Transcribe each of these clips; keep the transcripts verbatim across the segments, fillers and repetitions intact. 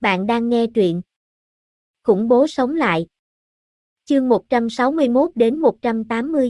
Bạn đang nghe truyện Khủng bố sống lại. Chương một trăm sáu mươi mốt đến một trăm tám mươi.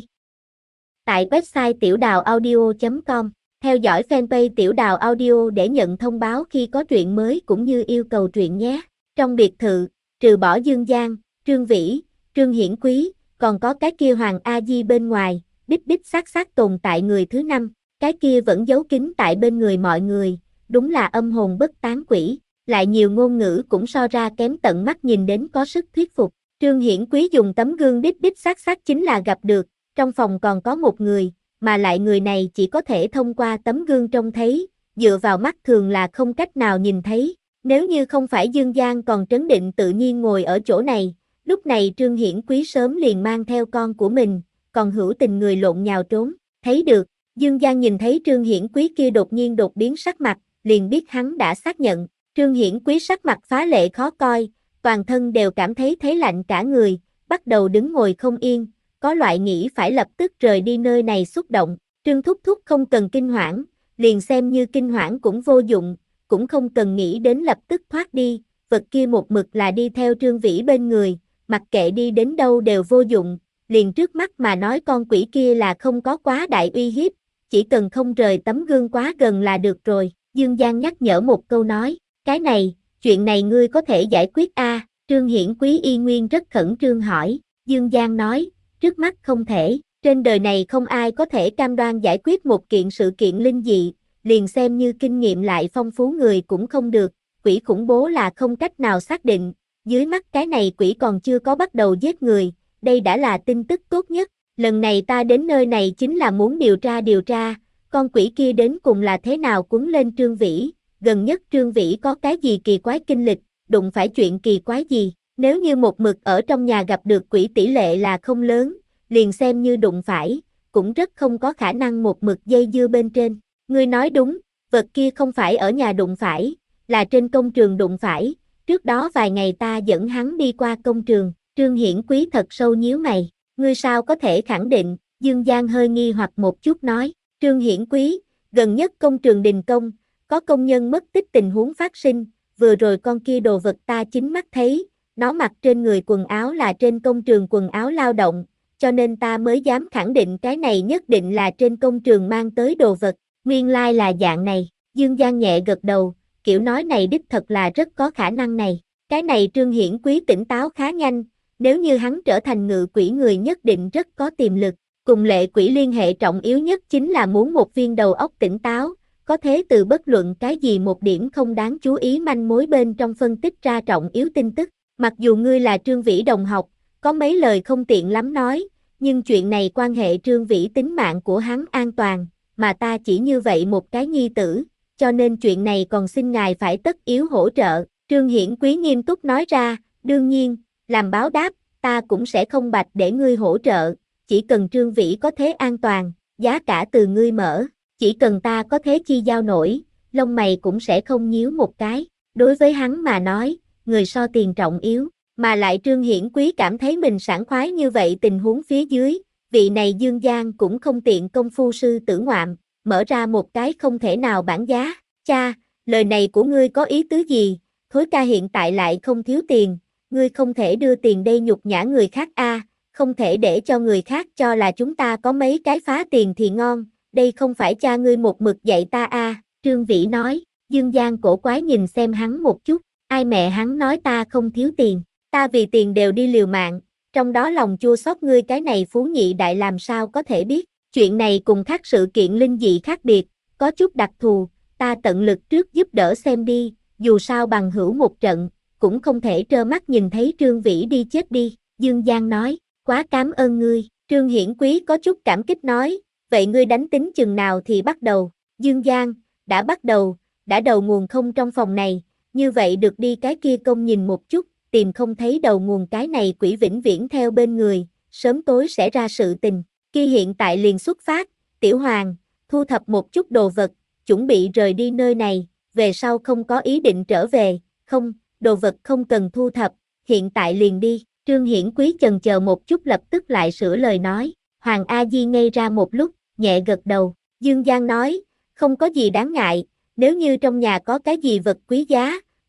Tại website tiểu đào audio chấm com, theo dõi fanpage Tiểu Đào Audio để nhận thông báo khi có truyện mới cũng như yêu cầu truyện nhé. Trong biệt thự, trừ bỏ Dương Giang, Trương Vĩ, Trương Hiển Quý, còn có cái kia Hoàng A Di bên ngoài, đích đích xác xác tồn tại người thứ năm, cái kia vẫn giấu kín tại bên người mọi người, đúng là âm hồn bất tán quỷ. Lại nhiều ngôn ngữ cũng so ra kém tận mắt nhìn đến có sức thuyết phục. Trương Hiển Quý dùng tấm gương đích đích xác xác chính là gặp được, trong phòng còn có một người, mà lại người này chỉ có thể thông qua tấm gương trông thấy, dựa vào mắt thường là không cách nào nhìn thấy. Nếu như không phải Dương Giang còn trấn định tự nhiên ngồi ở chỗ này, lúc này Trương Hiển Quý sớm liền mang theo con của mình, còn hữu tình người lộn nhào trốn. Thấy được, Dương Giang nhìn thấy Trương Hiển Quý kia đột nhiên đột biến sắc mặt, liền biết hắn đã xác nhận. Trương Hiển Quý sắc mặt phá lệ khó coi, toàn thân đều cảm thấy thấy lạnh cả người, bắt đầu đứng ngồi không yên, có loại nghĩ phải lập tức rời đi nơi này xúc động. Trương Thúc Thúc không cần kinh hoảng, liền xem như kinh hoảng cũng vô dụng, cũng không cần nghĩ đến lập tức thoát đi, vật kia một mực là đi theo Trương Vĩ bên người, mặc kệ đi đến đâu đều vô dụng, liền trước mắt mà nói con quỷ kia là không có quá đại uy hiếp, chỉ cần không rời tấm gương quá gần là được rồi. Dương Giang nhắc nhở một câu nói. Cái này, chuyện này ngươi có thể giải quyết a? À? Trương Hiển Quý y nguyên rất khẩn trương hỏi. Dương Giang nói, trước mắt không thể, trên đời này không ai có thể cam đoan giải quyết một kiện sự kiện linh dị, liền xem như kinh nghiệm lại phong phú người cũng không được, quỷ khủng bố là không cách nào xác định, dưới mắt cái này quỷ còn chưa có bắt đầu giết người, đây đã là tin tức tốt nhất, lần này ta đến nơi này chính là muốn điều tra điều tra, con quỷ kia đến cùng là thế nào cuốn lên Trương Vĩ. Gần nhất Trương Vĩ có cái gì kỳ quái kinh lịch, đụng phải chuyện kỳ quái gì, nếu như một mực ở trong nhà gặp được quỷ tỷ lệ là không lớn, liền xem như đụng phải, cũng rất không có khả năng một mực dây dưa bên trên. Ngươi nói đúng, vật kia không phải ở nhà đụng phải, là trên công trường đụng phải, trước đó vài ngày ta dẫn hắn đi qua công trường. Trương Hiển Quý thật sâu nhíu mày, ngươi sao có thể khẳng định? Dương Giang hơi nghi hoặc một chút nói. Trương Hiển Quý, gần nhất công trường đình công, có công nhân mất tích tình huống phát sinh, vừa rồi con kia đồ vật ta chính mắt thấy, nó mặc trên người quần áo là trên công trường quần áo lao động, cho nên ta mới dám khẳng định cái này nhất định là trên công trường mang tới đồ vật. Nguyên lai là dạng này. Dương Giang nhẹ gật đầu, kiểu nói này đích thật là rất có khả năng này. Cái này Trương Hiển Quý tỉnh táo khá nhanh, nếu như hắn trở thành ngự quỷ người nhất định rất có tiềm lực. Cùng lệ quỷ liên hệ trọng yếu nhất chính là muốn một viên đầu óc tỉnh táo, có thế từ bất luận cái gì một điểm không đáng chú ý manh mối bên trong phân tích ra trọng yếu tin tức. Mặc dù ngươi là Trương Vĩ đồng học, có mấy lời không tiện lắm nói, nhưng chuyện này quan hệ Trương Vĩ tính mạng của hắn an toàn, mà ta chỉ như vậy một cái nhi tử, cho nên chuyện này còn xin ngài phải tất yếu hỗ trợ. Trương Hiển Quý nghiêm túc nói ra, đương nhiên, làm báo đáp, ta cũng sẽ không bạch để ngươi hỗ trợ, chỉ cần Trương Vĩ có thế an toàn, giá cả từ ngươi mở. Chỉ cần ta có thế chi giao nổi, lông mày cũng sẽ không nhíu một cái. Đối với hắn mà nói, người so tiền trọng yếu, mà lại Trương Hiển Quý cảm thấy mình sảng khoái như vậy tình huống phía dưới, vị này Dương Giang cũng không tiện công phu sư tử ngoạm, mở ra một cái không thể nào bản giá. Cha, lời này của ngươi có ý tứ gì? Thối ca hiện tại lại không thiếu tiền, ngươi không thể đưa tiền đây nhục nhã người khác a, à, không thể để cho người khác cho là chúng ta có mấy cái phá tiền thì ngon. Đây không phải cha ngươi một mực dạy ta a, à, Trương Vĩ nói. Dương Giang cổ quái nhìn xem hắn một chút, ai mẹ hắn nói ta không thiếu tiền, ta vì tiền đều đi liều mạng, trong đó lòng chua xót ngươi cái này phú nhị đại làm sao có thể biết, chuyện này cùng khác sự kiện linh dị khác biệt, có chút đặc thù, ta tận lực trước giúp đỡ xem đi, dù sao bằng hữu một trận, cũng không thể trơ mắt nhìn thấy Trương Vĩ đi chết đi. Dương Giang nói, quá cảm ơn ngươi. Trương Hiển Quý có chút cảm kích nói, vậy ngươi đánh tính chừng nào thì bắt đầu? Dương Giang, đã bắt đầu, đã đầu nguồn không trong phòng này, như vậy được đi cái kia công nhìn một chút, tìm không thấy đầu nguồn cái này quỷ vĩnh viễn theo bên người, sớm tối sẽ ra sự tình. Kia hiện tại liền xuất phát, Tiểu Hoàng, thu thập một chút đồ vật, chuẩn bị rời đi nơi này, về sau không có ý định trở về, không, đồ vật không cần thu thập, hiện tại liền đi. Trương Hiển Quý chần chờ một chút lập tức lại sửa lời nói. Hoàng A Di ngây ra một lúc, nhẹ gật đầu. Dương Giang nói, không có gì đáng ngại, nếu như trong nhà có cái gì vật quý giá,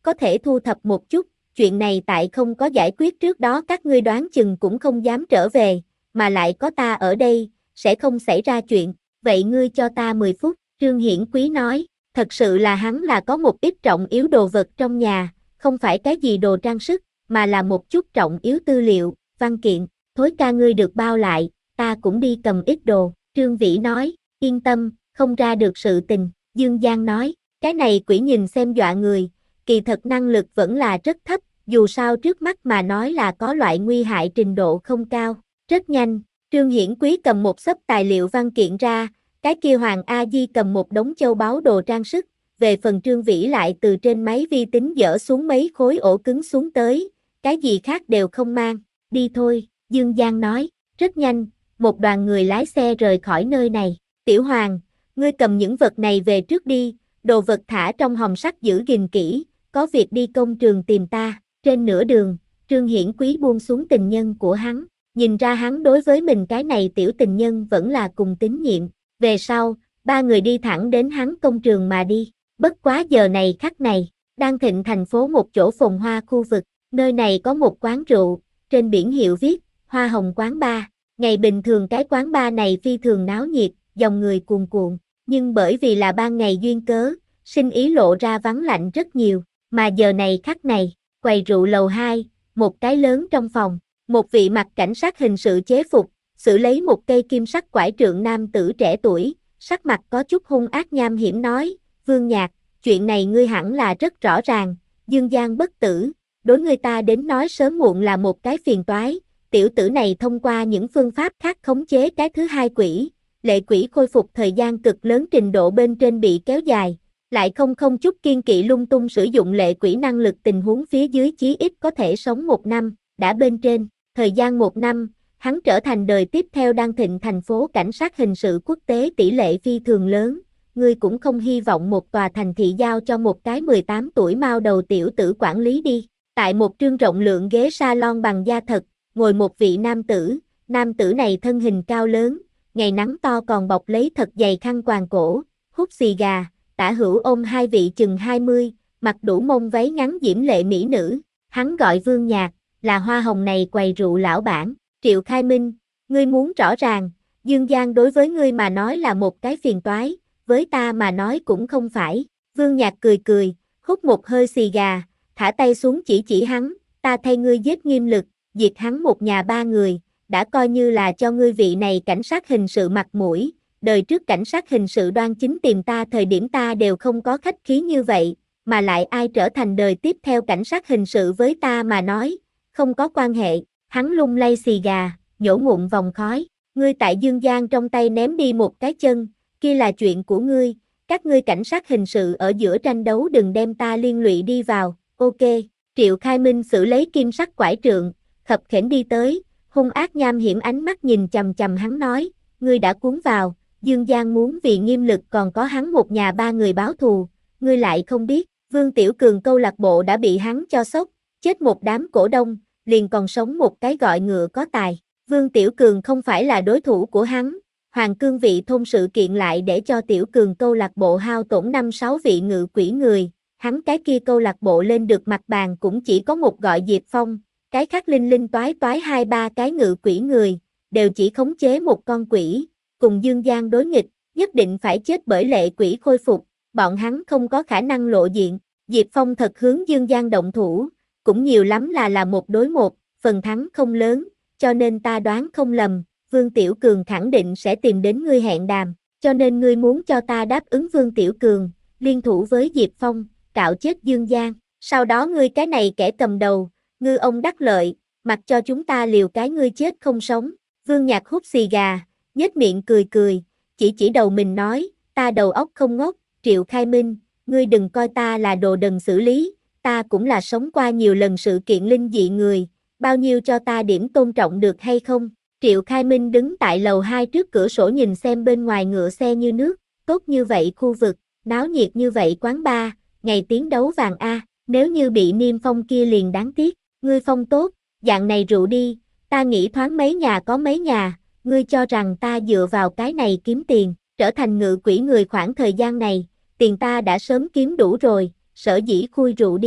có thể thu thập một chút, chuyện này tại không có giải quyết trước đó các ngươi đoán chừng cũng không dám trở về, mà lại có ta ở đây, sẽ không xảy ra chuyện, vậy ngươi cho ta mười phút, Trương Hiển Quý nói, thật sự là hắn là có một ít trọng yếu đồ vật trong nhà, không phải cái gì đồ trang sức, mà là một chút trọng yếu tư liệu, văn kiện, Thối ca ngươi được bao lại, ta cũng đi cầm ít đồ, Trương Vĩ nói, yên tâm, không ra được sự tình, Dương Giang nói, cái này quỷ nhìn xem dọa người, kỳ thật năng lực vẫn là rất thấp, dù sao trước mắt mà nói là có loại nguy hại trình độ không cao, rất nhanh, Trương Hiển Quý cầm một xấp tài liệu văn kiện ra, cái kia Hoàng A Di cầm một đống châu báu đồ trang sức, về phần Trương Vĩ lại từ trên máy vi tính dỡ xuống mấy khối ổ cứng xuống tới, cái gì khác đều không mang, đi thôi, Dương Giang nói, rất nhanh, một đoàn người lái xe rời khỏi nơi này, Tiểu Hoàng, ngươi cầm những vật này về trước đi, đồ vật thả trong hòm sắt giữ gìn kỹ, có việc đi công trường tìm ta, trên nửa đường, Trương Hiển Quý buông xuống tình nhân của hắn, nhìn ra hắn đối với mình cái này tiểu tình nhân vẫn là cùng tín nhiệm, về sau, ba người đi thẳng đến hắn công trường mà đi, bất quá giờ này khắc này, đang thịnh thành phố một chỗ phồn hoa khu vực, nơi này có một quán rượu, trên biển hiệu viết, Hoa Hồng quán bar, ngày bình thường cái quán bar này phi thường náo nhiệt, dòng người cuồn cuộn, nhưng bởi vì là ban ngày duyên cớ, sinh ý lộ ra vắng lạnh rất nhiều, mà giờ này khắc này, quầy rượu lầu hai, một cái lớn trong phòng, một vị mặc cảnh sát hình sự chế phục, xử lấy một cây kim sắc quải trượng nam tử trẻ tuổi, sắc mặt có chút hung ác nham hiểm nói, Vương Nhạc, chuyện này ngươi hẳn là rất rõ ràng, Dương Giang bất tử, đối người ta đến nói sớm muộn là một cái phiền toái, tiểu tử này thông qua những phương pháp khác khống chế cái thứ hai quỷ, lệ quỷ khôi phục thời gian cực lớn trình độ bên trên bị kéo dài, lại không không chút kiên kỵ lung tung sử dụng lệ quỷ năng lực tình huống phía dưới chí ít có thể sống một năm, đã bên trên, thời gian một năm, hắn trở thành đời tiếp theo đang thịnh thành phố cảnh sát hình sự quốc tế tỷ lệ phi thường lớn, ngươi cũng không hy vọng một tòa thành thị giao cho một cái mười tám tuổi mao đầu tiểu tử quản lý đi, tại một trương rộng lượng ghế salon bằng da thật, ngồi một vị nam tử, nam tử này thân hình cao lớn, ngày nắng to còn bọc lấy thật dày khăn quàng cổ, hút xì gà, tả hữu ôm hai vị chừng hai mươi, mặc đủ mông váy ngắn diễm lệ mỹ nữ, hắn gọi Vương Nhạc, là Hoa Hồng này quầy rượu lão bản, Triệu Khai Minh, ngươi muốn rõ ràng, Dương Giang đối với ngươi mà nói là một cái phiền toái, với ta mà nói cũng không phải, Vương Nhạc cười cười, hút một hơi xì gà, thả tay xuống chỉ chỉ hắn, ta thay ngươi giết Nghiêm Lực, diệt hắn một nhà ba người, đã coi như là cho ngươi vị này cảnh sát hình sự mặt mũi, đời trước cảnh sát hình sự đoan chính tìm ta thời điểm ta đều không có khách khí như vậy, mà lại ai trở thành đời tiếp theo cảnh sát hình sự với ta mà nói, không có quan hệ, hắn lung lay xì gà, nhổ ngụm vòng khói, ngươi tại Dương Giang trong tay ném đi một cái chân, kia là chuyện của ngươi, các ngươi cảnh sát hình sự ở giữa tranh đấu đừng đem ta liên lụy đi vào, ok, Triệu Khai Minh xử lấy kim sắc quải trượng, khập khểnh đi tới, hung ác nham hiểm ánh mắt nhìn chằm chằm hắn nói, ngươi đã cuốn vào, Dương Giang muốn vì Nghiêm Lực còn có hắn một nhà ba người báo thù, ngươi lại không biết, Vương Tiểu Cường câu lạc bộ đã bị hắn cho sốc, chết một đám cổ đông, liền còn sống một cái gọi ngựa có tài, Vương Tiểu Cường không phải là đối thủ của hắn, Hoàng Cương vị thôn sự kiện lại để cho Tiểu Cường câu lạc bộ hao tổn năm sáu vị ngự quỷ người, hắn cái kia câu lạc bộ lên được mặt bàn cũng chỉ có một gọi Diệp Phong, cái khác linh linh toái toái hai ba cái ngự quỷ người, đều chỉ khống chế một con quỷ, cùng Dương Giang đối nghịch, nhất định phải chết bởi lệ quỷ khôi phục, bọn hắn không có khả năng lộ diện, Diệp Phong thật hướng Dương Giang động thủ, cũng nhiều lắm là là một đối một, phần thắng không lớn, cho nên ta đoán không lầm, Vương Tiểu Cường khẳng định sẽ tìm đến ngươi hẹn đàm, cho nên ngươi muốn cho ta đáp ứng Vương Tiểu Cường, liên thủ với Diệp Phong, cạo chết Dương Giang, sau đó ngươi cái này kẻ cầm đầu, ngư ông đắc lợi, mặc cho chúng ta liều cái ngươi chết không sống, Vương Nhạc hút xì gà, nhếch miệng cười cười, chỉ chỉ đầu mình nói, ta đầu óc không ngốc, Triệu Khai Minh, ngươi đừng coi ta là đồ đần xử lý, ta cũng là sống qua nhiều lần sự kiện linh dị người, bao nhiêu cho ta điểm tôn trọng được hay không? Triệu Khai Minh đứng tại lầu hai trước cửa sổ nhìn xem bên ngoài ngựa xe như nước, tốt như vậy khu vực, náo nhiệt như vậy quán bar, ngày tiếng đấu vàng a, nếu như bị Niêm Phong kia liền đáng tiếc, ngươi Phong tốt, dạng này rượu đi, ta nghĩ thoáng mấy nhà có mấy nhà, ngươi cho rằng ta dựa vào cái này kiếm tiền, trở thành ngự quỷ người khoảng thời gian này, tiền ta đã sớm kiếm đủ rồi, sở dĩ khui rượu đi,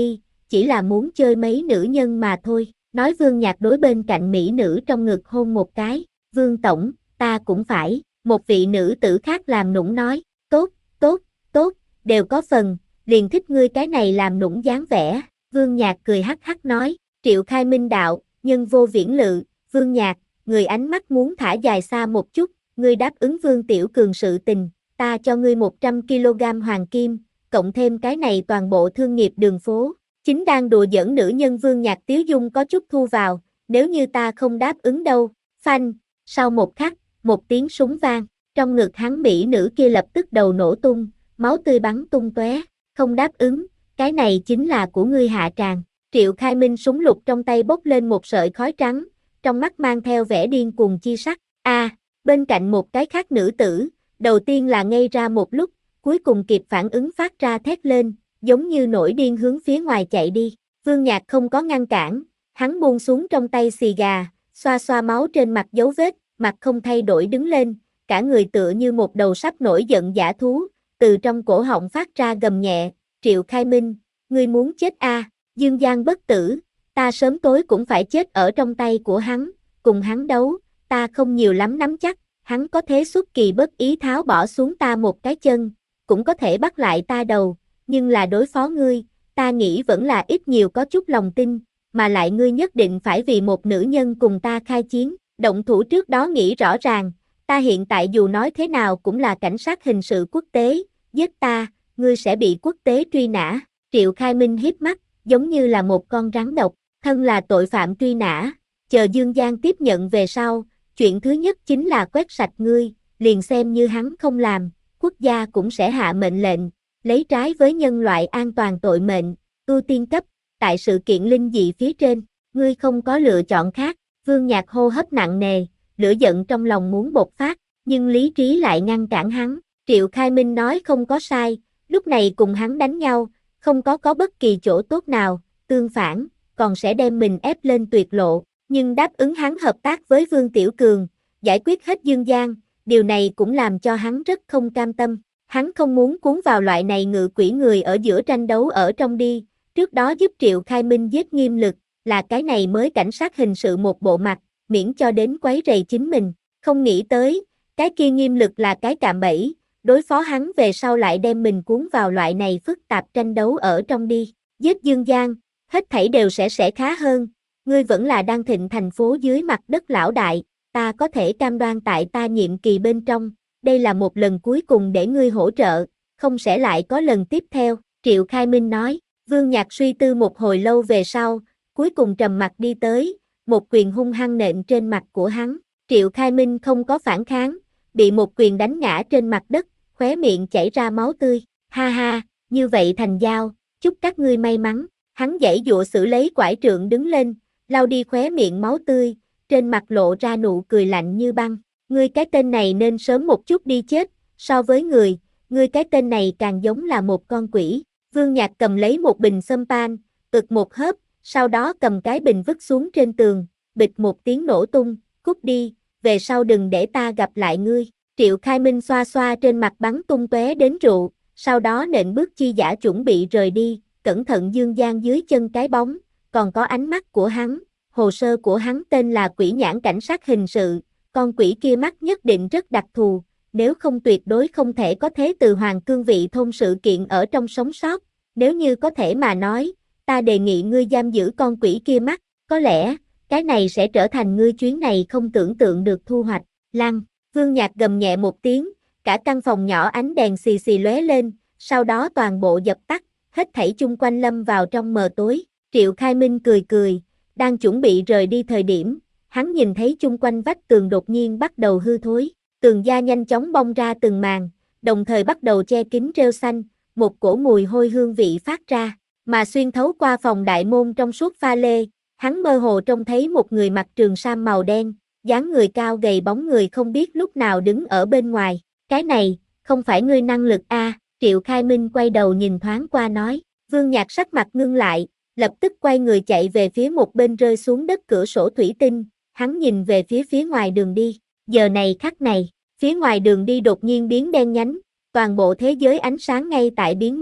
chỉ là muốn chơi mấy nữ nhân mà thôi. Nói Vương Nhạc đối bên cạnh mỹ nữ trong ngực hôn một cái. Vương tổng, ta cũng phải. Một vị nữ tử khác làm nũng nói. Tốt, tốt, tốt, đều có phần, liền thích ngươi cái này làm nũng dáng vẻ. Vương Nhạc cười hắc hắc nói. Triệu Khai Minh đạo, nhân vô viễn lự. Vương Nhạc, người ánh mắt muốn thả dài xa một chút. Ngươi đáp ứng Vương Tiểu Cường sự tình, ta cho ngươi một trăm ki lô gam hoàng kim, cộng thêm cái này toàn bộ thương nghiệp đường phố. Chính đang đùa giỡn nữ nhân Vương Nhạc tiếu dung có chút thu vào, nếu như ta không đáp ứng đâu. Phanh, sau một khắc, một tiếng súng vang, trong ngực hắn mỹ nữ kia lập tức đầu nổ tung, máu tươi bắn tung tóe. Không đáp ứng, cái này chính là của ngươi hạ tràng. Triệu Khai Minh súng lục trong tay bốc lên một sợi khói trắng, trong mắt mang theo vẻ điên cuồng chi sắc. A, bên cạnh một cái khác nữ tử, đầu tiên là ngây ra một lúc, cuối cùng kịp phản ứng phát ra thét lên, giống như nổi điên hướng phía ngoài chạy đi. Vương Nhạc không có ngăn cản, hắn buông xuống trong tay xì gà, xoa xoa máu trên mặt dấu vết, mặt không thay đổi đứng lên, cả người tựa như một đầu sắp nổi giận dã thú, từ trong cổ họng phát ra gầm nhẹ. Triệu Khai Minh, ngươi muốn chết a? À? Dương Giang bất tử, ta sớm tối cũng phải chết ở trong tay của hắn, cùng hắn đấu, ta không nhiều lắm nắm chắc, hắn có thế xuất kỳ bất ý tháo bỏ xuống ta một cái chân, cũng có thể bắt lại ta đầu, nhưng là đối phó ngươi, ta nghĩ vẫn là ít nhiều có chút lòng tin, mà lại ngươi nhất định phải vì một nữ nhân cùng ta khai chiến, động thủ trước đó nghĩ rõ ràng, ta hiện tại dù nói thế nào cũng là cảnh sát hình sự quốc tế, giết ta, ngươi sẽ bị quốc tế truy nã. Triệu Khai Minh híp mắt, giống như là một con rắn độc, thân là tội phạm truy nã, chờ Dương Giang tiếp nhận về sau, chuyện thứ nhất chính là quét sạch ngươi, liền xem như hắn không làm, quốc gia cũng sẽ hạ mệnh lệnh, lấy trái với nhân loại an toàn tội mệnh, ưu tiên cấp, tại sự kiện linh dị phía trên, ngươi không có lựa chọn khác. Vương Nhạc hô hấp nặng nề, lửa giận trong lòng muốn bộc phát, nhưng lý trí lại ngăn cản hắn. Triệu Khai Minh nói không có sai, lúc này cùng hắn đánh nhau, không có có bất kỳ chỗ tốt nào, tương phản, còn sẽ đem mình ép lên tuyệt lộ, nhưng đáp ứng hắn hợp tác với Vương Tiểu Cường, giải quyết hết Dương Giang, điều này cũng làm cho hắn rất không cam tâm. Hắn không muốn cuốn vào loại này ngự quỷ người ở giữa tranh đấu ở trong đi, trước đó giúp Triệu Khai Minh giết Nghiêm Lực, là cái này mới cảnh sát hình sự một bộ mặt, miễn cho đến quấy rầy chính mình, không nghĩ tới, cái kia Nghiêm Lực là cái cạm bẫy, đối phó hắn về sau lại đem mình cuốn vào loại này phức tạp tranh đấu ở trong đi, giết Dương Giang, hết thảy đều sẽ sẽ khá hơn, ngươi vẫn là đang thịnh thành phố dưới mặt đất lão đại, ta có thể cam đoan tại ta nhiệm kỳ bên trong, đây là một lần cuối cùng để ngươi hỗ trợ, không sẽ lại có lần tiếp theo, Triệu Khai Minh nói. Vương Nhạc suy tư một hồi lâu về sau, cuối cùng trầm mặt đi tới, một quyền hung hăng nện trên mặt của hắn. Triệu Khai Minh không có phản kháng, bị một quyền đánh ngã trên mặt đất, khóe miệng chảy ra máu tươi. Ha ha, như vậy thành giao, chúc các ngươi may mắn. Hắn giãy giụa xử lấy quải trượng đứng lên, lau đi khóe miệng máu tươi, trên mặt lộ ra nụ cười lạnh như băng. Ngươi cái tên này nên sớm một chút đi chết, so với người, ngươi cái tên này càng giống là một con quỷ. Vương Nhạc cầm lấy một bình sâm pan, ực một hớp, sau đó cầm cái bình vứt xuống trên tường, bịch một tiếng nổ tung, cút đi, về sau đừng để ta gặp lại ngươi. Triệu Khai Minh xoa xoa trên mặt bắn tung tóe đến rượu, sau đó nện bước chi giả chuẩn bị rời đi, cẩn thận Dương Giang dưới chân cái bóng, còn có ánh mắt của hắn, hồ sơ của hắn tên là Quỷ Nhãn cảnh sát hình sự, con quỷ kia mắt nhất định rất đặc thù, nếu không tuyệt đối không thể có thế từ Hoàng Cương Vị thôn sự kiện ở trong sống sót, nếu như có thể mà nói, ta đề nghị ngươi giam giữ con quỷ kia mắt, có lẽ, cái này sẽ trở thành ngươi chuyến này không tưởng tượng được thu hoạch. Lăng, Vương Nhạc gầm nhẹ một tiếng, cả căn phòng nhỏ ánh đèn xì xì lóe lên, sau đó toàn bộ dập tắt, hết thảy chung quanh lâm vào trong mờ tối. Triệu Khai Minh cười cười, đang chuẩn bị rời đi thời điểm, hắn nhìn thấy chung quanh vách tường đột nhiên bắt đầu hư thối, tường da nhanh chóng bong ra từng màn, đồng thời bắt đầu che kín rêu xanh, một cổ mùi hôi hương vị phát ra, mà xuyên thấu qua phòng đại môn trong suốt pha lê, hắn mơ hồ trông thấy một người mặc trường sam màu đen, dáng người cao gầy bóng người không biết lúc nào đứng ở bên ngoài, cái này, không phải ngươi năng lực a? À? Triệu Khai Minh quay đầu nhìn thoáng qua nói. Vương Nhạc sắc mặt ngưng lại, lập tức quay người chạy về phía một bên rơi xuống đất cửa sổ thủy tinh, hắn nhìn về phía phía ngoài đường đi, giờ này khắc này, phía ngoài đường đi đột nhiên biến đen nhánh, toàn bộ thế giới ánh sáng ngay tại biến mất,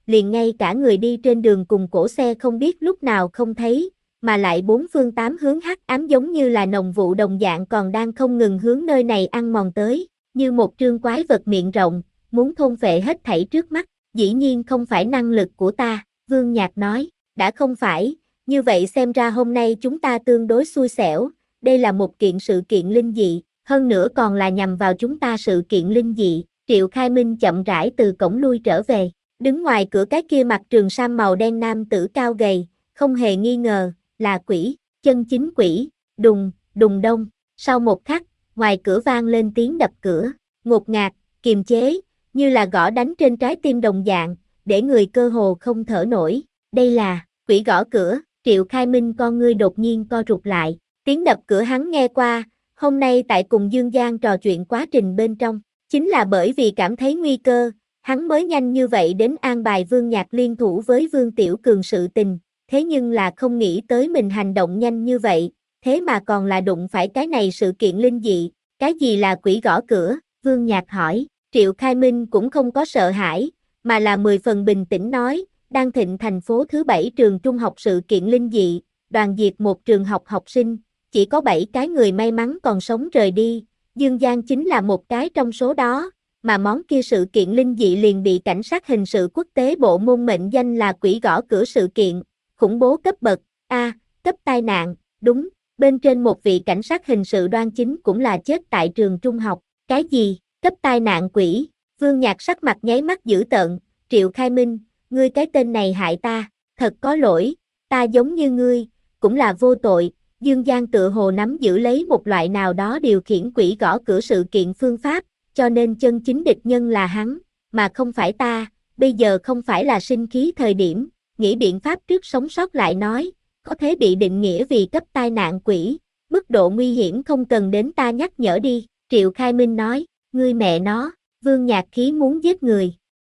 liền ngay cả người đi trên đường cùng cổ xe không biết lúc nào không thấy, mà lại bốn phương tám hướng hắc ám giống như là nồng vụ đồng dạng còn đang không ngừng hướng nơi này ăn mòn tới, như một trương quái vật miệng rộng, muốn thôn phệ hết thảy trước mắt, dĩ nhiên không phải năng lực của ta, Vương Nhạc nói, đã không phải, như vậy xem ra hôm nay chúng ta tương đối xui xẻo, đây là một kiện sự kiện linh dị, hơn nữa còn là nhằm vào chúng ta sự kiện linh dị, Triệu Khai Minh chậm rãi từ cổng lui trở về, đứng ngoài cửa cái kia mặc trường sam màu đen nam tử cao gầy, không hề nghi ngờ, là quỷ, chân chính quỷ, đùng, đùng đông, sau một khắc, ngoài cửa vang lên tiếng đập cửa, ngột ngạt, kiềm chế, như là gõ đánh trên trái tim đồng dạng, để người cơ hồ không thở nổi, đây là, quỷ gõ cửa, Triệu Khai Minh con ngươi đột nhiên co rụt lại, tiếng đập cửa hắn nghe qua, hôm nay tại cùng Dương Giang trò chuyện quá trình bên trong, chính là bởi vì cảm thấy nguy cơ, hắn mới nhanh như vậy đến an bài Vương Nhạc liên thủ với Vương Tiểu Cường sự tình, thế nhưng là không nghĩ tới mình hành động nhanh như vậy, thế mà còn là đụng phải cái này sự kiện linh dị, cái gì là quỷ gõ cửa, Vương Nhạc hỏi, Triệu Khai Minh cũng không có sợ hãi, mà là mười phần bình tĩnh nói, đang thịnh thành phố thứ bảy trường trung học sự kiện linh dị, đoàn diệt một trường học học sinh, chỉ có bảy cái người may mắn còn sống rời đi, Dương Giang chính là một cái trong số đó, mà món kia sự kiện linh dị liền bị cảnh sát hình sự quốc tế bộ môn mệnh danh là quỷ gõ cửa sự kiện, khủng bố cấp bậc, A, cấp tai nạn, đúng, bên trên một vị cảnh sát hình sự đoan chính cũng là chết tại trường trung học, cái gì, cấp tai nạn quỷ, Vương Nhạc sắc mặt nháy mắt dữ tợn, Triệu Khai Minh, ngươi cái tên này hại ta, thật có lỗi, ta giống như ngươi, cũng là vô tội, Dương Giang tựa hồ nắm giữ lấy một loại nào đó điều khiển quỷ gõ cửa sự kiện phương pháp, cho nên chân chính địch nhân là hắn, mà không phải ta, bây giờ không phải là sinh khí thời điểm, nghĩ biện pháp trước sống sót lại nói, có thể bị định nghĩa vì cấp tai nạn quỷ, mức độ nguy hiểm không cần đến ta nhắc nhở đi, Triệu Khai Minh nói, ngươi mẹ nó, Vương Nhạc khí muốn giết người.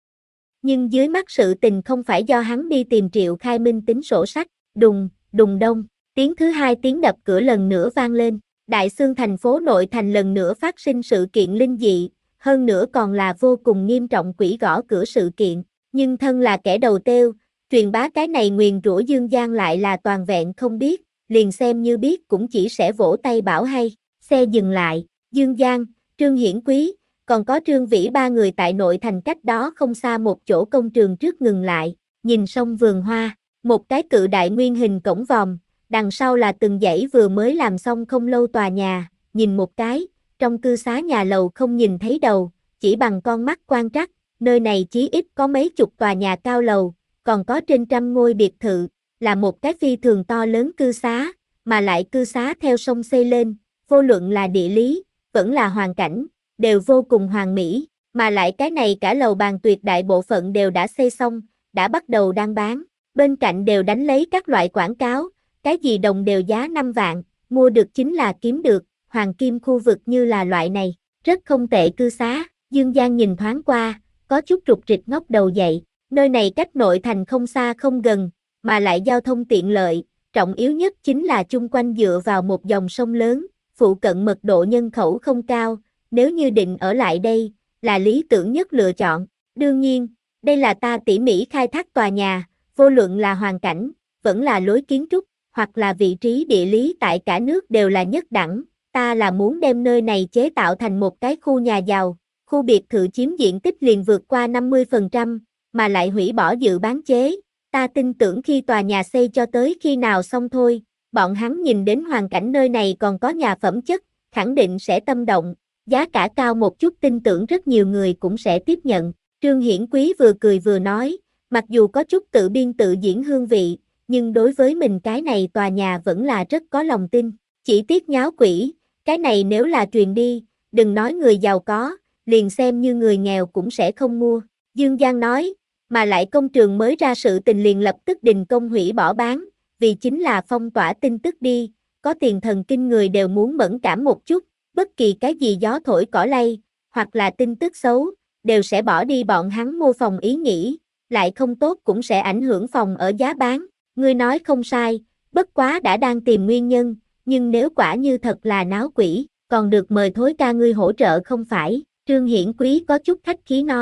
Nhưng dưới mắt sự tình không phải do hắn đi tìm Triệu Khai Minh tính sổ sách, đùng, đùng đông, tiếng thứ hai tiếng đập cửa lần nữa vang lên, Đại Xương thành phố nội thành lần nữa phát sinh sự kiện linh dị, hơn nữa còn là vô cùng nghiêm trọng quỷ gõ cửa sự kiện, nhưng thân là kẻ đầu têu, truyền bá cái này nguyền rủa Dương Giang lại là toàn vẹn không biết, liền xem như biết cũng chỉ sẽ vỗ tay bảo hay, xe dừng lại, Dương Giang, Trương Hiển Quý, còn có Trương Vĩ ba người tại nội thành cách đó không xa một chỗ công trường trước ngừng lại, nhìn sông vườn hoa, một cái cự đại nguyên hình cổng vòm, đằng sau là từng dãy vừa mới làm xong không lâu tòa nhà, nhìn một cái, trong cư xá nhà lầu không nhìn thấy đầu, chỉ bằng con mắt quan trắc, nơi này chí ít có mấy chục tòa nhà cao lầu, còn có trên trăm ngôi biệt thự, là một cái phi thường to lớn cư xá, mà lại cư xá theo sông xây lên, vô luận là địa lý, vẫn là hoàn cảnh, đều vô cùng hoàn mỹ, mà lại cái này cả lầu bàn tuyệt đại bộ phận đều đã xây xong, đã bắt đầu đang bán, bên cạnh đều đánh lấy các loại quảng cáo, cái gì đồng đều giá năm vạn, mua được chính là kiếm được, hoàng kim khu vực như là loại này, rất không tệ cư xá, Dương Giang nhìn thoáng qua, có chút rụt rịch ngóc đầu dậy, nơi này cách nội thành không xa không gần, mà lại giao thông tiện lợi, trọng yếu nhất chính là chung quanh dựa vào một dòng sông lớn, phụ cận mật độ nhân khẩu không cao, nếu như định ở lại đây, là lý tưởng nhất lựa chọn, đương nhiên, đây là ta tỉ mỉ khai thác tòa nhà, vô luận là hoàn cảnh, vẫn là lối kiến trúc, hoặc là vị trí địa lý tại cả nước đều là nhất đẳng, ta là muốn đem nơi này chế tạo thành một cái khu nhà giàu, khu biệt thự chiếm diện tích liền vượt qua năm mươi phần trăm, mà lại hủy bỏ dự bán chế, ta tin tưởng khi tòa nhà xây cho tới khi nào xong thôi, bọn hắn nhìn đến hoàn cảnh nơi này còn có nhà phẩm chất, khẳng định sẽ tâm động, giá cả cao một chút tin tưởng rất nhiều người cũng sẽ tiếp nhận, Trương Hiển Quý vừa cười vừa nói, mặc dù có chút tự biên tự diễn hương vị, nhưng đối với mình cái này tòa nhà vẫn là rất có lòng tin, chỉ tiếc nháo quỷ, cái này nếu là truyền đi, đừng nói người giàu có, liền xem như người nghèo cũng sẽ không mua, Dương Giang nói, mà lại công trường mới ra sự tình liền lập tức đình công hủy bỏ bán, vì chính là phong tỏa tin tức đi, có tiền thần kinh người đều muốn mẫn cảm một chút, bất kỳ cái gì gió thổi cỏ lay, hoặc là tin tức xấu, đều sẽ bỏ đi bọn hắn mua phòng ý nghĩ, lại không tốt cũng sẽ ảnh hưởng phòng ở giá bán, ngươi nói không sai, bất quá đã đang tìm nguyên nhân, nhưng nếu quả như thật là náo quỷ, còn được mời thối ca ngươi hỗ trợ không phải, Trương Hiển Quý có chút khách khí nói,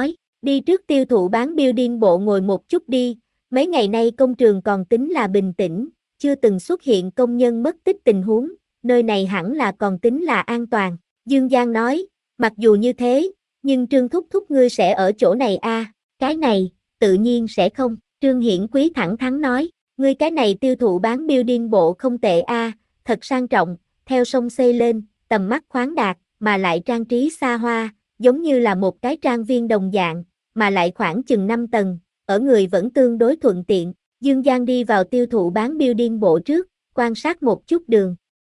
Đi trước tiêu thụ bán building bộ ngồi một chút đi, mấy ngày nay công trường còn tính là bình tĩnh, chưa từng xuất hiện công nhân mất tích tình huống, nơi này hẳn là còn tính là an toàn. Dương Giang nói, mặc dù như thế, nhưng Trương Thúc Thúc ngươi sẽ ở chỗ này à, cái này, tự nhiên sẽ không, Trương Hiển Quý thẳng thắn nói, ngươi cái này tiêu thụ bán building bộ không tệ à, thật sang trọng, theo sông xây lên, tầm mắt khoáng đạt, mà lại trang trí xa hoa, giống như là một cái trang viên đồng dạng, mà lại khoảng chừng năm tầng, ở người vẫn tương đối thuận tiện. Dương Giang đi vào tiêu thụ bán building bộ trước, quan sát một chút đường.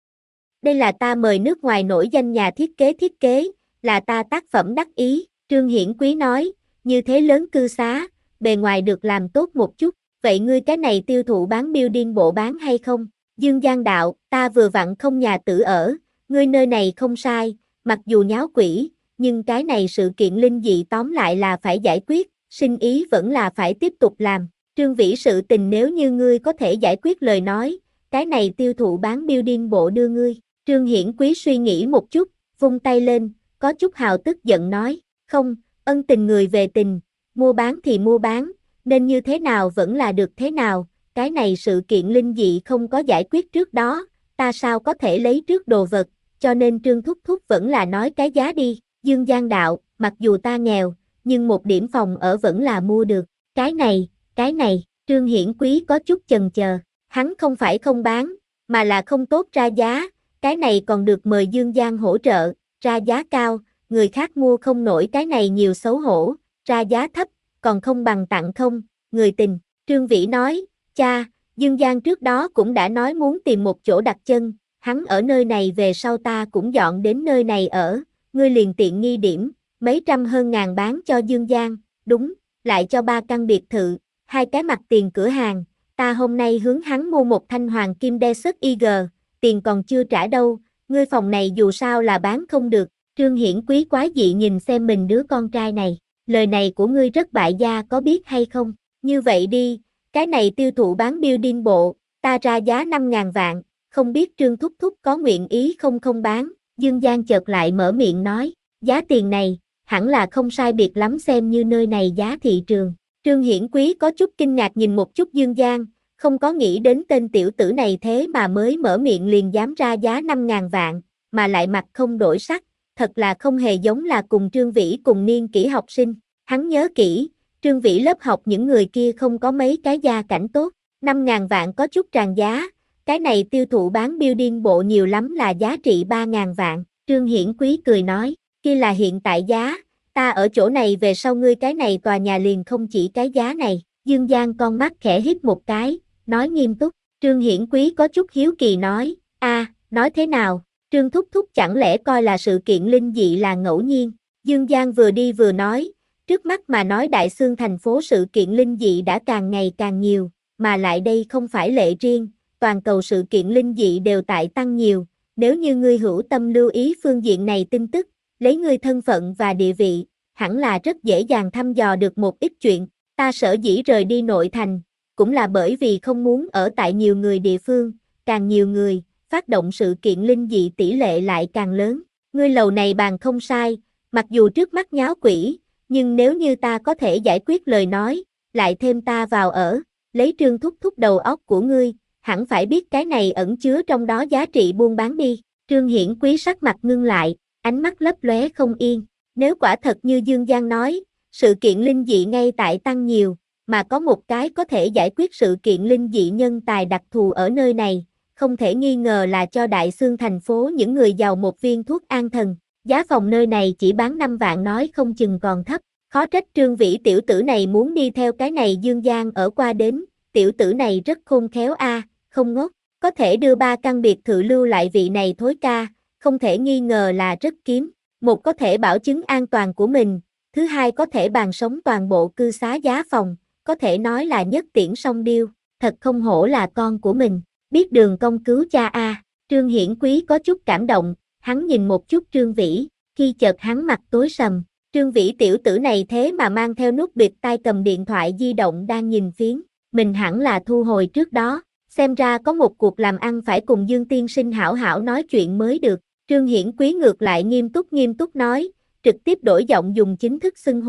Đây là ta mời nước ngoài nổi danh nhà thiết kế thiết kế, là ta tác phẩm đắc ý, Trương Hiển Quý nói, như thế lớn cư xá, bề ngoài được làm tốt một chút, vậy ngươi cái này tiêu thụ bán building bộ bán hay không? Dương Giang đạo, ta vừa vặn không nhà tử ở, ngươi nơi này không sai, mặc dù nháo quỷ, nhưng cái này sự kiện linh dị tóm lại là phải giải quyết, sinh ý vẫn là phải tiếp tục làm. Trương Vĩ sự tình nếu như ngươi có thể giải quyết lời nói, cái này tiêu thụ bán building bộ đưa ngươi. Trương Hiển Quý suy nghĩ một chút, vung tay lên, có chút hào tức giận nói, không, ân tình người về tình, mua bán thì mua bán, nên như thế nào vẫn là được thế nào, cái này sự kiện linh dị không có giải quyết trước đó, ta sao có thể lấy trước đồ vật, cho nên Trương Thúc Thúc vẫn là nói cái giá đi. Dương Giang đạo, mặc dù ta nghèo, nhưng một điểm phòng ở vẫn là mua được, cái này, cái này, Trương Hiển Quý có chút chần chờ, hắn không phải không bán, mà là không tốt ra giá, cái này còn được mời Dương Giang hỗ trợ, ra giá cao, người khác mua không nổi cái này nhiều xấu hổ, ra giá thấp, còn không bằng tặng không, người tình, Trương Vĩ nói, cha, Dương Giang trước đó cũng đã nói muốn tìm một chỗ đặt chân, hắn ở nơi này về sau ta cũng dọn đến nơi này ở, ngươi liền tiện nghi điểm, mấy trăm hơn ngàn bán cho Dương Giang, đúng, lại cho ba căn biệt thự, hai cái mặt tiền cửa hàng, ta hôm nay hướng hắn mua một thanh hoàng kim đe sất i giê, tiền còn chưa trả đâu, ngươi phòng này dù sao là bán không được, Trương Hiển Quý quái dị nhìn xem mình đứa con trai này, lời này của ngươi rất bại gia có biết hay không, như vậy đi, cái này tiêu thụ bán building bộ, ta ra giá năm ngàn vạn, không biết Trương Thúc Thúc có nguyện ý không không bán, Dương Giang chợt lại mở miệng nói, giá tiền này, hẳn là không sai biệt lắm xem như nơi này giá thị trường. Trương Hiển Quý có chút kinh ngạc nhìn một chút Dương Giang, không có nghĩ đến tên tiểu tử này thế mà mới mở miệng liền dám ra giá năm ngàn vạn, mà lại mặt không đổi sắc, thật là không hề giống là cùng Trương Vĩ cùng niên kỷ học sinh. Hắn nhớ kỹ, Trương Vĩ lớp học những người kia không có mấy cái gia cảnh tốt, năm ngàn vạn có chút tràn giá, cái này tiêu thụ bán building bộ nhiều lắm là giá trị ba ngàn vạn, Trương Hiển Quý cười nói, kia là hiện tại giá, ta ở chỗ này về sau ngươi cái này tòa nhà liền không chỉ cái giá này, Dương Giang con mắt khẽ hít một cái, nói nghiêm túc, Trương Hiển Quý có chút hiếu kỳ nói, a, nói thế nào, Trương Thúc Thúc chẳng lẽ coi là sự kiện linh dị là ngẫu nhiên, Dương Giang vừa đi vừa nói, trước mắt mà nói Đại Xương thành phố sự kiện linh dị đã càng ngày càng nhiều, mà lại đây không phải lệ riêng, toàn cầu sự kiện linh dị đều tại tăng nhiều, nếu như ngươi hữu tâm lưu ý phương diện này tin tức, lấy ngươi thân phận và địa vị, hẳn là rất dễ dàng thăm dò được một ít chuyện, ta sở dĩ rời đi nội thành, cũng là bởi vì không muốn ở tại nhiều người địa phương, càng nhiều người, phát động sự kiện linh dị tỷ lệ lại càng lớn, ngươi lầu này bàn không sai, mặc dù trước mắt nháo quỷ, nhưng nếu như ta có thể giải quyết lời nói, lại thêm ta vào ở, lấy Trương Thúc Thúc đầu óc của ngươi, hẳn phải biết cái này ẩn chứa trong đó giá trị buôn bán đi, Trương Hiển Quý sắc mặt ngưng lại, ánh mắt lấp lóe không yên, nếu quả thật như Dương Giang nói, sự kiện linh dị ngay tại tăng nhiều, mà có một cái có thể giải quyết sự kiện linh dị nhân tài đặc thù ở nơi này, không thể nghi ngờ là cho Đại Xương thành phố những người giàu một viên thuốc an thần, giá phòng nơi này chỉ bán năm vạn nói không chừng còn thấp, khó trách Trương Vĩ tiểu tử này muốn đi theo cái này Dương Giang ở qua đến, tiểu tử này rất khôn khéo a, không ngốc, có thể đưa ba căn biệt thự lưu lại vị này thối ca, không thể nghi ngờ là rất kiếm, một có thể bảo chứng an toàn của mình, thứ hai có thể bàn sống toàn bộ cư xá giá phòng, có thể nói là nhất tiễn song điêu, thật không hổ là con của mình, biết đường công cứu cha a, Trương Hiển Quý có chút cảm động, hắn nhìn một chút Trương Vĩ, khi chợt hắn mặt tối sầm, Trương Vĩ tiểu tử này thế mà mang theo nút bịt tai cầm điện thoại di động đang nhìn phiến, mình hẳn là thu hồi trước đó, xem ra có một cuộc làm ăn phải cùng Dương tiên sinh hảo hảo nói chuyện mới được, Trương Hiển Quý ngược lại nghiêm túc nghiêm túc nói, trực tiếp đổi giọng dùng chính thức xưng hô,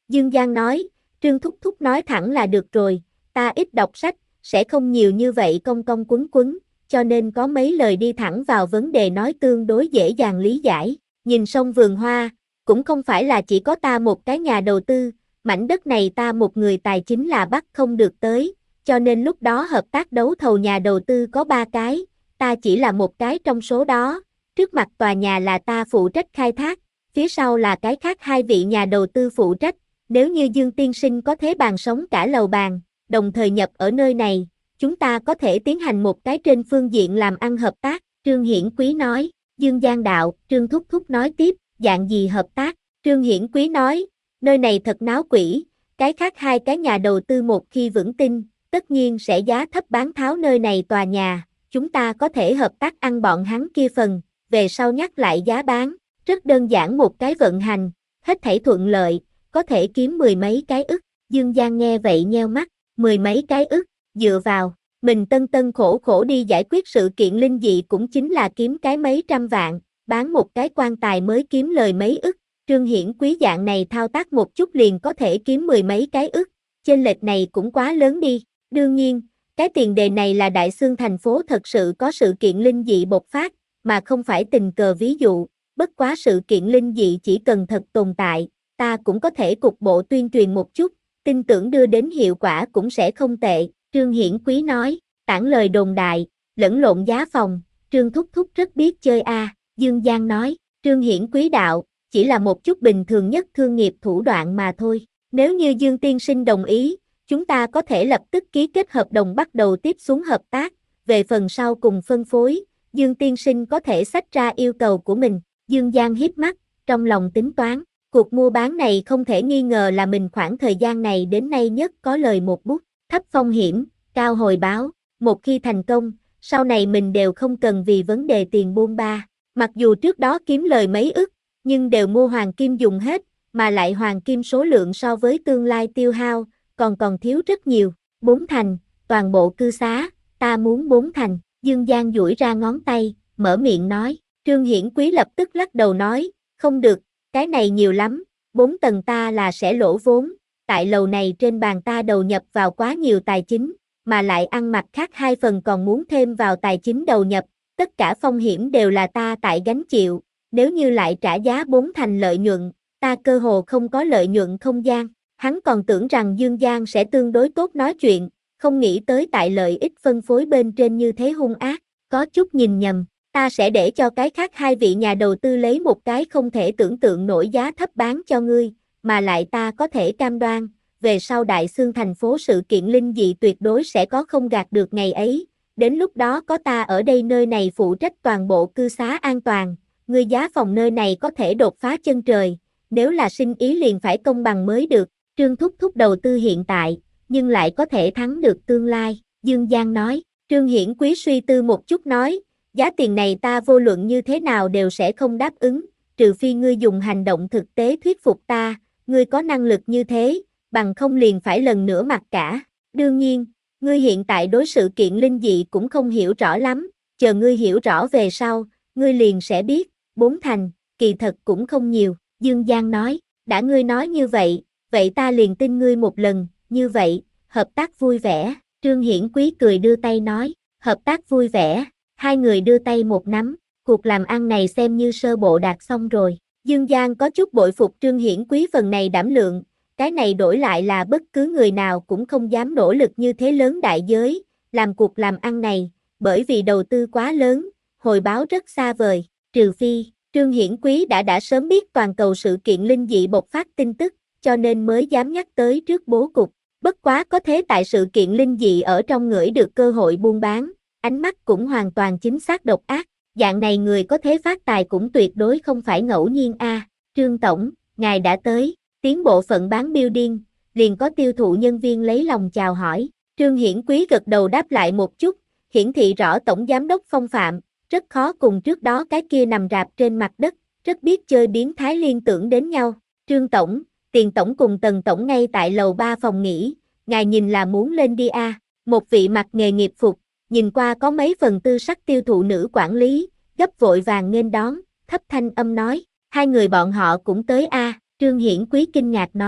Dương Giang nói, Trương Thúc Thúc nói thẳng là được rồi, ta ít đọc sách, sẽ không nhiều như vậy công công quấn quấn, cho nên có mấy lời đi thẳng vào vấn đề nói tương đối dễ dàng lý giải. Nhìn sông vườn hoa, cũng không phải là chỉ có ta một cái nhà đầu tư, mảnh đất này ta một người tài chính là bắt không được tới, cho nên lúc đó hợp tác đấu thầu nhà đầu tư có ba cái, ta chỉ là một cái trong số đó, trước mặt tòa nhà là ta phụ trách khai thác, phía sau là cái khác hai vị nhà đầu tư phụ trách, nếu như Dương tiên sinh có thế bàn sống cả lầu bàn, đồng thời nhập ở nơi này, chúng ta có thể tiến hành một cái trên phương diện làm ăn hợp tác, Trương Hiển Quý nói. Dương Giang đạo, Trương Thúc Thúc nói tiếp, dạng gì hợp tác? Trương Hiển Quý nói, nơi này thật náo quỷ, cái khác hai cái nhà đầu tư một khi vững tin, tất nhiên sẽ giá thấp bán tháo nơi này tòa nhà, chúng ta có thể hợp tác ăn bọn hắn kia phần, về sau nhắc lại giá bán, rất đơn giản một cái vận hành, hết thảy thuận lợi, có thể kiếm mười mấy cái ức. Dương Giang nghe vậy nheo mắt, mười mấy cái ức, dựa vào, mình tân tân khổ khổ đi giải quyết sự kiện linh dị cũng chính là kiếm cái mấy trăm vạn, bán một cái quan tài mới kiếm lời mấy ức, Trương Hiển Quý dạng này thao tác một chút liền có thể kiếm mười mấy cái ức, chênh lệch này cũng quá lớn đi, đương nhiên, cái tiền đề này là Đại Xương thành phố thật sự có sự kiện linh dị bộc phát, mà không phải tình cờ ví dụ, bất quá sự kiện linh dị chỉ cần thật tồn tại, ta cũng có thể cục bộ tuyên truyền một chút, tin tưởng đưa đến hiệu quả cũng sẽ không tệ. Trương Hiển Quý nói, tản lời đồn đại, lẫn lộn giá phòng, Trương Thúc Thúc rất biết chơi a. À. Dương Giang nói, Trương Hiển Quý đạo, chỉ là một chút bình thường nhất thương nghiệp thủ đoạn mà thôi. Nếu như Dương tiên sinh đồng ý, chúng ta có thể lập tức ký kết hợp đồng bắt đầu tiếp xuống hợp tác, về phần sau cùng phân phối, Dương tiên sinh có thể xách ra yêu cầu của mình. Dương Giang híp mắt, trong lòng tính toán, cuộc mua bán này không thể nghi ngờ là mình khoảng thời gian này đến nay nhất có lời một bút. Thấp phong hiểm, cao hồi báo, một khi thành công, sau này mình đều không cần vì vấn đề tiền buôn ba. Mặc dù trước đó kiếm lời mấy ức, nhưng đều mua hoàng kim dùng hết, mà lại hoàng kim số lượng so với tương lai tiêu hao, còn còn thiếu rất nhiều. Bốn thành, toàn bộ cư xá, ta muốn bốn thành. Dương Giang duỗi ra ngón tay, mở miệng nói. Trương Hiển Quý lập tức lắc đầu nói, không được, cái này nhiều lắm, bốn tầng ta là sẽ lỗ vốn. Tại lầu này trên bàn ta đầu nhập vào quá nhiều tài chính, mà lại ăn mặc khác hai phần còn muốn thêm vào tài chính đầu nhập, tất cả phong hiểm đều là ta tại gánh chịu, nếu như lại trả giá bốn thành lợi nhuận, ta cơ hồ không có lợi nhuận không gian. Hắn còn tưởng rằng Dương Giang sẽ tương đối tốt nói chuyện, không nghĩ tới tại lợi ích phân phối bên trên như thế hung ác, có chút nhìn nhầm, ta sẽ để cho cái khác hai vị nhà đầu tư lấy một cái không thể tưởng tượng nổi giá thấp bán cho ngươi. Mà lại ta có thể cam đoan, về sau Đại Xương thành phố sự kiện linh dị tuyệt đối sẽ có không gạt được ngày ấy, đến lúc đó có ta ở đây nơi này phụ trách toàn bộ cư xá an toàn, ngươi giá phòng nơi này có thể đột phá chân trời, nếu là sinh ý liền phải công bằng mới được. Trương Thúc Thúc đầu tư hiện tại, nhưng lại có thể thắng được tương lai, Dương Giang nói. Trương Hiển Quý suy tư một chút nói, giá tiền này ta vô luận như thế nào đều sẽ không đáp ứng, trừ phi ngươi dùng hành động thực tế thuyết phục ta. Ngươi có năng lực như thế, bằng không liền phải lần nữa mặc cả. Đương nhiên, ngươi hiện tại đối sự kiện linh dị cũng không hiểu rõ lắm, chờ ngươi hiểu rõ về sau, ngươi liền sẽ biết, bốn thành, kỳ thật cũng không nhiều. Dương Giang nói, đã ngươi nói như vậy, vậy ta liền tin ngươi một lần, như vậy, hợp tác vui vẻ. Trương Hiển Quý cười đưa tay nói, hợp tác vui vẻ, hai người đưa tay một nắm, cuộc làm ăn này xem như sơ bộ đạt xong rồi. Dương Giang có chút bội phục Trương Hiển Quý phần này đảm lượng, cái này đổi lại là bất cứ người nào cũng không dám nỗ lực như thế lớn đại giới, làm cuộc làm ăn này, bởi vì đầu tư quá lớn, hồi báo rất xa vời, trừ phi, Trương Hiển Quý đã đã sớm biết toàn cầu sự kiện linh dị bộc phát tin tức, cho nên mới dám nhắc tới trước bố cục, bất quá có thế tại sự kiện linh dị ở trong ngửi được cơ hội buôn bán, ánh mắt cũng hoàn toàn chính xác độc ác. Dạng này người có thế phát tài cũng tuyệt đối không phải ngẫu nhiên a. À, Trương Tổng, ngài đã tới, tiến bộ phận bán building, liền có tiêu thụ nhân viên lấy lòng chào hỏi. Trương Hiển Quý gật đầu đáp lại một chút, hiển thị rõ tổng giám đốc phong phạm, rất khó cùng trước đó cái kia nằm rạp trên mặt đất, rất biết chơi biến thái liên tưởng đến nhau. Trương Tổng, Tiền Tổng cùng Tần Tổng ngay tại lầu ba phòng nghỉ, ngài nhìn là muốn lên đi a. À. Một vị mặc nghề nghiệp phục, nhìn qua có mấy phần tư sắc tiêu thụ nữ quản lý, gấp vội vàng nghênh đón, thấp thanh âm nói, hai người bọn họ cũng tới a. À. Trương Hiển Quý kinh ngạc nói,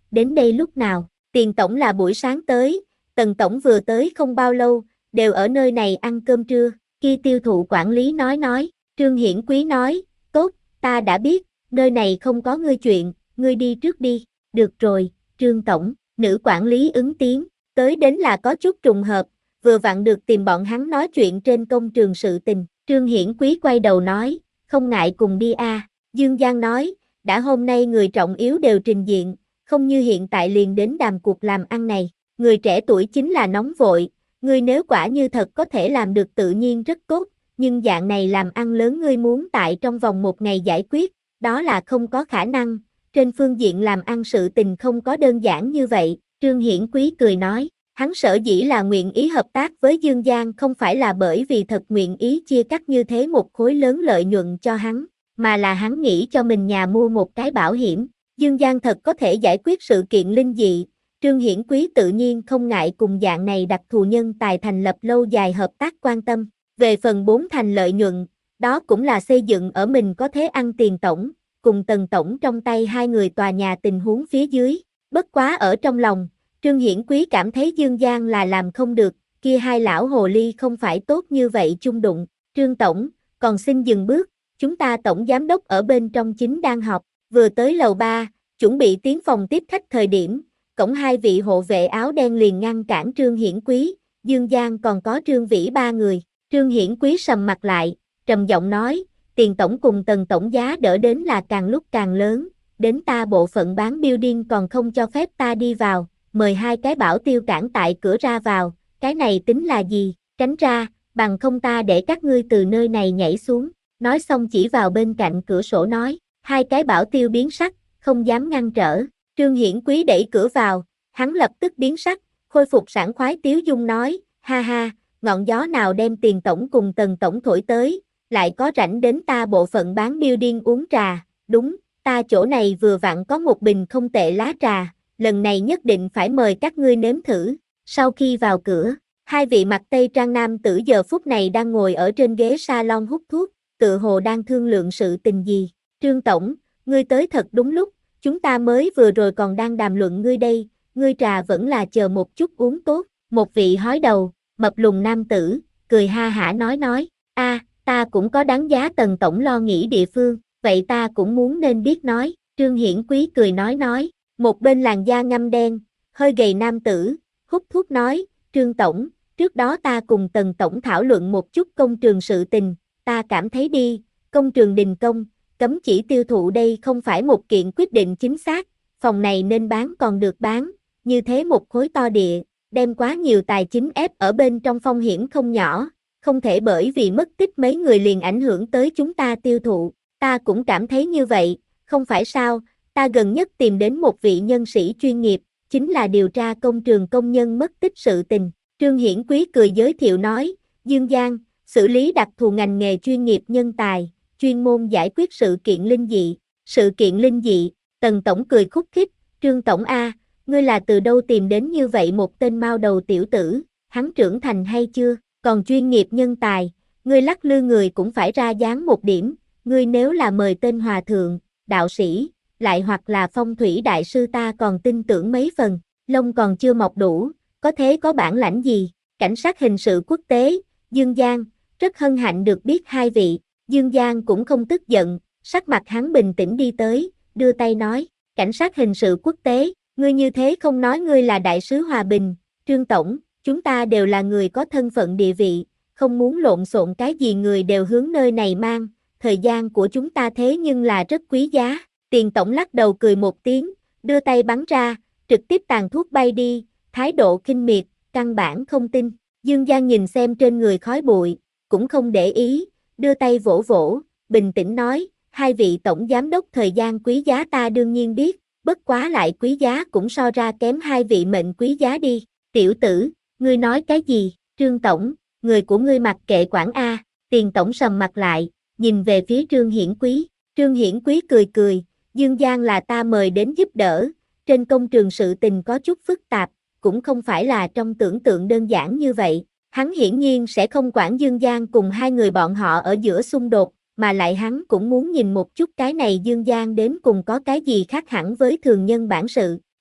đến đây lúc nào? Tiền tổng là buổi sáng tới, Tần tổng vừa tới không bao lâu, đều ở nơi này ăn cơm trưa. Kia tiêu thụ quản lý nói nói, Trương Hiển Quý nói, tốt, ta đã biết, nơi này không có ngươi chuyện, ngươi đi trước đi. Được rồi, Trương tổng, nữ quản lý ứng tiếng, tới đến là có chút trùng hợp, vừa vặn được tìm bọn hắn nói chuyện trên công trường sự tình. Trương Hiển Quý quay đầu nói, không ngại cùng đi a. À. Dương Giang nói, đã hôm nay người trọng yếu đều trình diện, không như hiện tại liền đến đàm cuộc làm ăn này. Người trẻ tuổi chính là nóng vội, ngươi nếu quả như thật có thể làm được tự nhiên rất tốt, nhưng dạng này làm ăn lớn ngươi muốn tại trong vòng một ngày giải quyết, đó là không có khả năng. Trên phương diện làm ăn sự tình không có đơn giản như vậy. Trương Hiển Quý cười nói, hắn sở dĩ là nguyện ý hợp tác với Dương Giang không phải là bởi vì thật nguyện ý chia cắt như thế một khối lớn lợi nhuận cho hắn, mà là hắn nghĩ cho mình nhà mua một cái bảo hiểm. Dương Giang thật có thể giải quyết sự kiện linh dị, Trương Hiển Quý tự nhiên không ngại cùng dạng này đặc thù nhân tài thành lập lâu dài hợp tác quan tâm. Về phần bốn thành lợi nhuận, đó cũng là xây dựng ở mình có thế ăn tiền tổng, cùng Tần tổng trong tay hai người tòa nhà tình huống phía dưới. Bất quá ở trong lòng, Trương Hiển Quý cảm thấy Dương Giang là làm không được, kia hai lão hồ ly không phải tốt như vậy chung đụng. Trương tổng, còn xin dừng bước, chúng ta tổng giám đốc ở bên trong chính đang họp, vừa tới lầu ba, chuẩn bị tiến phòng tiếp khách thời điểm, cổng hai vị hộ vệ áo đen liền ngăn cản Trương Hiển Quý, Dương Giang còn có Trương Vĩ ba người. Trương Hiển Quý sầm mặt lại, trầm giọng nói, tiền tổng cùng Tần tổng giá đỡ đến là càng lúc càng lớn, đến ta bộ phận bán building còn không cho phép ta đi vào, mời hai cái bảo tiêu cản tại cửa ra vào, cái này tính là gì, tránh ra, bằng không ta để các ngươi từ nơi này nhảy xuống. Nói xong chỉ vào bên cạnh cửa sổ nói, hai cái bảo tiêu biến sắc, không dám ngăn trở. Trương Hiển Quý đẩy cửa vào, hắn lập tức biến sắc, khôi phục sảng khoái tiếu dung nói, ha ha, ngọn gió nào đem tiền tổng cùng Tần tổng thổi tới, lại có rảnh đến ta bộ phận bán building uống trà, đúng, ta chỗ này vừa vặn có một bình không tệ lá trà, lần này nhất định phải mời các ngươi nếm thử. Sau khi vào cửa, hai vị mặc tây trang nam tử giờ phút này đang ngồi ở trên ghế salon hút thuốc, tự hồ đang thương lượng sự tình gì. Trương tổng, ngươi tới thật đúng lúc, chúng ta mới vừa rồi còn đang đàm luận ngươi đây, ngươi trà vẫn là chờ một chút uống tốt. Một vị hói đầu, mập lùn nam tử, cười ha hả nói nói, a, ta cũng có đáng giá Tần tổng lo nghĩ địa phương, vậy ta cũng muốn nên biết nói. Trương Hiển Quý cười nói nói, một bên làn da ngăm đen, hơi gầy nam tử, hút thuốc nói, Trương tổng, trước đó ta cùng Tần tổng thảo luận một chút công trường sự tình, ta cảm thấy đi, công trường đình công, cấm chỉ tiêu thụ đây không phải một kiện quyết định chính xác, phòng này nên bán còn được bán, như thế một khối to địa, đem quá nhiều tài chính ép ở bên trong phong hiểm không nhỏ, không thể bởi vì mất tích mấy người liền ảnh hưởng tới chúng ta tiêu thụ, ta cũng cảm thấy như vậy, không phải sao, ta gần nhất tìm đến một vị nhân sĩ chuyên nghiệp, chính là điều tra công trường công nhân mất tích sự tình. Trương Hiển Quý cười giới thiệu nói, Dương Giang, xử lý đặc thù ngành nghề chuyên nghiệp nhân tài, chuyên môn giải quyết sự kiện linh dị. Sự kiện linh dị, Tần tổng cười khúc khích, Trương tổng a, ngươi là từ đâu tìm đến như vậy một tên mao đầu tiểu tử, hắn trưởng thành hay chưa, còn chuyên nghiệp nhân tài, ngươi lắc lư người cũng phải ra dáng một điểm, ngươi nếu là mời tên hòa thượng, đạo sĩ, lại hoặc là phong thủy đại sư ta còn tin tưởng mấy phần, lông còn chưa mọc đủ, có thế có bản lãnh gì. Cảnh sát hình sự quốc tế, Dương Giang, rất hân hạnh được biết hai vị. Dương Giang cũng không tức giận, sắc mặt hắn bình tĩnh đi tới, đưa tay nói, cảnh sát hình sự quốc tế, ngươi như thế không nói ngươi là đại sứ hòa bình, Trương tổng, chúng ta đều là người có thân phận địa vị, không muốn lộn xộn cái gì người đều hướng nơi này mang, thời gian của chúng ta thế nhưng là rất quý giá. Tiền tổng lắc đầu cười một tiếng, đưa tay bắn ra, trực tiếp tàn thuốc bay đi, thái độ khinh miệt, căn bản không tin. Dương Giang nhìn xem trên người khói bụi, cũng không để ý, đưa tay vỗ vỗ, bình tĩnh nói, hai vị tổng giám đốc thời gian quý giá ta đương nhiên biết, bất quá lại quý giá cũng so ra kém hai vị mệnh quý giá đi. Tiểu tử, ngươi nói cái gì, Trương tổng, người của ngươi mặc kệ quản a. Tiền tổng sầm mặt lại, nhìn về phía Trương Hiển Quý. Trương Hiển Quý cười cười, Dương Giang là ta mời đến giúp đỡ, trên công trường sự tình có chút phức tạp, cũng không phải là trong tưởng tượng đơn giản như vậy. Hắn hiển nhiên sẽ không quản Dương Giang cùng hai người bọn họ ở giữa xung đột, mà lại hắn cũng muốn nhìn một chút cái này Dương Giang đến cùng có cái gì khác hẳn với thường nhân bản sự.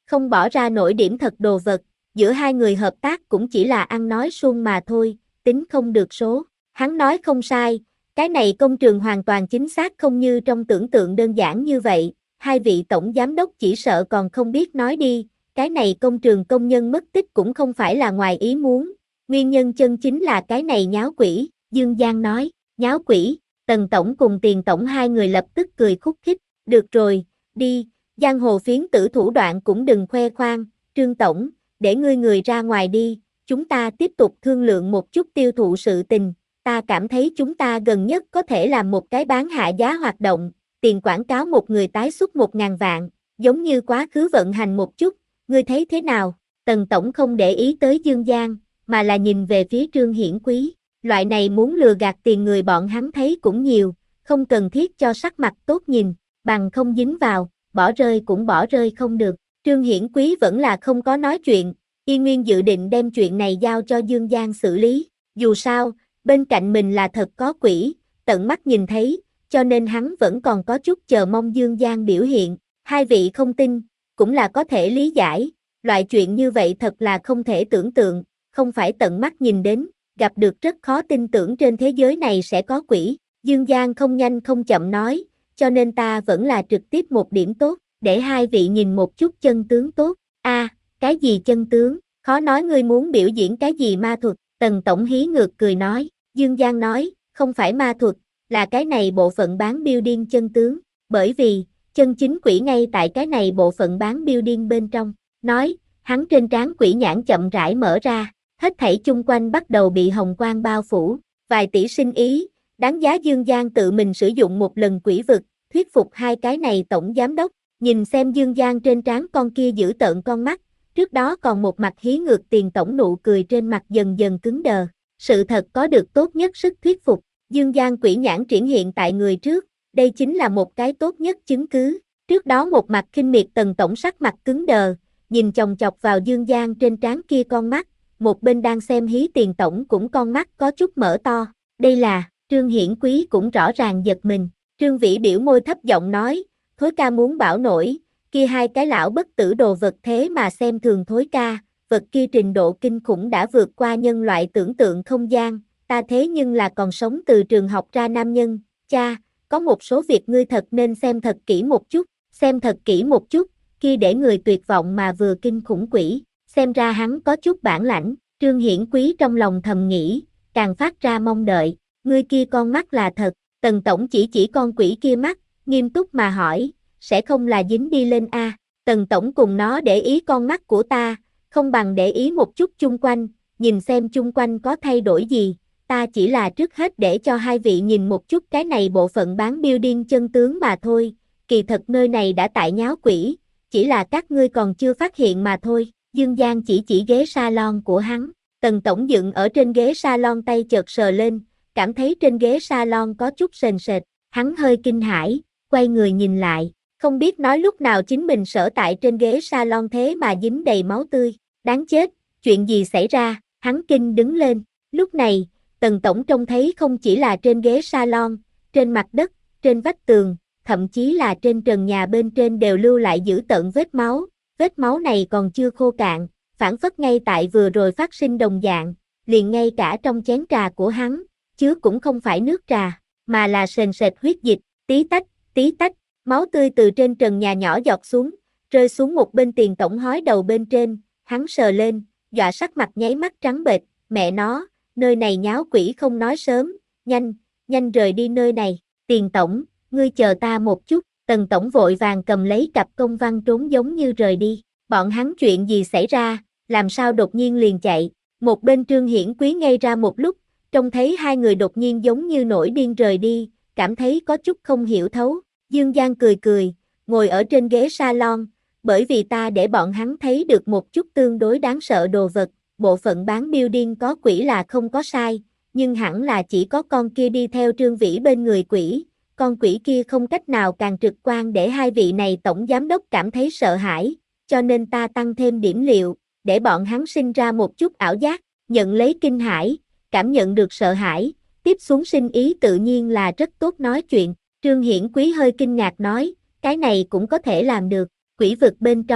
không bỏ ra nổi điểm thật đồ vật, giữa hai người hợp tác cũng chỉ là ăn nói suông mà thôi, tính không được số. Hắn nói không sai, cái này công trường hoàn toàn chính xác không như trong tưởng tượng đơn giản như vậy, hai vị tổng giám đốc chỉ sợ còn không biết nói đi, cái này công trường công nhân mất tích cũng không phải là ngoài ý muốn, nguyên nhân chân chính là cái này nháo quỷ, Dương Giang nói, nháo quỷ, Tần tổng cùng Tiền tổng hai người lập tức cười khúc khích, được rồi, đi, giang hồ phiến tử thủ đoạn cũng đừng khoe khoang, Trương tổng, để ngươi người ra ngoài đi, chúng ta tiếp tục thương lượng một chút tiêu thụ sự tình, ta cảm thấy chúng ta gần nhất có thể làm một cái bán hạ giá hoạt động, tiền quảng cáo một người tái xuất một ngàn vạn, giống như quá khứ vận hành một chút, ngươi thấy thế nào? Tần tổng không để ý tới Dương Giang, mà là nhìn về phía Trương Hiển Quý, loại này muốn lừa gạt tiền người bọn hắn thấy cũng nhiều, không cần thiết cho sắc mặt tốt nhìn, bằng không dính vào, bỏ rơi cũng bỏ rơi không được. Trương Hiển Quý vẫn là không có nói chuyện, y nguyên dự định đem chuyện này giao cho Dương Giang xử lý, dù sao, bên cạnh mình là thật có quỷ, tận mắt nhìn thấy, cho nên hắn vẫn còn có chút chờ mong Dương Giang biểu hiện, hai vị không tin, cũng là có thể lý giải, loại chuyện như vậy thật là không thể tưởng tượng, không phải tận mắt nhìn đến, gặp được rất khó tin tưởng trên thế giới này sẽ có quỷ, Dương Giang không nhanh không chậm nói, cho nên ta vẫn là trực tiếp một điểm tốt, để hai vị nhìn một chút chân tướng tốt, a à, cái gì chân tướng, khó nói ngươi muốn biểu diễn cái gì ma thuật, Tần tổng hí ngược cười nói, Dương Giang nói, không phải ma thuật, là cái này bộ phận bán building chân tướng, bởi vì, chân chính quỷ ngay tại cái này bộ phận bán building bên trong, nói, hắn trên trán quỷ nhãn chậm rãi mở ra, hết thảy chung quanh bắt đầu bị hồng quang bao phủ, vài tỷ sinh ý, đáng giá Dương Giang tự mình sử dụng một lần quỷ vực, thuyết phục hai cái này tổng giám đốc, nhìn xem Dương Giang trên trán con kia giữ tợn con mắt, trước đó còn một mặt hí ngược Tiền tổng nụ cười trên mặt dần dần cứng đờ, sự thật có được tốt nhất sức thuyết phục, Dương Giang quỷ nhãn triển hiện tại người trước, đây chính là một cái tốt nhất chứng cứ, trước đó một mặt khinh miệt Tần tổng sắc mặt cứng đờ, nhìn chòng chọc vào Dương Giang trên trán kia con mắt, một bên đang xem hí Tiền tổng cũng con mắt có chút mở to, đây là, Trương Hiển Quý cũng rõ ràng giật mình, Trương Vĩ biểu môi thấp giọng nói, Thối ca muốn bảo nổi, kia hai cái lão bất tử đồ vật thế mà xem thường Thối ca, vật kia trình độ kinh khủng đã vượt qua nhân loại tưởng tượng không gian, ta thế nhưng là còn sống từ trường học ra nam nhân, cha, có một số việc ngươi thật nên xem thật kỹ một chút, xem thật kỹ một chút, kia để người tuyệt vọng mà vừa kinh khủng quỷ, xem ra hắn có chút bản lãnh, Trương Hiển Quý trong lòng thầm nghĩ, càng phát ra mong đợi, ngươi kia con mắt là thật, Tần tổng chỉ chỉ con quỷ kia mắt, nghiêm túc mà hỏi, sẽ không là dính đi lên a? Tần tổng cùng nó để ý con mắt của ta, không bằng để ý một chút chung quanh, nhìn xem chung quanh có thay đổi gì, ta chỉ là trước hết để cho hai vị nhìn một chút cái này bộ phận bán building chân tướng mà thôi, kỳ thật nơi này đã tại nháo quỷ, chỉ là các ngươi còn chưa phát hiện mà thôi, Dương Giang chỉ chỉ ghế salon của hắn, Tần tổng dựng ở trên ghế salon tay chợt sờ lên, cảm thấy trên ghế salon có chút sền sệt, hắn hơi kinh hãi, quay người nhìn lại, không biết nói lúc nào chính mình sở tại trên ghế salon thế mà dính đầy máu tươi, đáng chết, chuyện gì xảy ra, hắn kinh đứng lên, lúc này, Tần tổng trông thấy không chỉ là trên ghế salon, trên mặt đất, trên vách tường, thậm chí là trên trần nhà bên trên đều lưu lại dữ tợn vết máu, vết máu này còn chưa khô cạn, phản phất ngay tại vừa rồi phát sinh đồng dạng, liền ngay cả trong chén trà của hắn, chứa cũng không phải nước trà, mà là sền sệt huyết dịch, tí tách, tí tách, máu tươi từ trên trần nhà nhỏ giọt xuống, rơi xuống một bên Tiền tổng hói đầu bên trên, hắn sờ lên, dọa sắc mặt nháy mắt trắng bệch, mẹ nó, nơi này nháo quỷ không nói sớm, nhanh, nhanh rời đi nơi này, Tiền tổng, ngươi chờ ta một chút, Tần tổng vội vàng cầm lấy cặp công văn trốn giống như rời đi, bọn hắn chuyện gì xảy ra, làm sao đột nhiên liền chạy, một bên Trương Hiển Quý ngây ra một lúc, trông thấy hai người đột nhiên giống như nổi điên rời đi, cảm thấy có chút không hiểu thấu, Dương Giang cười cười, ngồi ở trên ghế salon, bởi vì ta để bọn hắn thấy được một chút tương đối đáng sợ đồ vật, bộ phận bán building có quỷ là không có sai, nhưng hẳn là chỉ có con kia đi theo Trương Vĩ bên người quỷ, con quỷ kia không cách nào càng trực quan để hai vị này tổng giám đốc cảm thấy sợ hãi, cho nên ta tăng thêm điểm liệu, để bọn hắn sinh ra một chút ảo giác, nhận lấy kinh hãi, cảm nhận được sợ hãi, tiếp xuống sinh ý tự nhiên là rất tốt nói chuyện, Trương Hiển Quý hơi kinh ngạc nói, cái này cũng có thể làm được, quỷ vực bên trong,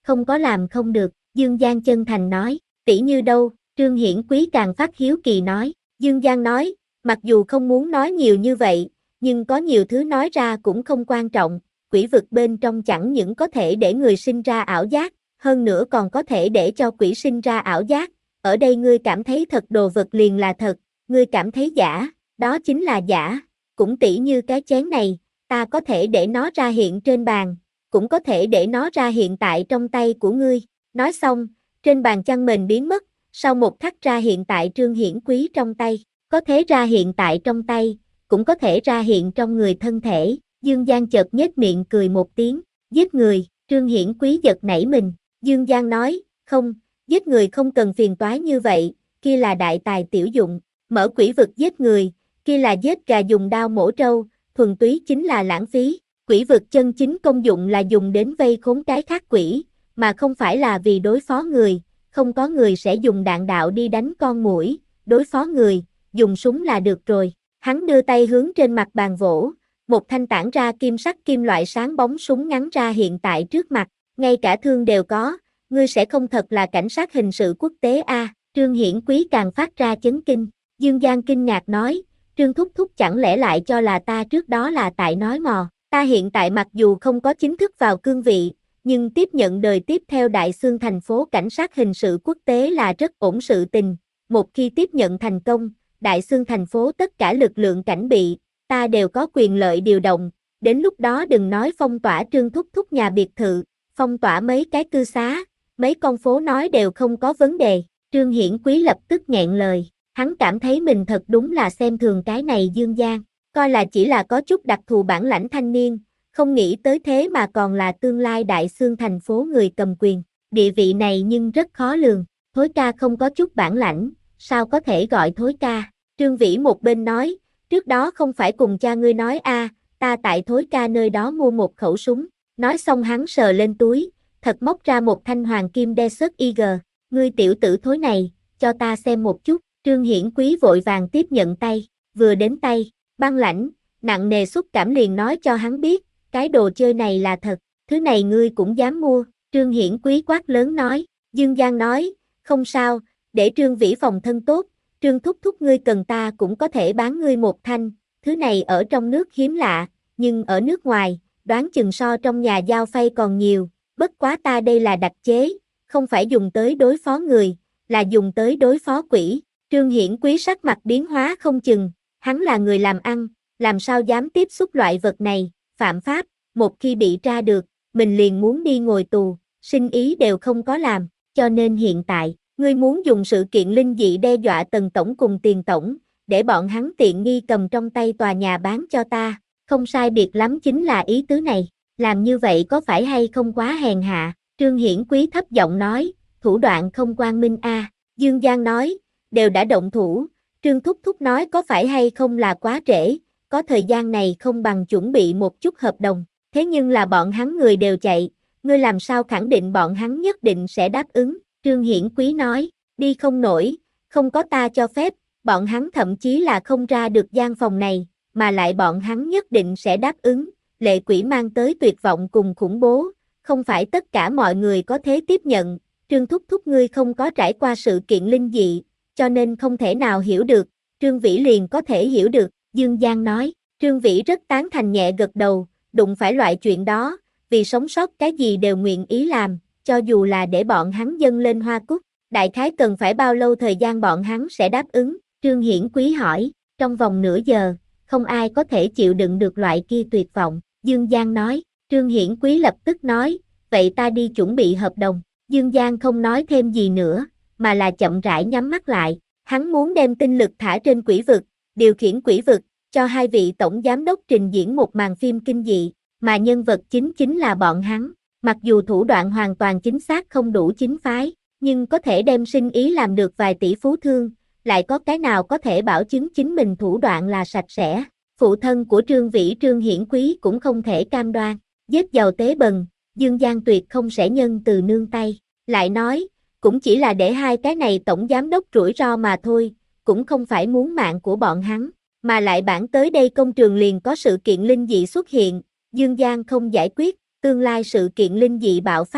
không có làm không được, Dương Giang chân thành nói, tỷ như đâu, Trương Hiển Quý càng phát hiếu kỳ nói, Dương Giang nói, mặc dù không muốn nói nhiều như vậy, nhưng có nhiều thứ nói ra cũng không quan trọng, quỷ vực bên trong chẳng những có thể để người sinh ra ảo giác, hơn nữa còn có thể để cho quỷ sinh ra ảo giác, ở đây ngươi cảm thấy thật đồ vật liền là thật, ngươi cảm thấy giả, đó chính là giả, cũng tỉ như cái chén này, ta có thể để nó ra hiện trên bàn, cũng có thể để nó ra hiện tại trong tay của ngươi, nói xong, trên bàn chăn mền biến mất, sau một khắc ra hiện tại Trương Hiển Quý trong tay, có thể ra hiện tại trong tay, cũng có thể ra hiện trong người thân thể, Dương Giang chợt nhếch miệng cười một tiếng, giết người, Trương Hiển Quý giật nảy mình, Dương Giang nói, không, giết người không cần phiền toái như vậy, kia là đại tài tiểu dụng, mở quỷ vực giết người, kia là giết gà dùng đao mổ trâu, thuần túy chính là lãng phí, quỷ vực chân chính công dụng là dùng đến vây khốn cái khác quỷ, mà không phải là vì đối phó người, không có người sẽ dùng đạn đạo đi đánh con muỗi, đối phó người, dùng súng là được rồi, hắn đưa tay hướng trên mặt bàn vỗ, một thanh tản ra kim sắc kim loại sáng bóng súng ngắn ra hiện tại trước mặt, ngay cả thương đều có, ngươi sẽ không thật là cảnh sát hình sự quốc tế a? À, Trương Hiển Quý càng phát ra chấn kinh, Dương Giang kinh ngạc nói, Trương Thúc Thúc chẳng lẽ lại cho là ta trước đó là tại nói mò, ta hiện tại mặc dù không có chính thức vào cương vị, nhưng tiếp nhận đời tiếp theo Đại Xương thành phố cảnh sát hình sự quốc tế là rất ổn sự tình, một khi tiếp nhận thành công, Đại Xương thành phố tất cả lực lượng cảnh bị, ta đều có quyền lợi điều động, đến lúc đó đừng nói phong tỏa Trương Thúc Thúc nhà biệt thự, phong tỏa mấy cái cư xá, mấy con phố nói đều không có vấn đề, Trương Hiển Quý lập tức nghẹn lời, hắn cảm thấy mình thật đúng là xem thường cái này Dương Giang, coi là chỉ là có chút đặc thù bản lãnh thanh niên, không nghĩ tới thế mà còn là tương lai Đại Xương thành phố người cầm quyền, địa vị này nhưng rất khó lường, Thối ca không có chút bản lãnh, sao có thể gọi Thối ca, Trương Vĩ một bên nói, trước đó không phải cùng cha ngươi nói a, à, ta tại Thối ca nơi đó mua một khẩu súng, nói xong hắn sờ lên túi, thật móc ra một thanh hoàng kim Desert Eagle, ngươi tiểu tử Thối này, cho ta xem một chút, Trương Hiển Quý vội vàng tiếp nhận tay, vừa đến tay, băng lãnh, nặng nề xúc cảm liền nói cho hắn biết, cái đồ chơi này là thật, thứ này ngươi cũng dám mua, Trương Hiển Quý quát lớn nói, Dương Giang nói, không sao, để Trương Vĩ phòng thân tốt, Trương Thúc Thúc ngươi cần ta cũng có thể bán ngươi một thanh, thứ này ở trong nước hiếm lạ, nhưng ở nước ngoài, đoán chừng so trong nhà giao phay còn nhiều, bất quá ta đây là đặc chế, không phải dùng tới đối phó người, là dùng tới đối phó quỷ, Trương Hiển Quý sắc mặt biến hóa không chừng, hắn là người làm ăn, làm sao dám tiếp xúc loại vật này, phạm pháp, một khi bị tra được, mình liền muốn đi ngồi tù, sinh ý đều không có làm, cho nên hiện tại, ngươi muốn dùng sự kiện linh dị đe dọa Tần Tổng cùng Tiền Tổng, để bọn hắn tiện nghi cầm trong tay tòa nhà bán cho ta, không sai biệt lắm chính là ý tứ này, làm như vậy có phải hay không quá hèn hạ, Trương Hiển Quý thấp giọng nói, thủ đoạn không quang minh a, à. Dương Giang nói, đều đã động thủ, Trương Thúc Thúc nói có phải hay không là quá trễ, có thời gian này không bằng chuẩn bị một chút hợp đồng, thế nhưng là bọn hắn người đều chạy, ngươi làm sao khẳng định bọn hắn nhất định sẽ đáp ứng, Trương Hiển Quý nói, đi không nổi, không có ta cho phép, bọn hắn thậm chí là không ra được gian phòng này, mà lại bọn hắn nhất định sẽ đáp ứng, lệ quỷ mang tới tuyệt vọng cùng khủng bố, không phải tất cả mọi người có thể tiếp nhận, Trương Thúc Thúc ngươi không có trải qua sự kiện linh dị, cho nên không thể nào hiểu được, Trương Vĩ liền có thể hiểu được, Dương Giang nói, Trương Vĩ rất tán thành nhẹ gật đầu, đụng phải loại chuyện đó, vì sống sót cái gì đều nguyện ý làm, cho dù là để bọn hắn dâng lên hoa cúc, đại khái cần phải bao lâu thời gian bọn hắn sẽ đáp ứng, Trương Hiển Quý hỏi, trong vòng nửa giờ, không ai có thể chịu đựng được loại kia tuyệt vọng, Dương Giang nói, Trương Hiển Quý lập tức nói, vậy ta đi chuẩn bị hợp đồng, Dương Giang không nói thêm gì nữa, mà là chậm rãi nhắm mắt lại, hắn muốn đem tinh lực thả trên quỷ vực, điều khiển quỷ vực, cho hai vị tổng giám đốc trình diễn một màn phim kinh dị, mà nhân vật chính chính là bọn hắn, mặc dù thủ đoạn hoàn toàn chính xác không đủ chính phái, nhưng có thể đem sinh ý làm được vài tỷ phú thương, lại có cái nào có thể bảo chứng chính mình thủ đoạn là sạch sẽ, phụ thân của Trương Vĩ Trương Hiển Quý cũng không thể cam đoan, giết giàu tế bần, Dương Giang tuyệt không sẽ nhân từ nương tay, lại nói, cũng chỉ là để hai cái này tổng giám đốc rủi ro mà thôi, cũng không phải muốn mạng của bọn hắn, mà lại bản tới đây công trường liền có sự kiện linh dị xuất hiện, Dương Giang không giải quyết, tương lai sự kiện linh dị bạo phát,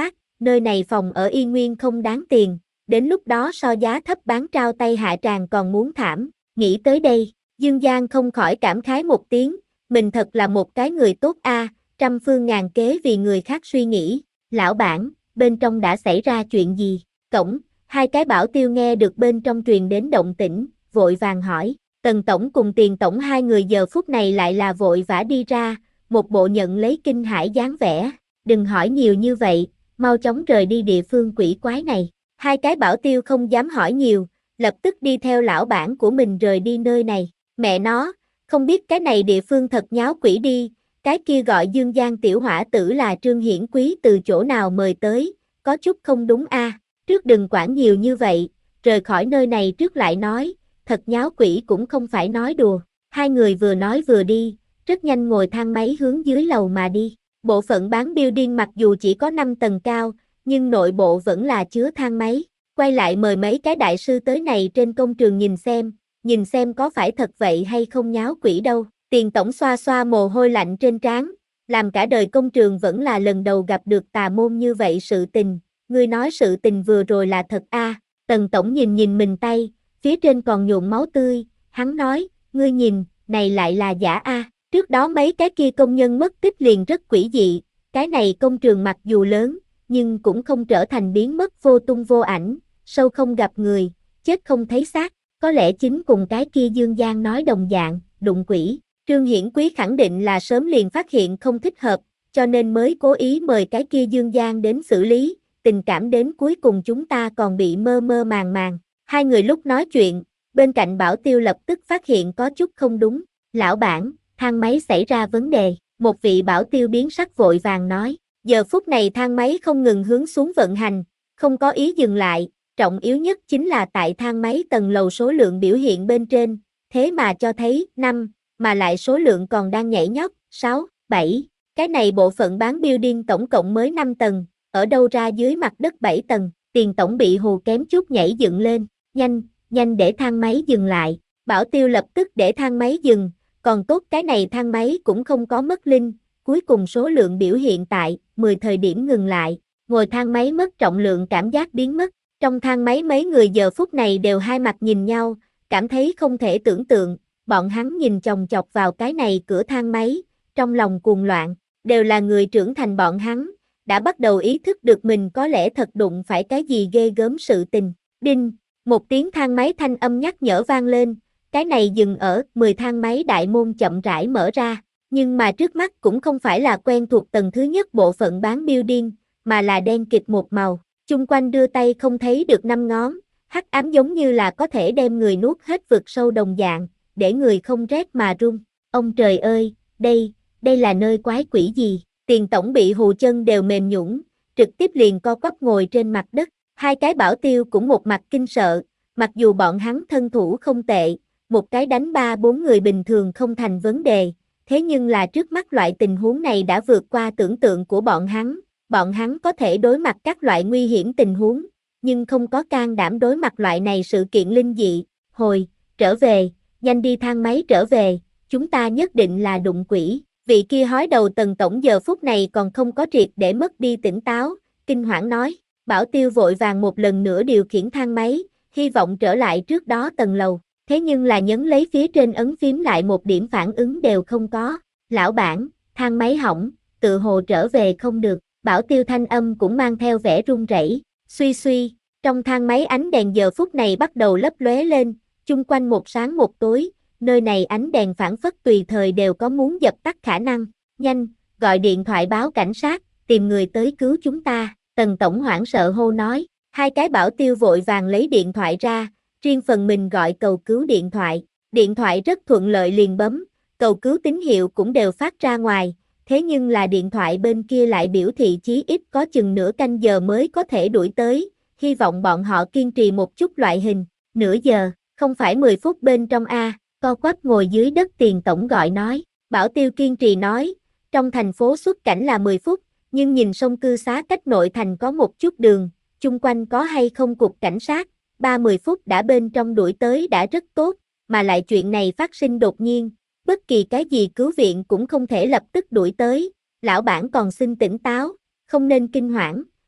nơi này phòng ở y nguyên không đáng tiền, đến lúc đó so giá thấp bán trao tay hạ tràng còn muốn thảm, nghĩ tới đây, Dương Giang không khỏi cảm khái một tiếng, mình thật là một cái người tốt a, trăm phương ngàn kế vì người khác suy nghĩ, lão bản, bên trong đã xảy ra chuyện gì, cổng, hai cái bảo tiêu nghe được bên trong truyền đến động tĩnh, vội vàng hỏi, Tần tổng cùng Tiền tổng hai người giờ phút này lại là vội vã đi ra, một bộ nhận lấy kinh hãi dáng vẻ, đừng hỏi nhiều như vậy, mau chóng rời đi địa phương quỷ quái này, hai cái bảo tiêu không dám hỏi nhiều, lập tức đi theo lão bản của mình rời đi nơi này, mẹ nó, không biết cái này địa phương thật nháo quỷ đi, cái kia gọi Dương Giang tiểu hỏa tử là Trương Hiển Quý từ chỗ nào mời tới, có chút không đúng a. Trước đừng quản nhiều như vậy, rời khỏi nơi này trước lại nói, thật nháo quỷ cũng không phải nói đùa, hai người vừa nói vừa đi, rất nhanh ngồi thang máy hướng dưới lầu mà đi, bộ phận bán building mặc dù chỉ có năm tầng cao, nhưng nội bộ vẫn là chứa thang máy, quay lại mời mấy cái đại sư tới này trên công trường nhìn xem, nhìn xem có phải thật vậy hay không nháo quỷ đâu, Tiền tổng xoa xoa mồ hôi lạnh trên trán, làm cả đời công trường vẫn là lần đầu gặp được tà môn như vậy sự tình, ngươi nói sự tình vừa rồi là thật a? À. Tần tổng nhìn nhìn mình tay, phía trên còn nhuộm máu tươi, hắn nói, ngươi nhìn, này lại là giả a. À. Trước đó mấy cái kia công nhân mất tích liền rất quỷ dị, cái này công trường mặc dù lớn, nhưng cũng không trở thành biến mất vô tung vô ảnh, sâu không gặp người, chết không thấy xác, có lẽ chính cùng cái kia Dương Giang nói đồng dạng, đụng quỷ. Trương Hiển Quý khẳng định là sớm liền phát hiện không thích hợp, cho nên mới cố ý mời cái kia Dương Giang đến xử lý, tình cảm đến cuối cùng chúng ta còn bị mơ mơ màng màng. Hai người lúc nói chuyện, bên cạnh Bảo Tiêu lập tức phát hiện có chút không đúng, lão bản, thang máy xảy ra vấn đề, một vị Bảo Tiêu biến sắc vội vàng nói, giờ phút này thang máy không ngừng hướng xuống vận hành, không có ý dừng lại, trọng yếu nhất chính là tại thang máy tầng lầu số lượng biểu hiện bên trên, thế mà cho thấy năm, mà lại số lượng còn đang nhảy nhót, sáu, bảy, cái này bộ phận bán building tổng cộng mới năm tầng, ở đâu ra dưới mặt đất bảy tầng, Tiền tổng bị hù kém chút nhảy dựng lên, nhanh, nhanh để thang máy dừng lại, Bảo Tiêu lập tức để thang máy dừng, còn tốt cái này thang máy cũng không có mất linh, cuối cùng số lượng biểu hiện tại mười thời điểm ngừng lại, ngồi thang máy mất trọng lượng cảm giác biến mất, trong thang máy mấy người giờ phút này đều hai mặt nhìn nhau, cảm thấy không thể tưởng tượng, bọn hắn nhìn chòng chọc vào cái này cửa thang máy, trong lòng cuồng loạn, đều là người trưởng thành bọn hắn, đã bắt đầu ý thức được mình có lẽ thật đụng phải cái gì ghê gớm sự tình. Đinh, một tiếng thang máy thanh âm nhắc nhở vang lên, cái này dừng ở mười thang máy đại môn chậm rãi mở ra, nhưng mà trước mắt cũng không phải là quen thuộc tầng thứ nhất bộ phận bán building, mà là đen kịt một màu, chung quanh đưa tay không thấy được năm ngón, hắc ám giống như là có thể đem người nuốt hết vực sâu đồng dạng, để người không rét mà run. Ông trời ơi, đây, đây là nơi quái quỷ gì? Tiền tổng bị hù chân đều mềm nhũn, trực tiếp liền co quắp ngồi trên mặt đất. Hai cái Bảo Tiêu cũng một mặt kinh sợ, mặc dù bọn hắn thân thủ không tệ, một cái đánh ba bốn người bình thường không thành vấn đề, thế nhưng là trước mắt loại tình huống này đã vượt qua tưởng tượng của bọn hắn. Bọn hắn có thể đối mặt các loại nguy hiểm tình huống, nhưng không có can đảm đối mặt loại này sự kiện linh dị. Hồi, trở về, nhanh đi thang máy trở về, chúng ta nhất định là đụng quỷ. Vị kia hói đầu Tần tổng giờ phút này còn không có triệt để mất đi tỉnh táo, kinh hoảng nói. Bảo Tiêu vội vàng một lần nữa điều khiển thang máy, hy vọng trở lại trước đó tầng lầu, thế nhưng là nhấn lấy phía trên ấn phím lại một điểm phản ứng đều không có. Lão bản, thang máy hỏng, tự hồ trở về không được. Bảo Tiêu thanh âm cũng mang theo vẻ run rẩy, suy suy, trong thang máy ánh đèn giờ phút này bắt đầu lấp lóe lên, chung quanh một sáng một tối, nơi này ánh đèn phản phất tùy thời đều có muốn dập tắt khả năng, nhanh, gọi điện thoại báo cảnh sát, tìm người tới cứu chúng ta, Tần tổng hoảng sợ hô nói, hai cái Bảo Tiêu vội vàng lấy điện thoại ra, riêng phần mình gọi cầu cứu điện thoại, điện thoại rất thuận lợi liền bấm, cầu cứu tín hiệu cũng đều phát ra ngoài. Thế nhưng là điện thoại bên kia lại biểu thị chí ít có chừng nửa canh giờ mới có thể đuổi tới, hy vọng bọn họ kiên trì một chút loại hình, nửa giờ, không phải mười phút bên trong a, co quắp ngồi dưới đất Tiền tổng gọi nói, Bảo Tiêu kiên trì nói, trong thành phố xuất cảnh là mười phút, nhưng nhìn sông cư xá cách nội thành có một chút đường, chung quanh có hay không cục cảnh sát, ba mươi phút đã bên trong đuổi tới đã rất tốt, mà lại chuyện này phát sinh đột nhiên. Bất kỳ cái gì cứu viện cũng không thể lập tức đuổi tới, lão bản còn xin tỉnh táo, không nên kinh hoảng,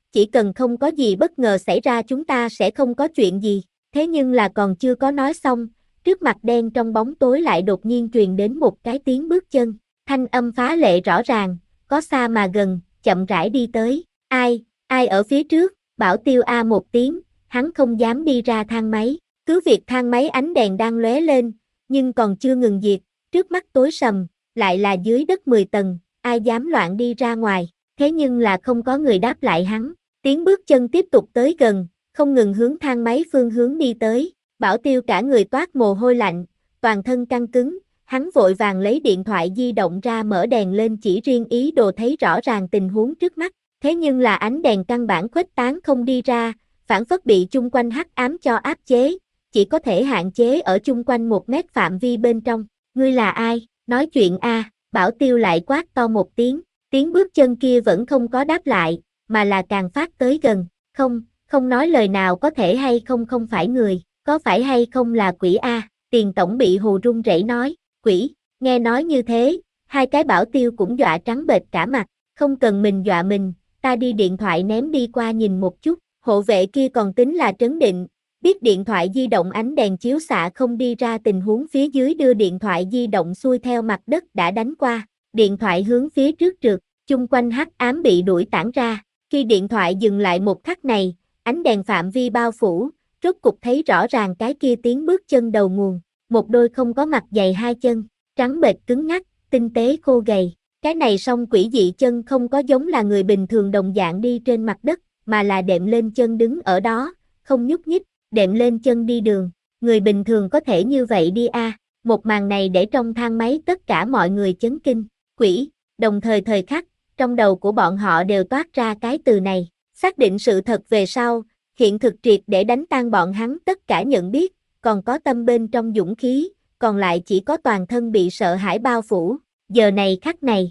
chỉ cần không có gì bất ngờ xảy ra chúng ta sẽ không có chuyện gì. Thế nhưng là còn chưa có nói xong, trước mặt đen trong bóng tối lại đột nhiên truyền đến một cái tiếng bước chân, thanh âm phá lệ rõ ràng, có xa mà gần, chậm rãi đi tới. Ai, ai ở phía trước? Bảo Tiêu a một tiếng, hắn không dám đi ra thang máy. Cứ việc thang máy ánh đèn đang lóe lên, nhưng còn chưa ngừng diệt, trước mắt tối sầm, lại là dưới đất mười tầng, ai dám loạn đi ra ngoài. Thế nhưng là không có người đáp lại hắn. Tiếng bước chân tiếp tục tới gần, không ngừng hướng thang máy phương hướng đi tới. Bảo Tiêu cả người toát mồ hôi lạnh, toàn thân căng cứng, hắn vội vàng lấy điện thoại di động ra mở đèn lên chỉ riêng ý đồ thấy rõ ràng tình huống trước mắt. Thế nhưng là ánh đèn căn bản khuếch tán không đi ra, phản phất bị chung quanh hắc ám cho áp chế, chỉ có thể hạn chế ở chung quanh một mét phạm vi bên trong. Ngươi là ai? Nói chuyện a, Bảo Tiêu lại quát to một tiếng, tiếng bước chân kia vẫn không có đáp lại, mà là càng phát tới gần. Không, không nói lời nào có thể hay không không phải người, có phải hay không là quỷ a? Tiền tổng bị hù run rẩy nói, quỷ. Nghe nói như thế, hai cái Bảo Tiêu cũng dọa trắng bệch cả mặt, không cần mình dọa mình, ta đi điện thoại ném đi qua nhìn một chút. Hộ vệ kia còn tính là trấn định, biết điện thoại di động ánh đèn chiếu xạ không đi ra tình huống phía dưới, đưa điện thoại di động xuôi theo mặt đất đã đánh qua, điện thoại hướng phía trước trượt, chung quanh hắc ám bị đuổi tản ra. Khi điện thoại dừng lại một khắc này, ánh đèn phạm vi bao phủ, rốt cục thấy rõ ràng cái kia tiếng bước chân đầu nguồn, một đôi không có mặt giày hai chân, trắng bệch cứng ngắc, tinh tế khô gầy. Cái này song quỷ dị chân không có giống là người bình thường đồng dạng đi trên mặt đất, mà là đệm lên chân đứng ở đó, không nhúc nhích, đệm lên chân đi đường. Người bình thường có thể như vậy đi a? À. Một màn này để trong thang máy tất cả mọi người chấn kinh. Quỷ, đồng thời thời khắc, trong đầu của bọn họ đều toát ra cái từ này. Xác định sự thật về sau, hiện thực triệt để đánh tan bọn hắn tất cả nhận biết, còn có tâm bên trong dũng khí, còn lại chỉ có toàn thân bị sợ hãi bao phủ. Giờ này khắc này,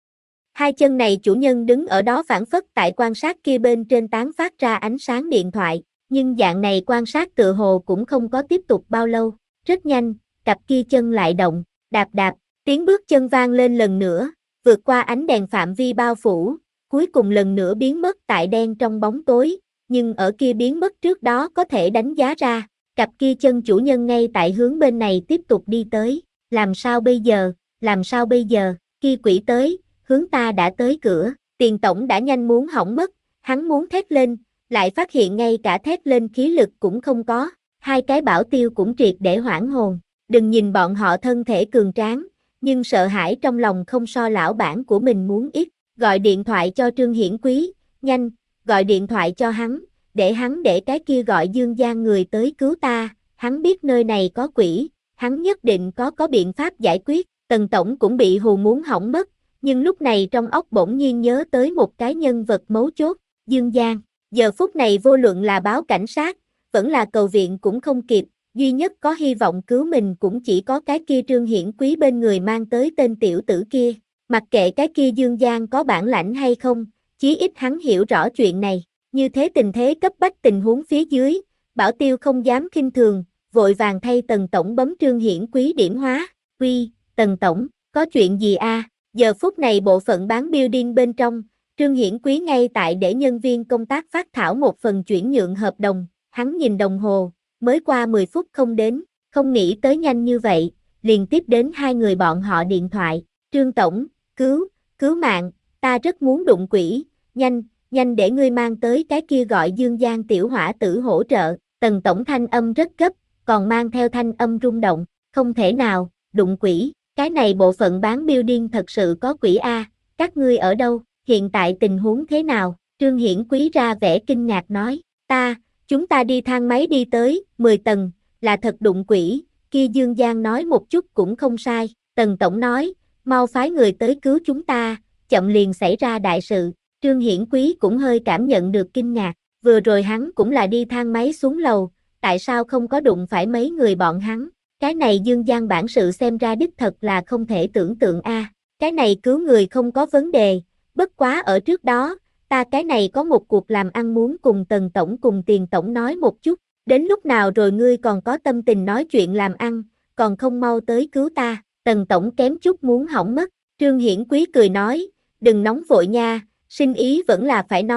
hai chân này chủ nhân đứng ở đó phảng phất tại quan sát kia bên trên tán phát ra ánh sáng điện thoại, nhưng dạng này quan sát tựa hồ cũng không có tiếp tục bao lâu. Rất nhanh, cặp kia chân lại động, đạp đạp, tiếng bước chân vang lên lần nữa, vượt qua ánh đèn phạm vi bao phủ, cuối cùng lần nữa biến mất tại đen trong bóng tối, nhưng ở kia biến mất trước đó có thể đánh giá ra, cặp kia chân chủ nhân ngay tại hướng bên này tiếp tục đi tới. Làm sao bây giờ, làm sao bây giờ, kia quỷ tới, hướng ta đã tới cửa, Tiền tổng đã nhanh muốn hỏng mất, hắn muốn thét lên, lại phát hiện ngay cả thét lên khí lực cũng không có, hai cái Bảo Tiêu cũng triệt để hoảng hồn. Đừng nhìn bọn họ thân thể cường tráng, nhưng sợ hãi trong lòng không so lão bản của mình muốn ít. Gọi điện thoại cho Trương Hiển Quý, nhanh, gọi điện thoại cho hắn, để hắn để cái kia gọi Dương Giang người tới cứu ta, hắn biết nơi này có quỷ, hắn nhất định có có biện pháp giải quyết. Tần tổng cũng bị hù muốn hỏng mất, nhưng lúc này trong óc bỗng nhiên nhớ tới một cái nhân vật mấu chốt, Dương Giang. Giờ phút này vô luận là báo cảnh sát, vẫn là cầu viện cũng không kịp, duy nhất có hy vọng cứu mình cũng chỉ có cái kia Trương Hiển Quý bên người mang tới tên tiểu tử kia. Mặc kệ cái kia Dương Giang có bản lãnh hay không, chí ít hắn hiểu rõ chuyện này. Như thế tình thế cấp bách tình huống phía dưới, Bảo Tiêu không dám khinh thường, vội vàng thay Tần tổng bấm Trương Hiển Quý điểm hóa. Uy, Tần tổng, có chuyện gì a? À? Giờ phút này bộ phận bán building bên trong, Trương Hiển Quý ngay tại để nhân viên công tác phát thảo một phần chuyển nhượng hợp đồng, hắn nhìn đồng hồ, mới qua mười phút không đến, không nghĩ tới nhanh như vậy, liền tiếp đến hai người bọn họ điện thoại. Trương tổng, cứu, cứu mạng, ta rất muốn đụng quỷ, nhanh, nhanh để ngươi mang tới cái kia gọi Dương Giang tiểu hỏa tử hỗ trợ. Tần tổng thanh âm rất gấp, còn mang theo thanh âm rung động, không thể nào, đụng quỷ, cái này bộ phận bán building thật sự có quỷ a, các ngươi ở đâu, hiện tại tình huống thế nào? Trương Hiển Quý ra vẻ kinh ngạc nói, ta, chúng ta đi thang máy đi tới, mười tầng, là thật đụng quỷ, kia Dương Giang nói một chút cũng không sai. Tần tổng nói, mau phái người tới cứu chúng ta, chậm liền xảy ra đại sự. Trương Hiển Quý cũng hơi cảm nhận được kinh ngạc, vừa rồi hắn cũng là đi thang máy xuống lầu, tại sao không có đụng phải mấy người bọn hắn? Cái này Dương Giang bản sự xem ra đích thật là không thể tưởng tượng a. À. Cái này cứu người không có vấn đề, bất quá ở trước đó, ta cái này có một cuộc làm ăn muốn cùng Tần tổng cùng Tiền tổng nói một chút, đến lúc nào rồi ngươi còn có tâm tình nói chuyện làm ăn, còn không mau tới cứu ta. Tần tổng kém chút muốn hỏng mất. Trương Hiển Quý cười nói, đừng nóng vội nha, sinh ý vẫn là phải nói,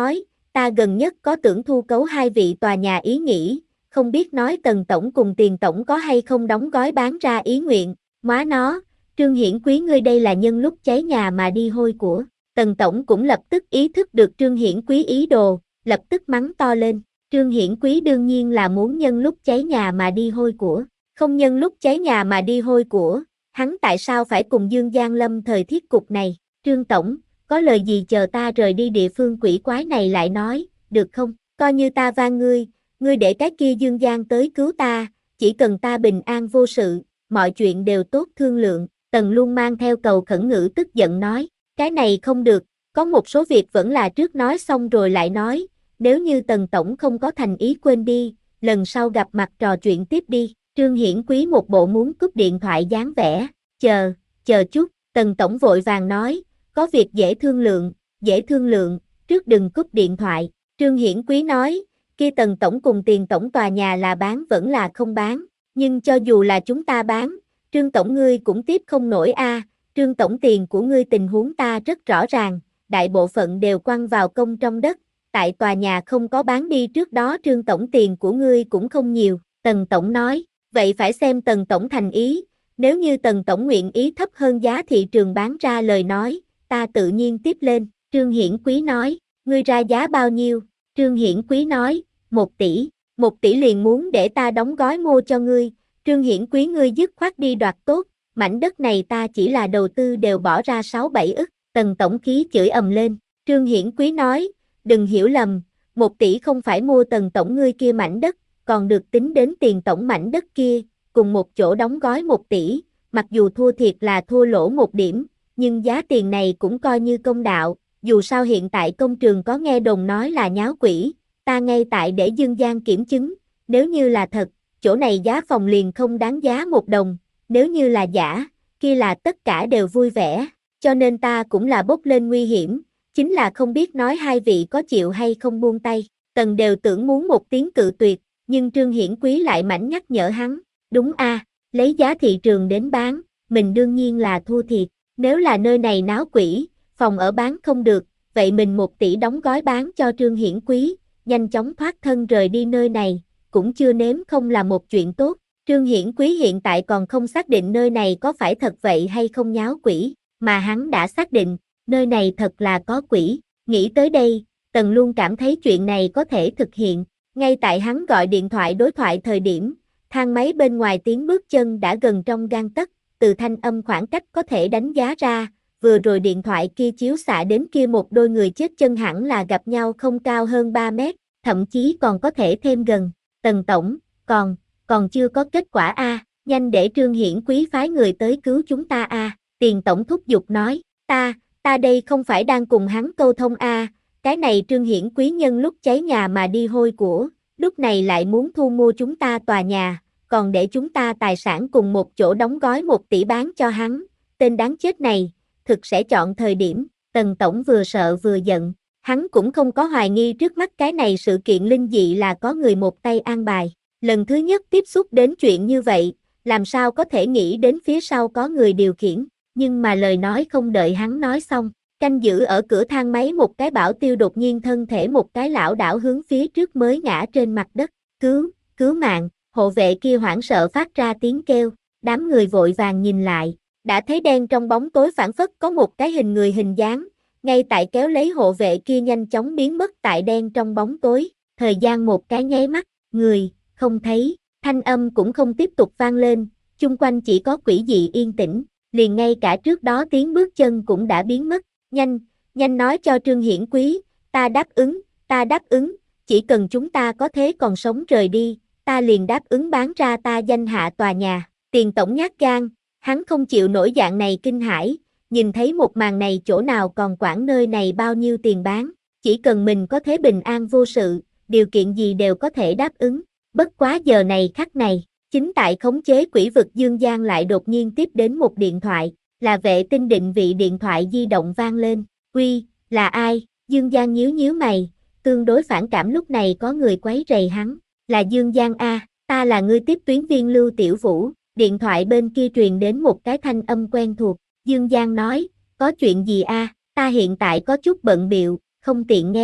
ta gần nhất có tưởng thu cấu hai vị tòa nhà ý nghĩ, không biết nói Tần tổng cùng Tiền tổng có hay không đóng gói bán ra ý nguyện, móa nó, Trương Hiển Quý ngươi đây là nhân lúc cháy nhà mà đi hôi của. Tần tổng cũng lập tức ý thức được Trương Hiển Quý ý đồ, lập tức mắng to lên. Trương Hiển Quý đương nhiên là muốn nhân lúc cháy nhà mà đi hôi của, không nhân lúc cháy nhà mà đi hôi của, hắn tại sao phải cùng Dương Giang lâm thời thiết cục này. Trương tổng, có lời gì chờ ta rời đi địa phương quỷ quái này lại nói, được không? Coi như ta van ngươi, ngươi để cái kia Dương Giang tới cứu ta, chỉ cần ta bình an vô sự, mọi chuyện đều tốt thương lượng. Tần Luân mang theo cầu khẩn ngữ tức giận nói, cái này không được, có một số việc vẫn là trước nói xong rồi lại nói, nếu như Tần tổng không có thành ý quên đi, lần sau gặp mặt trò chuyện tiếp đi. Trương Hiển Quý một bộ muốn cúp điện thoại dáng vẻ, chờ, chờ chút, Tần tổng vội vàng nói, có việc dễ thương lượng, dễ thương lượng, trước đừng cúp điện thoại. Trương Hiển Quý nói, kia Tần tổng cùng Tiền tổng tòa nhà là bán vẫn là không bán, nhưng cho dù là chúng ta bán, Trương tổng ngươi cũng tiếp không nổi a. À, Trương tổng tiền của ngươi tình huống ta rất rõ ràng, đại bộ phận đều quăng vào công trong đất, tại tòa nhà không có bán đi trước đó Trương tổng tiền của ngươi cũng không nhiều. Tần tổng nói, vậy phải xem Tần tổng thành ý, nếu như Tần tổng nguyện ý thấp hơn giá thị trường bán ra lời nói, ta tự nhiên tiếp lên. Trương Hiển Quý nói, ngươi ra giá bao nhiêu? Trương Hiển Quý nói, một tỷ, một tỷ liền muốn để ta đóng gói mua cho ngươi. Trương Hiển Quý ngươi dứt khoát đi đoạt tốt, mảnh đất này ta chỉ là đầu tư đều bỏ ra sáu bảy ức. Tần tổng khí chửi ầm lên. Trương Hiển Quý nói, đừng hiểu lầm, một tỷ không phải mua Tần tổng ngươi kia mảnh đất, còn được tính đến Tiền tổng mảnh đất kia, cùng một chỗ đóng gói một tỷ, mặc dù thua thiệt là thua lỗ một điểm, nhưng giá tiền này cũng coi như công đạo, dù sao hiện tại công trường có nghe đồn nói là nháo quỷ, ta ngay tại để Dương Giang kiểm chứng, nếu như là thật, chỗ này giá phòng liền không đáng giá một đồng, nếu như là giả, kia là tất cả đều vui vẻ, cho nên ta cũng là bốc lên nguy hiểm, chính là không biết nói hai vị có chịu hay không buông tay. Tần đều tưởng muốn một tiếng cự tuyệt, nhưng Trương Hiển Quý lại mảnh nhắc nhở hắn, đúng a, à, lấy giá thị trường đến bán, mình đương nhiên là thua thiệt, nếu là nơi này náo quỷ, phòng ở bán không được, vậy mình một tỷ đóng gói bán cho Trương Hiển Quý, nhanh chóng thoát thân rời đi nơi này, cũng chưa nếm không là một chuyện tốt. Trương Hiển Quý hiện tại còn không xác định nơi này có phải thật vậy hay không nháo quỷ, mà hắn đã xác định, nơi này thật là có quỷ. Nghĩ tới đây, Tần luôn cảm thấy chuyện này có thể thực hiện. Ngay tại hắn gọi điện thoại đối thoại thời điểm, thang máy bên ngoài tiếng bước chân đã gần trong gang tấc, từ thanh âm khoảng cách có thể đánh giá ra, vừa rồi điện thoại kia chiếu xạ đến kia một đôi người chết chân hẳn là gặp nhau không cao hơn ba mét, thậm chí còn có thể thêm gần. Tần tổng, còn, còn chưa có kết quả a, à, nhanh để Trương Hiển Quý phái người tới cứu chúng ta a. À. Tiền tổng thúc giục nói, ta, ta đây không phải đang cùng hắn câu thông a, à, cái này Trương Hiển Quý nhân lúc cháy nhà mà đi hôi của, lúc này lại muốn thu mua chúng ta tòa nhà, còn để chúng ta tài sản cùng một chỗ đóng gói một tỷ bán cho hắn, tên đáng chết này, thực sẽ chọn thời điểm. Tần tổng vừa sợ vừa giận, hắn cũng không có hoài nghi trước mắt cái này sự kiện linh dị là có người một tay an bài, lần thứ nhất tiếp xúc đến chuyện như vậy, làm sao có thể nghĩ đến phía sau có người điều khiển, nhưng mà lời nói không đợi hắn nói xong, canh giữ ở cửa thang máy một cái bảo tiêu đột nhiên thân thể một cái lảo đảo hướng phía trước mới ngã trên mặt đất, cứu, cứu mạng, hộ vệ kia hoảng sợ phát ra tiếng kêu, đám người vội vàng nhìn lại, đã thấy đen trong bóng tối phảng phất có một cái hình người hình dáng, ngay tại kéo lấy hộ vệ kia nhanh chóng biến mất tại đen trong bóng tối, thời gian một cái nháy mắt, người, không thấy, thanh âm cũng không tiếp tục vang lên, chung quanh chỉ có quỷ dị yên tĩnh, liền ngay cả trước đó tiếng bước chân cũng đã biến mất, nhanh, nhanh nói cho Trương Hiển Quý, ta đáp ứng, ta đáp ứng, chỉ cần chúng ta có thế còn sống rời đi, ta liền đáp ứng bán ra ta danh hạ tòa nhà. Tiền tổng nhát gan, hắn không chịu nổi dạng này kinh hãi, nhìn thấy một màn này chỗ nào còn quản nơi này bao nhiêu tiền bán, chỉ cần mình có thế bình an vô sự, điều kiện gì đều có thể đáp ứng. Bất quá giờ này khắc này, chính tại khống chế quỷ vực Dương Giang lại đột nhiên tiếp đến một điện thoại, là vệ tinh định vị điện thoại di động vang lên, uy, là ai? Dương Giang nhíu nhíu mày, tương đối phản cảm lúc này có người quấy rầy hắn, là Dương Giang a, ta là ngươi tiếp tuyến viên Lưu Tiểu Vũ. Điện thoại bên kia truyền đến một cái thanh âm quen thuộc, Dương Giang nói, có chuyện gì a? À? Ta hiện tại có chút bận bịu, không tiện nghe,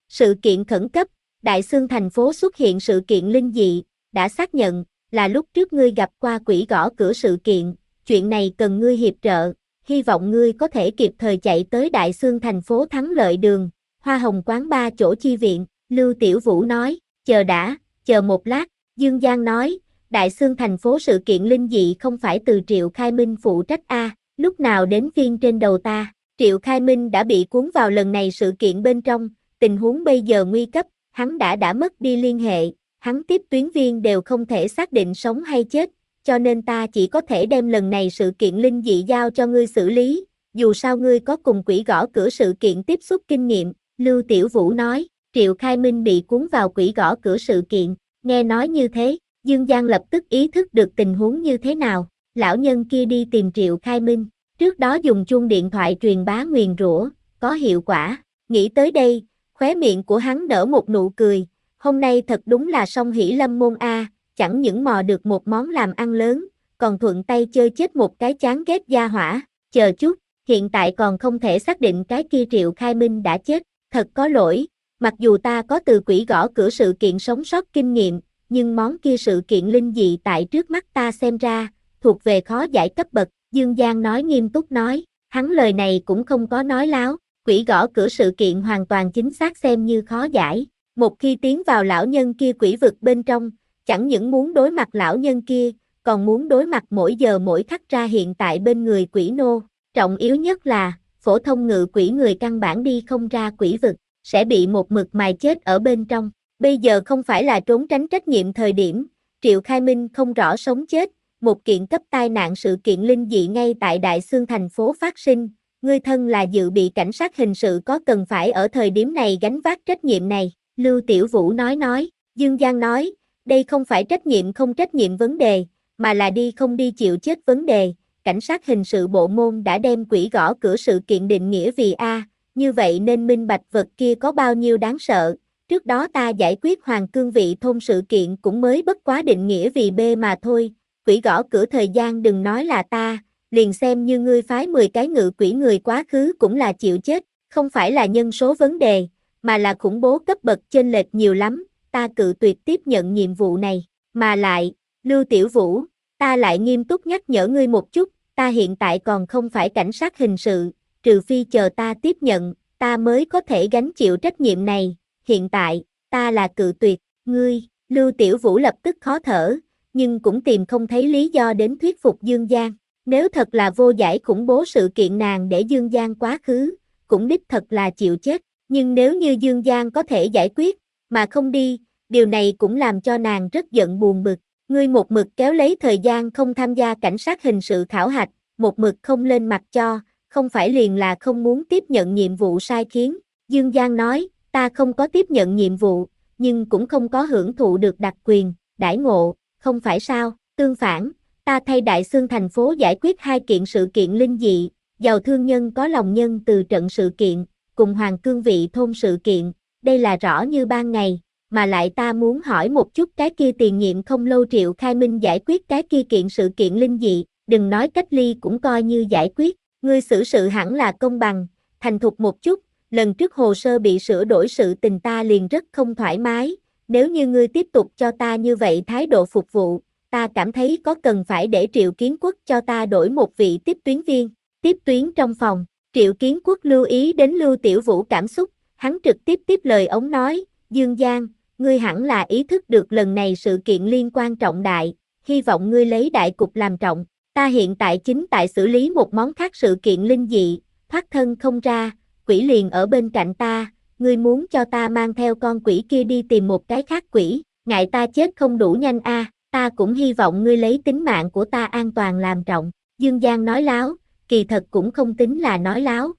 Sự kiện khẩn cấp, Đại Xương thành phố xuất hiện sự kiện linh dị, đã xác nhận, là lúc trước ngươi gặp qua quỷ gõ cửa sự kiện, chuyện này cần ngươi hiệp trợ, hy vọng ngươi có thể kịp thời chạy tới Đại Xương thành phố Thắng Lợi Đường, Hoa Hồng quán ba chỗ chi viện, Lưu Tiểu Vũ nói, chờ đã, chờ một lát, Dương Giang nói, Đại Xương thành phố sự kiện linh dị không phải từ Triệu Khai Minh phụ trách a, lúc nào đến phiên trên đầu ta, Triệu Khai Minh đã bị cuốn vào lần này sự kiện bên trong, tình huống bây giờ nguy cấp, hắn đã đã mất đi liên hệ, hắn tiếp tuyến viên đều không thể xác định sống hay chết, cho nên ta chỉ có thể đem lần này sự kiện linh dị giao cho ngươi xử lý, dù sao ngươi có cùng quỷ gõ cửa sự kiện tiếp xúc kinh nghiệm, Lưu Tiểu Vũ nói, Triệu Khai Minh bị cuốn vào quỷ gõ cửa sự kiện, nghe nói như thế, Dương Giang lập tức ý thức được tình huống như thế nào, lão nhân kia đi tìm Triệu Khai Minh, trước đó dùng chuông điện thoại truyền bá nguyền rủa, có hiệu quả, nghĩ tới đây, khóe miệng của hắn nở một nụ cười, hôm nay thật đúng là song hỷ lâm môn a, chẳng những mò được một món làm ăn lớn, còn thuận tay chơi chết một cái chán ghét gia hỏa, chờ chút, hiện tại còn không thể xác định cái kia Triệu Khai Minh đã chết, thật có lỗi, mặc dù ta có từ quỷ gõ cửa sự kiện sống sót kinh nghiệm, nhưng món kia sự kiện linh dị tại trước mắt ta xem ra, thuộc về khó giải cấp bậc, Dương Giang nói nghiêm túc nói, hắn lời này cũng không có nói láo, quỷ gõ cửa sự kiện hoàn toàn chính xác xem như khó giải, một khi tiến vào lão nhân kia quỷ vực bên trong, chẳng những muốn đối mặt lão nhân kia, còn muốn đối mặt mỗi giờ mỗi khắc ra hiện tại bên người quỷ nô, trọng yếu nhất là, phổ thông ngự quỷ người căn bản đi không ra quỷ vực, sẽ bị một mực mài chết ở bên trong, bây giờ không phải là trốn tránh trách nhiệm thời điểm, Triệu Khai Minh không rõ sống chết, một kiện cấp tai nạn sự kiện linh dị ngay tại Đại Xương thành phố phát sinh, ngươi thân là dự bị cảnh sát hình sự có cần phải ở thời điểm này gánh vác trách nhiệm này, Lưu Tiểu Vũ nói nói, Dương Giang nói, đây không phải trách nhiệm không trách nhiệm vấn đề, mà là đi không đi chịu chết vấn đề, cảnh sát hình sự bộ môn đã đem quỷ gõ cửa sự kiện định nghĩa vì A, như vậy nên minh bạch vật kia có bao nhiêu đáng sợ, trước đó ta giải quyết Hoàng Cương Vị thôn sự kiện cũng mới bất quá định nghĩa vì B mà thôi, quỷ gõ cửa thời gian đừng nói là ta, liền xem như ngươi phái mười cái ngự quỷ người quá khứ cũng là chịu chết, không phải là nhân số vấn đề, mà là khủng bố cấp bậc chênh lệch nhiều lắm, ta cự tuyệt tiếp nhận nhiệm vụ này, mà lại, Lưu Tiểu Vũ, ta lại nghiêm túc nhắc nhở ngươi một chút, ta hiện tại còn không phải cảnh sát hình sự, trừ phi chờ ta tiếp nhận, ta mới có thể gánh chịu trách nhiệm này, hiện tại, ta là cự tuyệt, ngươi, Lưu Tiểu Vũ lập tức khó thở, nhưng cũng tìm không thấy lý do đến thuyết phục Dương Giang, nếu thật là vô giải khủng bố sự kiện nàng để Dương Giang quá khứ, cũng đích thật là chịu chết, nhưng nếu như Dương Giang có thể giải quyết, mà không đi, điều này cũng làm cho nàng rất giận buồn bực, ngươi một mực kéo lấy thời gian không tham gia cảnh sát hình sự khảo hạch, một mực không lên mặt cho, không phải liền là không muốn tiếp nhận nhiệm vụ sai khiến, Dương Giang nói, ta không có tiếp nhận nhiệm vụ, nhưng cũng không có hưởng thụ được đặc quyền, đãi ngộ, không phải sao, tương phản, ta thay Đại Xương thành phố giải quyết hai kiện sự kiện linh dị, giàu thương nhân có lòng nhân từ trận sự kiện, cùng Hoàng Cương Vị thôn sự kiện, đây là rõ như ban ngày, mà lại ta muốn hỏi một chút cái kia tiền nhiệm không lâu Triệu Khai Minh giải quyết cái kia kiện sự kiện linh dị, đừng nói cách ly cũng coi như giải quyết, ngươi xử sự hẳn là công bằng, thành thục một chút, lần trước hồ sơ bị sửa đổi sự tình ta liền rất không thoải mái, nếu như ngươi tiếp tục cho ta như vậy thái độ phục vụ, ta cảm thấy có cần phải để Triệu Kiến Quốc cho ta đổi một vị tiếp tuyến viên, tiếp tuyến trong phòng, Triệu Kiến Quốc lưu ý đến Lưu Tiểu Vũ cảm xúc, hắn trực tiếp tiếp lời ống nói, Dương Giang, ngươi hẳn là ý thức được lần này sự kiện liên quan trọng đại, hy vọng ngươi lấy đại cục làm trọng, ta hiện tại chính tại xử lý một món khác sự kiện linh dị, thoát thân không ra, quỷ liền ở bên cạnh ta, ngươi muốn cho ta mang theo con quỷ kia đi tìm một cái khác quỷ, ngại ta chết không đủ nhanh a, à, ta cũng hy vọng ngươi lấy tính mạng của ta an toàn làm trọng, Dương Giang nói láo, kỳ thật cũng không tính là nói láo.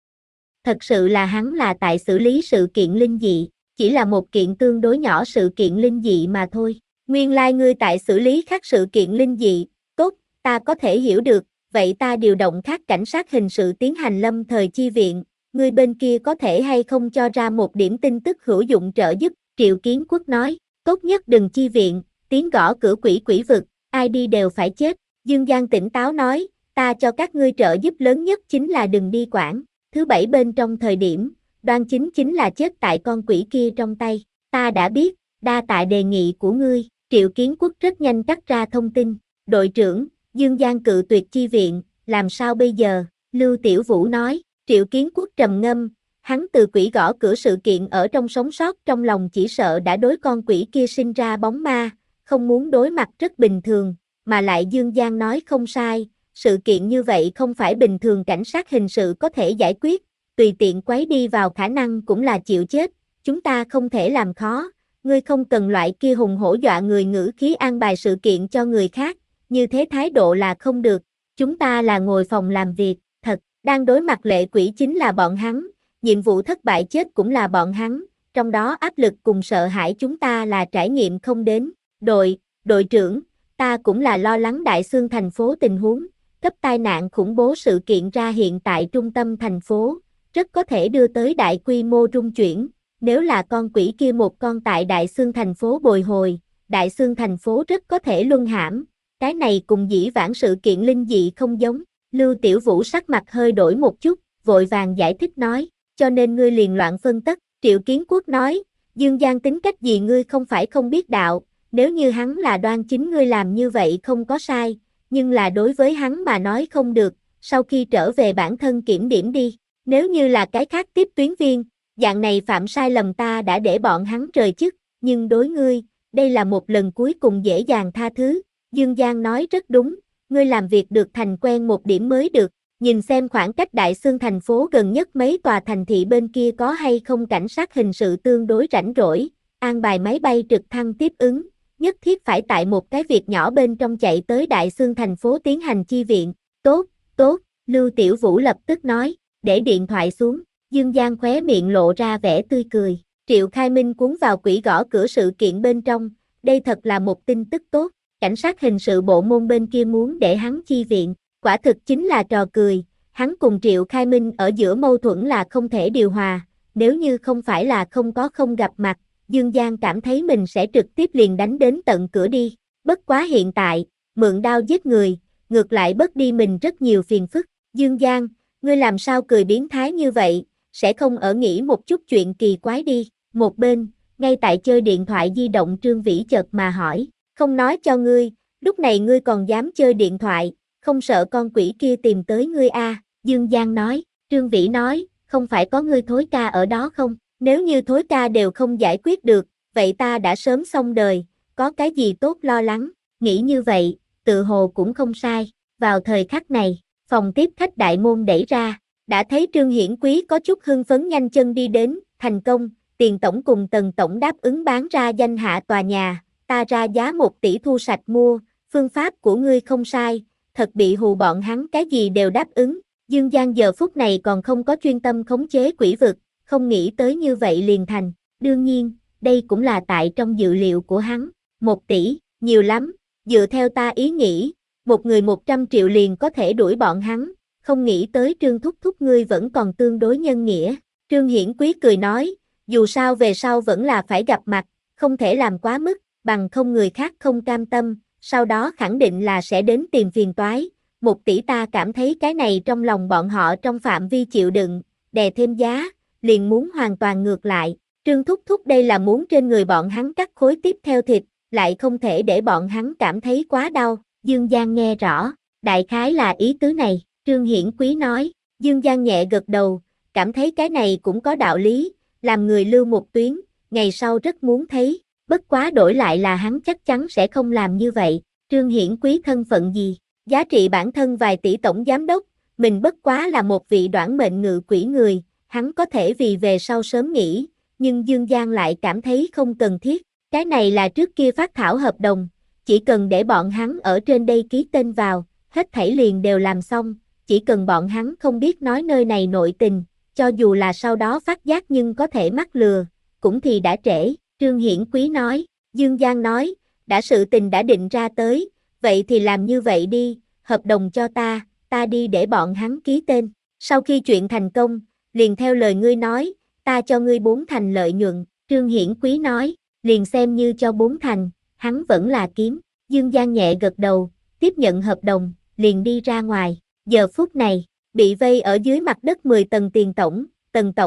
Thật sự là hắn là tại xử lý sự kiện linh dị, chỉ là một kiện tương đối nhỏ sự kiện linh dị mà thôi. Nguyên lai like ngươi tại xử lý khác sự kiện linh dị, tốt, ta có thể hiểu được, vậy ta điều động khác cảnh sát hình sự tiến hành lâm thời chi viện, ngươi bên kia có thể hay không cho ra một điểm tin tức hữu dụng trợ giúp, Triệu Kiến Quốc nói, tốt nhất đừng chi viện, tiếng gõ cửa quỷ quỷ vực, ai đi đều phải chết, Dương Giang tỉnh táo nói, ta cho các ngươi trợ giúp lớn nhất chính là đừng đi quản, thứ bảy bên trong thời điểm, Đoan Chính chính là chết tại con quỷ kia trong tay. Ta đã biết, đa tạ đề nghị của ngươi. Triệu Kiến Quốc rất nhanh cắt ra thông tin. Đội trưởng, Dương Giang cự tuyệt chi viện, làm sao bây giờ? Lưu Tiểu Vũ nói. Triệu Kiến Quốc trầm ngâm, hắn từ quỷ gõ cửa sự kiện ở trong sống sót trong lòng chỉ sợ đã đối con quỷ kia sinh ra bóng ma, không muốn đối mặt rất bình thường, mà lại Dương Giang nói không sai, sự kiện như vậy không phải bình thường cảnh sát hình sự có thể giải quyết, tùy tiện quấy đi vào khả năng cũng là chịu chết, chúng ta không thể làm khó, ngươi không cần loại kia hùng hổ dọa người ngữ khí an bài sự kiện cho người khác, như thế thái độ là không được, chúng ta là ngồi phòng làm việc, thật, đang đối mặt lệ quỷ chính là bọn hắn, nhiệm vụ thất bại chết cũng là bọn hắn, trong đó áp lực cùng sợ hãi chúng ta là trải nghiệm không đến, đội, đội trưởng, ta cũng là lo lắng Đại Xương thành phố tình huống, cấp tai nạn khủng bố sự kiện ra hiện tại trung tâm thành phố, rất có thể đưa tới đại quy mô rung chuyển, nếu là con quỷ kia một con tại Đại Xương thành phố bồi hồi, Đại Xương thành phố rất có thể luân hãm, cái này cùng dĩ vãng sự kiện linh dị không giống, Lưu Tiểu Vũ sắc mặt hơi đổi một chút, vội vàng giải thích nói, cho nên ngươi liền loạn phân tất, Triệu Kiến Quốc nói, Dương Giang tính cách gì ngươi không phải không biết đạo, nếu như hắn là Đoan Chính ngươi làm như vậy không có sai, nhưng là đối với hắn mà nói không được, sau khi trở về bản thân kiểm điểm đi, nếu như là cái khác tiếp tuyến viên, dạng này phạm sai lầm ta đã để bọn hắn trời chức, nhưng đối ngươi, đây là một lần cuối cùng dễ dàng tha thứ, Dương Giang nói rất đúng, ngươi làm việc được thành quen một điểm mới được, nhìn xem khoảng cách Đại Xương thành phố gần nhất mấy tòa thành thị bên kia có hay không cảnh sát hình sự tương đối rảnh rỗi, an bài máy bay trực thăng tiếp ứng, nhất thiết phải tại một cái việc nhỏ bên trong chạy tới Đại Xương thành phố tiến hành chi viện, tốt, tốt, Lưu Tiểu Vũ lập tức nói, để điện thoại xuống, Dương Giang khóe miệng lộ ra vẻ tươi cười, Triệu Khai Minh cuốn vào quỷ gõ cửa sự kiện bên trong, đây thật là một tin tức tốt, cảnh sát hình sự bộ môn bên kia muốn để hắn chi viện, quả thực chính là trò cười, hắn cùng Triệu Khai Minh ở giữa mâu thuẫn là không thể điều hòa, nếu như không phải là không có không gặp mặt, Dương Giang cảm thấy mình sẽ trực tiếp liền đánh đến tận cửa đi, bất quá hiện tại, mượn đao giết người, ngược lại bớt đi mình rất nhiều phiền phức, Dương Giang, ngươi làm sao cười biến thái như vậy, sẽ không ở nghĩ một chút chuyện kỳ quái đi, một bên, ngay tại chơi điện thoại di động Trương Vĩ chợt mà hỏi, không nói cho ngươi, lúc này ngươi còn dám chơi điện thoại, không sợ con quỷ kia tìm tới ngươi a? À? Dương Giang nói, Trương Vĩ nói, không phải có ngươi Thối ca ở đó không, nếu như Thối ca đều không giải quyết được, vậy ta đã sớm xong đời, có cái gì tốt lo lắng, nghĩ như vậy, tự hồ cũng không sai, vào thời khắc này, phòng tiếp khách đại môn đẩy ra, đã thấy Trương Hiển Quý có chút hưng phấn nhanh chân đi đến, thành công, Tiền tổng cùng Tần tổng đáp ứng bán ra danh hạ tòa nhà, ta ra giá một tỷ thu sạch mua, phương pháp của ngươi không sai, thật bị hù bọn hắn cái gì đều đáp ứng, Dương Giang giờ phút này còn không có chuyên tâm khống chế quỷ vực, không nghĩ tới như vậy liền thành, đương nhiên, đây cũng là tại trong dự liệu của hắn, một tỷ, nhiều lắm, dựa theo ta ý nghĩ, một người một trăm triệu liền có thể đuổi bọn hắn, không nghĩ tới Trương Thúc Thúc ngươi vẫn còn tương đối nhân nghĩa, Trương Hiển Quý cười nói, dù sao về sau vẫn là phải gặp mặt, không thể làm quá mức, bằng không người khác không cam tâm, sau đó khẳng định là sẽ đến tìm phiền toái, một tỷ ta cảm thấy cái này trong lòng bọn họ trong phạm vi chịu đựng, đè thêm giá, liền muốn hoàn toàn ngược lại, Trương Thúc Thúc đây là muốn trên người bọn hắn cắt khối tiếp theo thịt, lại không thể để bọn hắn cảm thấy quá đau, Dương Giang nghe rõ, đại khái là ý tứ này, Trương Hiển Quý nói, Dương Giang nhẹ gật đầu, cảm thấy cái này cũng có đạo lý, làm người lưu một tuyến, ngày sau rất muốn thấy, bất quá đổi lại là hắn chắc chắn sẽ không làm như vậy, Trương Hiển Quý thân phận gì, giá trị bản thân vài tỷ tổng giám đốc, mình bất quá là một vị đoản mệnh ngự quỷ người, hắn có thể vì về sau sớm nghỉ, nhưng Dương Giang lại cảm thấy không cần thiết, cái này là trước kia phát thảo hợp đồng, chỉ cần để bọn hắn ở trên đây ký tên vào, hết thảy liền đều làm xong, chỉ cần bọn hắn không biết nói nơi này nội tình, cho dù là sau đó phát giác nhưng có thể mắc lừa, cũng thì đã trễ, Trương Hiển Quý nói, Dương Giang nói, đã sự tình đã định ra tới, vậy thì làm như vậy đi, hợp đồng cho ta, ta đi để bọn hắn ký tên, sau khi chuyện thành công, liền theo lời ngươi nói, ta cho ngươi bốn thành lợi nhuận, Trương Hiển Quý nói, liền xem như cho bốn thành, hắn vẫn là kiếm, Dương Giang nhẹ gật đầu, tiếp nhận hợp đồng, liền đi ra ngoài, giờ phút này, bị vây ở dưới mặt đất mười tầng Tiền tổng, Tần tổng,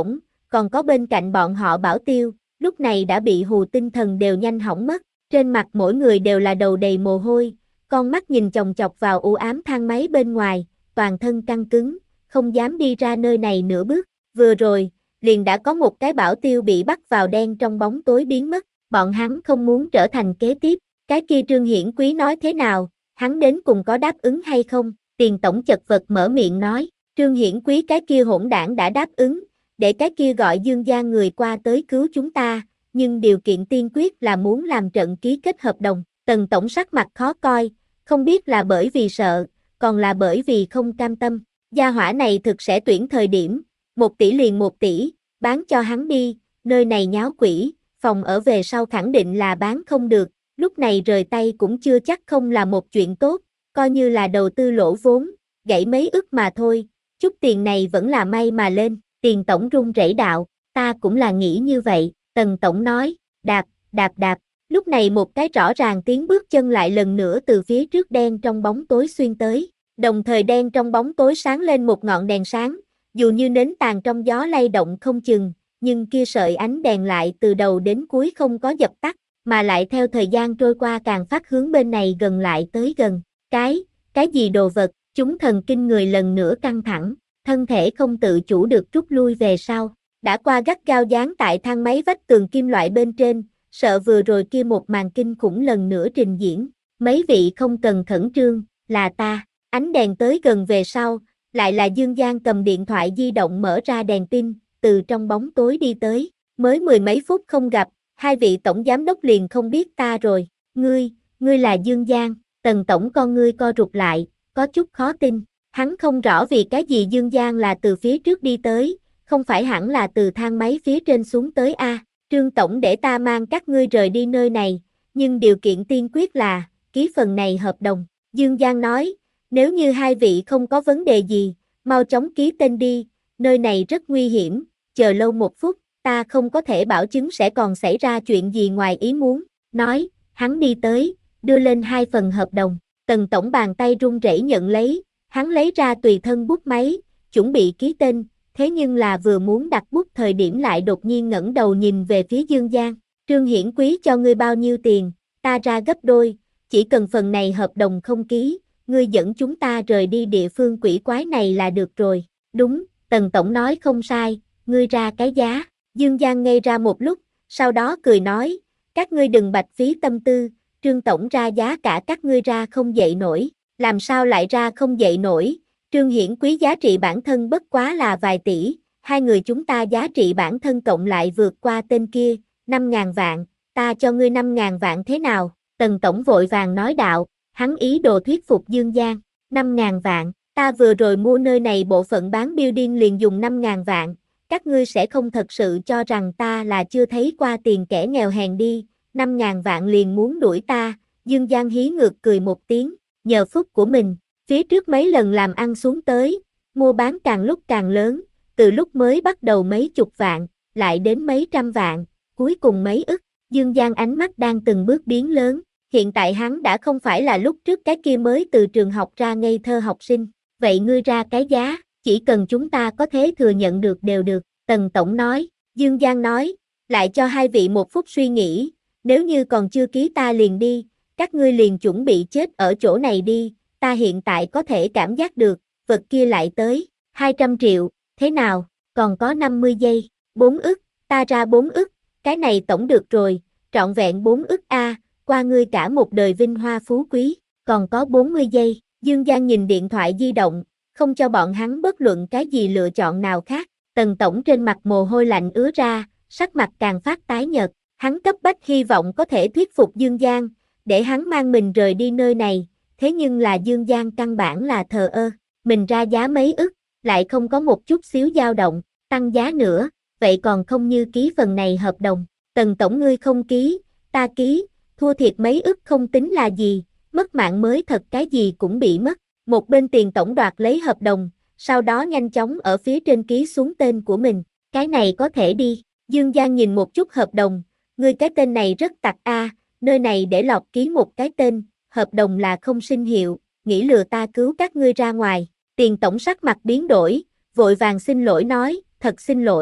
còn có bên cạnh bọn họ Bảo Tiêu, lúc này đã bị hù tinh thần đều nhanh hỏng mất, trên mặt mỗi người đều là đầu đầy mồ hôi, con mắt nhìn chòng chọc vào u ám thang máy bên ngoài, toàn thân căng cứng, không dám đi ra nơi này nửa bước, vừa rồi, liền đã có một cái Bảo Tiêu bị bắt vào đen trong bóng tối biến mất, bọn hắn không muốn trở thành kế tiếp, cái kia Trương Hiển Quý nói thế nào, hắn đến cùng có đáp ứng hay không, Tiền tổng chật vật mở miệng nói, Trương Hiển Quý cái kia hỗn đảng đã đáp ứng, để cái kia gọi Dương Giang người qua tới cứu chúng ta, nhưng điều kiện tiên quyết là muốn làm trận ký kết hợp đồng, Tần tổng sắc mặt khó coi, không biết là bởi vì sợ, còn là bởi vì không cam tâm, gia hỏa này thực sẽ tuyển thời điểm, một tỷ liền một tỷ, bán cho hắn đi, nơi này nháo quỷ, phòng ở về sau khẳng định là bán không được, lúc này rời tay cũng chưa chắc không là một chuyện tốt, coi như là đầu tư lỗ vốn, gãy mấy ức mà thôi, chút tiền này vẫn là may mà lên, Tiền tổng run rẩy đạo, ta cũng là nghĩ như vậy, Tần tổng nói, đạp, đạp đạp, lúc này một cái rõ ràng tiếng bước chân lại lần nữa từ phía trước đen trong bóng tối xuyên tới, đồng thời đen trong bóng tối sáng lên một ngọn đèn sáng, dù như nến tàn trong gió lay động không chừng, nhưng kia sợi ánh đèn lại từ đầu đến cuối không có dập tắt, mà lại theo thời gian trôi qua càng phát hướng bên này gần lại tới gần, cái, cái gì đồ vật, chúng thần kinh người lần nữa căng thẳng, thân thể không tự chủ được rút lui về sau, đã qua gắt gao dán tại thang máy vách tường kim loại bên trên, sợ vừa rồi kia một màn kinh khủng lần nữa trình diễn, mấy vị không cần khẩn trương, là ta, ánh đèn tới gần về sau, lại là Dương Giang cầm điện thoại di động mở ra đèn pin, từ trong bóng tối đi tới, mới mười mấy phút không gặp, hai vị tổng giám đốc liền không biết ta rồi, ngươi, ngươi là Dương Giang, Tần tổng con ngươi co rụt lại, có chút khó tin, hắn không rõ vì cái gì Dương Giang là từ phía trước đi tới, không phải hẳn là từ thang máy phía trên xuống tới a. Trương tổng để ta mang các ngươi rời đi nơi này, nhưng điều kiện tiên quyết là, ký phần này hợp đồng, Dương Giang nói, nếu như hai vị không có vấn đề gì, mau chóng ký tên đi, nơi này rất nguy hiểm, chờ lâu một phút, ta không có thể bảo chứng sẽ còn xảy ra chuyện gì ngoài ý muốn, nói, hắn đi tới, đưa lên hai phần hợp đồng, Tần tổng bàn tay run rẩy nhận lấy, hắn lấy ra tùy thân bút máy, chuẩn bị ký tên, thế nhưng là vừa muốn đặt bút thời điểm lại đột nhiên ngẩng đầu nhìn về phía Dương Giang, Trương Hiển Quý cho ngươi bao nhiêu tiền, ta ra gấp đôi, chỉ cần phần này hợp đồng không ký, ngươi dẫn chúng ta rời đi địa phương quỷ quái này là được rồi, đúng, Tần tổng nói không sai, ngươi ra cái giá, Dương Giang ngây ra một lúc, sau đó cười nói, các ngươi đừng bạch phí tâm tư, Trương tổng ra giá cả các ngươi ra không dậy nổi, làm sao lại ra không dậy nổi, Trương Hiển Quý giá trị bản thân bất quá là vài tỷ, hai người chúng ta giá trị bản thân cộng lại vượt qua tên kia, năm ngàn vạn, ta cho ngươi năm ngàn vạn thế nào, Tần tổng vội vàng nói đạo, hắn ý đồ thuyết phục Dương Giang, năm ngàn vạn, ta vừa rồi mua nơi này bộ phận bán building liền dùng năm ngàn vạn, các ngươi sẽ không thật sự cho rằng ta là chưa thấy qua tiền kẻ nghèo hèn đi, năm ngàn vạn liền muốn đuổi ta, Dương Giang hí ngược cười một tiếng, nhờ phúc của mình, phía trước mấy lần làm ăn xuống tới, mua bán càng lúc càng lớn, từ lúc mới bắt đầu mấy chục vạn, lại đến mấy trăm vạn, cuối cùng mấy ức, Dương Giang ánh mắt đang từng bước biến lớn, hiện tại hắn đã không phải là lúc trước cái kia mới từ trường học ra ngây thơ học sinh, vậy ngươi ra cái giá, chỉ cần chúng ta có thể thừa nhận được đều được, Tần tổng nói, Dương Giang nói, lại cho hai vị một phút suy nghĩ, nếu như còn chưa ký ta liền đi, các ngươi liền chuẩn bị chết ở chỗ này đi, ta hiện tại có thể cảm giác được, vật kia lại tới, hai trăm triệu, thế nào, còn có năm mươi giây, bốn ức, ta ra bốn ức, cái này tổng được rồi, trọn vẹn bốn ức a, qua ngươi cả một đời vinh hoa phú quý, còn có bốn mươi giây, Dương Giang nhìn điện thoại di động, không cho bọn hắn bất luận cái gì lựa chọn nào khác, Tần tổng trên mặt mồ hôi lạnh ứa ra, sắc mặt càng phát tái nhợt, hắn cấp bách hy vọng có thể thuyết phục Dương Giang, để hắn mang mình rời đi nơi này, thế nhưng là Dương Giang căn bản là thờ ơ, mình ra giá mấy ức, lại không có một chút xíu dao động, tăng giá nữa, vậy còn không như ký phần này hợp đồng, Tần tổng ngươi không ký, ta ký, thua thiệt mấy ức không tính là gì, mất mạng mới thật cái gì cũng bị mất, một bên Tiền tổng đoạt lấy hợp đồng, sau đó nhanh chóng ở phía trên ký xuống tên của mình, cái này có thể đi, Dương Giang nhìn một chút hợp đồng, ngươi cái tên này rất tặc a, nơi này để lọt ký một cái tên, hợp đồng là không sinh hiệu, nghĩ lừa ta cứu các ngươi ra ngoài, Tiền tổng sắc mặt biến đổi, vội vàng xin lỗi nói, thật xin lỗi,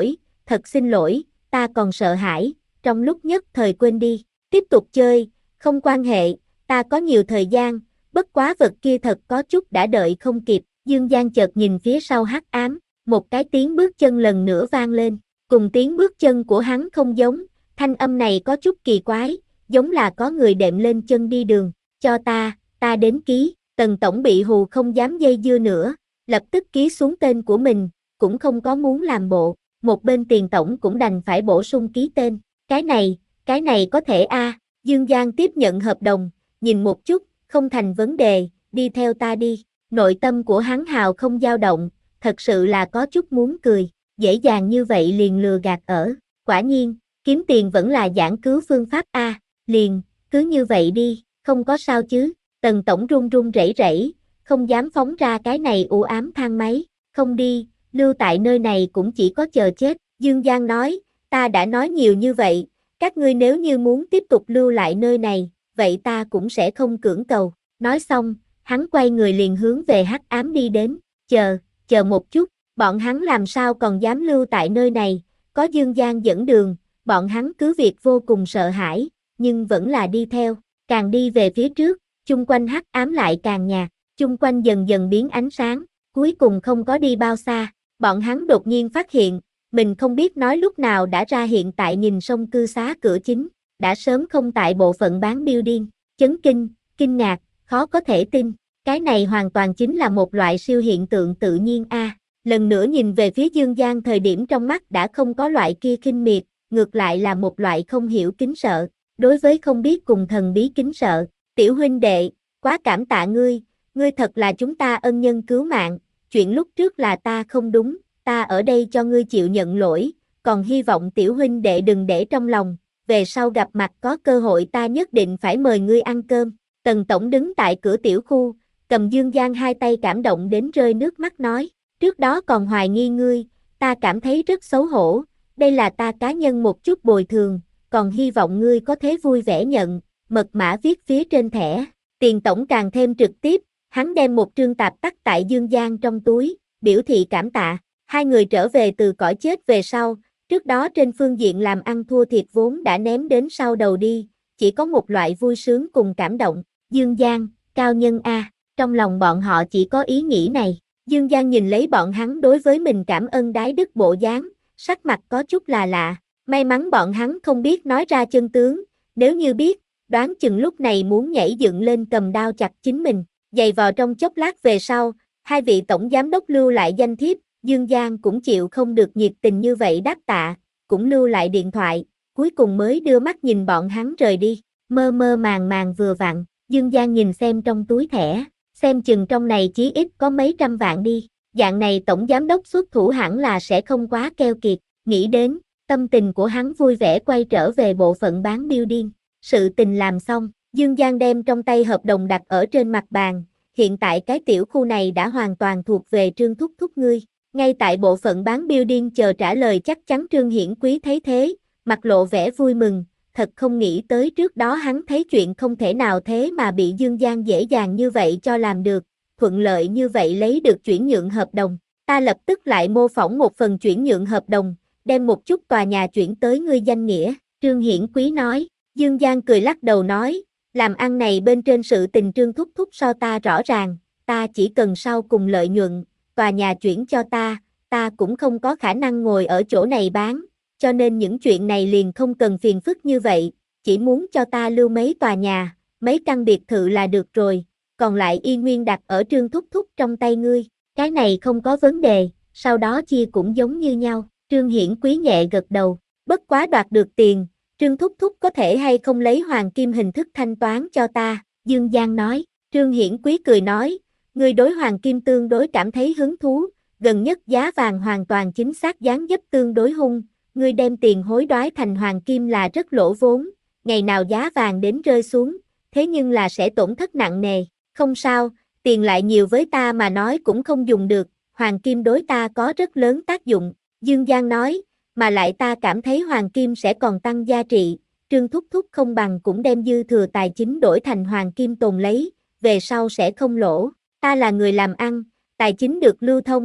thật xin lỗi, ta còn sợ hãi, trong lúc nhất thời quên đi, tiếp tục chơi, không quan hệ, ta có nhiều thời gian, bất quá vật kia thật có chút đã đợi không kịp, Dương Giang chợt nhìn phía sau hắc ám, một cái tiếng bước chân lần nữa vang lên, cùng tiếng bước chân của hắn không giống, thanh âm này có chút kỳ quái, giống là có người đệm lên chân đi đường, cho ta, ta đến ký, Tần tổng bị hù không dám dây dưa nữa, lập tức ký xuống tên của mình, cũng không có muốn làm bộ, một bên Tiền tổng cũng đành phải bổ sung ký tên, cái này, cái này có thể a, à. Dương Giang tiếp nhận hợp đồng, nhìn một chút, không thành vấn đề, đi theo ta đi, nội tâm của hắn hào không dao động, thật sự là có chút muốn cười, dễ dàng như vậy liền lừa gạt ở, quả nhiên, kiếm tiền vẫn là giảng cứu phương pháp a, à. Liền, cứ như vậy đi, không có sao chứ, Tần tổng run run rẩy rẩy, không dám phóng ra cái này u ám thang máy, không đi, lưu tại nơi này cũng chỉ có chờ chết, Dương Giang nói, ta đã nói nhiều như vậy, các ngươi nếu như muốn tiếp tục lưu lại nơi này, vậy ta cũng sẽ không cưỡng cầu, nói xong, hắn quay người liền hướng về hắc ám đi đến, chờ, chờ một chút, bọn hắn làm sao còn dám lưu tại nơi này, có Dương Giang dẫn đường, bọn hắn cứ việc vô cùng sợ hãi, nhưng vẫn là đi theo, càng đi về phía trước, chung quanh hắc ám lại càng nhạt, chung quanh dần dần biến ánh sáng, cuối cùng không có đi bao xa, bọn hắn đột nhiên phát hiện, mình không biết nói lúc nào đã ra hiện tại nhìn sông cư xá cửa chính, đã sớm không tại bộ phận bán building, chấn kinh, kinh ngạc, khó có thể tin, cái này hoàn toàn chính là một loại siêu hiện tượng tự nhiên a. À. Lần nữa nhìn về phía Dương Giang thời điểm trong mắt đã không có loại kia khinh miệt, ngược lại là một loại không hiểu kính sợ, đối với không biết cùng thần bí kính sợ, tiểu huynh đệ, quá cảm tạ ngươi, ngươi thật là chúng ta ân nhân cứu mạng, chuyện lúc trước là ta không đúng, ta ở đây cho ngươi chịu nhận lỗi, còn hy vọng tiểu huynh đệ đừng để trong lòng, về sau gặp mặt có cơ hội ta nhất định phải mời ngươi ăn cơm. Tần tổng đứng tại cửa tiểu khu, cầm Dương Giang hai tay cảm động đến rơi nước mắt nói, trước đó còn hoài nghi ngươi, ta cảm thấy rất xấu hổ, đây là ta cá nhân một chút bồi thường, còn hy vọng ngươi có thế vui vẻ nhận, mật mã viết phía trên thẻ. Tiền tổng càng thêm trực tiếp, hắn đem một trương tạp tắc tại Dương Giang trong túi, biểu thị cảm tạ. Hai người trở về từ cõi chết về sau, trước đó trên phương diện làm ăn thua thiệt vốn đã ném đến sau đầu đi, chỉ có một loại vui sướng cùng cảm động. Dương Giang, cao nhân a, trong lòng bọn họ chỉ có ý nghĩ này. Dương Giang nhìn lấy bọn hắn đối với mình cảm ơn đái đức bộ dáng, sắc mặt có chút là lạ, may mắn bọn hắn không biết nói ra chân tướng, nếu như biết, đoán chừng lúc này muốn nhảy dựng lên cầm đao chặt chính mình. Giày vò trong chốc lát về sau, hai vị tổng giám đốc lưu lại danh thiếp, Dương Giang cũng chịu không được nhiệt tình như vậy đáp tạ, cũng lưu lại điện thoại, cuối cùng mới đưa mắt nhìn bọn hắn rời đi, mơ mơ màng màng vừa vặn, Dương Giang nhìn xem trong túi thẻ, xem chừng trong này chí ít có mấy trăm vạn đi, dạng này tổng giám đốc xuất thủ hẳn là sẽ không quá keo kiệt, nghĩ đến, tâm tình của hắn vui vẻ quay trở về bộ phận bán building, sự tình làm xong, Dương Giang đem trong tay hợp đồng đặt ở trên mặt bàn, hiện tại cái tiểu khu này đã hoàn toàn thuộc về Trương Thúc Thúc ngươi. Ngay tại bộ phận bán building chờ trả lời chắc chắn Trương Hiển Quý thấy thế, mặt lộ vẻ vui mừng, thật không nghĩ tới trước đó hắn thấy chuyện không thể nào thế mà bị Dương Giang dễ dàng như vậy cho làm được, thuận lợi như vậy lấy được chuyển nhượng hợp đồng. Ta lập tức lại mô phỏng một phần chuyển nhượng hợp đồng, đem một chút tòa nhà chuyển tới ngươi danh nghĩa, Trương Hiển Quý nói. Dương Giang cười lắc đầu nói, làm ăn này bên trên sự tình Trương Thúc Thúc so ta rõ ràng, ta chỉ cần sau cùng lợi nhuận, tòa nhà chuyển cho ta, ta cũng không có khả năng ngồi ở chỗ này bán, cho nên những chuyện này liền không cần phiền phức như vậy, chỉ muốn cho ta lưu mấy tòa nhà, mấy căn biệt thự là được rồi, còn lại y nguyên đặt ở Trương Thúc Thúc trong tay ngươi, cái này không có vấn đề, sau đó chia cũng giống như nhau, Trương Hiển Quý nhẹ gật đầu, bất quá đoạt được tiền, Trương Thúc Thúc có thể hay không lấy hoàng kim hình thức thanh toán cho ta, Dương Giang nói, Trương Hiển Quý cười nói, ngươi đối hoàng kim tương đối cảm thấy hứng thú, gần nhất giá vàng hoàn toàn chính xác dáng dấp tương đối hung, ngươi đem tiền hối đoái thành hoàng kim là rất lỗ vốn, ngày nào giá vàng đến rơi xuống, thế nhưng là sẽ tổn thất nặng nề, không sao, tiền lại nhiều với ta mà nói cũng không dùng được, hoàng kim đối ta có rất lớn tác dụng, Dương Giang nói, mà lại ta cảm thấy hoàng kim sẽ còn tăng giá trị, Trương Thúc Thúc không bằng cũng đem dư thừa tài chính đổi thành hoàng kim tồn lấy, về sau sẽ không lỗ, ta là người làm ăn, tài chính được lưu thông,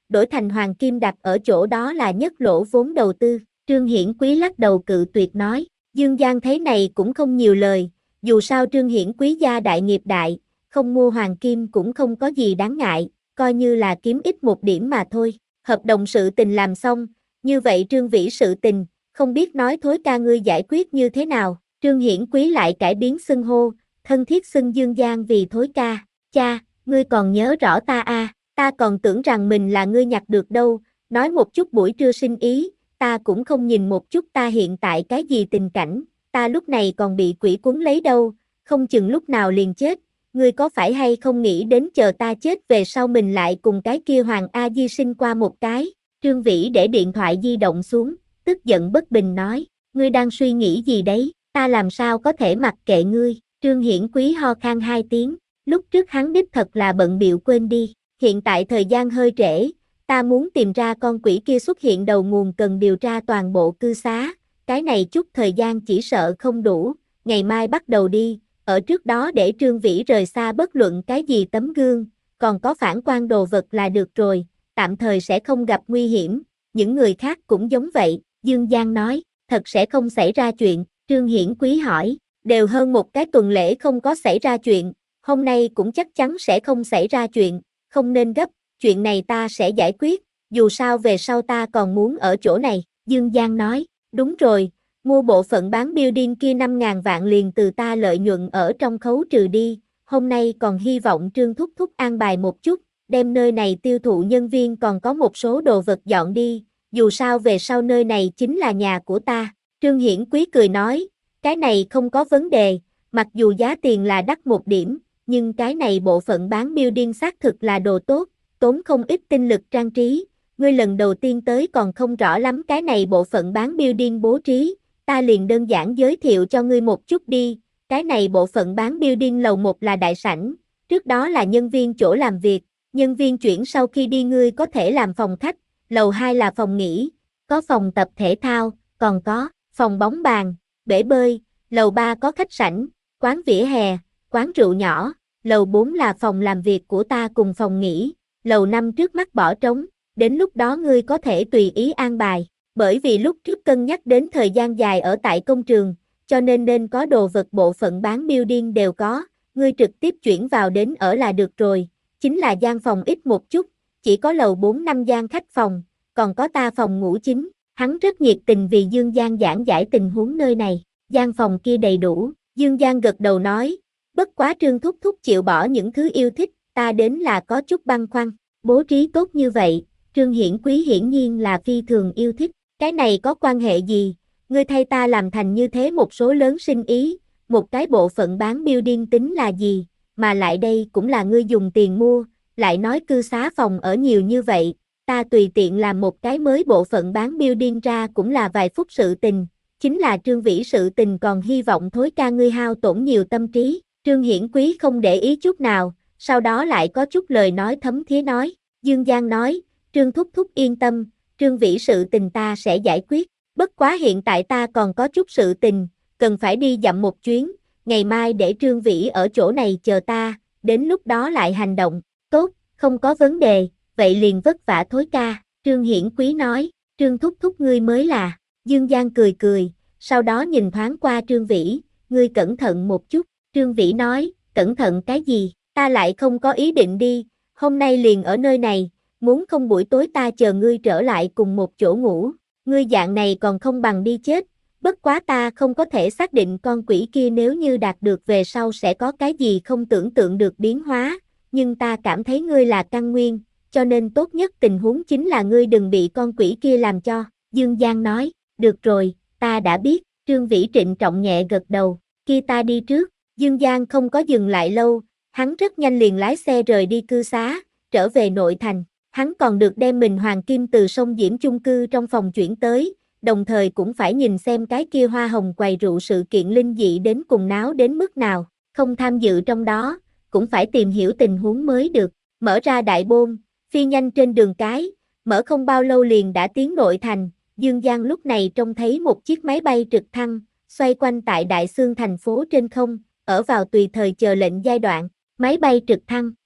đổi thành hoàng kim đặt ở chỗ đó là nhất lỗ vốn đầu tư. Trương Hiển Quý lắc đầu cự tuyệt nói, Dương Giang thấy này cũng không nhiều lời, dù sao Trương Hiển Quý gia đại nghiệp đại, không mua hoàng kim cũng không có gì đáng ngại, coi như là kiếm ít một điểm mà thôi. Hợp đồng sự tình làm xong, như vậy Trương Vĩ sự tình, không biết nói Thối ca ngươi giải quyết như thế nào. Trương Hiển Quý lại cải biến xưng hô, thân thiết xưng Dương Giang vì Thối ca. Cha, ngươi còn nhớ rõ ta à, ta còn tưởng rằng mình là ngươi nhặt được đâu, nói một chút buổi trưa sinh ý, ta cũng không nhìn một chút ta hiện tại cái gì tình cảnh, ta lúc này còn bị quỷ cuốn lấy đâu, không chừng lúc nào liền chết, ngươi có phải hay không nghĩ đến chờ ta chết về sau mình lại cùng cái kia Hoàng A Di sinh qua một cái. Trương Vĩ để điện thoại di động xuống, tức giận bất bình nói, ngươi đang suy nghĩ gì đấy, ta làm sao có thể mặc kệ ngươi. Trương Hiển Quý ho khan hai tiếng, lúc trước hắn đích thật là bận bịu quên đi, hiện tại thời gian hơi trễ, ta muốn tìm ra con quỷ kia xuất hiện đầu nguồn cần điều tra toàn bộ cư xá, cái này chút thời gian chỉ sợ không đủ, ngày mai bắt đầu đi, ở trước đó để Trương Vĩ rời xa bất luận cái gì tấm gương, còn có phản quan đồ vật là được rồi, tạm thời sẽ không gặp nguy hiểm, những người khác cũng giống vậy. Dương Giang nói, thật sẽ không xảy ra chuyện. Trương Hiển Quý hỏi, đều hơn một cái tuần lễ không có xảy ra chuyện, hôm nay cũng chắc chắn sẽ không xảy ra chuyện, không nên gấp, chuyện này ta sẽ giải quyết, dù sao về sau ta còn muốn ở chỗ này. Dương Giang nói, đúng rồi, mua bộ phận bán building kia năm ngàn vạn liền từ ta lợi nhuận ở trong khấu trừ đi, hôm nay còn hy vọng Trương Thúc Thúc an bài một chút, đem nơi này tiêu thụ nhân viên còn có một số đồ vật dọn đi, dù sao về sau nơi này chính là nhà của ta. Trương Hiển Quý cười nói, cái này không có vấn đề, mặc dù giá tiền là đắt một điểm, nhưng cái này bộ phận bán building xác thực là đồ tốt, tốn không ít tinh lực trang trí, ngươi lần đầu tiên tới còn không rõ lắm cái này bộ phận bán building bố trí, ta liền đơn giản giới thiệu cho ngươi một chút đi, cái này bộ phận bán building lầu một là đại sảnh, trước đó là nhân viên chỗ làm việc, nhân viên chuyển sau khi đi ngươi có thể làm phòng khách, lầu hai là phòng nghỉ, có phòng tập thể thao, còn có phòng bóng bàn, bể bơi, lầu ba có khách sảnh, quán vỉa hè, quán rượu nhỏ, lầu bốn là phòng làm việc của ta cùng phòng nghỉ, lầu năm trước mắt bỏ trống, đến lúc đó ngươi có thể tùy ý an bài, bởi vì lúc trước cân nhắc đến thời gian dài ở tại công trường, cho nên nên có đồ vật bộ phận bán building đều có, ngươi trực tiếp chuyển vào đến ở là được rồi, chính là gian phòng ít một chút, chỉ có lầu bốn năm gian khách phòng, còn có ta phòng ngủ chính. Hắn rất nhiệt tình vì Dương Giang giảng giải tình huống nơi này, gian phòng kia đầy đủ, Dương Giang gật đầu nói, bất quá Trương Thúc Thúc chịu bỏ những thứ yêu thích, ta đến là có chút băn khoăn, bố trí tốt như vậy, Trương Hiển Quý hiển nhiên là phi thường yêu thích, cái này có quan hệ gì, ngươi thay ta làm thành như thế một số lớn sinh ý, một cái bộ phận bán building tính là gì, mà lại đây cũng là ngươi dùng tiền mua, lại nói cư xá phòng ở nhiều như vậy. Ta tùy tiện làm một cái mới bộ phận bán building ra cũng là vài phút sự tình, chính là Trương Vĩ sự tình còn hy vọng Thối ca ngươi hao tổn nhiều tâm trí. Trương Hiển Quý không để ý chút nào, sau đó lại có chút lời nói thấm thía nói, Dương Giang nói, Trương Thúc Thúc yên tâm, Trương Vĩ sự tình ta sẽ giải quyết, bất quá hiện tại ta còn có chút sự tình, cần phải đi dặm một chuyến, ngày mai để Trương Vĩ ở chỗ này chờ ta, đến lúc đó lại hành động, tốt, không có vấn đề. Vậy liền vất vả Thối ca, Trương Hiển Quý nói, Trương Thúc Thúc ngươi mới là, Dương Giang cười cười, sau đó nhìn thoáng qua Trương Vĩ, ngươi cẩn thận một chút, Trương Vĩ nói, cẩn thận cái gì, ta lại không có ý định đi, hôm nay liền ở nơi này, muốn không buổi tối ta chờ ngươi trở lại cùng một chỗ ngủ, ngươi dạng này còn không bằng đi chết, bất quá ta không có thể xác định con quỷ kia nếu như đạt được về sau sẽ có cái gì không tưởng tượng được biến hóa, nhưng ta cảm thấy ngươi là căn nguyên. Cho nên tốt nhất tình huống chính là ngươi đừng bị con quỷ kia làm cho, Dương Giang nói, được rồi, ta đã biết, Trương Vĩ trịnh trọng nhẹ gật đầu, kia ta đi trước, Dương Giang không có dừng lại lâu, hắn rất nhanh liền lái xe rời đi cư xá, trở về nội thành, hắn còn được đem mình hoàng kim từ sông Diễm chung cư trong phòng chuyển tới, đồng thời cũng phải nhìn xem cái kia hoa hồng quầy rượu sự kiện linh dị đến cùng náo đến mức nào, không tham dự trong đó, cũng phải tìm hiểu tình huống mới được, mở ra đại bôn. Phi nhanh trên đường cái, mở không bao lâu liền đã tiến nội thành, Dương Giang lúc này trông thấy một chiếc máy bay trực thăng, xoay quanh tại Đại Xương thành phố trên không, ở vào tùy thời chờ lệnh giai đoạn, máy bay trực thăng,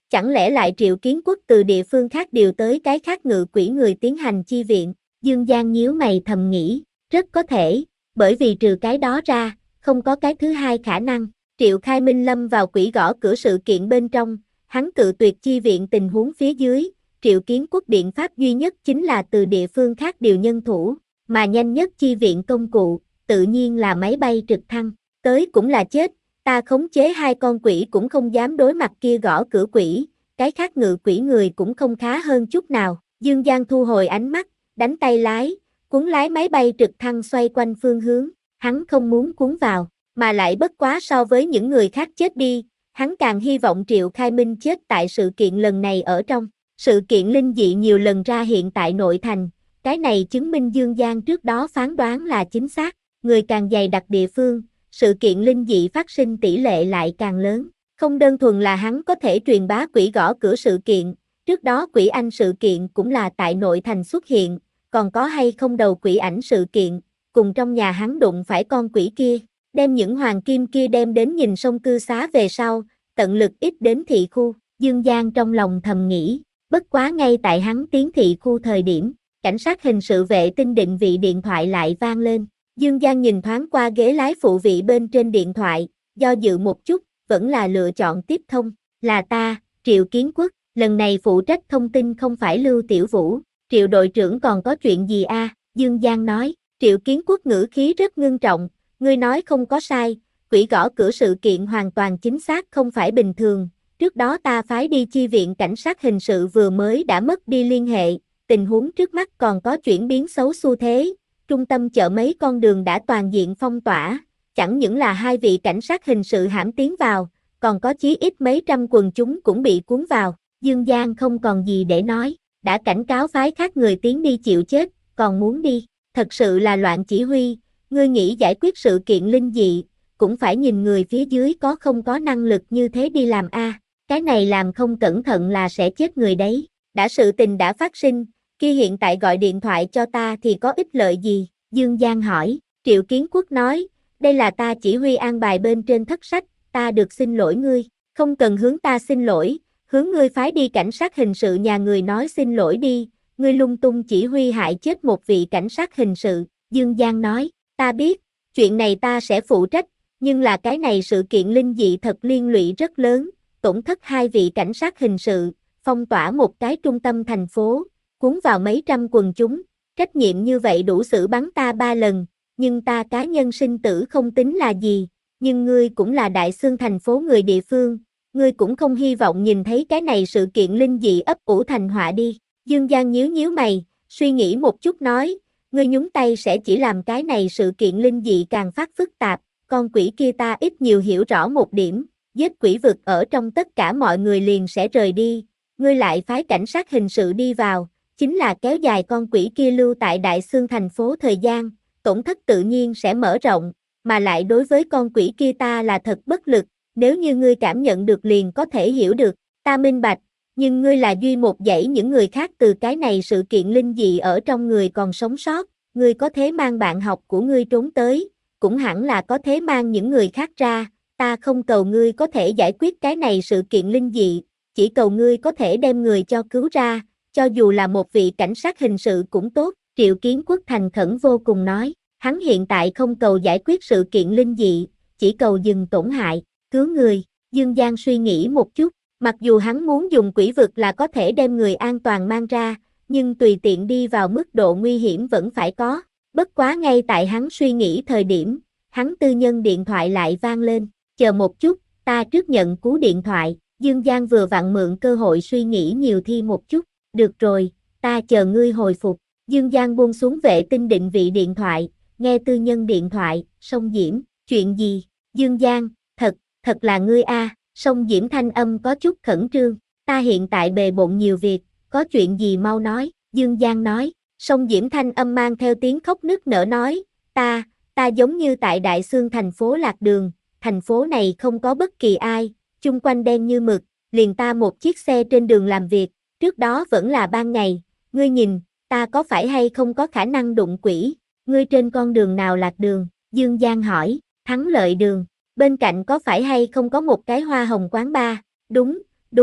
Chẳng lẽ lại triệu kiến quốc từ địa phương khác điều tới cái khác ngự quỷ người tiến hành chi viện? Dương Giang nhíu mày thầm nghĩ, rất có thể, bởi vì trừ cái đó ra, không có cái thứ hai khả năng. Triệu Khai Minh lâm vào quỷ gõ cửa sự kiện bên trong, hắn cự tuyệt chi viện tình huống phía dưới, Triệu Kiến Quốc biện pháp duy nhất chính là từ địa phương khác điều nhân thủ, mà nhanh nhất chi viện công cụ, tự nhiên là máy bay trực thăng. Tới cũng là chết, ta khống chế hai con quỷ cũng không dám đối mặt kia gõ cửa quỷ, cái khác ngự quỷ người cũng không khá hơn chút nào. Dương Giang thu hồi ánh mắt, đánh tay lái, cuốn lái máy bay trực thăng xoay quanh phương hướng, hắn không muốn cuốn vào, mà lại bất quá so với những người khác chết đi, hắn càng hy vọng Triệu Khai Minh chết tại sự kiện lần này ở trong. Sự kiện linh dị nhiều lần ra hiện tại nội thành, cái này chứng minh Dương Giang trước đó phán đoán là chính xác, người càng dày đặc địa phương, sự kiện linh dị phát sinh tỷ lệ lại càng lớn. Không đơn thuần là hắn có thể truyền bá quỷ gõ cửa sự kiện, trước đó quỷ anh sự kiện cũng là tại nội thành xuất hiện, còn có hay không đầu quỷ ảnh sự kiện, cùng trong nhà hắn đụng phải con quỷ kia, đem những hoàng kim kia đem đến nhìn sông cư xá về sau, tận lực ít đến thị khu. Dương Giang trong lòng thầm nghĩ, bất quá ngay tại hắn tiến thị khu thời điểm, cảnh sát hình sự vệ tinh định vị điện thoại lại vang lên. Dương Giang nhìn thoáng qua ghế lái phụ vị bên trên điện thoại, do dự một chút, vẫn là lựa chọn tiếp thông. Là ta, Triệu Kiến Quốc, lần này phụ trách thông tin không phải Lưu Tiểu Vũ. Triệu đội trưởng còn có chuyện gì a? À? Dương Giang nói. Triệu Kiến Quốc ngữ khí rất ngưng trọng, ngươi nói không có sai, quỷ gõ cửa sự kiện hoàn toàn chính xác không phải bình thường. Trước đó ta phái đi chi viện cảnh sát hình sự vừa mới đã mất đi liên hệ, tình huống trước mắt còn có chuyển biến xấu xu thế, trung tâm chợ mấy con đường đã toàn diện phong tỏa, chẳng những là hai vị cảnh sát hình sự hãm tiến vào, còn có chí ít mấy trăm quần chúng cũng bị cuốn vào. Dương Giang không còn gì để nói, đã cảnh cáo phái khác người tiến đi chịu chết, còn muốn đi, thật sự là loạn chỉ huy, ngươi nghĩ giải quyết sự kiện linh dị, cũng phải nhìn người phía dưới có không có năng lực như thế đi làm a. À. Cái này làm không cẩn thận là sẽ chết người đấy, đã sự tình đã phát sinh, kia hiện tại gọi điện thoại cho ta thì có ích lợi gì? Dương Giang hỏi. Triệu Kiến Quốc nói, đây là ta chỉ huy an bài bên trên thất sách, ta được xin lỗi ngươi, không cần hướng ta xin lỗi, hướng ngươi phái đi cảnh sát hình sự nhà người nói xin lỗi đi, ngươi lung tung chỉ huy hại chết một vị cảnh sát hình sự. Dương Giang nói, ta biết, chuyện này ta sẽ phụ trách, nhưng là cái này sự kiện linh dị thật liên lụy rất lớn, tổn thất hai vị cảnh sát hình sự, phong tỏa một cái trung tâm thành phố, cuốn vào mấy trăm quần chúng, trách nhiệm như vậy đủ xử bắn ta ba lần, nhưng ta cá nhân sinh tử không tính là gì, nhưng ngươi cũng là Đại Xương thành phố người địa phương, ngươi cũng không hy vọng nhìn thấy cái này sự kiện linh dị ấp ủ thành họa đi. Dương Giang nhíu nhíu mày, suy nghĩ một chút nói, ngươi nhúng tay sẽ chỉ làm cái này sự kiện linh dị càng phát phức tạp, con quỷ kia ta ít nhiều hiểu rõ một điểm, giết quỷ vực ở trong tất cả mọi người liền sẽ rời đi, ngươi lại phái cảnh sát hình sự đi vào, chính là kéo dài con quỷ kia lưu tại Đại Xương thành phố thời gian, tổn thất tự nhiên sẽ mở rộng, mà lại đối với con quỷ kia ta là thật bất lực, nếu như ngươi cảm nhận được liền có thể hiểu được, ta minh bạch, nhưng ngươi là duy một dãy những người khác từ cái này sự kiện linh dị ở trong người còn sống sót, ngươi có thế mang bạn học của ngươi trốn tới, cũng hẳn là có thế mang những người khác ra, ta không cầu ngươi có thể giải quyết cái này sự kiện linh dị, chỉ cầu ngươi có thể đem người cho cứu ra, cho dù là một vị cảnh sát hình sự cũng tốt. Triệu Kiến Quốc thành khẩn vô cùng nói, hắn hiện tại không cầu giải quyết sự kiện linh dị, chỉ cầu dừng tổn hại, cứu người. Dương Giang suy nghĩ một chút, mặc dù hắn muốn dùng quỷ vực là có thể đem người an toàn mang ra, nhưng tùy tiện đi vào mức độ nguy hiểm vẫn phải có. Bất quá ngay tại hắn suy nghĩ thời điểm, hắn tư nhân điện thoại lại vang lên, chờ một chút, ta trước nhận cú điện thoại. Dương Giang vừa vặn mượn cơ hội suy nghĩ nhiều thi một chút, được rồi, ta chờ ngươi hồi phục. Dương Giang buông xuống vệ tinh định vị điện thoại, nghe tư nhân điện thoại, Song Diễm, chuyện gì? Dương Giang, thật, thật là ngươi a. À. Song Diễm thanh âm có chút khẩn trương, ta hiện tại bề bộn nhiều việc, có chuyện gì mau nói. Dương Giang nói. Song Diễm thanh âm mang theo tiếng khóc nức nở nói, ta, ta giống như tại Đại Xương thành phố lạc đường, thành phố này không có bất kỳ ai, chung quanh đen như mực, liền ta một chiếc xe trên đường làm việc, trước đó vẫn là ban ngày, ngươi nhìn, ta có phải hay không có khả năng đụng quỷ, ngươi trên con đường nào lạc đường? Dương Giang hỏi. Thắng Lợi đường, bên cạnh có phải hay không có một cái hoa hồng quán bar? Đúng, đúng,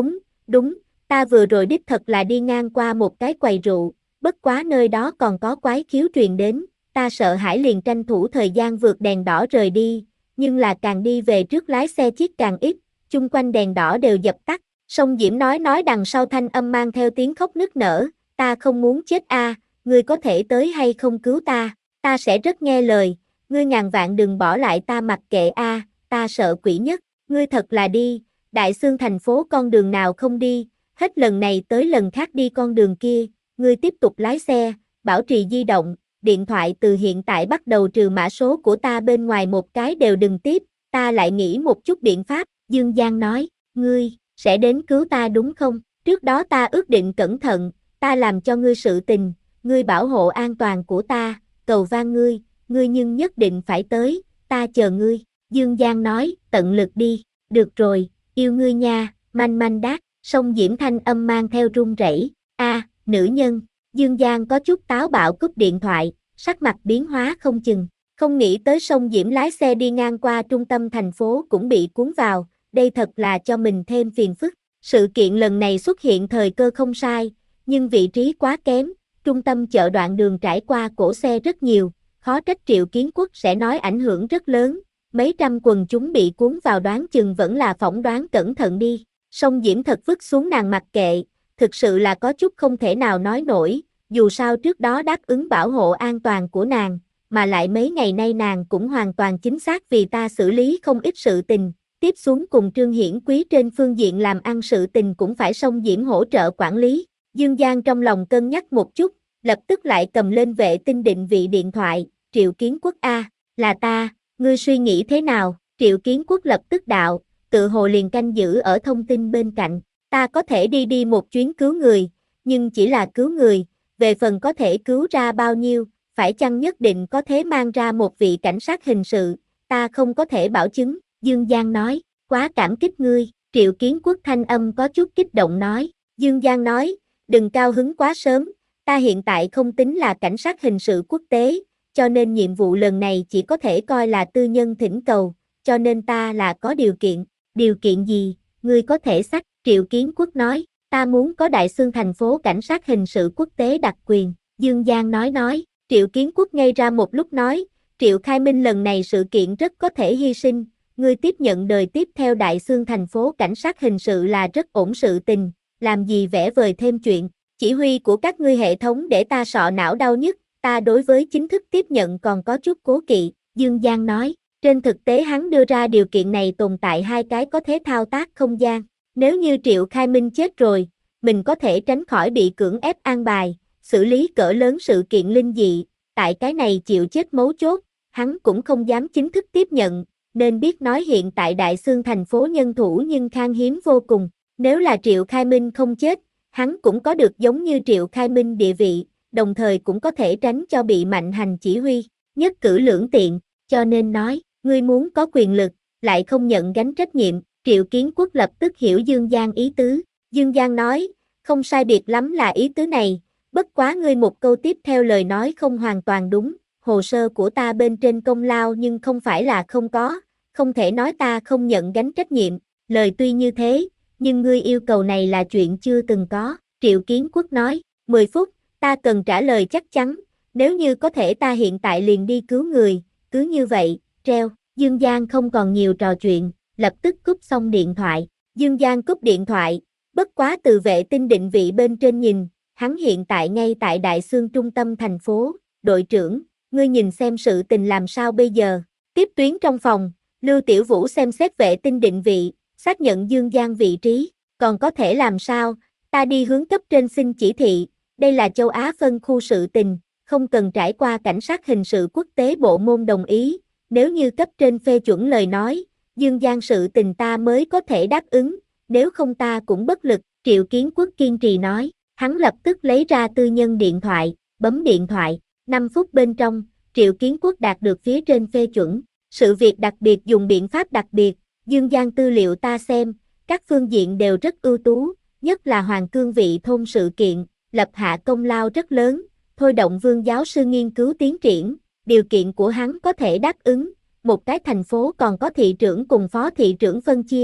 Đúng, ta vừa rồi đích thật là đi ngang qua một cái quầy rượu, bất quá nơi đó còn có quái khiếu truyền đến, ta sợ hãi liền tranh thủ thời gian vượt đèn đỏ rời đi, nhưng là càng đi về trước lái xe chiếc càng ít, chung quanh đèn đỏ đều dập tắt, Song Diễm nói nói đằng sau thanh âm mang theo tiếng khóc nức nở, ta không muốn chết a, ngươi có thể tới hay không cứu ta, ta sẽ rất nghe lời, ngươi ngàn vạn đừng bỏ lại ta mặc kệ a, ta sợ quỷ nhất, ngươi thật là đi, Đại Xương thành phố con đường nào không đi, hết lần này tới lần khác đi con đường kia, ngươi tiếp tục lái xe, bảo trì di động, điện thoại từ hiện tại bắt đầu trừ mã số của ta bên ngoài một cái đều đừng tiếp, ta lại nghĩ một chút biện pháp, Dương Giang nói, ngươi, sẽ đến cứu ta đúng không, trước đó ta ước định cẩn thận, ta làm cho ngươi sự tình, ngươi bảo hộ an toàn của ta, cầu van ngươi, ngươi nhưng nhất định phải tới, ta chờ ngươi, Dương Giang nói, tận lực đi, được rồi, yêu ngươi nha, manh manh đát, Song Diễm thanh âm mang theo run rẩy, a, nữ nhân, Dương Giang có chút táo bạo cúp điện thoại, sắc mặt biến hóa không chừng, không nghĩ tới Song Diễm lái xe đi ngang qua trung tâm thành phố cũng bị cuốn vào, đây thật là cho mình thêm phiền phức, sự kiện lần này xuất hiện thời cơ không sai, nhưng vị trí quá kém, trung tâm chợ đoạn đường trải qua cổ xe rất nhiều, khó trách Triệu Kiến Quốc sẽ nói ảnh hưởng rất lớn, mấy trăm quần chúng bị cuốn vào đoán chừng vẫn là phỏng đoán cẩn thận đi, Song Diễm thật vứt xuống nàng mặc kệ, thực sự là có chút không thể nào nói nổi, dù sao trước đó đáp ứng bảo hộ an toàn của nàng, mà lại mấy ngày nay nàng cũng hoàn toàn chính xác vì ta xử lý không ít sự tình, tiếp xuống cùng Trương Hiển Quý trên phương diện làm ăn sự tình cũng phải Song Diễm hỗ trợ quản lý, Dương Giang trong lòng cân nhắc một chút, lập tức lại cầm lên vệ tinh định vị điện thoại, Triệu Kiến Quốc a, là ta, ngươi suy nghĩ thế nào, Triệu Kiến Quốc lập tức đạo, tự hồ liền canh giữ ở thông tin bên cạnh, ta có thể đi đi một chuyến cứu người, nhưng chỉ là cứu người, về phần có thể cứu ra bao nhiêu, phải chăng nhất định có thể mang ra một vị cảnh sát hình sự, ta không có thể bảo chứng, Dương Giang nói, quá cảm kích ngươi, Triệu Kiến Quốc thanh âm có chút kích động nói, Dương Giang nói, đừng cao hứng quá sớm, ta hiện tại không tính là cảnh sát hình sự quốc tế, cho nên nhiệm vụ lần này chỉ có thể coi là tư nhân thỉnh cầu, cho nên ta là có điều kiện, điều kiện gì, ngươi có thể sách, Triệu Kiến Quốc nói, ta muốn có Đại Xương thành phố cảnh sát hình sự quốc tế đặc quyền, Dương Giang nói nói, Triệu Kiến Quốc ngây ra một lúc nói, Triệu Khai Minh lần này sự kiện rất có thể hy sinh, ngươi tiếp nhận đời tiếp theo Đại Xương thành phố cảnh sát hình sự là rất ổn sự tình, làm gì vẽ vời thêm chuyện, chỉ huy của các ngươi hệ thống để ta sọ não đau nhức, ta đối với chính thức tiếp nhận còn có chút cố kỵ, Dương Giang nói, trên thực tế hắn đưa ra điều kiện này tồn tại hai cái có thể thao tác không gian, nếu như Triệu Khai Minh chết rồi, mình có thể tránh khỏi bị cưỡng ép an bài, xử lý cỡ lớn sự kiện linh dị, tại cái này chịu chết mấu chốt, hắn cũng không dám chính thức tiếp nhận, nên biết nói hiện tại Đại Xương thành phố nhân thủ nhưng khan hiếm vô cùng, nếu là Triệu Khai Minh không chết, hắn cũng có được giống như Triệu Khai Minh địa vị, đồng thời cũng có thể tránh cho bị Mạnh Hành chỉ huy, nhất cử lưỡng tiện, cho nên nói, ngươi muốn có quyền lực, lại không nhận gánh trách nhiệm, Triệu Kiến Quốc lập tức hiểu Dương Giang ý tứ, Dương Giang nói, không sai biệt lắm là ý tứ này, bất quá ngươi một câu tiếp theo lời nói không hoàn toàn đúng, hồ sơ của ta bên trên công lao nhưng không phải là không có, không thể nói ta không nhận gánh trách nhiệm, lời tuy như thế, nhưng ngươi yêu cầu này là chuyện chưa từng có, Triệu Kiến Quốc nói, mười phút, ta cần trả lời chắc chắn, nếu như có thể ta hiện tại liền đi cứu người, cứ như vậy, treo, Dương Giang không còn nhiều trò chuyện, lập tức cúp xong điện thoại, Dương Giang cúp điện thoại, bất quá từ vệ tinh định vị bên trên nhìn, hắn hiện tại ngay tại Đại Xương trung tâm thành phố, đội trưởng, ngươi nhìn xem sự tình làm sao bây giờ, tiếp tuyến trong phòng, Lưu Tiểu Vũ xem xét vệ tinh định vị, xác nhận Dương Giang vị trí, còn có thể làm sao, ta đi hướng cấp trên xin chỉ thị, đây là châu Á phân khu sự tình, không cần trải qua cảnh sát hình sự quốc tế bộ môn đồng ý, nếu như cấp trên phê chuẩn lời nói, Dương Giang sự tình ta mới có thể đáp ứng, nếu không ta cũng bất lực, Triệu Kiến Quốc kiên trì nói, hắn lập tức lấy ra tư nhân điện thoại, bấm điện thoại, năm phút bên trong, Triệu Kiến Quốc đạt được phía trên phê chuẩn, sự việc đặc biệt dùng biện pháp đặc biệt, Dương Giang tư liệu ta xem, các phương diện đều rất ưu tú, nhất là Hoàng Cương vị thôn sự kiện, lập hạ công lao rất lớn, thôi động Vương giáo sư nghiên cứu tiến triển, điều kiện của hắn có thể đáp ứng, một cái thành phố còn có thị trưởng cùng phó thị trưởng phân chia,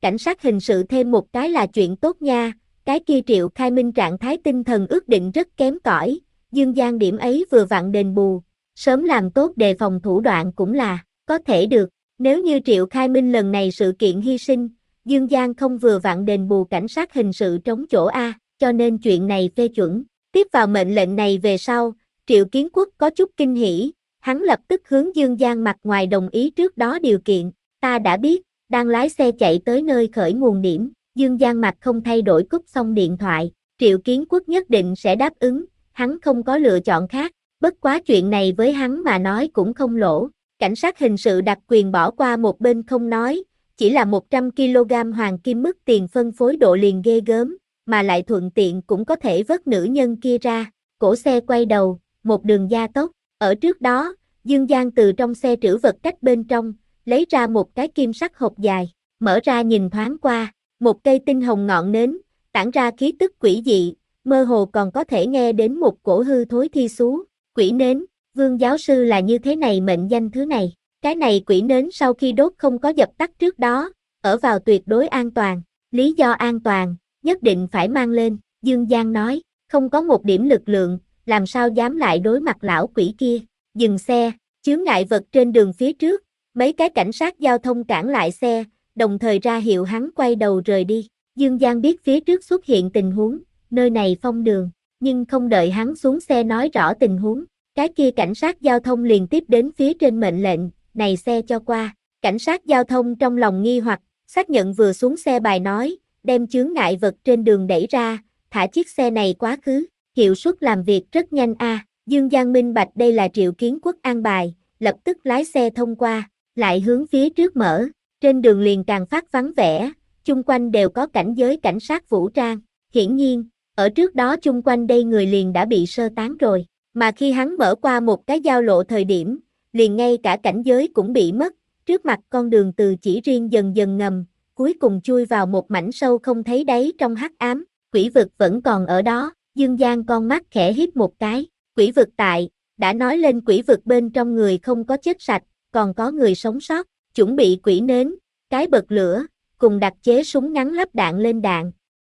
cảnh sát hình sự thêm một cái là chuyện tốt nha, cái kia Triệu Khai Minh trạng thái tinh thần ước định rất kém cỏi, Dương Giang điểm ấy vừa vặn đền bù, sớm làm tốt đề phòng thủ đoạn cũng là, có thể được, nếu như Triệu Khai Minh lần này sự kiện hy sinh, Dương Giang không vừa vặn đền bù cảnh sát hình sự trống chỗ A, cho nên chuyện này phê chuẩn. Tiếp vào mệnh lệnh này về sau, Triệu Kiến Quốc có chút kinh hỉ, hắn lập tức hướng Dương Giang mặt ngoài đồng ý trước đó điều kiện, ta đã biết, đang lái xe chạy tới nơi khởi nguồn điểm, Dương Giang mặt không thay đổi cúp xong điện thoại, Triệu Kiến Quốc nhất định sẽ đáp ứng, hắn không có lựa chọn khác, bất quá chuyện này với hắn mà nói cũng không lỗ, cảnh sát hình sự đặc quyền bỏ qua một bên không nói, chỉ là một trăm ki lô gam hoàng kim mức tiền phân phối độ liền ghê gớm, mà lại thuận tiện cũng có thể vớt nữ nhân kia ra, cổ xe quay đầu, một đường gia tốc, ở trước đó, Dương Giang từ trong xe trữ vật cách bên trong, lấy ra một cái kim sắc hộp dài, mở ra nhìn thoáng qua, một cây tinh hồng ngọn nến, tản ra khí tức quỷ dị, mơ hồ còn có thể nghe đến một cổ hư thối thi xú, quỷ nến, Vương giáo sư là như thế này mệnh danh thứ này, cái này quỷ nến sau khi đốt không có dập tắt trước đó, ở vào tuyệt đối an toàn, lý do an toàn, nhất định phải mang lên, Dương Giang nói, không có một điểm lực lượng, làm sao dám lại đối mặt lão quỷ kia, dừng xe, chướng ngại vật trên đường phía trước, mấy cái cảnh sát giao thông cản lại xe, đồng thời ra hiệu hắn quay đầu rời đi, Dương Giang biết phía trước xuất hiện tình huống, nơi này phong đường, nhưng không đợi hắn xuống xe nói rõ tình huống, cái kia cảnh sát giao thông liền tiếp đến phía trên mệnh lệnh, này xe cho qua, cảnh sát giao thông trong lòng nghi hoặc, xác nhận vừa xuống xe bài nói, đem chướng ngại vật trên đường đẩy ra, thả chiếc xe này quá khứ, hiệu suất làm việc rất nhanh a. À. Dương Giang minh bạch đây là Triệu Kiến Quốc an bài, lập tức lái xe thông qua, lại hướng phía trước mở, trên đường liền càng phát vắng vẻ, chung quanh đều có cảnh giới cảnh sát vũ trang, hiển nhiên, ở trước đó chung quanh đây người liền đã bị sơ tán rồi, mà khi hắn mở qua một cái giao lộ thời điểm, liền ngay cả cảnh giới cũng bị mất, trước mặt con đường từ chỉ riêng dần dần ngầm, cuối cùng chui vào một mảnh sâu không thấy đáy trong hắc ám, quỷ vực vẫn còn ở đó, Dương Giang con mắt khẽ híp một cái, quỷ vực tại, đã nói lên quỷ vực bên trong người không có chết sạch, còn có người sống sót, chuẩn bị quỷ nến, cái bật lửa, cùng đặc chế súng ngắn lắp đạn lên đạn.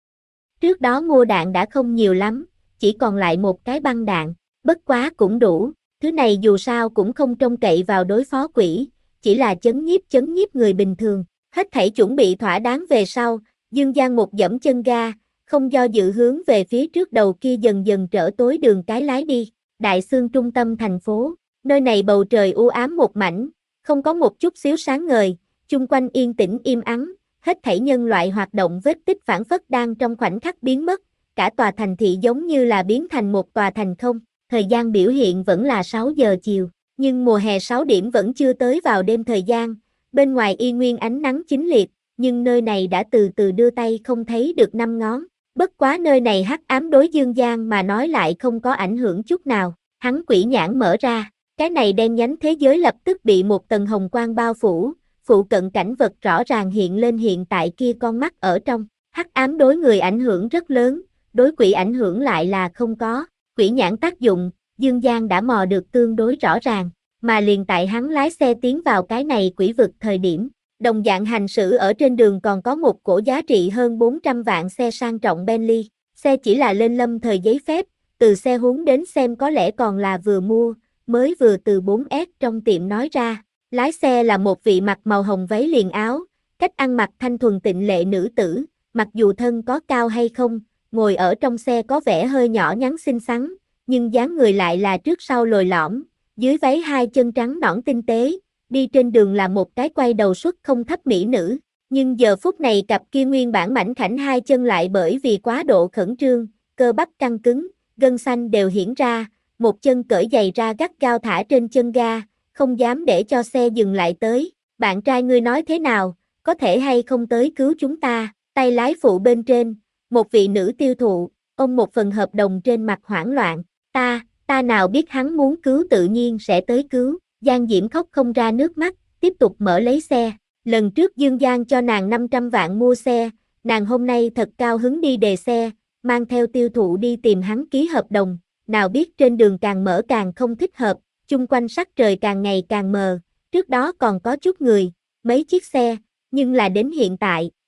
Trước đó mua đạn đã không nhiều lắm, chỉ còn lại một cái băng đạn, bất quá cũng đủ, thứ này dù sao cũng không trông cậy vào đối phó quỷ, chỉ là chấn nhiếp chấn nhiếp người bình thường, hết thảy chuẩn bị thỏa đáng về sau, Dương Giang một dẫm chân ga, không do dự hướng về phía trước đầu kia dần dần trở tối đường cái lái đi, Đại Xương trung tâm thành phố, nơi này bầu trời u ám một mảnh, không có một chút xíu sáng ngời, chung quanh yên tĩnh im ắng, hết thảy nhân loại hoạt động vết tích phản phất đang trong khoảnh khắc biến mất, cả tòa thành thị giống như là biến thành một tòa thành không, thời gian biểu hiện vẫn là sáu giờ chiều, nhưng mùa hè sáu điểm vẫn chưa tới vào đêm thời gian, bên ngoài y nguyên ánh nắng chính liệt, nhưng nơi này đã từ từ đưa tay không thấy được năm ngón, bất quá nơi này hắc ám đối Dương Giang mà nói lại không có ảnh hưởng chút nào, hắn quỷ nhãn mở ra, cái này đen nhánh thế giới lập tức bị một tầng hồng quang bao phủ, phụ cận cảnh vật rõ ràng hiện lên hiện tại kia con mắt ở trong, hắc ám đối người ảnh hưởng rất lớn, đối quỷ ảnh hưởng lại là không có, quỷ nhãn tác dụng, Dương Giang đã mò được tương đối rõ ràng, mà liền tại hắn lái xe tiến vào cái này quỷ vực thời điểm, đồng dạng hành xử ở trên đường còn có một cổ giá trị hơn bốn trăm vạn xe sang trọng Bentley, xe chỉ là lên lâm thời giấy phép, từ xe huống đến xem có lẽ còn là vừa mua, mới vừa từ bốn S trong tiệm nói ra, lái xe là một vị mặc màu hồng váy liền áo, cách ăn mặc thanh thuần tịnh lệ nữ tử, mặc dù thân có cao hay không, ngồi ở trong xe có vẻ hơi nhỏ nhắn xinh xắn, nhưng dáng người lại là trước sau lồi lõm, dưới váy hai chân trắng nõn tinh tế, đi trên đường là một cái quay đầu suất không thấp mỹ nữ, nhưng giờ phút này cặp kia nguyên bản mảnh khảnh hai chân lại bởi vì quá độ khẩn trương, cơ bắp căng cứng, gân xanh đều hiển ra, một chân cởi giày ra gắt gao thả trên chân ga, không dám để cho xe dừng lại tới, bạn trai ngươi nói thế nào, có thể hay không tới cứu chúng ta, tay lái phụ bên trên, một vị nữ tiêu thụ, ông một phần hợp đồng trên mặt hoảng loạn, ta, ta nào biết hắn muốn cứu tự nhiên sẽ tới cứu, Giang Diễm khóc không ra nước mắt, tiếp tục mở lấy xe, lần trước Dương Giang cho nàng năm trăm vạn mua xe, nàng hôm nay thật cao hứng đi đề xe, mang theo tiêu thụ đi tìm hắn ký hợp đồng, nào biết trên đường càng mở càng không thích hợp, chung quanh sắc trời càng ngày càng mờ, trước đó còn có chút người, mấy chiếc xe, nhưng là đến hiện tại,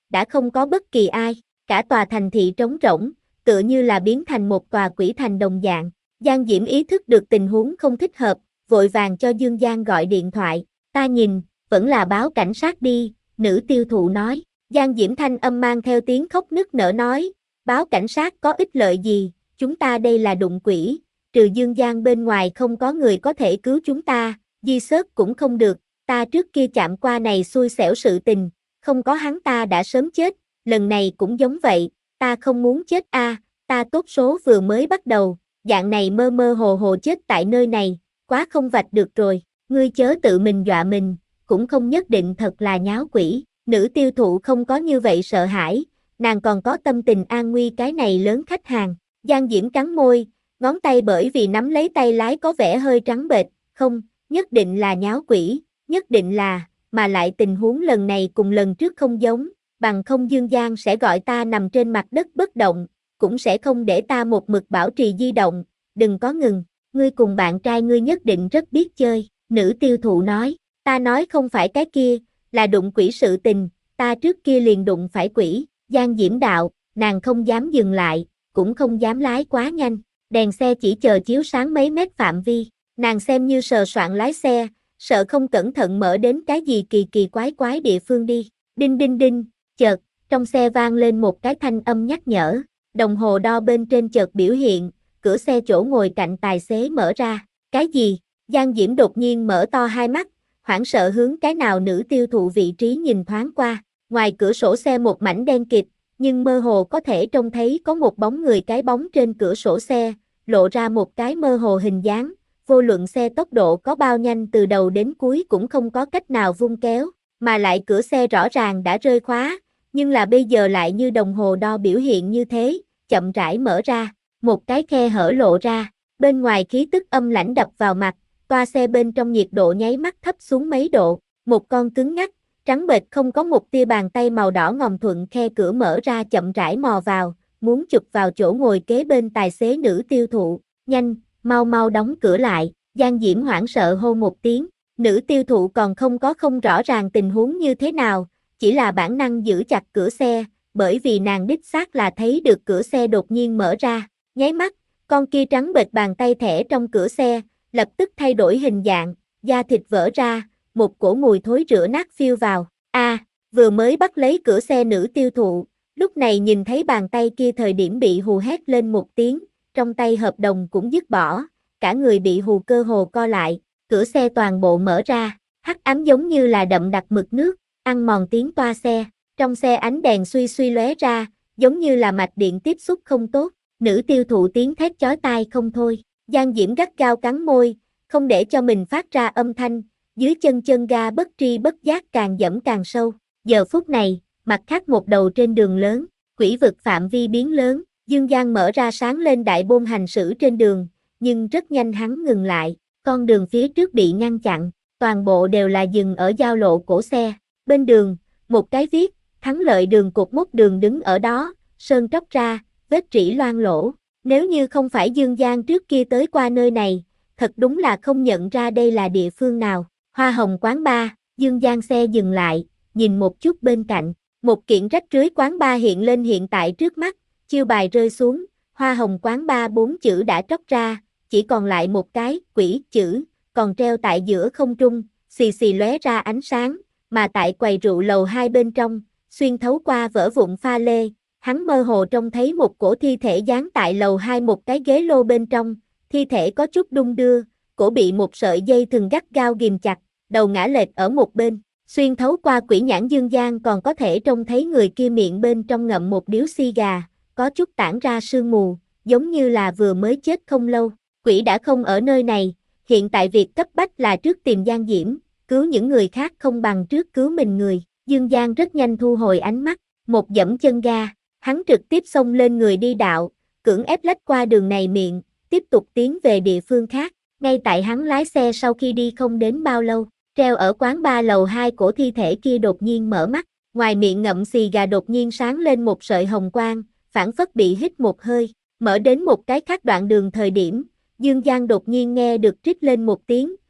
đã không có bất kỳ ai, cả tòa thành thị trống rỗng, tựa như là biến thành một tòa quỷ thành đồng dạng. Giang Diễm ý thức được tình huống không thích hợp, vội vàng cho Dương Giang gọi điện thoại, ta nhìn, vẫn là báo cảnh sát đi, nữ tiêu thụ nói. Giang Diễm thanh âm mang theo tiếng khóc nức nở nói, báo cảnh sát có ích lợi gì, chúng ta đây là đụng quỷ, trừ Dương Giang bên ngoài không có người có thể cứu chúng ta, di sớt cũng không được, ta trước kia chạm qua này xui xẻo sự tình, không có hắn ta đã sớm chết, lần này cũng giống vậy, ta không muốn chết a, à, ta tốt số vừa mới bắt đầu, dạng này mơ mơ hồ hồ chết tại nơi này, quá không vạch được rồi, ngươi chớ tự mình dọa mình, cũng không nhất định thật là nháo quỷ, nữ tiêu thụ không có như vậy sợ hãi, nàng còn có tâm tình an nguy cái này lớn khách hàng, Giang Diễm cắn môi, ngón tay bởi vì nắm lấy tay lái có vẻ hơi trắng bệch, không, nhất định là nháo quỷ, nhất định là, mà lại tình huống lần này cùng lần trước không giống, bằng không Dương Giang sẽ gọi ta nằm trên mặt đất bất động, cũng sẽ không để ta một mực bảo trì di động, đừng có ngừng, ngươi cùng bạn trai ngươi nhất định rất biết chơi, nữ tiêu thụ nói, ta nói không phải cái kia, là đụng quỷ sự tình, ta trước kia liền đụng phải quỷ, Giang Diễm đạo, nàng không dám dừng lại, cũng không dám lái quá nhanh, đèn xe chỉ chờ chiếu sáng mấy mét phạm vi, nàng xem như sờ soạn lái xe, sợ không cẩn thận mở đến cái gì kỳ kỳ quái quái địa phương đi, đinh đinh đinh, chợt, trong xe vang lên một cái thanh âm nhắc nhở, đồng hồ đo bên trên chợt biểu hiện, cửa xe chỗ ngồi cạnh tài xế mở ra, cái gì, Giang Diễm đột nhiên mở to hai mắt, hoảng sợ hướng cái nào nữ tiêu thụ vị trí nhìn thoáng qua, ngoài cửa sổ xe một mảnh đen kịt, nhưng mơ hồ có thể trông thấy có một bóng người cái bóng trên cửa sổ xe, lộ ra một cái mơ hồ hình dáng, vô luận xe tốc độ có bao nhanh từ đầu đến cuối cũng không có cách nào vung kéo, mà lại cửa xe rõ ràng đã rơi khóa, nhưng là bây giờ lại như đồng hồ đo biểu hiện như thế, chậm rãi mở ra, một cái khe hở lộ ra, bên ngoài khí tức âm lãnh đập vào mặt, toa xe bên trong nhiệt độ nháy mắt thấp xuống mấy độ, một con cứng ngắc, trắng bệch không có một tia bàn tay màu đỏ ngòm thuận khe cửa mở ra chậm rãi mò vào, muốn chụp vào chỗ ngồi kế bên tài xế nữ tiêu thụ, nhanh, mau mau đóng cửa lại, Giang Diễm hoảng sợ hô một tiếng, nữ tiêu thụ còn không có không rõ ràng tình huống như thế nào, chỉ là bản năng giữ chặt cửa xe, bởi vì nàng đích xác là thấy được cửa xe đột nhiên mở ra, nháy mắt, con kia trắng bệch bàn tay thẻ trong cửa xe, lập tức thay đổi hình dạng, da thịt vỡ ra, một cổ mùi thối rữa nát phiêu vào, a à, vừa mới bắt lấy cửa xe nữ tiêu thụ, lúc này nhìn thấy bàn tay kia thời điểm bị hù hét lên một tiếng, trong tay hợp đồng cũng dứt bỏ, cả người bị hù cơ hồ co lại, cửa xe toàn bộ mở ra, hắc ám giống như là đậm đặc mực nước, ăn mòn tiếng toa xe, trong xe ánh đèn suy suy lóe ra, giống như là mạch điện tiếp xúc không tốt, nữ tiêu thụ tiếng thét chói tai không thôi, Giang Diễm gắt gao cắn môi, không để cho mình phát ra âm thanh, dưới chân chân ga bất tri bất giác càng dẫm càng sâu, giờ phút này, mặt khác một đầu trên đường lớn, quỷ vực phạm vi biến lớn, Dương Giang mở ra sáng lên đại bôn hành xử trên đường, nhưng rất nhanh hắn ngừng lại, con đường phía trước bị ngăn chặn, toàn bộ đều là dừng ở giao lộ cổ xe, bên đường, một cái viết, thắng lợi đường cột mốc đường đứng ở đó, sơn tróc ra, vết rỉ loang lỗ, nếu như không phải Dương Giang trước kia tới qua nơi này, thật đúng là không nhận ra đây là địa phương nào, Hoa Hồng quán bar, Dương Giang xe dừng lại, nhìn một chút bên cạnh, một kiện rách rưới quán bar hiện lên hiện tại trước mắt, chiêu bài rơi xuống, Hoa Hồng quán bar bốn chữ đã tróc ra, chỉ còn lại một cái, quỷ, chữ, còn treo tại giữa không trung, xì xì lóe ra ánh sáng, mà tại quầy rượu lầu hai bên trong, xuyên thấu qua vỡ vụn pha lê, hắn mơ hồ trông thấy một cổ thi thể dán tại lầu hai một cái ghế lô bên trong, thi thể có chút đung đưa, cổ bị một sợi dây thừng gắt gao ghìm chặt, đầu ngã lệch ở một bên, xuyên thấu qua quỷ nhãn Dương Giang còn có thể trông thấy người kia miệng bên trong ngậm một điếu xì gà, có chút tản ra sương mù, giống như là vừa mới chết không lâu, quỷ đã không ở nơi này, hiện tại việc cấp bách là trước tìm Giang Diễm, cứu những người khác không bằng trước cứu mình người, Dương Giang rất nhanh thu hồi ánh mắt, một dẫm chân ga, hắn trực tiếp xông lên người đi đạo, cưỡng ép lách qua đường này miệng, tiếp tục tiến về địa phương khác, ngay tại hắn lái xe sau khi đi không đến bao lâu, treo ở quán bar lầu hai cổ thi thể kia đột nhiên mở mắt, ngoài miệng ngậm xì gà đột nhiên sáng lên một sợi hồng quang, phảng phất bị hít một hơi, mở đến một cái khác đoạn đường thời điểm, Dương Giang đột nhiên nghe được trích lên một tiếng,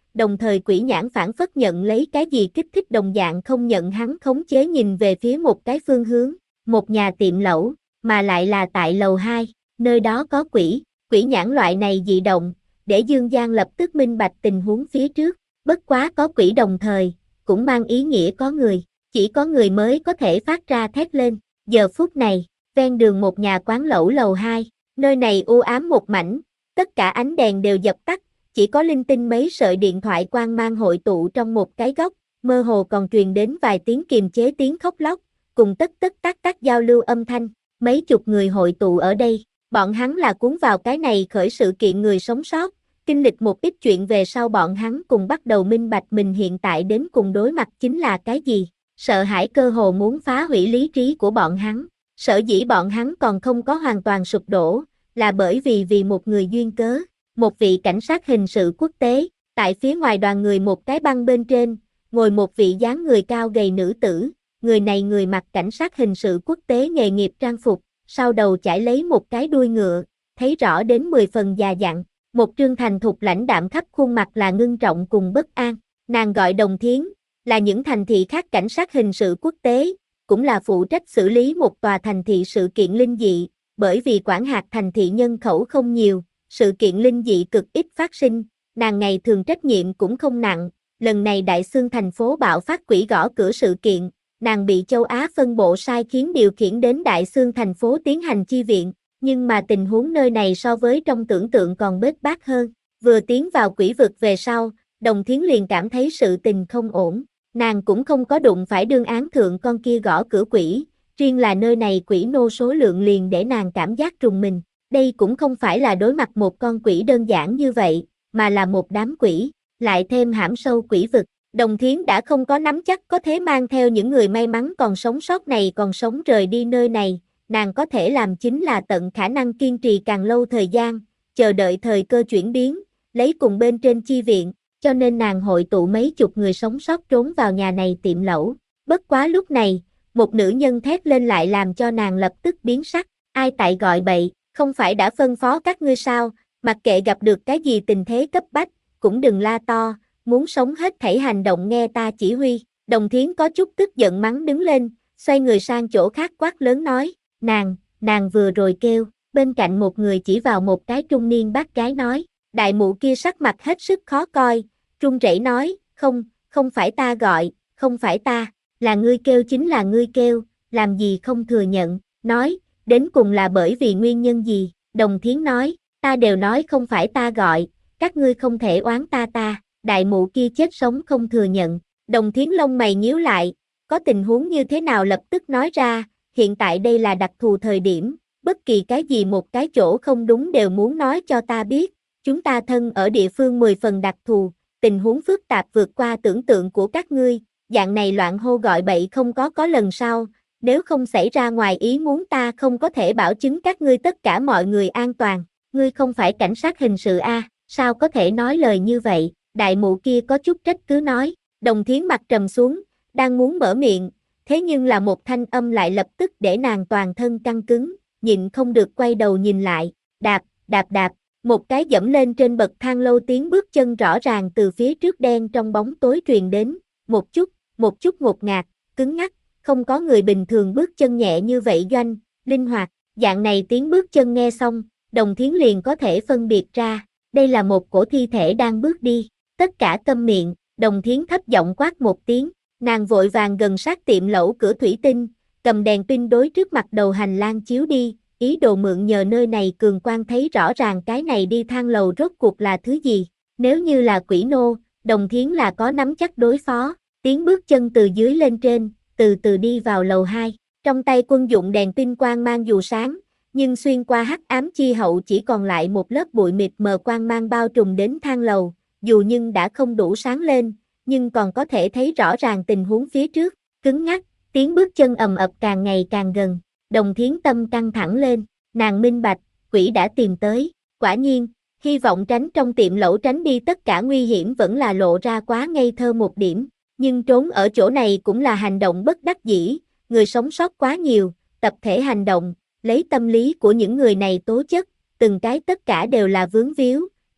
đồng thời quỷ nhãn phản phất nhận lấy cái gì kích thích đồng dạng không nhận hắn khống chế nhìn về phía một cái phương hướng, một nhà tiệm lẩu, mà lại là tại lầu hai, nơi đó có quỷ, quỷ nhãn loại này dị động, để Dương Giang lập tức minh bạch tình huống phía trước, bất quá có quỷ đồng thời, cũng mang ý nghĩa có người, chỉ có người mới có thể phát ra thét lên, giờ phút này, ven đường một nhà quán lẩu lầu hai, nơi này u ám một mảnh, tất cả ánh đèn đều dập tắt, chỉ có linh tinh mấy sợi điện thoại quang mang hội tụ trong một cái góc, mơ hồ còn truyền đến vài tiếng kiềm chế tiếng khóc lóc, cùng tất tất tắc tắc giao lưu âm thanh, mấy chục người hội tụ ở đây, bọn hắn là cuốn vào cái này khởi sự kiện người sống sót, kinh lịch một ít chuyện về sau bọn hắn cùng bắt đầu minh bạch mình hiện tại đến cùng đối mặt chính là cái gì, sợ hãi cơ hồ muốn phá hủy lý trí của bọn hắn, sở dĩ bọn hắn còn không có hoàn toàn sụp đổ, là bởi vì vì một người duyên cớ, một vị cảnh sát hình sự quốc tế, tại phía ngoài đoàn người một cái băng bên trên, ngồi một vị dáng người cao gầy nữ tử, người này người mặc cảnh sát hình sự quốc tế nghề nghiệp trang phục, sau đầu chải lấy một cái đuôi ngựa, thấy rõ đến mười phần già dặn, một trương thành thục lãnh đạm khắp khuôn mặt là ngưng trọng cùng bất an, nàng gọi Đồng Thiến, là những thành thị khác cảnh sát hình sự quốc tế, cũng là phụ trách xử lý một tòa thành thị sự kiện linh dị, bởi vì quản hạt thành thị nhân khẩu không nhiều, sự kiện linh dị cực ít phát sinh, nàng ngày thường trách nhiệm cũng không nặng, lần này Đại Xương thành phố bạo phát quỷ gõ cửa sự kiện, nàng bị châu Á phân bộ sai khiến điều khiển đến Đại Xương thành phố tiến hành chi viện, nhưng mà tình huống nơi này so với trong tưởng tượng còn bết bát hơn, vừa tiến vào quỷ vực về sau, Đồng Thiến liền cảm thấy sự tình không ổn, nàng cũng không có đụng phải đương án thượng con kia gõ cửa quỷ, riêng là nơi này quỷ nô số lượng liền để nàng cảm giác trùng mình, đây cũng không phải là đối mặt một con quỷ đơn giản như vậy, mà là một đám quỷ, lại thêm hãm sâu quỷ vực. Đồng Thiến đã không có nắm chắc có thể mang theo những người may mắn còn sống sót này còn sống rời đi nơi này, nàng có thể làm chính là tận khả năng kiên trì càng lâu thời gian, chờ đợi thời cơ chuyển biến, lấy cùng bên trên chi viện, cho nên nàng hội tụ mấy chục người sống sót trốn vào nhà này tiệm lẩu. Bất quá lúc này, một nữ nhân thét lên lại làm cho nàng lập tức biến sắc, ai tại gọi bậy, không phải đã phân phó các ngươi sao, mặc kệ gặp được cái gì tình thế cấp bách, cũng đừng la to, muốn sống hết thảy hành động nghe ta chỉ huy. Đồng Thiến có chút tức giận mắng đứng lên, xoay người sang chỗ khác quát lớn nói, nàng, nàng vừa rồi kêu, bên cạnh một người chỉ vào một cái trung niên bác gái nói, đại mụ kia sắc mặt hết sức khó coi, run rẩy nói, không, không phải ta gọi, không phải ta, là ngươi kêu chính là ngươi kêu, làm gì không thừa nhận, nói, đến cùng là bởi vì nguyên nhân gì, Đồng Thiến nói, ta đều nói không phải ta gọi, các ngươi không thể oán ta ta, đại mụ kia chết sống không thừa nhận, Đồng Thiến lông mày nhíu lại, có tình huống như thế nào lập tức nói ra, hiện tại đây là đặc thù thời điểm, bất kỳ cái gì một cái chỗ không đúng đều muốn nói cho ta biết, chúng ta thân ở địa phương mười phần đặc thù, tình huống phức tạp vượt qua tưởng tượng của các ngươi, dạng này loạn hô gọi bậy không có có lần sau, nếu không xảy ra ngoài ý muốn ta không có thể bảo chứng các ngươi tất cả mọi người an toàn, ngươi không phải cảnh sát hình sự a, à, sao có thể nói lời như vậy, đại mụ kia có chút trách cứ nói, Đồng Thiến mặt trầm xuống, đang muốn mở miệng, thế nhưng là một thanh âm lại lập tức để nàng toàn thân căng cứng, nhịn không được quay đầu nhìn lại, đạp, đạp đạp, một cái dẫm lên trên bậc thang lâu tiếng bước chân rõ ràng từ phía trước đen trong bóng tối truyền đến, một chút, một chút ngột ngạt, cứng ngắc, không có người bình thường bước chân nhẹ như vậy doanh, linh hoạt, dạng này tiếng bước chân nghe xong, Đồng Thiến liền có thể phân biệt ra, đây là một cổ thi thể đang bước đi, tất cả câm miệng, Đồng Thiến thấp giọng quát một tiếng, nàng vội vàng gần sát tiệm lẩu cửa thủy tinh, cầm đèn pin đối trước mặt đầu hành lang chiếu đi, ý đồ mượn nhờ nơi này cường quang thấy rõ ràng cái này đi thang lầu rốt cuộc là thứ gì, nếu như là quỷ nô, Đồng Thiến là có nắm chắc đối phó, tiếng bước chân từ dưới lên trên, từ từ đi vào lầu hai, trong tay quân dụng đèn pin quang mang dù sáng, nhưng xuyên qua hắc ám chi hậu chỉ còn lại một lớp bụi mịt mờ quang mang bao trùm đến thang lầu, dù nhưng đã không đủ sáng lên, nhưng còn có thể thấy rõ ràng tình huống phía trước, cứng ngắc, tiếng bước chân ầm ập càng ngày càng gần, Đồng Thiến tâm căng thẳng lên, nàng minh bạch, quỷ đã tìm tới, quả nhiên, hy vọng tránh trong tiệm lẩu tránh đi tất cả nguy hiểm vẫn là lộ ra quá ngây thơ một điểm, nhưng trốn ở chỗ này cũng là hành động bất đắc dĩ, người sống sót quá nhiều, tập thể hành động, lấy tâm lý của những người này tố chất, từng cái tất cả đều là vướng víu,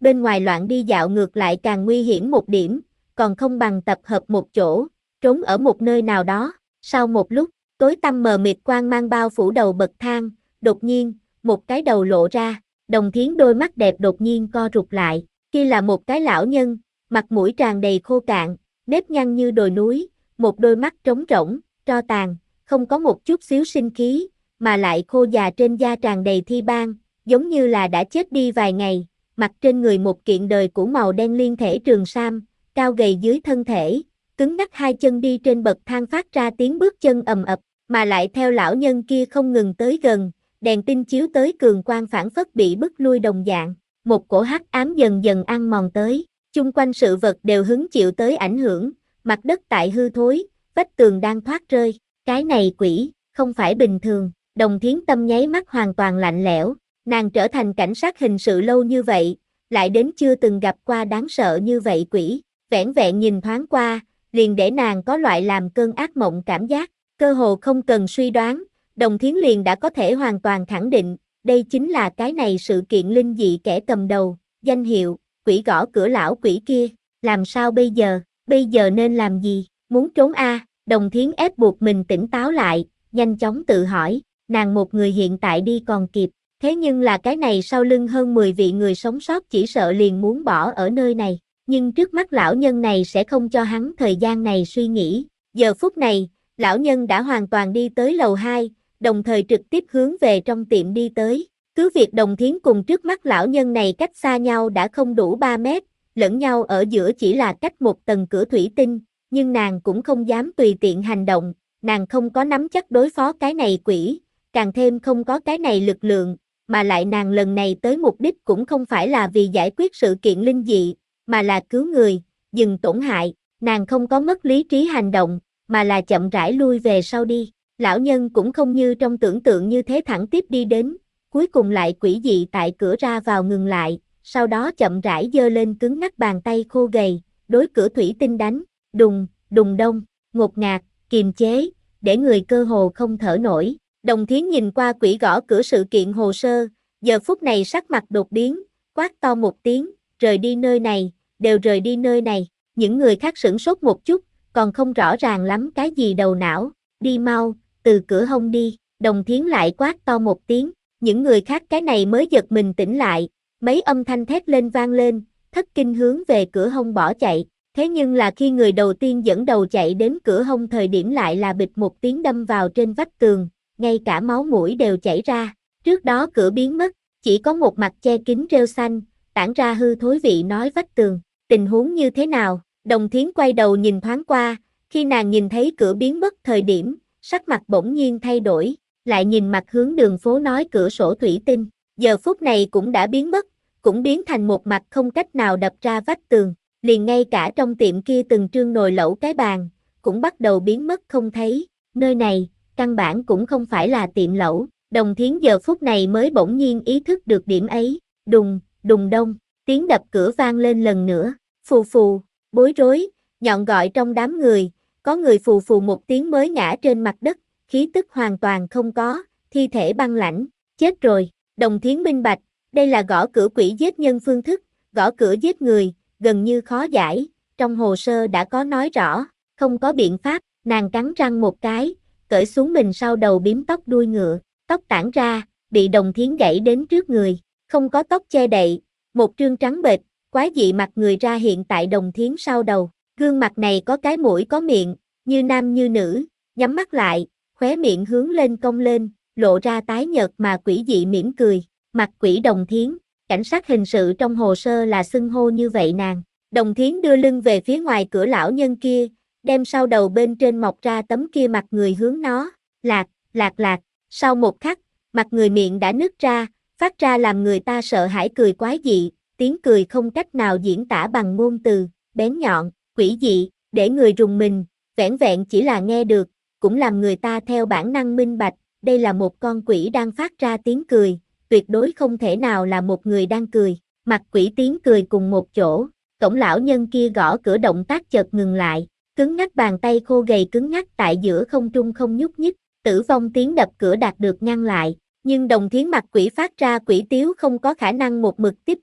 bên ngoài loạn đi dạo ngược lại càng nguy hiểm một điểm, còn không bằng tập hợp một chỗ, trốn ở một nơi nào đó. Sau một lúc, tối tăm mờ mịt quang mang bao phủ đầu bậc thang, đột nhiên, một cái đầu lộ ra, Đồng Thiến đôi mắt đẹp đột nhiên co rụt lại, kia là một cái lão nhân, mặt mũi tràn đầy khô cạn, nếp nhăn như đồi núi, một đôi mắt trống rỗng, tro tàn, không có một chút xíu sinh khí, mà lại khô già trên da tràn đầy thi ban, giống như là đã chết đi vài ngày, mặc trên người một kiện đời cũ màu đen liên thể trường sam, cao gầy dưới thân thể, cứng ngắc hai chân đi trên bậc thang phát ra tiếng bước chân ầm ập, mà lại theo lão nhân kia không ngừng tới gần, đèn tinh chiếu tới cường quang phản phất bị bức lui đồng dạng, một cổ hắc ám dần dần ăn mòn tới, chung quanh sự vật đều hứng chịu tới ảnh hưởng, mặt đất tại hư thối, vách tường đang thoát rơi, cái này quỷ, không phải bình thường, Đồng Thiến tâm nháy mắt hoàn toàn lạnh lẽo, nàng trở thành cảnh sát hình sự lâu như vậy, lại đến chưa từng gặp qua đáng sợ như vậy quỷ, vẻn vẹn nhìn thoáng qua, liền để nàng có loại làm cơn ác mộng cảm giác, cơ hồ không cần suy đoán, Đồng Thiến liền đã có thể hoàn toàn khẳng định, đây chính là cái này sự kiện linh dị kẻ cầm đầu, danh hiệu, quỷ gõ cửa lão quỷ kia, làm sao bây giờ, bây giờ nên làm gì, muốn trốn a? À? Đồng Thiến ép buộc mình tỉnh táo lại, nhanh chóng tự hỏi, nàng một người hiện tại đi còn kịp, thế nhưng là cái này sau lưng hơn mười vị người sống sót chỉ sợ liền muốn bỏ ở nơi này, nhưng trước mắt lão nhân này sẽ không cho hắn thời gian này suy nghĩ, giờ phút này, lão nhân đã hoàn toàn đi tới lầu hai, đồng thời trực tiếp hướng về trong tiệm đi tới, cứ việc Đồng Thiến cùng trước mắt lão nhân này cách xa nhau đã không đủ ba mét, lẫn nhau ở giữa chỉ là cách một tầng cửa thủy tinh, nhưng nàng cũng không dám tùy tiện hành động, nàng không có nắm chắc đối phó cái này quỷ, càng thêm không có cái này lực lượng, mà lại nàng lần này tới mục đích cũng không phải là vì giải quyết sự kiện linh dị, mà là cứu người, dừng tổn hại, nàng không có mất lý trí hành động, mà là chậm rãi lui về sau đi, lão nhân cũng không như trong tưởng tượng như thế thẳng tiếp đi đến, cuối cùng lại quỷ dị tại cửa ra vào ngừng lại, sau đó chậm rãi giơ lên cứng ngắc bàn tay khô gầy, đối cửa thủy tinh đánh, đùng, đùng đông, ngột ngạt, kiềm chế, để người cơ hồ không thở nổi. Đồng Thiến nhìn qua quỷ gõ cửa sự kiện hồ sơ, giờ phút này sắc mặt đột biến, quát to một tiếng, rời đi nơi này, đều rời đi nơi này, những người khác sửng sốt một chút, còn không rõ ràng lắm cái gì đầu não, đi mau, từ cửa hông đi, Đồng Thiến lại quát to một tiếng, những người khác cái này mới giật mình tỉnh lại, mấy âm thanh thét lên vang lên, thất kinh hướng về cửa hông bỏ chạy, thế nhưng là khi người đầu tiên dẫn đầu chạy đến cửa hông thời điểm lại là bịch một tiếng đâm vào trên vách tường, ngay cả máu mũi đều chảy ra, trước đó cửa biến mất, chỉ có một mặt che kín rêu xanh, tản ra hư thối vị nói vách tường, tình huống như thế nào, Đồng Thiến quay đầu nhìn thoáng qua, khi nàng nhìn thấy cửa biến mất thời điểm, sắc mặt bỗng nhiên thay đổi, lại nhìn mặt hướng đường phố nói cửa sổ thủy tinh, giờ phút này cũng đã biến mất, cũng biến thành một mặt không cách nào đập ra vách tường, liền ngay cả trong tiệm kia từng trương nồi lẩu cái bàn, cũng bắt đầu biến mất không thấy, nơi này, căn bản cũng không phải là tiệm lẩu, Đồng Thiến giờ phút này mới bỗng nhiên ý thức được điểm ấy, đùng, đùng đông, tiếng đập cửa vang lên lần nữa, phù phù, bối rối, nhọn gọi trong đám người, có người phù phù một tiếng mới ngã trên mặt đất, khí tức hoàn toàn không có, thi thể băng lãnh, chết rồi, Đồng Thiến minh bạch, đây là gõ cửa quỷ giết nhân phương thức, gõ cửa giết người, gần như khó giải, trong hồ sơ đã có nói rõ, không có biện pháp, nàng cắn răng một cái, cởi xuống mình sau đầu bím tóc đuôi ngựa, tóc tản ra, bị Đồng Thiến gãy đến trước người, không có tóc che đậy, một trương trắng bệch, quái dị mặt người ra hiện tại Đồng Thiến sau đầu, gương mặt này có cái mũi có miệng, như nam như nữ, nhắm mắt lại, khóe miệng hướng lên cong lên, lộ ra tái nhợt mà quỷ dị mỉm cười, mặt quỷ Đồng Thiến, cảnh sát hình sự trong hồ sơ là xưng hô như vậy nàng, Đồng Thiến đưa lưng về phía ngoài cửa lão nhân kia, đem sau đầu bên trên mọc ra tấm kia mặt người hướng nó, lạc, lạc lạc, sau một khắc, mặt người miệng đã nứt ra, phát ra làm người ta sợ hãi cười quái dị, tiếng cười không cách nào diễn tả bằng ngôn từ, bén nhọn, quỷ dị, để người rùng mình, vẻn vẹn chỉ là nghe được, cũng làm người ta theo bản năng minh bạch, đây là một con quỷ đang phát ra tiếng cười, tuyệt đối không thể nào là một người đang cười, mặt quỷ tiếng cười cùng một chỗ, cổng lão nhân kia gõ cửa động tác chợt ngừng lại, cứng ngắc bàn tay khô gầy cứng ngắc tại giữa không trung không nhúc nhích, tử vong tiếng đập cửa đạt được ngăn lại, nhưng Đồng Thiến mặt quỷ phát ra quỷ tiếu không có khả năng một mực tiếp tục,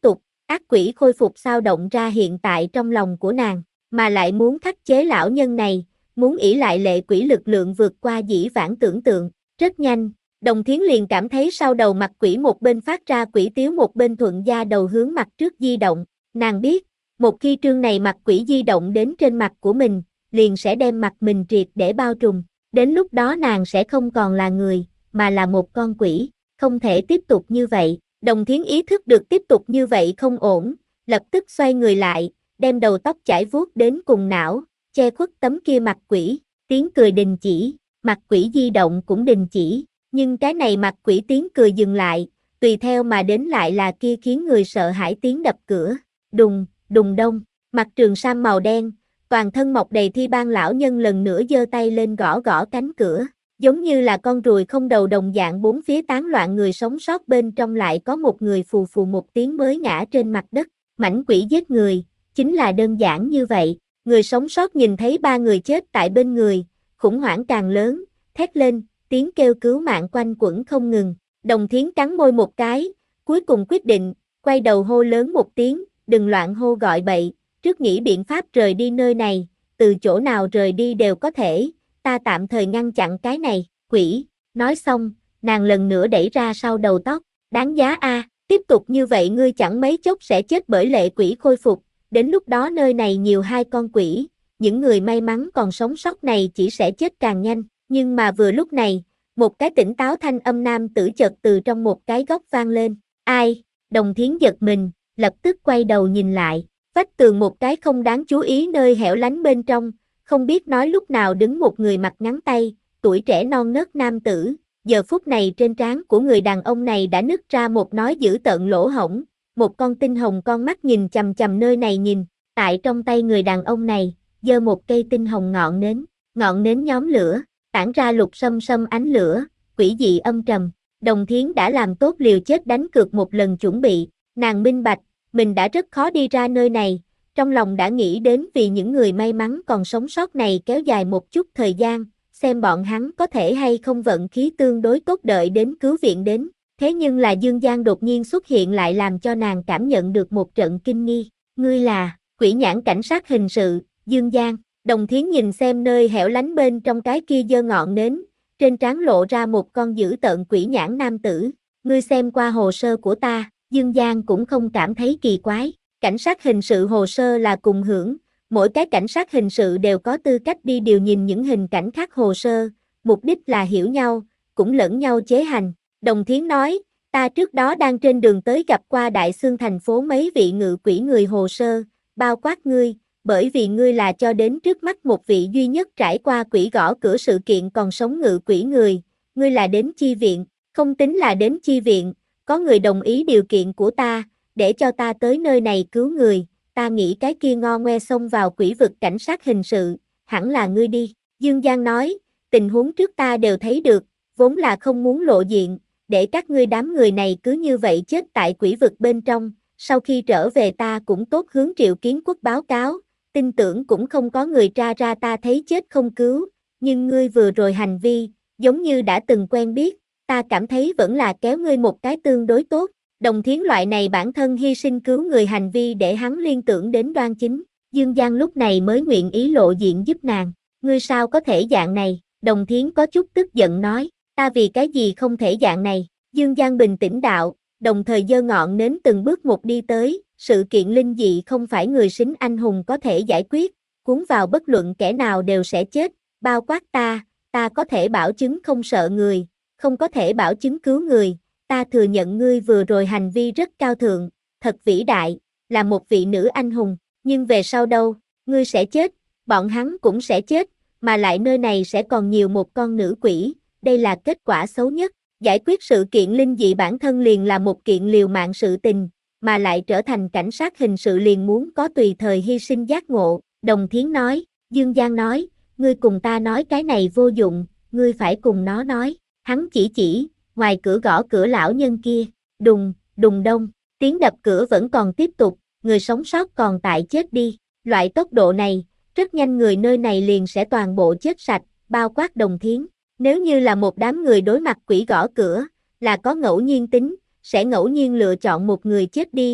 ác quỷ khôi phục sao động ra hiện tại trong lòng của nàng, mà lại muốn khắc chế lão nhân này, muốn ỷ lại lệ quỷ lực lượng vượt qua dĩ vãng tưởng tượng. Rất nhanh, Đồng Thiến liền cảm thấy sau đầu mặt quỷ một bên phát ra quỷ tiếu một bên thuận da đầu hướng mặt trước di động. Nàng biết, một khi trương này mặt quỷ di động đến trên mặt của mình, liền sẽ đem mặt mình triệt để bao trùm. Đến lúc đó nàng sẽ không còn là người, mà là một con quỷ. Không thể tiếp tục như vậy. Đồng Thiến ý thức được tiếp tục như vậy không ổn, lập tức xoay người lại, đem đầu tóc chải vuốt đến cùng não, che khuất tấm kia mặt quỷ. Tiếng cười đình chỉ, mặt quỷ di động cũng đình chỉ. Nhưng cái này mặt quỷ tiếng cười dừng lại, tùy theo mà đến lại là kia khiến người sợ hãi tiếng đập cửa. Đùng, đùng đông, mặt trường sam màu đen, toàn thân mọc đầy thi ban lão nhân lần nữa giơ tay lên gõ gõ cánh cửa. Giống như là con ruồi không đầu đồng dạng bốn phía tán loạn người sống sót bên trong lại có một người phù phù một tiếng mới ngã trên mặt đất. Mảnh quỷ giết người, chính là đơn giản như vậy. Người sống sót nhìn thấy ba người chết tại bên người, khủng hoảng càng lớn, thét lên, tiếng kêu cứu mạng quanh quẩn không ngừng. Đồng Thiến cắn môi một cái, cuối cùng quyết định, quay đầu hô lớn một tiếng, đừng loạn hô gọi bậy, trước nghĩ biện pháp rời đi nơi này, từ chỗ nào rời đi đều có thể, ta tạm thời ngăn chặn cái này, quỷ. Nói xong, nàng lần nữa đẩy ra sau đầu tóc, đáng giá a, tiếp tục như vậy ngươi chẳng mấy chốc sẽ chết bởi lệ quỷ khôi phục, đến lúc đó nơi này nhiều hai con quỷ, những người may mắn còn sống sót này chỉ sẽ chết càng nhanh. Nhưng mà vừa lúc này, một cái tỉnh táo thanh âm nam tử chợt từ trong một cái góc vang lên. Ai? Đồng Thiến giật mình, lập tức quay đầu nhìn lại. Vách tường một cái không đáng chú ý nơi hẻo lánh bên trong, không biết nói lúc nào đứng một người mặc ngắn tay, tuổi trẻ non nớt nam tử. Giờ phút này trên trán của người đàn ông này đã nứt ra một nói dữ tợn lỗ hổng, một con tinh hồng con mắt nhìn chằm chằm nơi này nhìn. Tại trong tay người đàn ông này, giơ một cây tinh hồng ngọn nến, ngọn nến nhóm lửa, tản ra lục sâm sâm ánh lửa, quỷ dị âm trầm. Đồng Thiến đã làm tốt liều chết đánh cược một lần chuẩn bị, nàng minh bạch, mình đã rất khó đi ra nơi này, trong lòng đã nghĩ đến vì những người may mắn còn sống sót này kéo dài một chút thời gian, xem bọn hắn có thể hay không vận khí tương đối tốt đợi đến cứu viện đến. Thế nhưng là Dương Giang đột nhiên xuất hiện lại làm cho nàng cảm nhận được một trận kinh nghi. Ngươi là Quỷ Nhãn cảnh sát hình sự, Dương Giang. Đồng Thiến nhìn xem nơi hẻo lánh bên trong cái kia giơ ngọn nến, trên trán lộ ra một con dữ tợn quỷ nhãn nam tử. Ngươi xem qua hồ sơ của ta, Dương Giang cũng không cảm thấy kỳ quái. Cảnh sát hình sự hồ sơ là cùng hưởng, mỗi cái cảnh sát hình sự đều có tư cách đi điều nhìn những hình cảnh khác hồ sơ, mục đích là hiểu nhau, cũng lẫn nhau chế hành. Đồng Thiến nói, ta trước đó đang trên đường tới gặp qua Đại Xương thành phố mấy vị ngự quỷ người hồ sơ, bao quát ngươi, bởi vì ngươi là cho đến trước mắt một vị duy nhất trải qua quỷ gõ cửa sự kiện còn sống ngự quỷ người, ngươi là đến chi viện, không tính là đến chi viện, có người đồng ý điều kiện của ta, để cho ta tới nơi này cứu người, ta nghĩ cái kia ngo ngoe xông vào quỷ vực cảnh sát hình sự, hẳn là ngươi đi. Dương Giang nói, tình huống trước ta đều thấy được, vốn là không muốn lộ diện, để các ngươi đám người này cứ như vậy chết tại quỷ vực bên trong, sau khi trở về ta cũng tốt hướng Triệu Kiến Quốc báo cáo, tin tưởng cũng không có người tra ra ta thấy chết không cứu, nhưng ngươi vừa rồi hành vi, giống như đã từng quen biết, ta cảm thấy vẫn là kéo ngươi một cái tương đối tốt. Đồng Thiến loại này bản thân hy sinh cứu người hành vi để hắn liên tưởng đến Đoan Chính, Dương Giang lúc này mới nguyện ý lộ diện giúp nàng. Ngươi sao có thể dạng này? Đồng Thiến có chút tức giận nói, ta vì cái gì không thể dạng này? Dương Giang bình tĩnh đạo, đồng thời giơ ngọn nến từng bước một đi tới, sự kiện linh dị không phải người sính anh hùng có thể giải quyết, cuốn vào bất luận kẻ nào đều sẽ chết, bao quát ta, ta có thể bảo chứng không sợ người, không có thể bảo chứng cứu người, ta thừa nhận ngươi vừa rồi hành vi rất cao thượng, thật vĩ đại, là một vị nữ anh hùng, nhưng về sau đâu, ngươi sẽ chết, bọn hắn cũng sẽ chết, mà lại nơi này sẽ còn nhiều một con nữ quỷ, đây là kết quả xấu nhất. Giải quyết sự kiện linh dị bản thân liền là một kiện liều mạng sự tình, mà lại trở thành cảnh sát hình sự liền muốn có tùy thời hy sinh giác ngộ. Đồng Thiến nói, Dương Giang nói, ngươi cùng ta nói cái này vô dụng, ngươi phải cùng nó nói. Hắn chỉ chỉ, ngoài cửa gõ cửa lão nhân kia, đùng, đùng đông, tiếng đập cửa vẫn còn tiếp tục, người sống sót còn tại chết đi. Loại tốc độ này, rất nhanh người nơi này liền sẽ toàn bộ chết sạch, bao quát Đồng Thiến. Nếu như là một đám người đối mặt quỷ gõ cửa, là có ngẫu nhiên tính, sẽ ngẫu nhiên lựa chọn một người chết đi,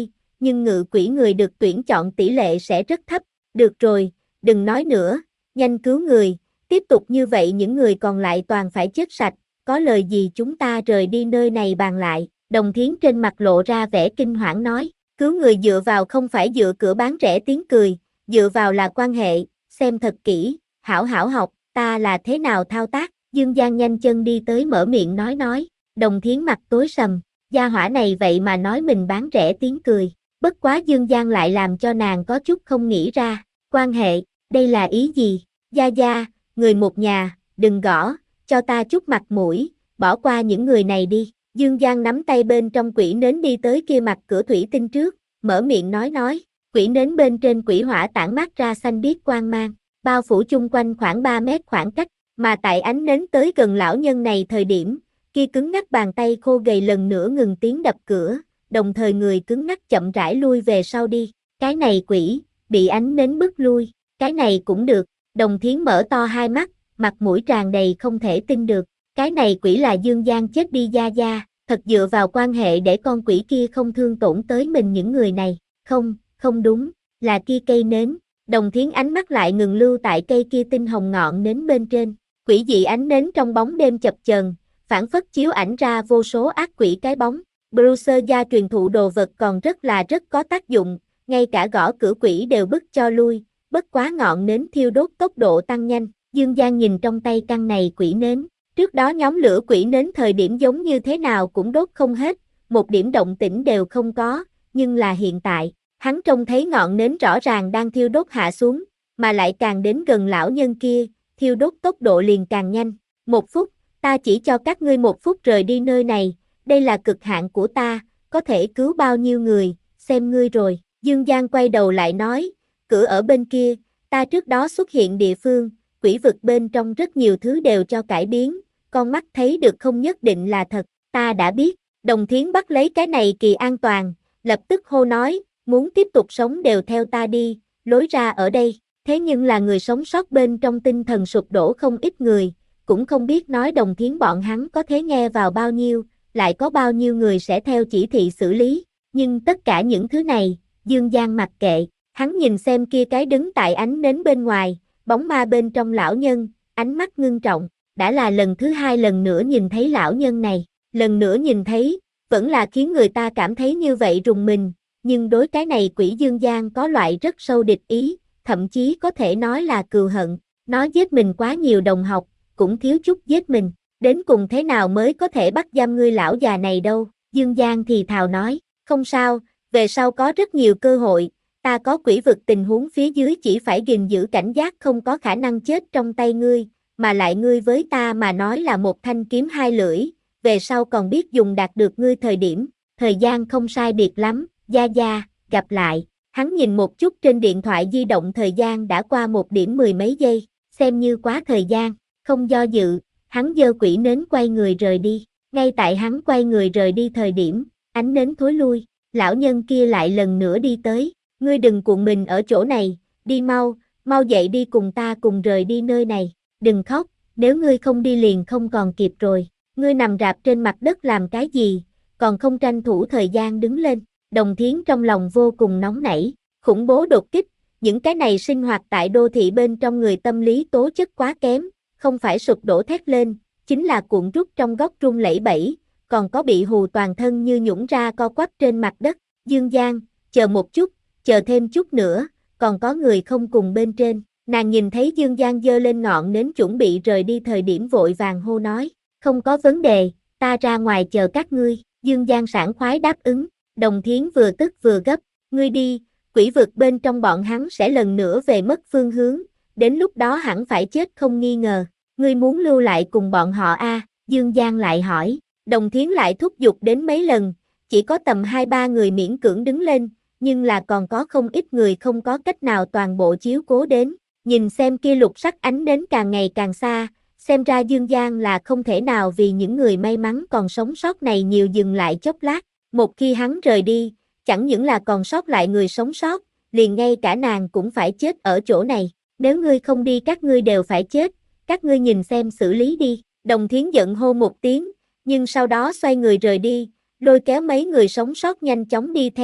nhưng ngự quỷ người được tuyển chọn tỷ lệ sẽ rất thấp. Được rồi, đừng nói nữa, nhanh cứu người, tiếp tục như vậy những người còn lại toàn phải chết sạch, có lời gì chúng ta rời đi nơi này bàn lại. Đồng Thiến trên mặt lộ ra vẻ kinh hoảng nói, cứu người dựa vào không phải dựa cửa bán rẻ tiếng cười, dựa vào là quan hệ, xem thật kỹ, hảo hảo học, ta là thế nào thao tác. Dương Giang nhanh chân đi tới mở miệng nói nói, Đồng Thiến mặt tối sầm, gia hỏa này vậy mà nói mình bán rẻ tiếng cười, bất quá Dương Giang lại làm cho nàng có chút không nghĩ ra, quan hệ, đây là ý gì, gia gia, người một nhà, đừng gõ, cho ta chút mặt mũi, bỏ qua những người này đi. Dương Giang nắm tay bên trong quỷ nến đi tới kia mặt cửa thủy tinh trước, mở miệng nói nói, quỷ nến bên trên quỷ hỏa tản mát ra xanh biếc quang mang, bao phủ chung quanh khoảng ba mét khoảng cách, mà tại ánh nến tới gần lão nhân này thời điểm, kia cứng ngắc bàn tay khô gầy lần nữa ngừng tiếng đập cửa, đồng thời người cứng ngắc chậm rãi lui về sau đi, cái này quỷ, bị ánh nến bức lui, cái này cũng được, Đồng Thiến mở to hai mắt, mặt mũi tràn đầy không thể tin được. Cái này quỷ là Dương Giang chết đi gia gia, thật dựa vào quan hệ để con quỷ kia không thương tổn tới mình những người này, không, không đúng, là kia cây nến. Đồng Thiến ánh mắt lại ngừng lưu tại cây kia tinh hồng ngọn nến bên trên, quỷ dị ánh nến trong bóng đêm chập chờn, phản phất chiếu ảnh ra vô số ác quỷ cái bóng. Bruce gia truyền thụ đồ vật còn rất là rất có tác dụng, ngay cả gõ cửa quỷ đều bức cho lui, bất quá ngọn nến thiêu đốt tốc độ tăng nhanh. Dương Giang nhìn trong tay căn này quỷ nến. Trước đó nhóm lửa quỷ nến thời điểm giống như thế nào cũng đốt không hết, một điểm động tĩnh đều không có, nhưng là hiện tại, hắn trông thấy ngọn nến rõ ràng đang thiêu đốt hạ xuống, mà lại càng đến gần lão nhân kia, thiêu đốt tốc độ liền càng nhanh. Một phút, ta chỉ cho các ngươi một phút rời đi nơi này, đây là cực hạn của ta, có thể cứu bao nhiêu người, xem ngươi rồi. Dương Giang quay đầu lại nói, cửa ở bên kia, ta trước đó xuất hiện địa phương, quỷ vực bên trong rất nhiều thứ đều cho cải biến. Con mắt thấy được không nhất định là thật, ta đã biết. Đồng Thiến bắt lấy cái này kỳ an toàn, lập tức hô nói, muốn tiếp tục sống đều theo ta đi, lối ra ở đây. Thế nhưng là người sống sót bên trong tinh thần sụp đổ không ít người, cũng không biết nói Đồng Thiến bọn hắn có thể nghe vào bao nhiêu, lại có bao nhiêu người sẽ theo chỉ thị xử lý. Nhưng tất cả những thứ này, Dương Giang mặc kệ, hắn nhìn xem kia cái đứng tại ánh nến bên ngoài, bóng ma bên trong lão nhân, ánh mắt ngưng trọng. Đã là lần thứ hai lần nữa nhìn thấy lão nhân này, lần nữa nhìn thấy, vẫn là khiến người ta cảm thấy như vậy rùng mình, nhưng đối cái này quỷ Dương Giang có loại rất sâu địch ý, thậm chí có thể nói là cừu hận, nó giết mình quá nhiều đồng học, cũng thiếu chút giết mình, đến cùng thế nào mới có thể bắt giam ngươi lão già này đâu. Dương Giang thì thào nói, không sao, về sau có rất nhiều cơ hội, ta có quỷ vực tình huống phía dưới chỉ phải gìn giữ cảnh giác không có khả năng chết trong tay ngươi. Mà lại ngươi với ta mà nói là một thanh kiếm hai lưỡi, về sau còn biết dùng đạt được ngươi thời điểm, thời gian không sai biệt lắm, gia gia, gặp lại. Hắn nhìn một chút trên điện thoại di động thời gian đã qua một điểm mười mấy giây, xem như quá thời gian, không do dự, hắn giơ quỷ nến quay người rời đi. Ngay tại hắn quay người rời đi thời điểm, ánh nến thối lui, lão nhân kia lại lần nữa đi tới, ngươi đừng cuộn mình ở chỗ này, đi mau, mau dậy đi cùng ta cùng rời đi nơi này. Đừng khóc, nếu ngươi không đi liền không còn kịp rồi, ngươi nằm rạp trên mặt đất làm cái gì, còn không tranh thủ thời gian đứng lên. Đồng Thiến trong lòng vô cùng nóng nảy, khủng bố đột kích, những cái này sinh hoạt tại đô thị bên trong người tâm lý tố chất quá kém, không phải sụp đổ thét lên, chính là cuộn rút trong góc run lẩy bẩy, còn có bị hù toàn thân như nhũn ra co quắp trên mặt đất. Dương Giang, chờ một chút, chờ thêm chút nữa, còn có người không cùng bên trên. Nàng nhìn thấy Dương Giang giơ lên ngọn nến chuẩn bị rời đi thời điểm vội vàng hô nói, không có vấn đề, ta ra ngoài chờ các ngươi. Dương Giang sảng khoái đáp ứng, Đồng Thiến vừa tức vừa gấp, ngươi đi, quỷ vực bên trong bọn hắn sẽ lần nữa về mất phương hướng, đến lúc đó hẳn phải chết không nghi ngờ, ngươi muốn lưu lại cùng bọn họ a? À? Dương Giang lại hỏi, Đồng Thiến lại thúc giục đến mấy lần, chỉ có tầm hai ba người miễn cưỡng đứng lên, nhưng là còn có không ít người không có cách nào toàn bộ chiếu cố đến. Nhìn xem kia lục sắc ánh nến càng ngày càng xa, xem ra Dương Giang là không thể nào vì những người may mắn còn sống sót này nhiều dừng lại chốc lát. Một khi hắn rời đi, chẳng những là còn sót lại người sống sót, liền ngay cả nàng cũng phải chết ở chỗ này. Nếu ngươi không đi các ngươi đều phải chết, các ngươi nhìn xem xử lý đi. Đồng Thiến giận hô một tiếng, nhưng sau đó xoay người rời đi, lôi kéo mấy người sống sót nhanh chóng đi theo.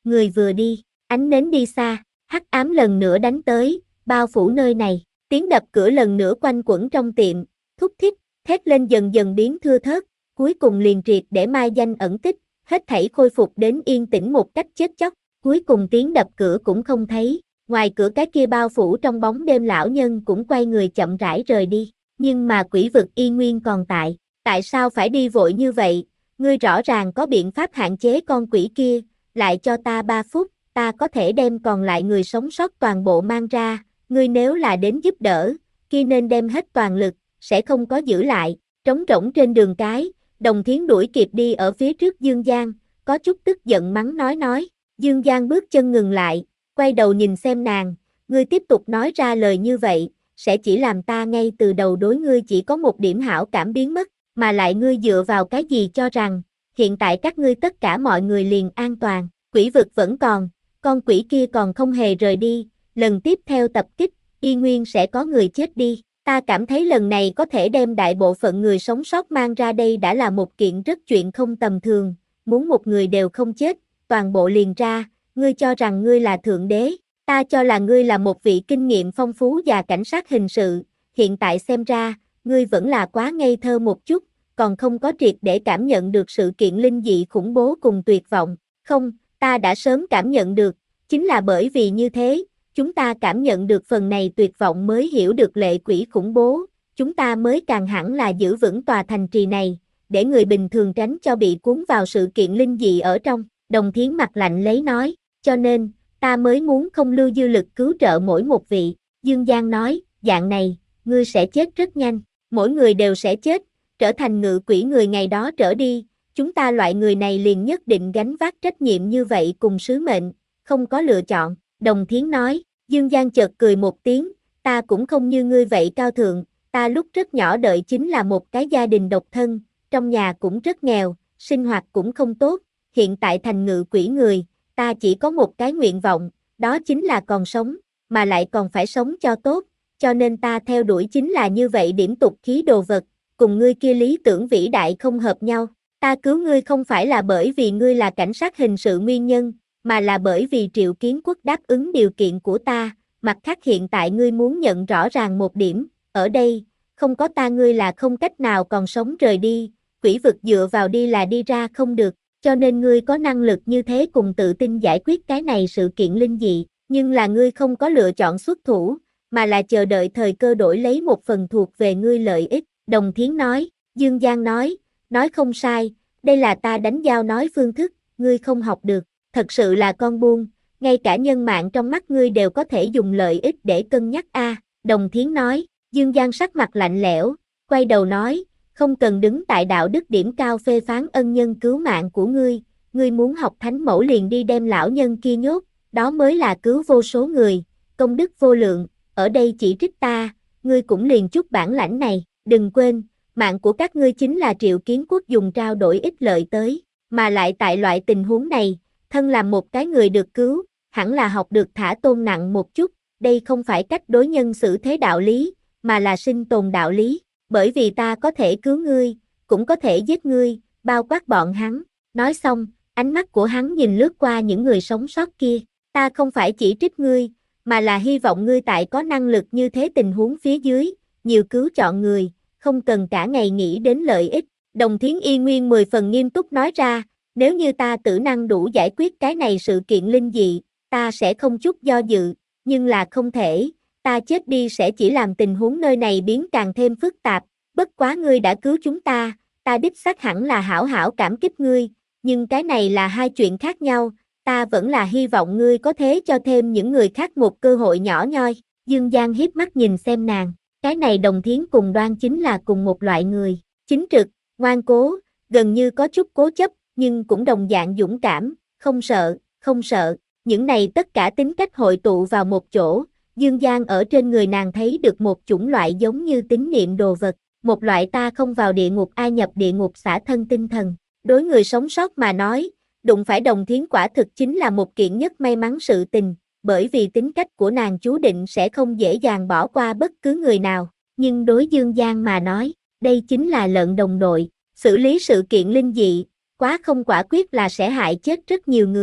người vừa đi, ánh nến đi xa, hắc ám lần nữa đánh tới, bao phủ nơi này, tiếng đập cửa lần nữa quanh quẩn trong tiệm, thúc thích, thét lên dần dần biến thưa thớt, cuối cùng liền triệt để mai danh ẩn tích, hết thảy khôi phục đến yên tĩnh một cách chết chóc, cuối cùng tiếng đập cửa cũng không thấy, ngoài cửa cái kia bao phủ trong bóng đêm lão nhân cũng quay người chậm rãi rời đi, nhưng mà quỷ vực y nguyên còn tại, tại sao phải đi vội như vậy, ngươi rõ ràng có biện pháp hạn chế con quỷ kia, lại cho ta ba phút, ta có thể đem còn lại người sống sót toàn bộ mang ra, ngươi nếu là đến giúp đỡ, kia nên đem hết toàn lực, sẽ không có giữ lại, trống rỗng trên đường cái, Đồng Thiến đuổi kịp đi ở phía trước Dương Giang, có chút tức giận mắng nói nói, Dương Giang bước chân ngừng lại, quay đầu nhìn xem nàng, ngươi tiếp tục nói ra lời như vậy, sẽ chỉ làm ta ngay từ đầu đối ngươi chỉ có một điểm hảo cảm biến mất, mà lại ngươi dựa vào cái gì cho rằng, hiện tại các ngươi tất cả mọi người liền an toàn, quỷ vực vẫn còn, con quỷ kia còn không hề rời đi, lần tiếp theo tập kích, y nguyên sẽ có người chết đi. Ta cảm thấy lần này có thể đem đại bộ phận người sống sót mang ra đây đã là một kiện rất chuyện không tầm thường, muốn một người đều không chết, toàn bộ liền ra, ngươi cho rằng ngươi là thượng đế, ta cho là ngươi là một vị kinh nghiệm phong phú và cảnh sát hình sự, hiện tại xem ra, ngươi vẫn là quá ngây thơ một chút, còn không có triệt để cảm nhận được sự kiện linh dị khủng bố cùng tuyệt vọng, không, ta đã sớm cảm nhận được, chính là bởi vì như thế, chúng ta cảm nhận được phần này tuyệt vọng mới hiểu được lệ quỷ khủng bố, chúng ta mới càng hẳn là giữ vững tòa thành trì này, để người bình thường tránh cho bị cuốn vào sự kiện linh dị ở trong, Đồng Thiến mặt lạnh lấy nói, cho nên, ta mới muốn không lưu dư lực cứu trợ mỗi một vị, Dương Giang nói, dạng này, ngươi sẽ chết rất nhanh, mỗi người đều sẽ chết, trở thành ngự quỷ người ngày đó trở đi, chúng ta loại người này liền nhất định gánh vác trách nhiệm như vậy cùng sứ mệnh, không có lựa chọn. Đồng Thiến nói, Dương Giang chợt cười một tiếng, ta cũng không như ngươi vậy cao thượng, ta lúc rất nhỏ đợi chính là một cái gia đình độc thân, trong nhà cũng rất nghèo, sinh hoạt cũng không tốt, hiện tại thành ngự quỷ người, ta chỉ có một cái nguyện vọng, đó chính là còn sống, mà lại còn phải sống cho tốt, cho nên ta theo đuổi chính là như vậy điểm tục khí đồ vật, cùng ngươi kia lý tưởng vĩ đại không hợp nhau, ta cứu ngươi không phải là bởi vì ngươi là cảnh sát hình sự nguyên nhân, mà là bởi vì Triệu Kiến Quốc đáp ứng điều kiện của ta, mặt khác hiện tại ngươi muốn nhận rõ ràng một điểm, ở đây, không có ta ngươi là không cách nào còn sống rời đi, quỷ vực dựa vào đi là đi ra không được, cho nên ngươi có năng lực như thế cùng tự tin giải quyết cái này sự kiện linh dị, nhưng là ngươi không có lựa chọn xuất thủ, mà là chờ đợi thời cơ đổi lấy một phần thuộc về ngươi lợi ích, Đồng Thiến nói, Dương Giang nói, nói không sai, đây là ta đánh giao nói phương thức, ngươi không học được. Thật sự là con buôn, ngay cả nhân mạng trong mắt ngươi đều có thể dùng lợi ích để cân nhắc a. À, Đồng Thiến nói, Dương Giang sắc mặt lạnh lẽo, quay đầu nói, không cần đứng tại đạo đức điểm cao phê phán ân nhân cứu mạng của ngươi, ngươi muốn học thánh mẫu liền đi đem lão nhân kia nhốt, đó mới là cứu vô số người, công đức vô lượng, ở đây chỉ trích ta, ngươi cũng liền chút bản lãnh này, đừng quên, mạng của các ngươi chính là Triệu Kiến Quốc dùng trao đổi ích lợi tới, mà lại tại loại tình huống này, thân làm một cái người được cứu, hẳn là học được thả tôn nặng một chút, đây không phải cách đối nhân xử thế đạo lý, mà là sinh tồn đạo lý, bởi vì ta có thể cứu ngươi, cũng có thể giết ngươi, bao quát bọn hắn, nói xong, ánh mắt của hắn nhìn lướt qua những người sống sót kia, ta không phải chỉ trích ngươi, mà là hy vọng ngươi tại có năng lực như thế tình huống phía dưới, nhiều cứu chọn người, không cần cả ngày nghĩ đến lợi ích, Đồng Thiến y nguyên mười phần nghiêm túc nói ra, nếu như ta tử năng đủ giải quyết cái này sự kiện linh dị, ta sẽ không chút do dự, nhưng là không thể, ta chết đi sẽ chỉ làm tình huống nơi này biến càng thêm phức tạp, bất quá ngươi đã cứu chúng ta, ta đích xác hẳn là hảo hảo cảm kích ngươi, nhưng cái này là hai chuyện khác nhau, ta vẫn là hy vọng ngươi có thế cho thêm những người khác một cơ hội nhỏ nhoi, Dương Giang hiếp mắt nhìn xem nàng, cái này Đồng Thiến cùng Đoan chính là cùng một loại người, chính trực, ngoan cố, gần như có chút cố chấp, nhưng cũng đồng dạng dũng cảm, không sợ, không sợ, những này tất cả tính cách hội tụ vào một chỗ, Dương Giang ở trên người nàng thấy được một chủng loại giống như tín niệm đồ vật, một loại ta không vào địa ngục ai nhập địa ngục xả thân tinh thần, đối người sống sót mà nói, đụng phải Đồng Thiến quả thực chính là một kiện nhất may mắn sự tình, bởi vì tính cách của nàng chú định sẽ không dễ dàng bỏ qua bất cứ người nào, nhưng đối Dương Giang mà nói, đây chính là lợn đồng đội, xử lý sự kiện linh dị, quá không quả quyết là sẽ hại chết rất nhiều người,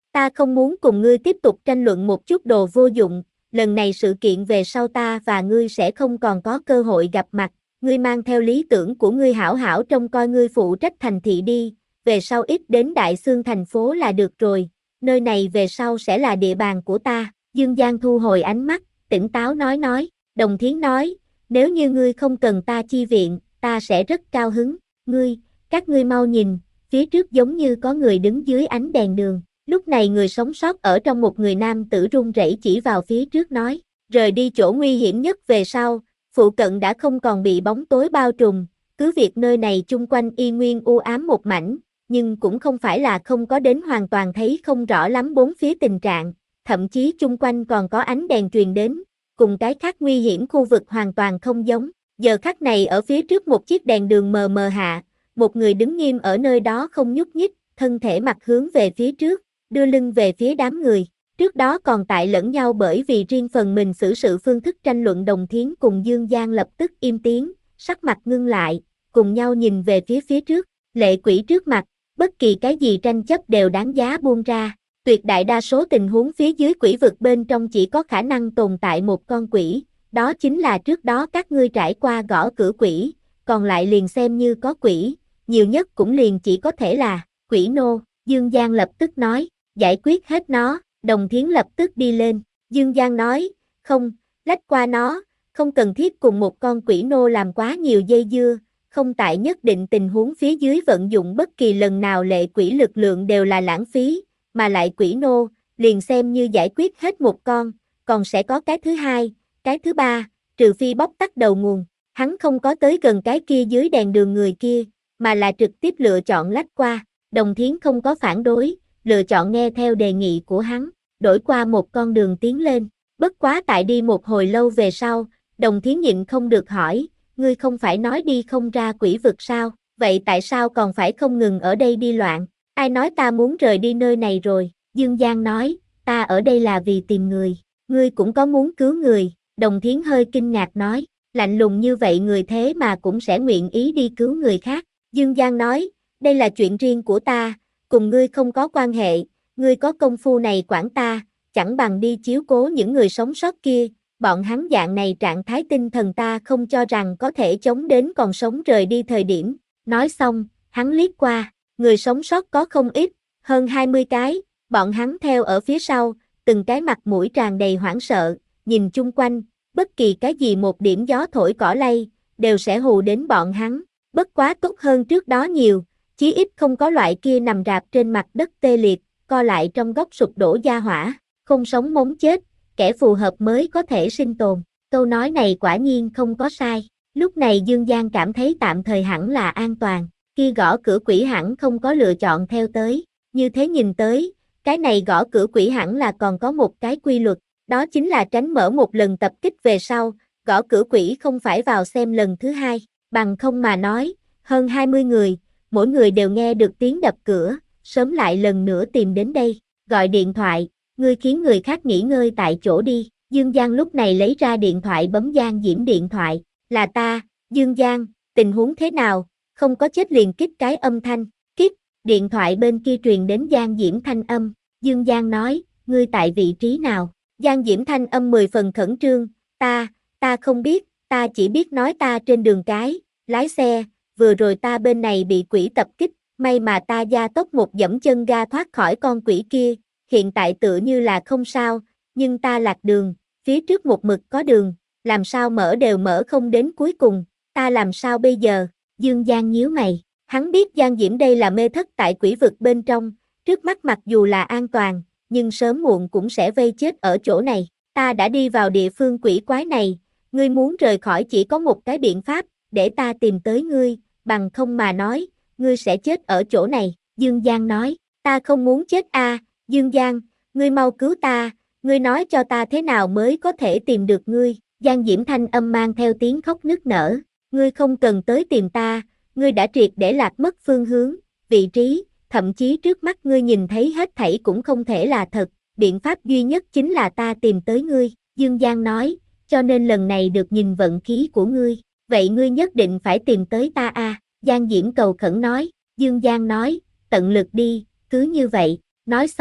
Ta không muốn cùng ngươi tiếp tục tranh luận một chút đồ vô dụng, lần này sự kiện về sau ta và ngươi sẽ không còn có cơ hội gặp mặt, ngươi mang theo lý tưởng của ngươi hảo hảo trông coi ngươi phụ trách thành thị đi, về sau ít đến Đại Xương thành phố là được rồi, nơi này về sau sẽ là địa bàn của ta, Dương Giang thu hồi ánh mắt, tỉnh táo nói nói, Đồng Thiến nói, nếu như ngươi không cần ta chi viện, ta sẽ rất cao hứng, ngươi, các ngươi mau nhìn, phía trước giống như có người đứng dưới ánh đèn đường. Lúc này người sống sót ở trong một người nam tử run rẩy chỉ vào phía trước nói, rời đi chỗ nguy hiểm nhất về sau, phụ cận đã không còn bị bóng tối bao trùm, cứ việc nơi này chung quanh y nguyên u ám một mảnh, nhưng cũng không phải là không có đến hoàn toàn thấy không rõ lắm bốn phía tình trạng, thậm chí chung quanh còn có ánh đèn truyền đến, cùng cái khác nguy hiểm khu vực hoàn toàn không giống. Giờ khắc này ở phía trước một chiếc đèn đường mờ mờ hạ, một người đứng nghiêm ở nơi đó không nhúc nhích, thân thể mặt hướng về phía trước, đưa lưng về phía đám người, trước đó còn tại lẫn nhau bởi vì riêng phần mình xử sự phương thức tranh luận. Đồng Thiến cùng Dương Giang lập tức im tiếng, sắc mặt ngưng lại, cùng nhau nhìn về phía phía trước, lệ quỷ trước mặt, bất kỳ cái gì tranh chấp đều đáng giá buông ra, tuyệt đại đa số tình huống phía dưới quỷ vực bên trong chỉ có khả năng tồn tại một con quỷ, đó chính là trước đó các ngươi trải qua gõ cửa quỷ, còn lại liền xem như có quỷ, nhiều nhất cũng liền chỉ có thể là quỷ nô, Dương Giang lập tức nói. Giải quyết hết nó, Đồng Thiến lập tức đi lên, Dương Giang nói, không, lách qua nó, không cần thiết cùng một con quỷ nô làm quá nhiều dây dưa, không tại nhất định tình huống phía dưới vận dụng bất kỳ lần nào lệ quỷ lực lượng đều là lãng phí, mà lại quỷ nô, liền xem như giải quyết hết một con, còn sẽ có cái thứ hai, cái thứ ba, trừ phi bóc tắt đầu nguồn, hắn không có tới gần cái kia dưới đèn đường người kia, mà là trực tiếp lựa chọn lách qua, Đồng Thiến không có phản đối, lựa chọn nghe theo đề nghị của hắn, đổi qua một con đường tiến lên, bất quá tại đi một hồi lâu về sau, Đồng Thiến nhịn không được hỏi, ngươi không phải nói đi không ra quỷ vực sao, vậy tại sao còn phải không ngừng ở đây đi loạn, ai nói ta muốn rời đi nơi này rồi, Dương Giang nói, ta ở đây là vì tìm người, ngươi cũng có muốn cứu người, Đồng Thiến hơi kinh ngạc nói, lạnh lùng như vậy người thế mà cũng sẽ nguyện ý đi cứu người khác, Dương Giang nói, đây là chuyện riêng của ta, cùng ngươi không có quan hệ, ngươi có công phu này quản ta, chẳng bằng đi chiếu cố những người sống sót kia, bọn hắn dạng này trạng thái tinh thần ta không cho rằng có thể chống đến còn sống rời đi thời điểm, nói xong, hắn liếc qua, người sống sót có không ít, hơn hai mươi cái, bọn hắn theo ở phía sau, từng cái mặt mũi tràn đầy hoảng sợ, nhìn chung quanh, bất kỳ cái gì một điểm gió thổi cỏ lay, đều sẽ hù đến bọn hắn, bất quá tốt hơn trước đó nhiều. Chí ít không có loại kia nằm rạp trên mặt đất tê liệt, co lại trong góc sụp đổ gia hỏa, không sống mống chết, kẻ phù hợp mới có thể sinh tồn. Câu nói này quả nhiên không có sai. Lúc này Dương Giang cảm thấy tạm thời hẳn là an toàn, kia gõ cửa quỷ hẳn không có lựa chọn theo tới. Như thế nhìn tới, cái này gõ cửa quỷ hẳn là còn có một cái quy luật, đó chính là tránh mở một lần tập kích về sau, gõ cửa quỷ không phải vào xem lần thứ hai, bằng không mà nói, hơn hai mươi người, mỗi người đều nghe được tiếng đập cửa, sớm lại lần nữa tìm đến đây, gọi điện thoại, ngươi khiến người khác nghỉ ngơi tại chỗ đi, Dương Giang lúc này lấy ra điện thoại bấm Giang Diễm điện thoại, là ta, Dương Giang, tình huống thế nào, không có chết liền kích cái âm thanh, kích, điện thoại bên kia truyền đến Giang Diễm thanh âm, Dương Giang nói, ngươi tại vị trí nào, Giang Diễm thanh âm mười phần khẩn trương, ta, ta không biết, ta chỉ biết nói ta trên đường cái, lái xe, vừa rồi ta bên này bị quỷ tập kích, may mà ta gia tốc một dẫm chân ga thoát khỏi con quỷ kia, hiện tại tựa như là không sao, nhưng ta lạc đường, phía trước một mực có đường, làm sao mở đều mở không đến cuối cùng, ta làm sao bây giờ, Dương Giang nhíu mày, hắn biết Giang Diễm đây là mê thất tại quỷ vực bên trong, trước mắt mặc dù là an toàn, nhưng sớm muộn cũng sẽ vây chết ở chỗ này, ta đã đi vào địa phương quỷ quái này, ngươi muốn rời khỏi chỉ có một cái biện pháp, để ta tìm tới ngươi, bằng không mà nói, ngươi sẽ chết ở chỗ này, Dương Giang nói, ta không muốn chết a, à, Dương Giang, ngươi mau cứu ta, ngươi nói cho ta thế nào mới có thể tìm được ngươi, Giang Diễm thanh âm mang theo tiếng khóc nức nở, ngươi không cần tới tìm ta, ngươi đã triệt để lạc mất phương hướng, vị trí, thậm chí trước mắt ngươi nhìn thấy hết thảy cũng không thể là thật, biện pháp duy nhất chính là ta tìm tới ngươi, Dương Giang nói, cho nên lần này được nhìn vận khí của ngươi, vậy ngươi nhất định phải tìm tới ta a, à. Giang Diễm cầu khẩn nói, Dương Giang nói, tận lực đi, cứ như vậy, nói xong,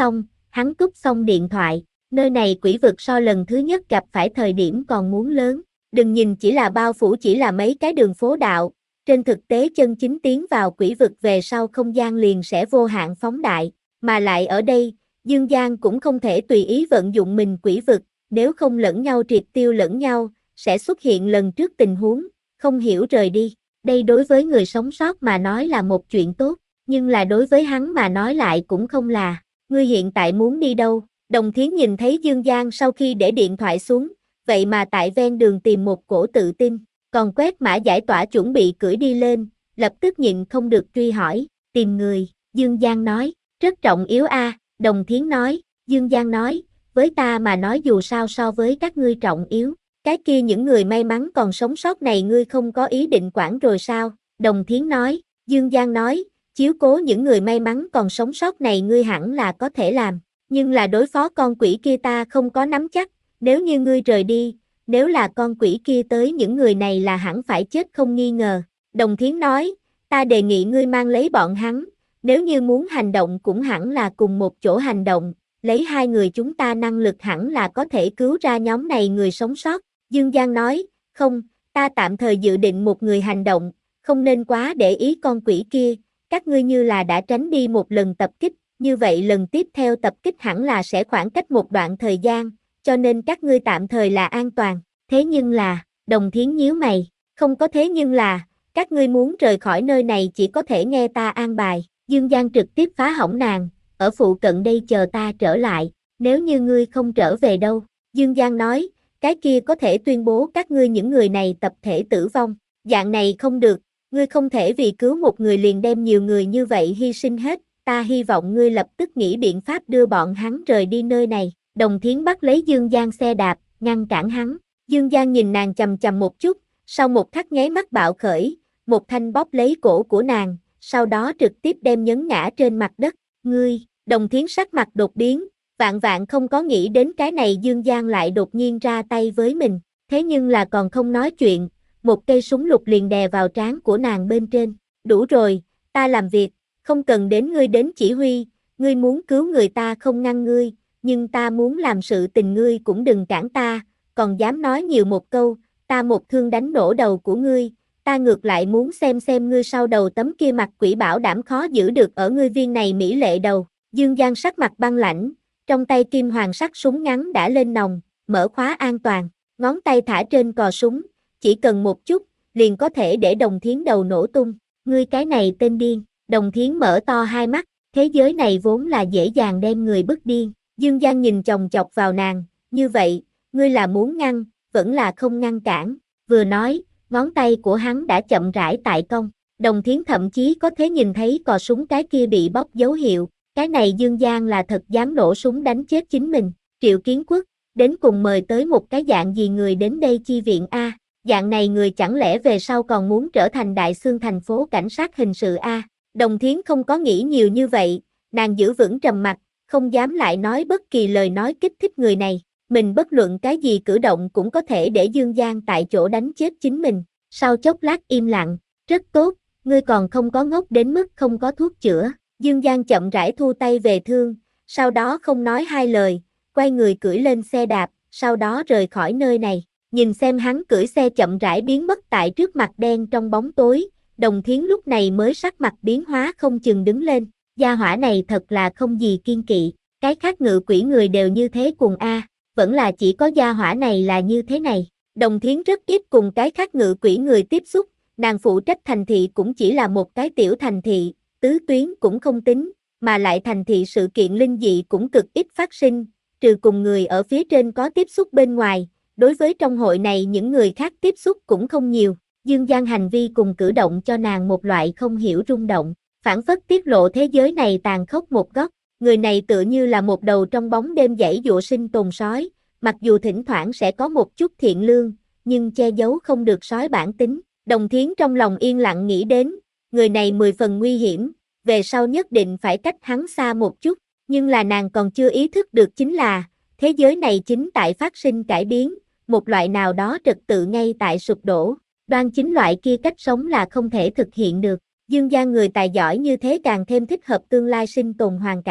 hắn cúp xong điện thoại, nơi này quỷ vực so lần thứ nhất gặp phải thời điểm còn muốn lớn, đừng nhìn chỉ là bao phủ chỉ là mấy cái đường phố đạo, trên thực tế chân chính tiến vào quỷ vực về sau không gian liền sẽ vô hạn phóng đại, mà lại ở đây, Dương Giang cũng không thể tùy ý vận dụng mình quỷ vực, nếu không lẫn nhau triệt tiêu lẫn nhau, sẽ xuất hiện lần trước tình huống, không hiểu rời đi. Đây đối với người sống sót mà nói là một chuyện tốt, nhưng là đối với hắn mà nói lại cũng không là. Ngươi hiện tại muốn đi đâu? Đồng Thiến nhìn thấy Dương Giang sau khi để điện thoại xuống, vậy mà tại ven đường tìm một cổ tự tin, còn quét mã giải tỏa chuẩn bị cưỡi đi lên, lập tức nhịn không được truy hỏi, tìm người, Dương Giang nói, rất trọng yếu a. Đồng Thiến nói, Dương Giang nói, với ta mà nói dù sao so với các ngươi trọng yếu, cái kia những người may mắn còn sống sót này ngươi không có ý định quản rồi sao? Đồng Thiến nói, Dương Giang nói, chiếu cố những người may mắn còn sống sót này ngươi hẳn là có thể làm, nhưng là đối phó con quỷ kia ta không có nắm chắc, nếu như ngươi rời đi, nếu là con quỷ kia tới những người này là hẳn phải chết không nghi ngờ. Đồng Thiến nói, ta đề nghị ngươi mang lấy bọn hắn, nếu như muốn hành động cũng hẳn là cùng một chỗ hành động, lấy hai người chúng ta năng lực hẳn là có thể cứu ra nhóm này người sống sót. Dương Giang nói, không, ta tạm thời dự định một người hành động, không nên quá để ý con quỷ kia, các ngươi như là đã tránh đi một lần tập kích, như vậy lần tiếp theo tập kích hẳn là sẽ khoảng cách một đoạn thời gian, cho nên các ngươi tạm thời là an toàn, thế nhưng là, Đồng Thiến nhíu mày, không có thế nhưng là, các ngươi muốn rời khỏi nơi này chỉ có thể nghe ta an bài. Dương Giang trực tiếp phá hỏng nàng, ở phụ cận đây chờ ta trở lại, nếu như ngươi không trở về đâu. Dương Giang nói, cái kia có thể tuyên bố các ngươi những người này tập thể tử vong, dạng này không được, ngươi không thể vì cứu một người liền đem nhiều người như vậy hy sinh hết, ta hy vọng ngươi lập tức nghĩ biện pháp đưa bọn hắn rời đi nơi này. Đồng Thiến bắt lấy Dương Giang xe đạp, ngăn cản hắn, Dương Giang nhìn nàng chằm chằm một chút, sau một khắc nháy mắt bạo khởi, một thanh bóp lấy cổ của nàng, sau đó trực tiếp đem nhấn ngã trên mặt đất, ngươi, Đồng Thiến sắc mặt đột biến, vạn vạn không có nghĩ đến cái này Dương Giang lại đột nhiên ra tay với mình, thế nhưng là còn không nói chuyện, một cây súng lục liền đè vào trán của nàng bên trên, đủ rồi, ta làm việc, không cần đến ngươi đến chỉ huy, ngươi muốn cứu người ta không ngăn ngươi, nhưng ta muốn làm sự tình ngươi cũng đừng cản ta, còn dám nói nhiều một câu, ta một thương đánh nổ đầu của ngươi, ta ngược lại muốn xem xem ngươi sau đầu tấm kia mặt quỷ bảo đảm khó giữ được ở ngươi viên này mỹ lệ đầu. Dương Giang sắc mặt băng lãnh, trong tay kim hoàng sắc súng ngắn đã lên nòng, mở khóa an toàn, ngón tay thả trên cò súng, chỉ cần một chút, liền có thể để Đồng Thiến đầu nổ tung, ngươi cái này tên điên. Đồng Thiến mở to hai mắt, thế giới này vốn là dễ dàng đem người bức điên. Dương Giang nhìn chòng chọc vào nàng, như vậy, ngươi là muốn ngăn, vẫn là không ngăn cản, vừa nói, ngón tay của hắn đã chậm rãi tại cong, Đồng Thiến thậm chí có thể nhìn thấy cò súng cái kia bị bóc dấu hiệu, cái này Dương Giang là thật dám nổ súng đánh chết chính mình. Triệu Kiến Quốc, đến cùng mời tới một cái dạng gì người đến đây chi viện a? Dạng này người chẳng lẽ về sau còn muốn trở thành đại xương thành phố cảnh sát hình sự a? Đồng Thiến không có nghĩ nhiều như vậy, nàng giữ vững trầm mặc, không dám lại nói bất kỳ lời nói kích thích người này, mình bất luận cái gì cử động cũng có thể để Dương Giang tại chỗ đánh chết chính mình. Sau chốc lát im lặng, rất tốt, ngươi còn không có ngốc đến mức không có thuốc chữa. Dương Giang chậm rãi thu tay về thương, sau đó không nói hai lời, quay người cưỡi lên xe đạp, sau đó rời khỏi nơi này. Nhìn xem hắn cưỡi xe chậm rãi biến mất tại trước mặt đen trong bóng tối, Đồng Thiến lúc này mới sắc mặt biến hóa không chừng đứng lên. Gia hỏa này thật là không gì kiên kỵ, cái khác ngự quỷ người đều như thế cùng a, vẫn là chỉ có gia hỏa này là như thế này. Đồng Thiến rất ít cùng cái khác ngự quỷ người tiếp xúc, nàng phụ trách thành thị cũng chỉ là một cái tiểu thành thị, tứ tuyến cũng không tính, mà lại thành thị sự kiện linh dị cũng cực ít phát sinh, trừ cùng người ở phía trên có tiếp xúc bên ngoài, đối với trong hội này những người khác tiếp xúc cũng không nhiều. Dương Giang hành vi cùng cử động cho nàng một loại không hiểu rung động, phảng phất tiết lộ thế giới này tàn khốc một góc, người này tựa như là một đầu trong bóng đêm dãy dụa sinh tồn sói, mặc dù thỉnh thoảng sẽ có một chút thiện lương, nhưng che giấu không được sói bản tính. Đồng Thiến trong lòng yên lặng nghĩ đến, người này mười phần nguy hiểm, về sau nhất định phải cách hắn xa một chút, nhưng là nàng còn chưa ý thức được chính là, thế giới này chính tại phát sinh cải biến, một loại nào đó trật tự ngay tại sụp đổ, đoan chính loại kia cách sống là không thể thực hiện được. Dương Giang người tài giỏi như thế càng thêm thích hợp tương lai sinh tồn hoàn cảnh.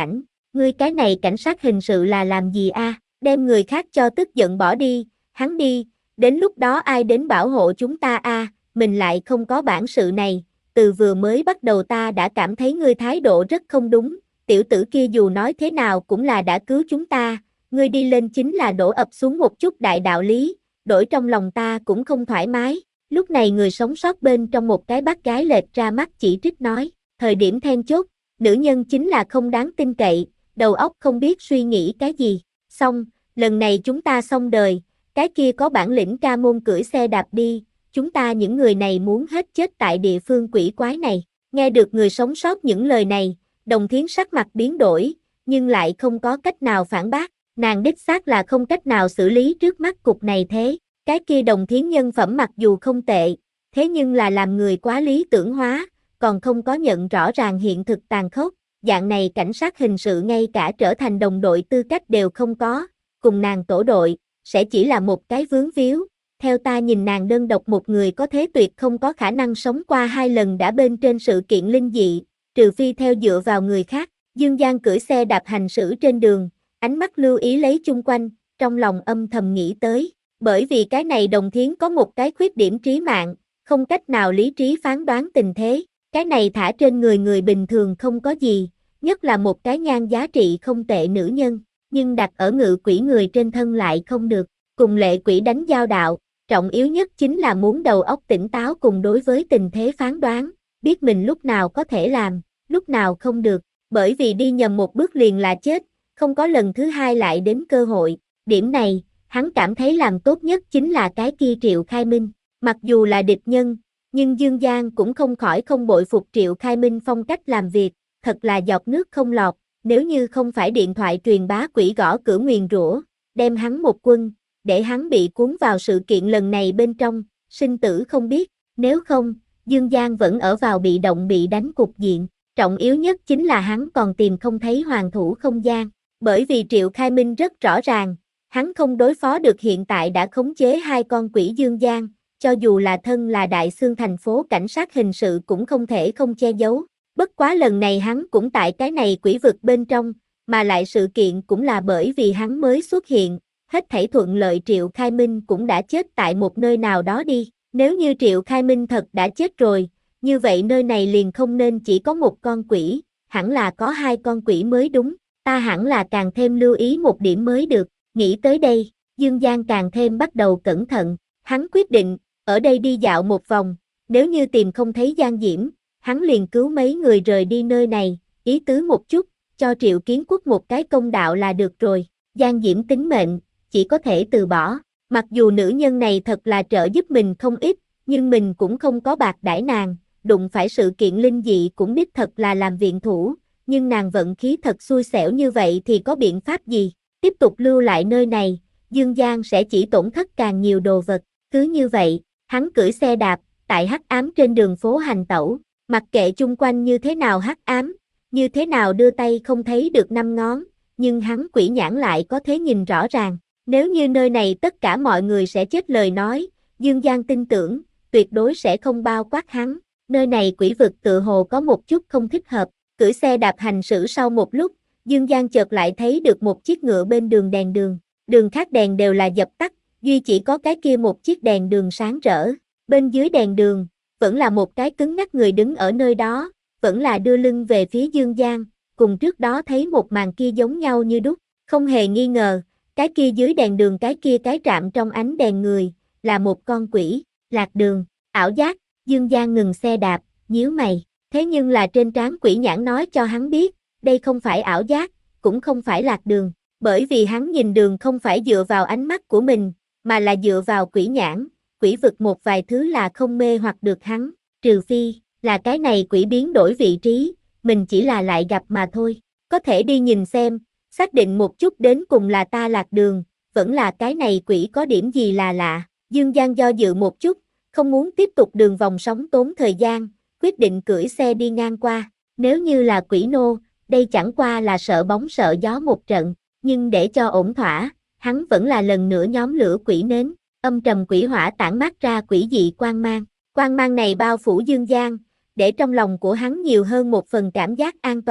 Ngươi cái này cảnh sát hình sự là làm gì a? Đem người khác cho tức giận bỏ đi, hắn đi, đến lúc đó ai đến bảo hộ chúng ta a? Mình lại không có bản sự này, từ vừa mới bắt đầu ta đã cảm thấy ngươi thái độ rất không đúng, tiểu tử kia dù nói thế nào cũng là đã cứu chúng ta, ngươi đi lên chính là đổ ập xuống một chút đại đạo lý, đổi trong lòng ta cũng không thoải mái. Lúc này người sống sót bên trong một cái bác gái lệch ra mắt chỉ trích nói, thời điểm then chốt, nữ nhân chính là không đáng tin cậy, đầu óc không biết suy nghĩ cái gì. Xong, lần này chúng ta xong đời, cái kia có bản lĩnh ca môn cưỡi xe đạp đi, chúng ta những người này muốn hết chết tại địa phương quỷ quái này. Nghe được người sống sót những lời này, Đồng Thiến sắc mặt biến đổi, nhưng lại không có cách nào phản bác, nàng đích xác là không cách nào xử lý trước mắt cục này thế. Cái kia Đồng Thiến nhân phẩm mặc dù không tệ, thế nhưng là làm người quá lý tưởng hóa, còn không có nhận rõ ràng hiện thực tàn khốc, dạng này cảnh sát hình sự ngay cả trở thành đồng đội tư cách đều không có, cùng nàng tổ đội, sẽ chỉ là một cái vướng víu. Theo ta nhìn nàng đơn độc một người có thế tuyệt không có khả năng sống qua hai lần đã bên trên sự kiện linh dị, trừ phi theo dựa vào người khác. Dương Giang cưỡi xe đạp hành xử trên đường, ánh mắt lưu ý lấy chung quanh, trong lòng âm thầm nghĩ tới. Bởi vì cái này Đồng Thiến có một cái khuyết điểm trí mạng, không cách nào lý trí phán đoán tình thế. Cái này thả trên người người bình thường không có gì, nhất là một cái nhan giá trị không tệ nữ nhân, nhưng đặt ở ngự quỷ người trên thân lại không được. Cùng lệ quỷ đánh giao đạo, trọng yếu nhất chính là muốn đầu óc tỉnh táo cùng đối với tình thế phán đoán, biết mình lúc nào có thể làm, lúc nào không được, bởi vì đi nhầm một bước liền là chết, không có lần thứ hai lại đến cơ hội. Điểm này, hắn cảm thấy làm tốt nhất chính là cái kia Triệu Khai Minh. Mặc dù là địch nhân, nhưng Dương Giang cũng không khỏi không bội phục Triệu Khai Minh phong cách làm việc, thật là giọt nước không lọt, nếu như không phải điện thoại truyền bá quỷ gõ cửa nguyền rủa, đem hắn một quân, để hắn bị cuốn vào sự kiện lần này bên trong, sinh tử không biết, nếu không, Dương Giang vẫn ở vào bị động bị đánh cục diện, trọng yếu nhất chính là hắn còn tìm không thấy hoàng thủ không gian, bởi vì Triệu Khai Minh rất rõ ràng, hắn không đối phó được hiện tại đã khống chế hai con quỷ Dương Giang, cho dù là thân là đại xương thành phố cảnh sát hình sự cũng không thể không che giấu. Bất quá lần này hắn cũng tại cái này quỷ vực bên trong, mà lại sự kiện cũng là bởi vì hắn mới xuất hiện, hết thảy thuận lợi Triệu Khai Minh cũng đã chết tại một nơi nào đó đi. Nếu như Triệu Khai Minh thật đã chết rồi, như vậy nơi này liền không nên chỉ có một con quỷ, hẳn là có hai con quỷ mới đúng, ta hẳn là càng thêm lưu ý một điểm mới được. Nghĩ tới đây, Dương Giang càng thêm bắt đầu cẩn thận, hắn quyết định, ở đây đi dạo một vòng, nếu như tìm không thấy Giang Diễm, hắn liền cứu mấy người rời đi nơi này, ý tứ một chút, cho Triệu Kiến Quốc một cái công đạo là được rồi. Giang Diễm tính mệnh, chỉ có thể từ bỏ, mặc dù nữ nhân này thật là trợ giúp mình không ít, nhưng mình cũng không có bạc đãi nàng, đụng phải sự kiện linh dị cũng đích thật là làm viện thủ, nhưng nàng vận khí thật xui xẻo như vậy thì có biện pháp gì? Tiếp tục lưu lại nơi này, Dương Giang sẽ chỉ tổn thất càng nhiều đồ vật. Cứ như vậy, hắn cưỡi xe đạp, tại hắc ám trên đường phố hành tẩu, mặc kệ chung quanh như thế nào hắc ám, như thế nào đưa tay không thấy được năm ngón, nhưng hắn quỷ nhãn lại có thể nhìn rõ ràng. Nếu như nơi này tất cả mọi người sẽ chết lời nói, Dương Giang tin tưởng, tuyệt đối sẽ không bao quát hắn. Nơi này quỷ vực tự hồ có một chút không thích hợp, cưỡi xe đạp hành xử sau một lúc, Dương Giang chợt lại thấy được một chiếc ngựa bên đường đèn đường, đường khác đèn đều là dập tắt, duy chỉ có cái kia một chiếc đèn đường sáng rỡ. Bên dưới đèn đường, vẫn là một cái cứng ngắc người đứng ở nơi đó, vẫn là đưa lưng về phía Dương Giang, cùng trước đó thấy một màn kia giống nhau như đúc, không hề nghi ngờ, cái kia dưới đèn đường cái kia cái trạm trong ánh đèn người, là một con quỷ, lạc đường, ảo giác. Dương Giang ngừng xe đạp, nhíu mày, thế nhưng là trên trán quỷ nhãn nói cho hắn biết, đây không phải ảo giác, cũng không phải lạc đường, bởi vì hắn nhìn đường không phải dựa vào ánh mắt của mình, mà là dựa vào quỷ nhãn, quỷ vực một vài thứ là không mê hoặc được hắn, trừ phi, là cái này quỷ biến đổi vị trí, mình chỉ là lại gặp mà thôi, có thể đi nhìn xem, xác định một chút đến cùng là ta lạc đường, vẫn là cái này quỷ có điểm gì là lạ. Dương Giang do dự một chút, không muốn tiếp tục đường vòng sóng tốn thời gian, quyết định cưỡi xe đi ngang qua, nếu như là quỷ nô, đây chẳng qua là sợ bóng sợ gió một trận, nhưng để cho ổn thỏa, hắn vẫn là lần nữa nhóm lửa quỷ nến, âm trầm quỷ hỏa tản mát ra quỷ dị quang mang, quang mang này bao phủ Dương Giang, để trong lòng của hắn nhiều hơn một phần cảm giác an toàn.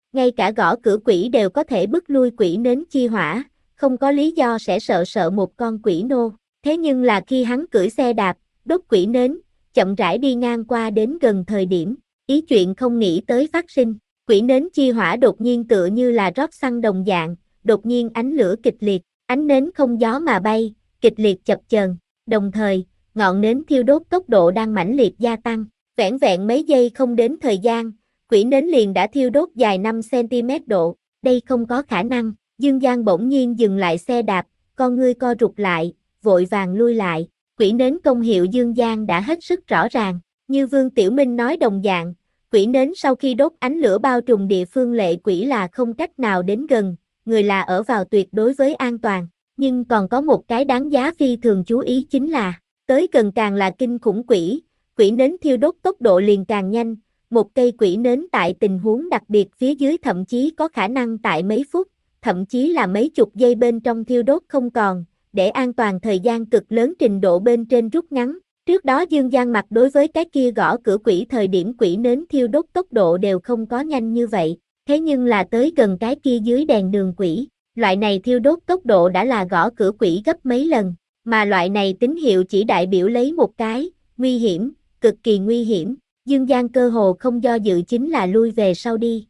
ngay cả gõ cửa quỷ đều có thể bức lui quỷ nến chi hỏa, không có lý do sẽ sợ sợ một con quỷ nô. Thế nhưng là khi hắn cưỡi xe đạp, đốt quỷ nến, chậm rãi đi ngang qua đến gần thời điểm, ý chuyện không nghĩ tới phát sinh, quỷ nến chi hỏa đột nhiên tựa như là rót xăng đồng dạng, đột nhiên ánh lửa kịch liệt, ánh nến không gió mà bay, kịch liệt chập chờn, đồng thời, ngọn nến thiêu đốt tốc độ đang mãnh liệt gia tăng, vẻn vẹn mấy giây không đến thời gian, quỷ nến liền đã thiêu đốt dài năm xăng-ti-mét độ, đây không có khả năng. Dương Giang bỗng nhiên dừng lại xe đạp, con ngươi co rụt lại, vội vàng lui lại, quỷ nến công hiệu Dương Giang đã hết sức rõ ràng, như Vương Tiểu Minh nói đồng dạng, quỷ nến sau khi đốt ánh lửa bao trùm địa phương lệ quỷ là không cách nào đến gần, người là ở vào tuyệt đối với an toàn, nhưng còn có một cái đáng giá phi thường chú ý chính là, tới gần càng là kinh khủng quỷ, quỷ nến thiêu đốt tốc độ liền càng nhanh, một cây quỷ nến tại tình huống đặc biệt phía dưới thậm chí có khả năng tại mấy phút, thậm chí là mấy chục giây bên trong thiêu đốt không còn, để an toàn thời gian cực lớn trình độ bên trên rút ngắn. Trước đó Dương Giang mặt đối với cái kia gõ cửa quỷ thời điểm quỷ nến thiêu đốt tốc độ đều không có nhanh như vậy, thế nhưng là tới gần cái kia dưới đèn đường quỷ, loại này thiêu đốt tốc độ đã là gõ cửa quỷ gấp mấy lần, mà loại này tín hiệu chỉ đại biểu lấy một cái, nguy hiểm, cực kỳ nguy hiểm, Dương Giang cơ hồ không do dự chính là lui về sau đi.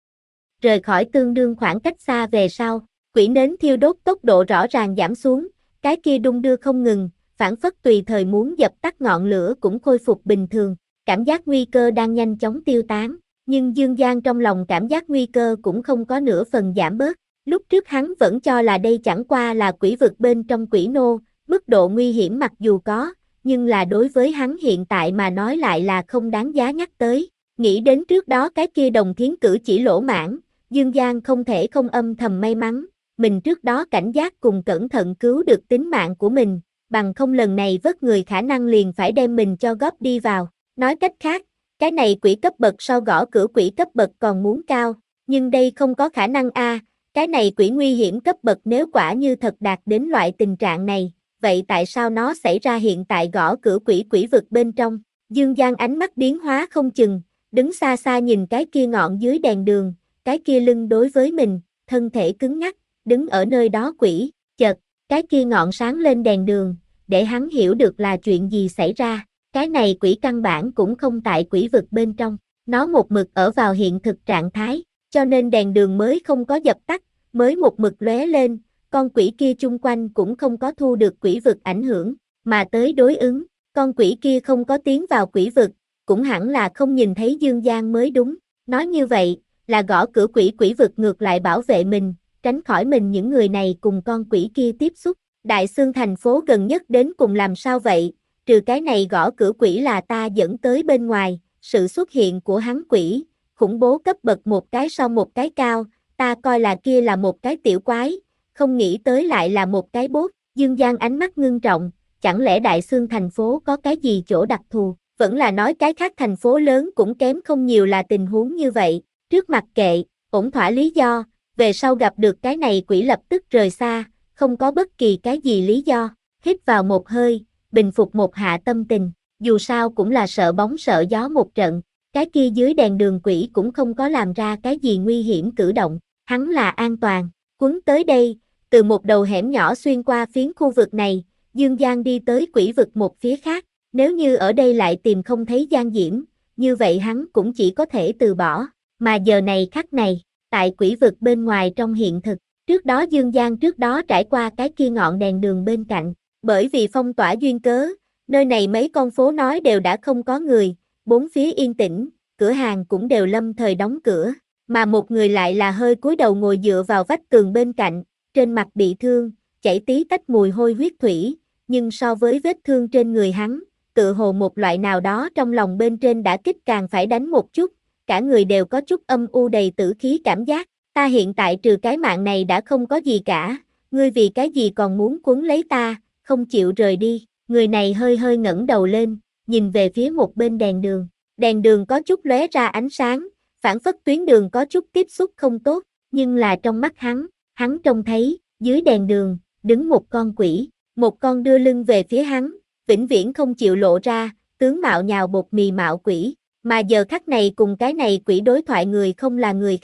Rời khỏi tương đương khoảng cách xa về sau, quỷ nến thiêu đốt tốc độ rõ ràng giảm xuống, cái kia đung đưa không ngừng, phản phất tùy thời muốn dập tắt ngọn lửa cũng khôi phục bình thường, cảm giác nguy cơ đang nhanh chóng tiêu tán, nhưng Dương Giang trong lòng cảm giác nguy cơ cũng không có nửa phần giảm bớt, lúc trước hắn vẫn cho là đây chẳng qua là quỷ vực bên trong quỷ nô, mức độ nguy hiểm mặc dù có, nhưng là đối với hắn hiện tại mà nói lại là không đáng giá nhắc tới, nghĩ đến trước đó cái kia đồng thiến cử chỉ lỗ mãn, Dương Giang không thể không âm thầm may mắn, mình trước đó cảnh giác cùng cẩn thận cứu được tính mạng của mình, bằng không lần này vớt người khả năng liền phải đem mình cho góp đi vào. Nói cách khác, cái này quỷ cấp bậc so gõ cửa quỷ cấp bậc còn muốn cao, nhưng đây không có khả năng a, cái này quỷ nguy hiểm cấp bậc nếu quả như thật đạt đến loại tình trạng này, vậy tại sao nó xảy ra hiện tại gõ cửa quỷ quỷ vực bên trong? Dương Giang ánh mắt biến hóa không chừng, đứng xa xa nhìn cái kia ngọn dưới đèn đường, cái kia lưng đối với mình, thân thể cứng nhắc, đứng ở nơi đó quỷ, chợt, cái kia ngọn sáng lên đèn đường, để hắn hiểu được là chuyện gì xảy ra, cái này quỷ căn bản cũng không tại quỷ vực bên trong, nó một mực ở vào hiện thực trạng thái, cho nên đèn đường mới không có dập tắt, mới một mực lóe lên, con quỷ kia chung quanh cũng không có thu được quỷ vực ảnh hưởng, mà tới đối ứng, con quỷ kia không có tiến vào quỷ vực, cũng hẳn là không nhìn thấy Dương Giang mới đúng, nói như vậy, là gõ cửa quỷ quỷ vực ngược lại bảo vệ mình, tránh khỏi mình những người này cùng con quỷ kia tiếp xúc. Đại Xương thành phố gần nhất đến cùng làm sao vậy, trừ cái này gõ cửa quỷ là ta dẫn tới bên ngoài, sự xuất hiện của hắn quỷ, khủng bố cấp bậc một cái sau một cái cao, ta coi là kia là một cái tiểu quái, không nghĩ tới lại là một cái bốt. Dương Giang ánh mắt ngưng trọng, chẳng lẽ Đại Xương thành phố có cái gì chỗ đặc thù, vẫn là nói cái khác thành phố lớn cũng kém không nhiều là tình huống như vậy, trước mặt kệ, ổn thỏa lý do, về sau gặp được cái này quỷ lập tức rời xa, không có bất kỳ cái gì lý do, hít vào một hơi, bình phục một hạ tâm tình, dù sao cũng là sợ bóng sợ gió một trận, cái kia dưới đèn đường quỷ cũng không có làm ra cái gì nguy hiểm cử động, hắn là an toàn, quấn tới đây, từ một đầu hẻm nhỏ xuyên qua phiến khu vực này, Dương Giang đi tới quỷ vực một phía khác, nếu như ở đây lại tìm không thấy Giang Diễm, như vậy hắn cũng chỉ có thể từ bỏ, mà giờ này khắc này, tại quỷ vực bên ngoài trong hiện thực, trước đó Dương Giang trước đó trải qua cái kia ngọn đèn đường bên cạnh, bởi vì phong tỏa duyên cớ, nơi này mấy con phố nói đều đã không có người, bốn phía yên tĩnh, cửa hàng cũng đều lâm thời đóng cửa, mà một người lại là hơi cúi đầu ngồi dựa vào vách tường bên cạnh, trên mặt bị thương, chảy tí tách mùi hôi huyết thủy, nhưng so với vết thương trên người hắn, tự hồ một loại nào đó trong lòng bên trên đã kích càng phải đánh một chút, cả người đều có chút âm u đầy tử khí cảm giác, ta hiện tại trừ cái mạng này đã không có gì cả, ngươi vì cái gì còn muốn cuốn lấy ta, không chịu rời đi, người này hơi hơi ngẩng đầu lên, nhìn về phía một bên đèn đường, đèn đường có chút lóe ra ánh sáng, phản phất tuyến đường có chút tiếp xúc không tốt, nhưng là trong mắt hắn, hắn trông thấy, dưới đèn đường, đứng một con quỷ, một con đưa lưng về phía hắn, vĩnh viễn không chịu lộ ra, tướng mạo nhào bột mì mạo quỷ, mà giờ khắc này cùng cái này quỷ đối thoại người không là người khác,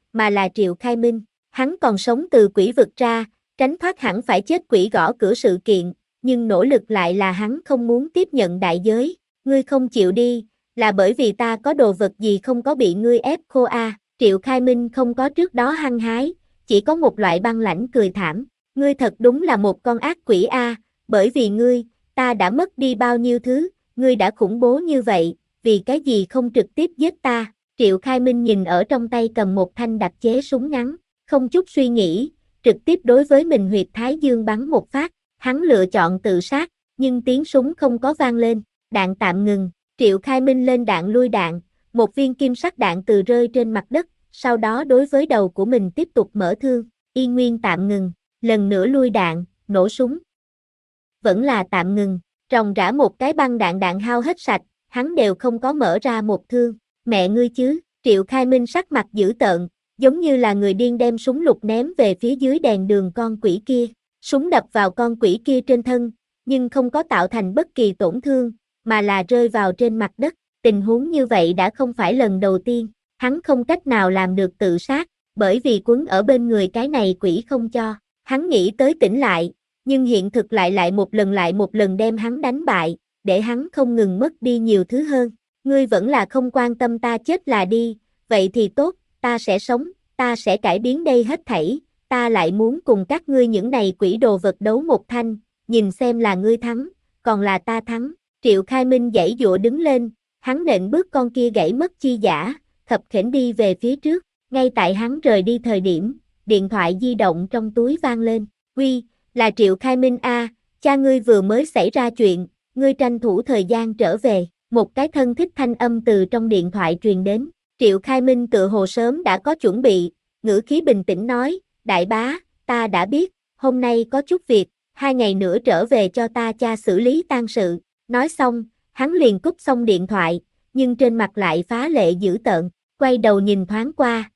mà là Triệu Khai Minh. Hắn còn sống từ quỷ vực ra, tránh thoát hẳn phải chết quỷ gõ cửa sự kiện, nhưng nỗ lực lại là hắn không muốn tiếp nhận đại giới. Ngươi không chịu đi, là bởi vì ta có đồ vật gì không có bị ngươi ép khô à. Triệu Khai Minh không có trước đó hăng hái, chỉ có một loại băng lãnh cười thảm. Ngươi thật đúng là một con ác quỷ a, à, bởi vì ngươi, ta đã mất đi bao nhiêu thứ, ngươi đã khủng bố như vậy, vì cái gì không trực tiếp giết ta. Triệu Khai Minh nhìn ở trong tay cầm một thanh đặc chế súng ngắn, không chút suy nghĩ, trực tiếp đối với mình huyệt thái dương bắn một phát. Hắn lựa chọn tự sát, nhưng tiếng súng không có vang lên, đạn tạm ngừng. Triệu Khai Minh lên đạn lui đạn, một viên kim sắc đạn từ rơi trên mặt đất, sau đó đối với đầu của mình tiếp tục mở thương, y nguyên tạm ngừng, lần nữa lui đạn, nổ súng. Vẫn là tạm ngừng, ròng rã một cái băng đạn đạn hao hết sạch, hắn đều không có mở ra một thương. Mẹ ngươi chứ. Triệu Khai Minh sắc mặt dữ tợn, giống như là người điên đem súng lục ném về phía dưới đèn đường con quỷ kia. Súng đập vào con quỷ kia trên thân, nhưng không có tạo thành bất kỳ tổn thương, mà là rơi vào trên mặt đất. Tình huống như vậy đã không phải lần đầu tiên, hắn không cách nào làm được tự sát, bởi vì quấn ở bên người cái này quỷ không cho. Hắn nghĩ tới tỉnh lại, nhưng hiện thực lại lại một lần lại một lần đem hắn đánh bại, để hắn không ngừng mất đi nhiều thứ hơn. Ngươi vẫn là không quan tâm ta chết là đi, vậy thì tốt, ta sẽ sống, ta sẽ cải biến đây hết thảy, ta lại muốn cùng các ngươi những này quỷ đồ vật đấu một thanh, nhìn xem là ngươi thắng, còn là ta thắng. Triệu Khai Minh giãy giụa đứng lên, hắn nện bước con kia gãy mất chi giả, khập khểnh đi về phía trước, ngay tại hắn rời đi thời điểm, điện thoại di động trong túi vang lên, uy, là Triệu Khai Minh a, cha ngươi vừa mới xảy ra chuyện, ngươi tranh thủ thời gian trở về, một cái thân thích thanh âm từ trong điện thoại truyền đến. Triệu Khai Minh tự hồ sớm đã có chuẩn bị, ngữ khí bình tĩnh nói, đại bá, ta đã biết, hôm nay có chút việc, hai ngày nữa trở về cho ta cha xử lý tang sự. Nói xong, hắn liền cúp xong điện thoại, nhưng trên mặt lại phá lệ dữ tợn, quay đầu nhìn thoáng qua.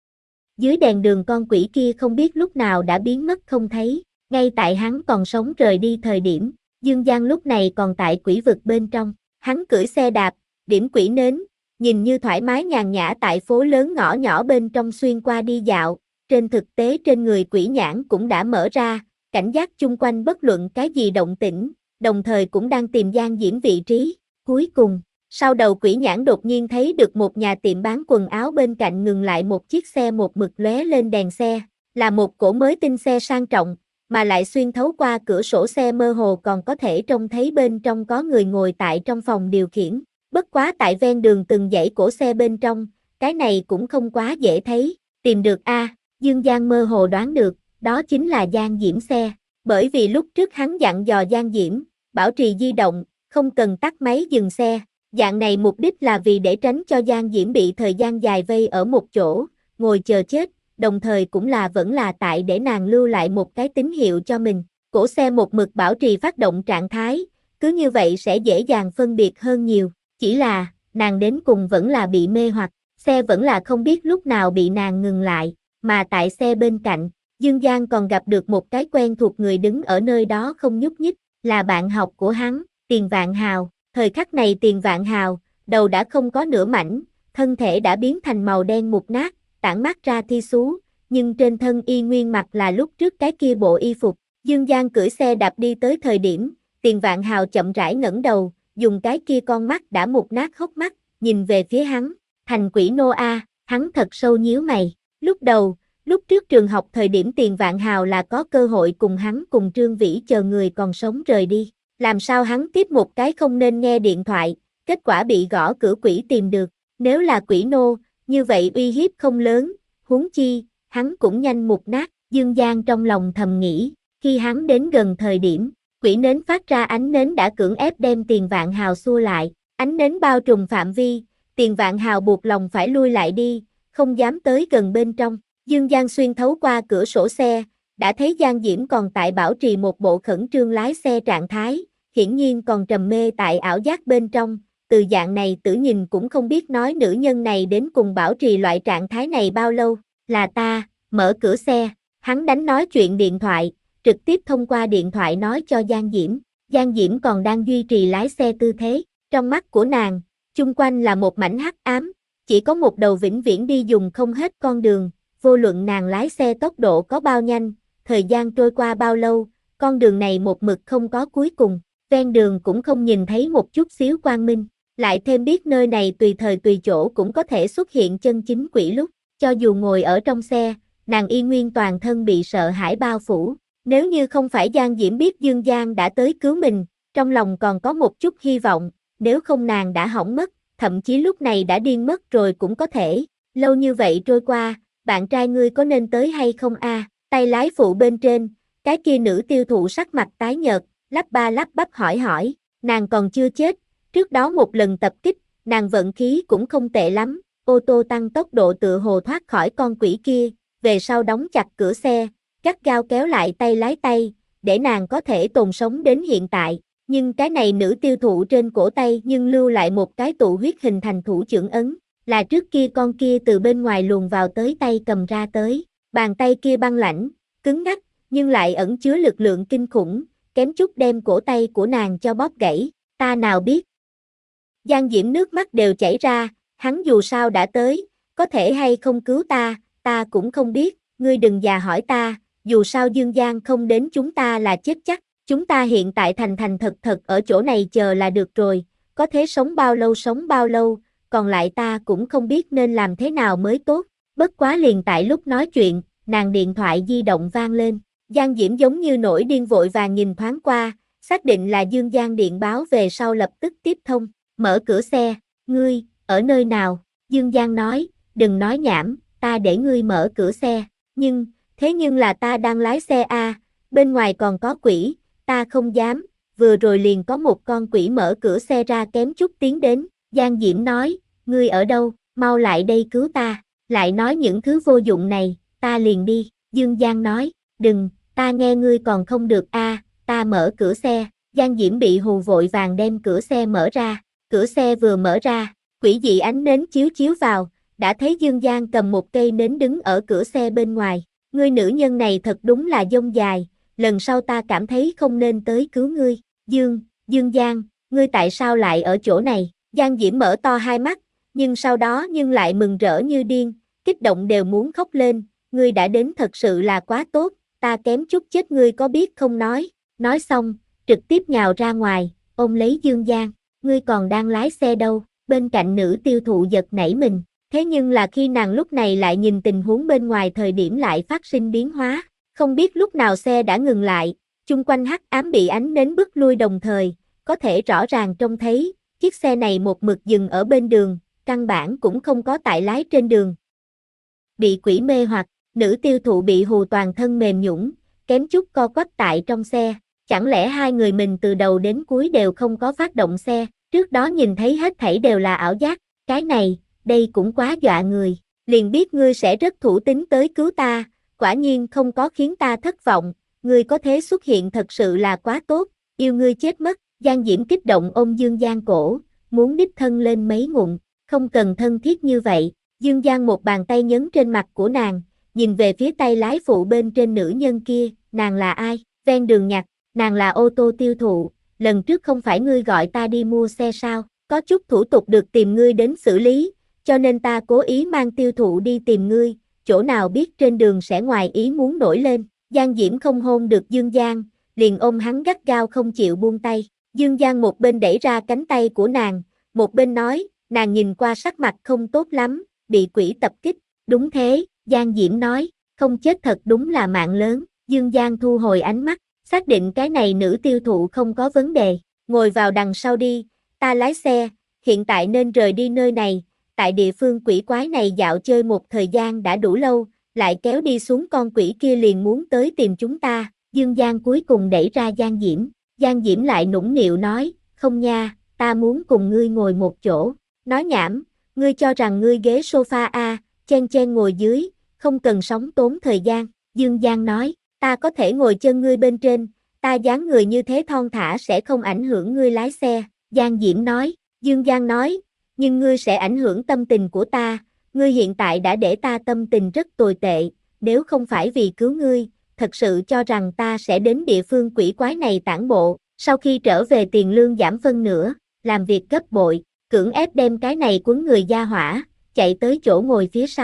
Dưới đèn đường con quỷ kia không biết lúc nào đã biến mất không thấy, ngay tại hắn còn sống rời đi thời điểm, Dương Giang lúc này còn tại quỷ vực bên trong, hắn cưỡi xe đạp, điểm quỷ nến, nhìn như thoải mái nhàn nhã tại phố lớn ngõ nhỏ bên trong xuyên qua đi dạo, trên thực tế trên người quỷ nhãn cũng đã mở ra, cảnh giác chung quanh bất luận cái gì động tĩnh, đồng thời cũng đang tìm Giang Diễm vị trí. Cuối cùng, sau đầu quỷ nhãn đột nhiên thấy được một nhà tiệm bán quần áo bên cạnh ngừng lại một chiếc xe một mực lóe lên đèn xe, là một cỗ mới tinh xe sang trọng, mà lại xuyên thấu qua cửa sổ xe mơ hồ còn có thể trông thấy bên trong có người ngồi tại trong phòng điều khiển. Bất quá tại ven đường từng dãy cổ xe bên trong, cái này cũng không quá dễ thấy, tìm được a, à, Dương Giang mơ hồ đoán được, đó chính là Giang Diễm xe, bởi vì lúc trước hắn dặn dò Giang Diễm, bảo trì di động, không cần tắt máy dừng xe, dạng này mục đích là vì để tránh cho Giang Diễm bị thời gian dài vây ở một chỗ, ngồi chờ chết, đồng thời cũng là vẫn là tại để nàng lưu lại một cái tín hiệu cho mình, cổ xe một mực bảo trì phát động trạng thái, cứ như vậy sẽ dễ dàng phân biệt hơn nhiều. Chỉ là, nàng đến cùng vẫn là bị mê hoặc, xe vẫn là không biết lúc nào bị nàng ngừng lại, mà tại xe bên cạnh, Dương Giang còn gặp được một cái quen thuộc người đứng ở nơi đó không nhúc nhích, là bạn học của hắn, Tiền Vạn Hào. Thời khắc này Tiền Vạn Hào, đầu đã không có nửa mảnh, thân thể đã biến thành màu đen mục nát, tản mát ra thi xú, nhưng trên thân y nguyên mặt là lúc trước cái kia bộ y phục. Dương Giang cưỡi xe đạp đi tới thời điểm, Tiền Vạn Hào chậm rãi ngẩng đầu, dùng cái kia con mắt đã mục nát hốc mắt, nhìn về phía hắn, thành quỷ nô a, hắn thật sâu nhíu mày. Lúc đầu, lúc trước trường học thời điểm Tiền Vạn Hào là có cơ hội cùng hắn cùng Trương Vĩ chờ người còn sống rời đi. Làm sao hắn tiếp một cái không nên nghe điện thoại, kết quả bị gõ cửa quỷ tìm được. Nếu là quỷ nô, như vậy uy hiếp không lớn, huống chi, hắn cũng nhanh mục nát. Dương Giang trong lòng thầm nghĩ, khi hắn đến gần thời điểm, quỷ nến phát ra ánh nến đã cưỡng ép đem Tiền Vạn Hào xua lại, ánh nến bao trùm phạm vi, Tiền Vạn Hào buộc lòng phải lui lại đi, không dám tới gần bên trong. Dương Giang xuyên thấu qua cửa sổ xe, đã thấy Giang Diễm còn tại bảo trì một bộ khẩn trương lái xe trạng thái, hiển nhiên còn trầm mê tại ảo giác bên trong, từ dạng này tử nhìn cũng không biết nói nữ nhân này đến cùng bảo trì loại trạng thái này bao lâu. Là ta, mở cửa xe, hắn đánh nói chuyện điện thoại, trực tiếp thông qua điện thoại nói cho Giang Diễm. Giang Diễm còn đang duy trì lái xe tư thế, trong mắt của nàng, chung quanh là một mảnh hắc ám, chỉ có một đầu vĩnh viễn đi dùng không hết con đường, vô luận nàng lái xe tốc độ có bao nhanh, thời gian trôi qua bao lâu, con đường này một mực không có cuối cùng, ven đường cũng không nhìn thấy một chút xíu quang minh, lại thêm biết nơi này tùy thời tùy chỗ cũng có thể xuất hiện chân chính quỷ lúc, cho dù ngồi ở trong xe, nàng y nguyên toàn thân bị sợ hãi bao phủ, nếu như không phải Giang Diễm biết Dương Giang đã tới cứu mình, trong lòng còn có một chút hy vọng, nếu không nàng đã hỏng mất, thậm chí lúc này đã điên mất rồi cũng có thể, lâu như vậy trôi qua, bạn trai ngươi có nên tới hay không a? Tay lái phụ bên trên, cái kia nữ tiêu thụ sắc mặt tái nhợt, lắp ba lắp bắp hỏi hỏi, nàng còn chưa chết, trước đó một lần tập kích, nàng vận khí cũng không tệ lắm, ô tô tăng tốc độ tựa hồ thoát khỏi con quỷ kia, về sau đóng chặt cửa xe, gắt gao kéo lại tay lái tay, để nàng có thể tồn sống đến hiện tại, nhưng cái này nữ tiêu thụ trên cổ tay nhưng lưu lại một cái tụ huyết hình thành thủ chưởng ấn, là trước kia con kia từ bên ngoài luồn vào tới tay cầm ra tới, bàn tay kia băng lãnh, cứng ngắc, nhưng lại ẩn chứa lực lượng kinh khủng, kém chút đem cổ tay của nàng cho bóp gãy, ta nào biết. Giang Diễm nước mắt đều chảy ra, hắn dù sao đã tới, có thể hay không cứu ta, ta cũng không biết, ngươi đừng già hỏi ta, dù sao Dương Giang không đến chúng ta là chết chắc, chúng ta hiện tại thành thành thật thật ở chỗ này chờ là được rồi, có thể sống bao lâu sống bao lâu, còn lại ta cũng không biết nên làm thế nào mới tốt, bất quá liền tại lúc nói chuyện, nàng điện thoại di động vang lên, Giang Diễm giống như nổi điên vội vàng nhìn thoáng qua, xác định là Dương Giang điện báo về sau lập tức tiếp thông, mở cửa xe, ngươi, ở nơi nào, Dương Giang nói, đừng nói nhảm, ta để ngươi mở cửa xe, nhưng, thế nhưng là ta đang lái xe a, bên ngoài còn có quỷ, ta không dám, vừa rồi liền có một con quỷ mở cửa xe ra kém chút tiến đến, Giang Diễm nói, ngươi ở đâu, mau lại đây cứu ta, lại nói những thứ vô dụng này, ta liền đi, Dương Giang nói, đừng, ta nghe ngươi còn không được a, ta mở cửa xe, Giang Diễm bị hù vội vàng đem cửa xe mở ra, cửa xe vừa mở ra, quỷ dị ánh nến chiếu chiếu vào, đã thấy Dương Giang cầm một cây nến đứng ở cửa xe bên ngoài, ngươi nữ nhân này thật đúng là dông dài, lần sau ta cảm thấy không nên tới cứu ngươi, Dương, Dương Giang, ngươi tại sao lại ở chỗ này, Giang Diễm mở to hai mắt, nhưng sau đó nhưng lại mừng rỡ như điên, kích động đều muốn khóc lên, ngươi đã đến thật sự là quá tốt, ta kém chút chết ngươi có biết không nói, nói xong, trực tiếp nhào ra ngoài, ôm lấy Dương Giang, ngươi còn đang lái xe đâu, bên cạnh nữ tiêu thụ giật nảy mình, thế nhưng là khi nàng lúc này lại nhìn tình huống bên ngoài thời điểm lại phát sinh biến hóa, không biết lúc nào xe đã ngừng lại, chung quanh hắc ám bị ánh nến bức lui đồng thời, có thể rõ ràng trông thấy, chiếc xe này một mực dừng ở bên đường, căn bản cũng không có tại lái trên đường. Bị quỷ mê hoặc, nữ tiêu thụ bị hù toàn thân mềm nhũn, kém chút co quắp tại trong xe, chẳng lẽ hai người mình từ đầu đến cuối đều không có phát động xe, trước đó nhìn thấy hết thảy đều là ảo giác, cái này, đây cũng quá dọa người, liền biết ngươi sẽ rất thủ tín tới cứu ta, quả nhiên không có khiến ta thất vọng, ngươi có thế xuất hiện thật sự là quá tốt, yêu ngươi chết mất, Giang Diễm kích động ôm Dương Giang cổ, muốn đích thân lên mấy ngụm, không cần thân thiết như vậy, Dương Giang một bàn tay nhấn trên mặt của nàng, nhìn về phía tay lái phụ bên trên nữ nhân kia, nàng là ai, ven đường nhặt, nàng là ô tô tiêu thụ, lần trước không phải ngươi gọi ta đi mua xe sao, có chút thủ tục được tìm ngươi đến xử lý, cho nên ta cố ý mang tiêu thụ đi tìm ngươi, chỗ nào biết trên đường sẽ ngoài ý muốn nổi lên, Giang Diễm không hôn được Dương Giang, liền ôm hắn gắt gao không chịu buông tay, Dương Giang một bên đẩy ra cánh tay của nàng, một bên nói, nàng nhìn qua sắc mặt không tốt lắm, bị quỷ tập kích, đúng thế, Giang Diễm nói, không chết thật đúng là mạng lớn, Dương Giang thu hồi ánh mắt, xác định cái này nữ tiêu thụ không có vấn đề, ngồi vào đằng sau đi, ta lái xe, hiện tại nên rời đi nơi này, tại địa phương quỷ quái này dạo chơi một thời gian đã đủ lâu, lại kéo đi xuống con quỷ kia liền muốn tới tìm chúng ta, Dương Giang cuối cùng đẩy ra Giang Diễm, Giang Diễm lại nũng nịu nói, không nha, ta muốn cùng ngươi ngồi một chỗ, nói nhảm, ngươi cho rằng ngươi ghế sofa a, chen chen ngồi dưới, không cần sống tốn thời gian, Dương Giang nói, ta có thể ngồi chân ngươi bên trên, ta dáng người như thế thon thả sẽ không ảnh hưởng ngươi lái xe, Giang Diễm nói, Dương Giang nói, nhưng ngươi sẽ ảnh hưởng tâm tình của ta, ngươi hiện tại đã để ta tâm tình rất tồi tệ, nếu không phải vì cứu ngươi, thật sự cho rằng ta sẽ đến địa phương quỷ quái này tản bộ, sau khi trở về tiền lương giảm phân nửa, làm việc gấp bội, cưỡng ép đem cái này quấn người gia hỏa, chạy tới chỗ ngồi phía sau,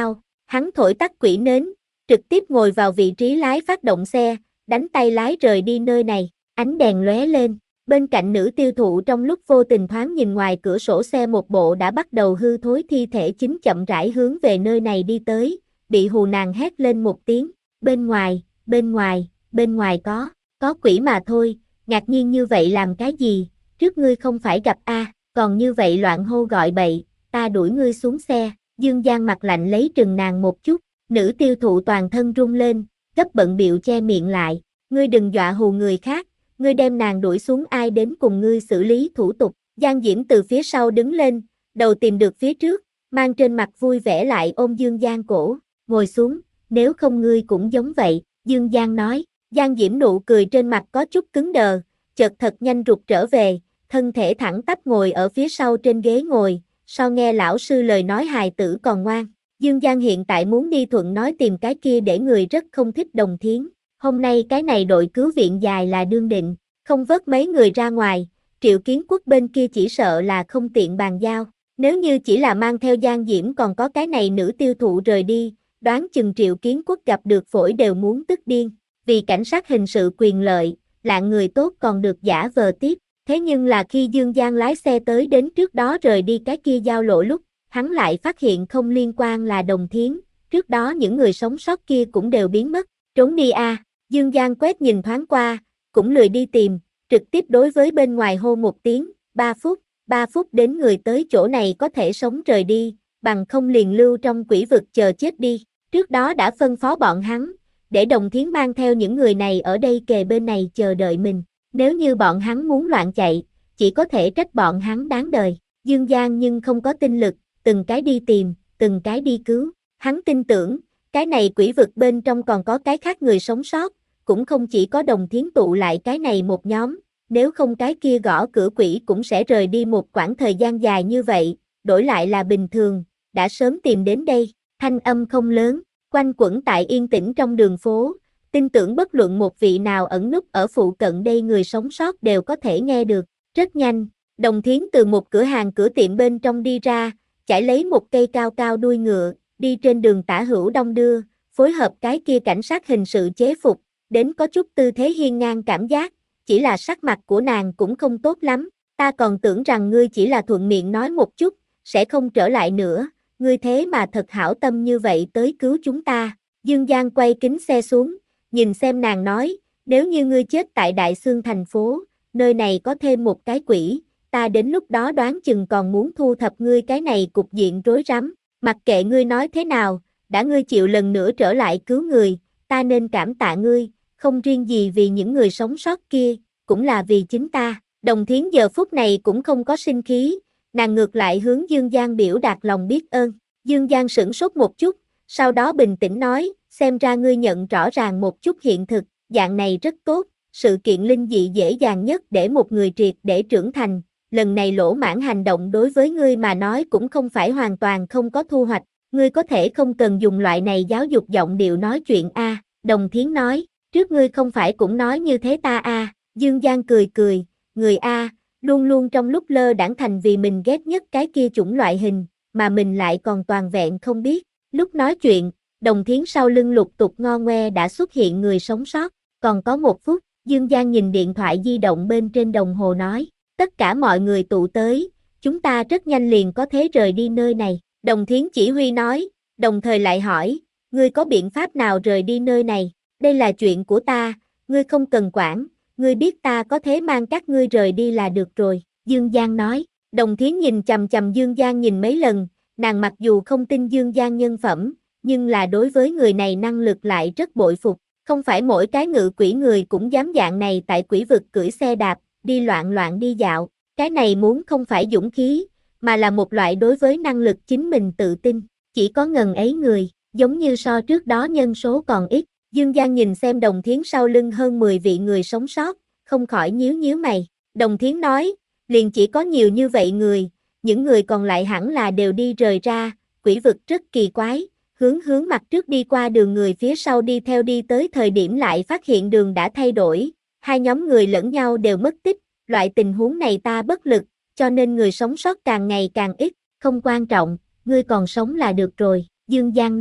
Hắn thổi tắt quỹ nến, trực tiếp ngồi vào vị trí lái phát động xe, đánh tay lái rời đi nơi này, ánh đèn lóe lên. Bên cạnh nữ tiêu thụ trong lúc vô tình thoáng nhìn ngoài cửa sổ xe một bộ đã bắt đầu hư thối thi thể chính chậm rãi hướng về nơi này đi tới, bị hù nàng hét lên một tiếng, bên ngoài, bên ngoài, bên ngoài có, có quỷ mà thôi, ngạc nhiên như vậy làm cái gì, trước ngươi không phải gặp a, còn như vậy loạn hô gọi bậy, ta đuổi ngươi xuống xe, Dương Giang mặt lạnh lấy trừng nàng một chút, nữ tiêu thụ toàn thân run lên, gấp bận bịu che miệng lại, ngươi đừng dọa hù người khác. Ngươi đem nàng đuổi xuống ai đến cùng ngươi xử lý thủ tục, Giang Diễm từ phía sau đứng lên, đầu tìm được phía trước, mang trên mặt vui vẻ lại ôm Dương Giang cổ, ngồi xuống, nếu không ngươi cũng giống vậy, Dương Giang nói, Giang Diễm nụ cười trên mặt có chút cứng đờ, chợt thật nhanh rụt trở về, thân thể thẳng tắp ngồi ở phía sau trên ghế ngồi, sau nghe lão sư lời nói hài tử còn ngoan, Dương Giang hiện tại muốn đi thuận nói tìm cái kia để người rất không thích Đồng Thiến. Hôm nay cái này đội cứu viện dài là đương định, không vớt mấy người ra ngoài, Triệu Kiến Quốc bên kia chỉ sợ là không tiện bàn giao. Nếu như chỉ là mang theo Giang Diễm còn có cái này nữ tiêu thụ rời đi, đoán chừng Triệu Kiến Quốc gặp được phổi đều muốn tức điên. Vì cảnh sát hình sự quyền lợi, lạng người tốt còn được giả vờ tiếp. Thế nhưng là khi Dương Giang lái xe tới đến trước đó rời đi cái kia giao lộ lúc, hắn lại phát hiện không liên quan là Đồng Thiến, trước đó những người sống sót kia cũng đều biến mất, trốn đi a. À. Dương Giang quét nhìn thoáng qua, cũng lười đi tìm, trực tiếp đối với bên ngoài hô một tiếng, ba phút, ba phút đến người tới chỗ này có thể sống rời đi, bằng không liền lưu trong quỷ vực chờ chết đi. Trước đó đã phân phó bọn hắn, để Đồng Thiến mang theo những người này ở đây kề bên này chờ đợi mình. Nếu như bọn hắn muốn loạn chạy, chỉ có thể trách bọn hắn đáng đời. Dương Giang nhưng không có tinh lực, từng cái đi tìm, từng cái đi cứu. Hắn tin tưởng, cái này quỷ vực bên trong còn có cái khác người sống sót, cũng không chỉ có Đồng Thiến tụ lại cái này một nhóm, nếu không cái kia gõ cửa quỷ cũng sẽ rời đi một quãng thời gian dài như vậy, đổi lại là bình thường, đã sớm tìm đến đây, thanh âm không lớn, quanh quẩn tại yên tĩnh trong đường phố, tin tưởng bất luận một vị nào ẩn núp ở phụ cận đây người sống sót đều có thể nghe được, rất nhanh, Đồng Thiến từ một cửa hàng cửa tiệm bên trong đi ra, chải lấy một cây cao cao đuôi ngựa, đi trên đường tả hữu đông đưa, phối hợp cái kia cảnh sát hình sự chế phục, đến có chút tư thế hiên ngang cảm giác, chỉ là sắc mặt của nàng cũng không tốt lắm, ta còn tưởng rằng ngươi chỉ là thuận miệng nói một chút, sẽ không trở lại nữa, ngươi thế mà thật hảo tâm như vậy tới cứu chúng ta. Dương Giang quay kính xe xuống, nhìn xem nàng nói, nếu như ngươi chết tại Đại Xương thành phố, nơi này có thêm một cái quỷ, ta đến lúc đó đoán chừng còn muốn thu thập ngươi cái này cục diện rối rắm, mặc kệ ngươi nói thế nào, đã ngươi chịu lần nữa trở lại cứu người, ta nên cảm tạ ngươi, không riêng gì vì những người sống sót kia, cũng là vì chính ta. Đồng Thiến giờ phút này cũng không có sinh khí, nàng ngược lại hướng Dương Giang biểu đạt lòng biết ơn. Dương Giang sửng sốt một chút, sau đó bình tĩnh nói, xem ra ngươi nhận rõ ràng một chút hiện thực, dạng này rất tốt, sự kiện linh dị dễ dàng nhất để một người triệt để trưởng thành, lần này lỗ mãn hành động đối với ngươi mà nói cũng không phải hoàn toàn không có thu hoạch, ngươi có thể không cần dùng loại này giáo dục giọng điệu nói chuyện a. À. Đồng Thiến nói, trước ngươi không phải cũng nói như thế ta a. À. Dương Giang cười cười, người a, à, luôn luôn trong lúc lơ đãng thành vì mình ghét nhất cái kia chủng loại hình, mà mình lại còn toàn vẹn không biết. Lúc nói chuyện, Đồng Thiến sau lưng lục tục ngo ngoe đã xuất hiện người sống sót, còn có một phút, Dương Giang nhìn điện thoại di động bên trên đồng hồ nói, tất cả mọi người tụ tới, chúng ta rất nhanh liền có thể rời đi nơi này. Đồng Thiến chỉ huy nói, đồng thời lại hỏi, ngươi có biện pháp nào rời đi nơi này, đây là chuyện của ta, ngươi không cần quản, ngươi biết ta có thể mang các ngươi rời đi là được rồi, Dương Giang nói. Đồng Thiến nhìn chằm chằm Dương Giang nhìn mấy lần, nàng mặc dù không tin Dương Giang nhân phẩm, nhưng là đối với người này năng lực lại rất bội phục, không phải mỗi cái ngự quỷ người cũng dám dạng này tại quỷ vực cưỡi xe đạp, đi loạn loạn đi dạo, cái này muốn không phải dũng khí, mà là một loại đối với năng lực chính mình tự tin, chỉ có ngần ấy người, giống như so trước đó nhân số còn ít. Dương Giang nhìn xem Đồng Thiến sau lưng hơn mười vị người sống sót, không khỏi nhíu nhíu mày. Đồng Thiến nói, liền chỉ có nhiều như vậy người, những người còn lại hẳn là đều đi rời ra, quỷ vực rất kỳ quái, hướng hướng mặt trước đi qua đường người phía sau đi theo đi tới thời điểm lại phát hiện đường đã thay đổi, hai nhóm người lẫn nhau đều mất tích, loại tình huống này ta bất lực, cho nên người sống sót càng ngày càng ít, không quan trọng, ngươi còn sống là được rồi, Dương Giang nói.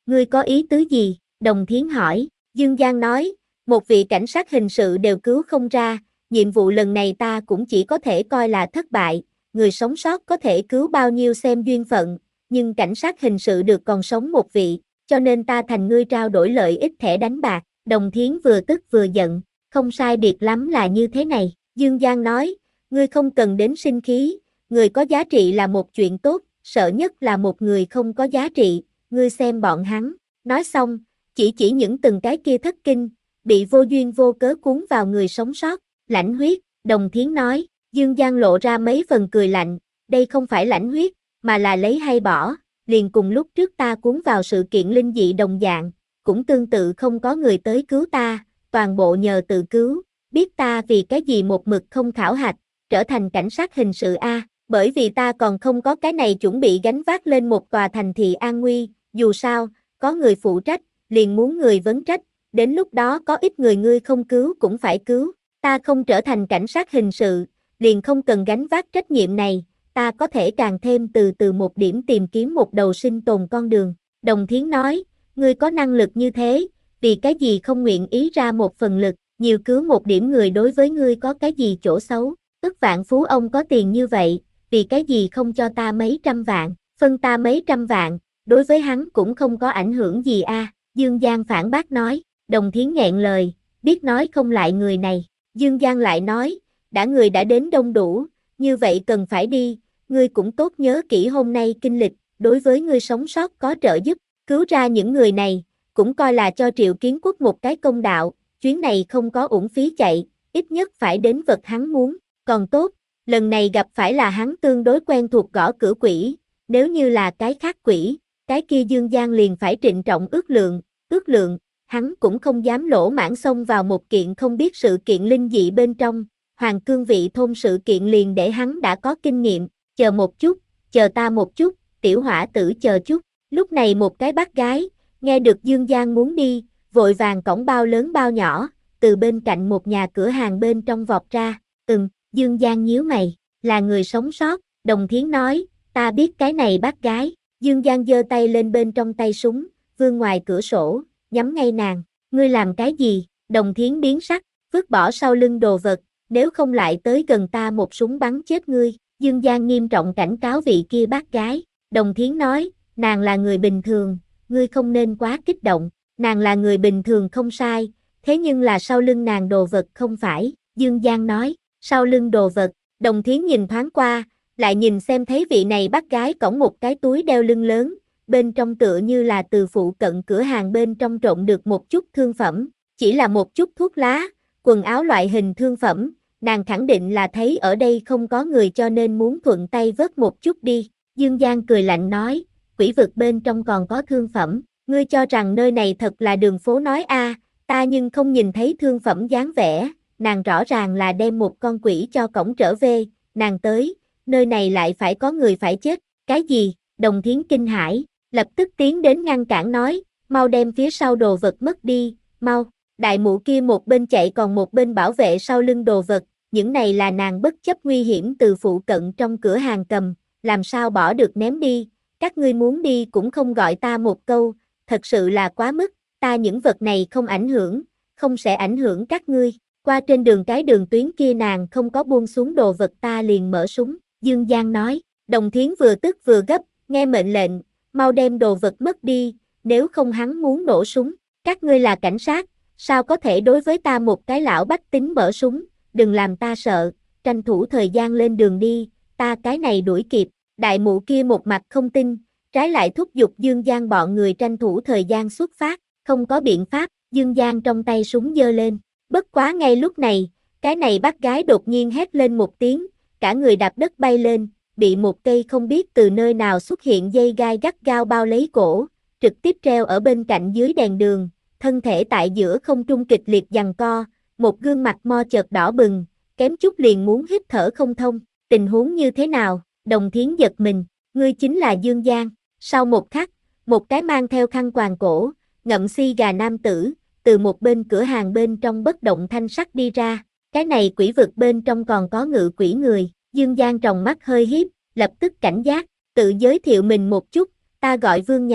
Ngươi có ý tứ gì? Đồng Thiến hỏi. Dương Giang nói, một vị cảnh sát hình sự đều cứu không ra, nhiệm vụ lần này ta cũng chỉ có thể coi là thất bại, người sống sót có thể cứu bao nhiêu xem duyên phận, nhưng cảnh sát hình sự được còn sống một vị, cho nên ta thành ngươi trao đổi lợi ích thẻ đánh bạc. Đồng Thiến vừa tức vừa giận, không sai biệt lắm là như thế này. Dương Giang nói, ngươi không cần đến sinh khí, người có giá trị là một chuyện tốt, sợ nhất là một người không có giá trị, ngươi xem bọn hắn. Nói xong, chỉ chỉ những từng cái kia thất kinh, bị vô duyên vô cớ cuốn vào người sống sót. Lãnh huyết, Đồng Thiến nói. Dương Giang lộ ra mấy phần cười lạnh, đây không phải lãnh huyết, mà là lấy hay bỏ, liền cùng lúc trước ta cuốn vào sự kiện linh dị đồng dạng, cũng tương tự không có người tới cứu ta, toàn bộ nhờ tự cứu, biết ta vì cái gì một mực không khảo hạch, trở thành cảnh sát hình sự A, bởi vì ta còn không có cái này chuẩn bị gánh vác lên một tòa thành thị an nguy, dù sao, có người phụ trách, liền muốn người vấn trách, đến lúc đó có ít người ngươi không cứu cũng phải cứu, ta không trở thành cảnh sát hình sự, liền không cần gánh vác trách nhiệm này, ta có thể càng thêm từ từ một điểm tìm kiếm một đầu sinh tồn con đường. Đồng Thiến nói, ngươi có năng lực như thế, vì cái gì không nguyện ý ra một phần lực, nhiều cứu một điểm người đối với ngươi có cái gì chỗ xấu, ức vạn phú ông có tiền như vậy, vì cái gì không cho ta mấy trăm vạn, phân ta mấy trăm vạn, đối với hắn cũng không có ảnh hưởng gì a. Dương Giang phản bác nói. Đồng Thiến nghẹn lời, biết nói không lại người này. Dương Giang lại nói, đã người đã đến đông đủ, như vậy cần phải đi, ngươi cũng tốt nhớ kỹ hôm nay kinh lịch, đối với ngươi sống sót có trợ giúp, cứu ra những người này, cũng coi là cho Triệu Kiến Quốc một cái công đạo, chuyến này không có uổng phí chạy, ít nhất phải đến vật hắn muốn, còn tốt, lần này gặp phải là hắn tương đối quen thuộc gõ cửa quỷ, nếu như là cái khác quỷ, cái kia Dương Giang liền phải trịnh trọng ước lượng, ước lượng, hắn cũng không dám lỗ mãng xông vào một kiện không biết sự kiện linh dị bên trong, Hoàng Cương Vị thôn sự kiện liền để hắn đã có kinh nghiệm, chờ một chút, chờ ta một chút, tiểu hỏa tử chờ chút, lúc này một cái bác gái, nghe được Dương Giang muốn đi, vội vàng cõng bao lớn bao nhỏ, từ bên cạnh một nhà cửa hàng bên trong vọt ra, ừm, Dương Giang nhíu mày, là người sống sót, Đồng Thiến nói, ta biết cái này bác gái, Dương Giang giơ tay lên bên trong tay súng, vươn ngoài cửa sổ, nhắm ngay nàng, ngươi làm cái gì, Đồng Thiến biến sắc, vứt bỏ sau lưng đồ vật, nếu không lại tới gần ta một súng bắn chết ngươi, Dương Giang nghiêm trọng cảnh cáo vị kia bác gái, Đồng Thiến nói, nàng là người bình thường, ngươi không nên quá kích động, nàng là người bình thường không sai, thế nhưng là sau lưng nàng đồ vật không phải, Dương Giang nói, sau lưng đồ vật, Đồng Thiến nhìn thoáng qua, lại nhìn xem thấy vị này bác gái cõng một cái túi đeo lưng lớn, bên trong tựa như là từ phụ cận cửa hàng bên trong trộn được một chút thương phẩm, chỉ là một chút thuốc lá, quần áo loại hình thương phẩm, nàng khẳng định là thấy ở đây không có người cho nên muốn thuận tay vớt một chút đi. Dương Giang cười lạnh nói, quỷ vực bên trong còn có thương phẩm, ngươi cho rằng nơi này thật là đường phố nói a, ta nhưng không nhìn thấy thương phẩm dáng vẻ, nàng rõ ràng là đem một con quỷ cho cổng trở về, nàng tới, nơi này lại phải có người phải chết, cái gì, Đồng Thiến kinh hãi, lập tức tiến đến ngăn cản nói, mau đem phía sau đồ vật mất đi, mau, đại mụ kia một bên chạy còn một bên bảo vệ sau lưng đồ vật, những này là nàng bất chấp nguy hiểm từ phụ cận trong cửa hàng cầm, làm sao bỏ được ném đi, các ngươi muốn đi cũng không gọi ta một câu, thật sự là quá mức, ta những vật này không ảnh hưởng, không sẽ ảnh hưởng các ngươi, qua trên đường cái đường tuyến kia nàng không có buông xuống đồ vật ta liền mở súng, Dương Giang nói, Đồng Thiến vừa tức vừa gấp, nghe mệnh lệnh, mau đem đồ vật mất đi, nếu không hắn muốn nổ súng, các ngươi là cảnh sát, sao có thể đối với ta một cái lão bách tính mở súng, đừng làm ta sợ, tranh thủ thời gian lên đường đi, ta cái này đuổi kịp, đại mụ kia một mặt không tin, trái lại thúc giục Dương Giang bọn người tranh thủ thời gian xuất phát, không có biện pháp, Dương Giang trong tay súng giơ lên, bất quá ngay lúc này, cái này bác gái đột nhiên hét lên một tiếng, cả người đạp đất bay lên, bị một cây không biết từ nơi nào xuất hiện dây gai gắt gao bao lấy cổ, trực tiếp treo ở bên cạnh dưới đèn đường, thân thể tại giữa không trung kịch liệt giằng co, một gương mặt mo chợt đỏ bừng, kém chút liền muốn hít thở không thông, tình huống như thế nào, Đồng Thiến giật mình, ngươi chính là Dương Giang, sau một khắc, một cái mang theo khăn quàng cổ, ngậm si gà nam tử, từ một bên cửa hàng bên trong bất động thanh sắc đi ra, cái này quỷ vực bên trong còn có ngự quỷ người, Dương Giang tròng mắt hơi hiếp, lập tức cảnh giác, tự giới thiệu mình một chút, ta gọi Vương Nhạc,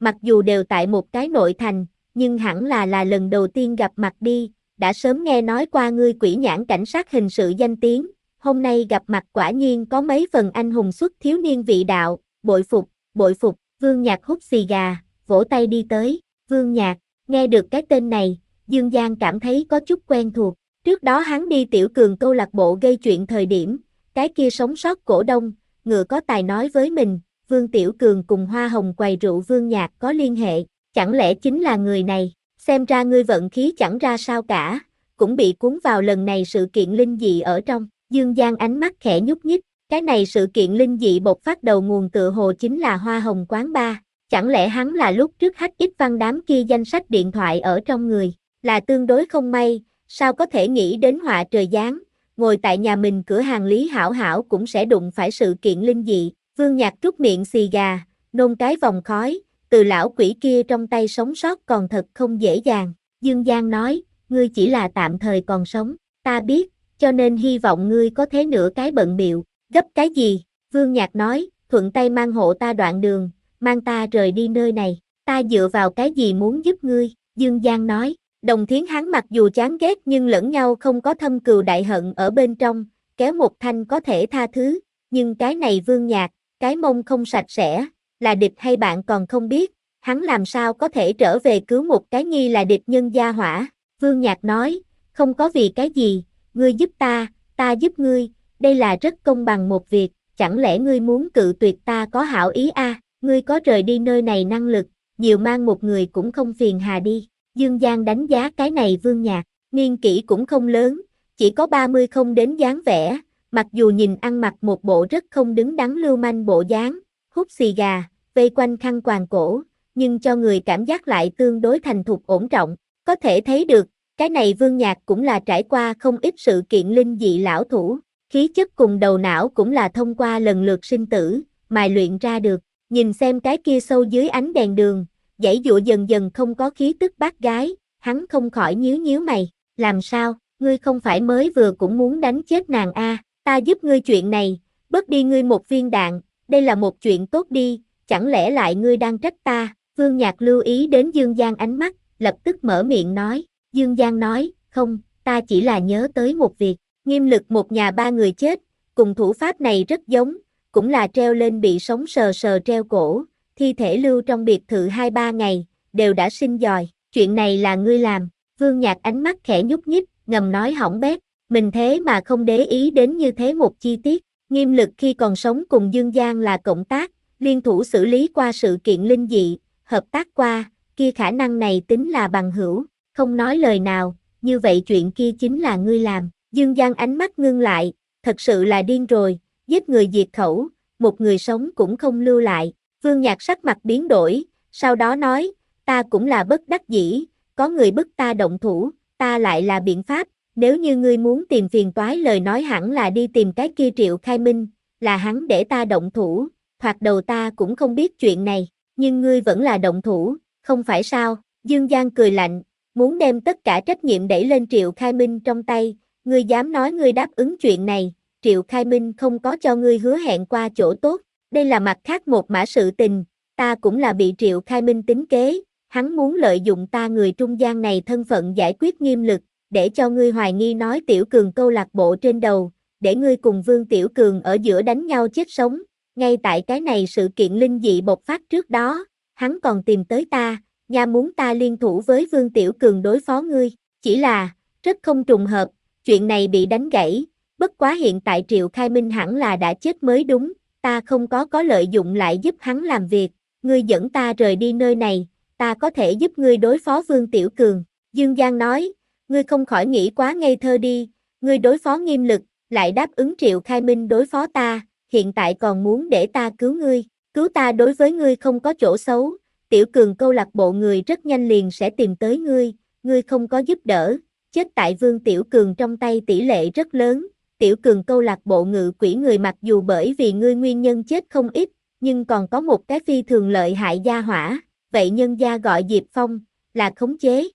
mặc dù đều tại một cái nội thành, nhưng hẳn là là lần đầu tiên gặp mặt đi, đã sớm nghe nói qua ngươi Quỷ Nhãn cảnh sát hình sự danh tiếng, hôm nay gặp mặt quả nhiên có mấy phần anh hùng xuất thiếu niên vị đạo, bội phục, bội phục, Vương Nhạc hút xì gà, vỗ tay đi tới, Vương Nhạc, nghe được cái tên này, Dương Giang cảm thấy có chút quen thuộc, trước đó hắn đi Tiểu Cường câu lạc bộ gây chuyện thời điểm, cái kia sống sót cổ đông, ngựa có tài nói với mình, Vương Tiểu Cường cùng Hoa Hồng quầy rượu Vương Nhạc có liên hệ, chẳng lẽ chính là người này, xem ra ngươi vận khí chẳng ra sao cả, cũng bị cuốn vào lần này sự kiện linh dị ở trong, Dương Giang ánh mắt khẽ nhúc nhích, cái này sự kiện linh dị bộc phát đầu nguồn tựa hồ chính là Hoa Hồng quán bar, chẳng lẽ hắn là lúc trước hack ít văn đám kia danh sách điện thoại ở trong người, là tương đối không may, sao có thể nghĩ đến họa trời giáng, ngồi tại nhà mình cửa hàng Lý Hảo Hảo cũng sẽ đụng phải sự kiện linh dị, Vương Nhạc trút miệng xì gà, nôn cái vòng khói, từ lão quỷ kia trong tay sống sót còn thật không dễ dàng, Dương Giang nói, ngươi chỉ là tạm thời còn sống, ta biết, cho nên hy vọng ngươi có thế nửa cái bận bịu, gấp cái gì, Vương Nhạc nói, thuận tay mang hộ ta đoạn đường, mang ta rời đi nơi này, ta dựa vào cái gì muốn giúp ngươi, Dương Giang nói, Đồng Thiến hắn mặc dù chán ghét nhưng lẫn nhau không có thâm cừu đại hận ở bên trong, kéo một thanh có thể tha thứ, nhưng cái này Vương Nhạc, cái mông không sạch sẽ, là địch hay bạn còn không biết, hắn làm sao có thể trở về cứu một cái nghi là địch nhân gia hỏa, Vương Nhạc nói, không có vì cái gì, ngươi giúp ta, ta giúp ngươi, đây là rất công bằng một việc, chẳng lẽ ngươi muốn cự tuyệt ta có hảo ý a? À, ngươi có rời đi nơi này năng lực, nhiều mang một người cũng không phiền hà đi. Dương Giang đánh giá cái này Vương Nhạc, niên kỷ cũng không lớn, chỉ có ba mươi không đến dáng vẻ, mặc dù nhìn ăn mặc một bộ rất không đứng đắn lưu manh bộ dáng, hút xì gà, vây quanh khăn quàng cổ, nhưng cho người cảm giác lại tương đối thành thục ổn trọng, có thể thấy được, cái này Vương Nhạc cũng là trải qua không ít sự kiện linh dị lão thủ, khí chất cùng đầu não cũng là thông qua lần lượt sinh tử, mài luyện ra được, nhìn xem cái kia sâu dưới ánh đèn đường, giãy giụa dần dần không có khí tức bác gái, hắn không khỏi nhíu nhíu mày, làm sao, ngươi không phải mới vừa cũng muốn đánh chết nàng a, à, ta giúp ngươi chuyện này, bớt đi ngươi một viên đạn, đây là một chuyện tốt đi, chẳng lẽ lại ngươi đang trách ta, Vương Nhạc lưu ý đến Dương Giang ánh mắt, lập tức mở miệng nói, Dương Giang nói, không, ta chỉ là nhớ tới một việc, Nghiêm Lực một nhà ba người chết, cùng thủ pháp này rất giống, cũng là treo lên bị sống sờ sờ treo cổ, thi thể lưu trong biệt thự hai ba ngày, đều đã sinh dòi, chuyện này là ngươi làm, Vương Nhạc ánh mắt khẽ nhúc nhích, ngầm nói hỏng bét, mình thế mà không để ý đến như thế một chi tiết, Nghiêm Lực khi còn sống cùng Dương Giang là cộng tác, liên thủ xử lý qua sự kiện linh dị, hợp tác qua, kia khả năng này tính là bằng hữu, không nói lời nào, như vậy chuyện kia chính là ngươi làm, Dương Giang ánh mắt ngưng lại, thật sự là điên rồi, giết người diệt khẩu, một người sống cũng không lưu lại, Vương Nhạc sắc mặt biến đổi, sau đó nói, ta cũng là bất đắc dĩ, có người bức ta động thủ, ta lại là biện pháp, nếu như ngươi muốn tìm phiền toái lời nói hẳn là đi tìm cái kia Triệu Khai Minh, là hắn để ta động thủ, thoạt đầu ta cũng không biết chuyện này, nhưng ngươi vẫn là động thủ, không phải sao, Dương Giang cười lạnh, muốn đem tất cả trách nhiệm đẩy lên Triệu Khai Minh trong tay, ngươi dám nói ngươi đáp ứng chuyện này, Triệu Khai Minh không có cho ngươi hứa hẹn qua chỗ tốt, đây là mặt khác một mã sự tình, ta cũng là bị Triệu Khai Minh tính kế, hắn muốn lợi dụng ta người trung gian này thân phận giải quyết Nghiêm Lực, để cho ngươi hoài nghi nói Tiểu Cường câu lạc bộ trên đầu, để ngươi cùng Vương Tiểu Cường ở giữa đánh nhau chết sống, ngay tại cái này sự kiện linh dị bộc phát trước đó, hắn còn tìm tới ta, nha muốn ta liên thủ với Vương Tiểu Cường đối phó ngươi, chỉ là, rất không trùng hợp, chuyện này bị đánh gãy, bất quá hiện tại Triệu Khai Minh hẳn là đã chết mới đúng, ta không có có lợi dụng lại giúp hắn làm việc, ngươi dẫn ta rời đi nơi này, ta có thể giúp ngươi đối phó Vương Tiểu Cường, Dương Giang nói, ngươi không khỏi nghĩ quá ngây thơ đi, ngươi đối phó Nghiêm Lực, lại đáp ứng Triệu Khai Minh đối phó ta, hiện tại còn muốn để ta cứu ngươi, cứu ta đối với ngươi không có chỗ xấu, Tiểu Cường câu lạc bộ người rất nhanh liền sẽ tìm tới ngươi, ngươi không có giúp đỡ, chết tại Vương Tiểu Cường trong tay tỷ lệ rất lớn, Tiểu Cường câu lạc bộ ngự quỷ người mặc dù bởi vì ngươi nguyên nhân chết không ít, nhưng còn có một cái phi thường lợi hại gia hỏa, vậy nhân gia gọi Diệp Phong, là khống chế.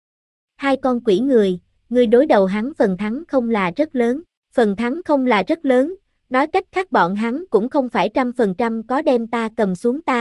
Hai con quỷ người, ngươi đối đầu hắn phần thắng không là rất lớn, phần thắng không là rất lớn, nói cách khác bọn hắn cũng không phải trăm phần trăm có đem ta cầm xuống ta,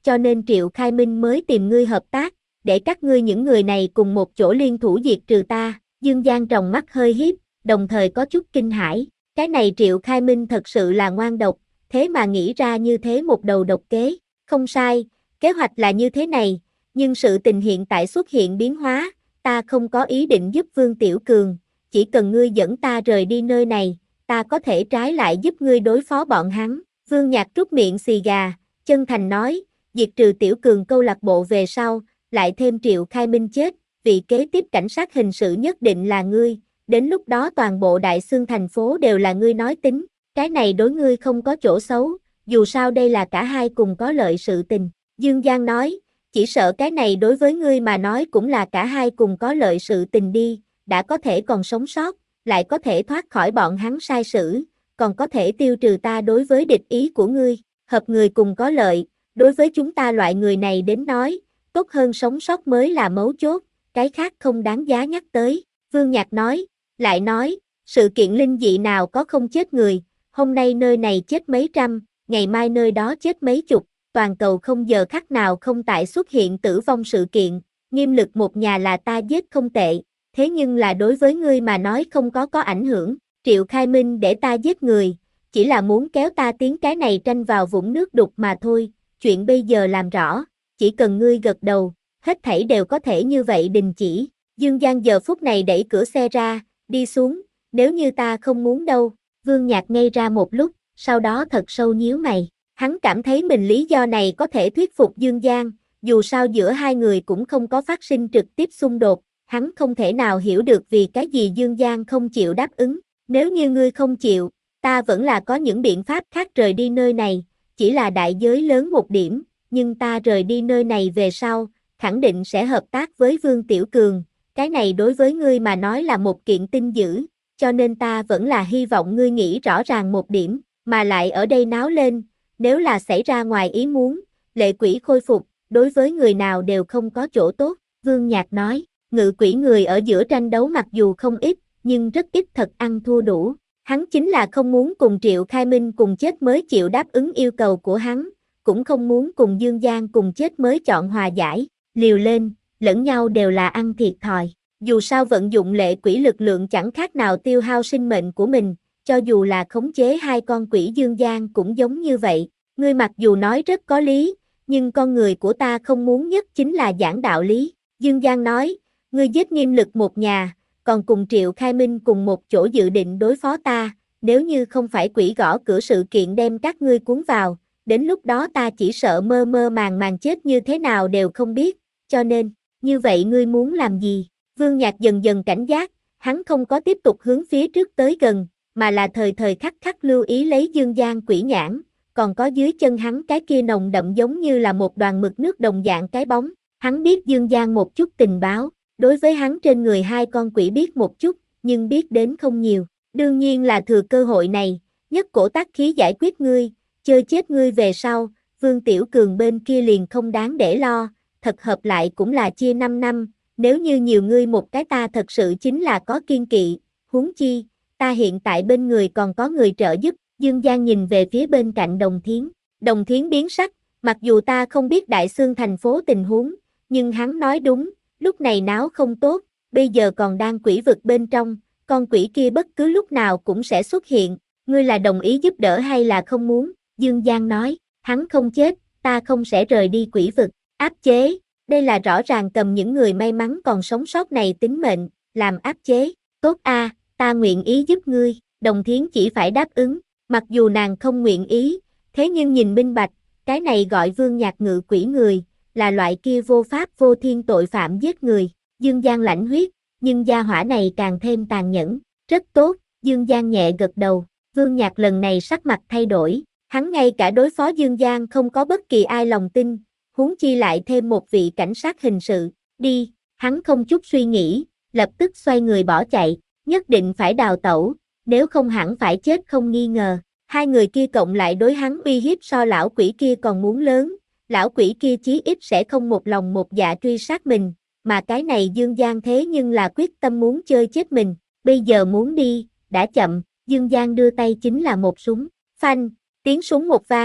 cho nên Triệu Khai Minh mới tìm ngươi hợp tác, để các ngươi những người này cùng một chỗ liên thủ diệt trừ ta. Dương Giang tròng mắt hơi híp, đồng thời có chút kinh hãi, cái này Triệu Khai Minh thật sự là ngoan độc, thế mà nghĩ ra như thế một đầu độc kế. Không sai, kế hoạch là như thế này, nhưng sự tình hiện tại xuất hiện biến hóa, ta không có ý định giúp Vương Tiểu Cường, chỉ cần ngươi dẫn ta rời đi nơi này, ta có thể trái lại giúp ngươi đối phó bọn hắn. Vương Nhạc trút miệng xì gà, chân thành nói, diệt trừ Tiểu Cường câu lạc bộ về sau, lại thêm Triệu Khai Minh chết, vị kế tiếp cảnh sát hình sự nhất định là ngươi, đến lúc đó toàn bộ Đại Xương thành phố đều là ngươi nói tính, cái này đối ngươi không có chỗ xấu, dù sao đây là cả hai cùng có lợi sự tình. Dương Giang nói, chỉ sợ cái này đối với ngươi mà nói cũng là cả hai cùng có lợi sự tình đi, đã có thể còn sống sót, lại có thể thoát khỏi bọn hắn sai sử, còn có thể tiêu trừ ta đối với địch ý của ngươi, hợp người cùng có lợi, đối với chúng ta loại người này đến nói, tốt hơn sống sót mới là mấu chốt, cái khác không đáng giá nhắc tới. Vương Nhạc nói, lại nói, sự kiện linh dị nào có không chết người, hôm nay nơi này chết mấy trăm, ngày mai nơi đó chết mấy chục, toàn cầu không giờ khắc nào không tại xuất hiện tử vong sự kiện, Nghiêm Lực một nhà là ta giết không tệ, thế nhưng là đối với ngươi mà nói không có có ảnh hưởng, Triệu Khai Minh để ta giết người, chỉ là muốn kéo ta tiến cái này tranh vào vũng nước đục mà thôi, chuyện bây giờ làm rõ, chỉ cần ngươi gật đầu, hết thảy đều có thể như vậy đình chỉ. Dương Giang giờ phút này đẩy cửa xe ra, đi xuống, nếu như ta không muốn đâu. Vương Nhạc ngây ra một lúc, sau đó thật sâu nhíu mày, hắn cảm thấy mình lý do này có thể thuyết phục Dương Giang, dù sao giữa hai người cũng không có phát sinh trực tiếp xung đột, hắn không thể nào hiểu được vì cái gì Dương Giang không chịu đáp ứng, nếu như ngươi không chịu, ta vẫn là có những biện pháp khác rời đi nơi này, chỉ là đại giới lớn một điểm, nhưng ta rời đi nơi này về sau, khẳng định sẽ hợp tác với Vương Tiểu Cường, cái này đối với ngươi mà nói là một kiện tin dữ, cho nên ta vẫn là hy vọng ngươi nghĩ rõ ràng một điểm, mà lại ở đây náo lên, nếu là xảy ra ngoài ý muốn, lệ quỷ khôi phục, đối với người nào đều không có chỗ tốt. Vương Nhạc nói, ngự quỷ người ở giữa tranh đấu mặc dù không ít, nhưng rất ít thật ăn thua đủ. Hắn chính là không muốn cùng Triệu Khai Minh cùng chết mới chịu đáp ứng yêu cầu của hắn, cũng không muốn cùng Dương Giang cùng chết mới chọn hòa giải, liều lên, lẫn nhau đều là ăn thiệt thòi. Dù sao vận dụng lệ quỷ lực lượng chẳng khác nào tiêu hao sinh mệnh của mình, cho dù là khống chế hai con quỷ Dương Giang cũng giống như vậy. Ngươi mặc dù nói rất có lý, nhưng con người của ta không muốn nhất chính là giảng đạo lý. Dương Giang nói, ngươi giết Nghiêm Lực một nhà, còn cùng Triệu Khai Minh cùng một chỗ dự định đối phó ta, nếu như không phải quỷ gõ cửa sự kiện đem các ngươi cuốn vào, đến lúc đó ta chỉ sợ mơ mơ màng màng chết như thế nào đều không biết, cho nên, như vậy ngươi muốn làm gì? Vương Nhạc dần dần cảnh giác, hắn không có tiếp tục hướng phía trước tới gần, mà là thời thời khắc khắc lưu ý lấy Dương Giang quỷ nhãn, còn có dưới chân hắn cái kia nồng đậm giống như là một đoàn mực nước đồng dạng cái bóng, hắn biết Dương Giang một chút tình báo, đối với hắn trên người hai con quỷ biết một chút, nhưng biết đến không nhiều, đương nhiên là thừa cơ hội này, nhất cổ tác khí giải quyết ngươi, chơi chết ngươi về sau, Vương Tiểu Cường bên kia liền không đáng để lo, thật hợp lại cũng là chia năm năm, nếu như nhiều ngươi một cái ta thật sự chính là có kiên kỵ, huống chi, ta hiện tại bên người còn có người trợ giúp. Dương Giang nhìn về phía bên cạnh Đồng Thiến, Đồng Thiến biến sắc, mặc dù ta không biết Đại Xương thành phố tình huống, nhưng hắn nói đúng, lúc này náo không tốt, bây giờ còn đang quỷ vực bên trong, con quỷ kia bất cứ lúc nào cũng sẽ xuất hiện, ngươi là đồng ý giúp đỡ hay là không muốn? Dương Giang nói, hắn không chết, ta không sẽ rời đi quỷ vực, áp chế, đây là rõ ràng cầm những người may mắn còn sống sót này tính mệnh, làm áp chế, tốt a, ta nguyện ý giúp ngươi, Đồng Thiến chỉ phải đáp ứng, mặc dù nàng không nguyện ý, thế nhưng nhìn minh bạch, cái này gọi Vương Nhạc ngự quỷ người, là loại kia vô pháp vô thiên tội phạm giết người, Dương Giang lãnh huyết, nhưng gia hỏa này càng thêm tàn nhẫn, rất tốt, Dương Giang nhẹ gật đầu, Vương Nhạc lần này sắc mặt thay đổi, hắn ngay cả đối phó Dương Giang không có bất kỳ ai lòng tin, huống chi lại thêm một vị cảnh sát hình sự, đi, hắn không chút suy nghĩ, lập tức xoay người bỏ chạy, nhất định phải đào tẩu, nếu không hẳn phải chết không nghi ngờ, hai người kia cộng lại đối hắn uy hiếp so lão quỷ kia còn muốn lớn, lão quỷ kia chí ít sẽ không một lòng một dạ truy sát mình, mà cái này Dương Giang thế nhưng là quyết tâm muốn chơi chết mình, bây giờ muốn đi, đã chậm, Dương Giang đưa tay chính là một súng, phanh, tiếng súng một vang,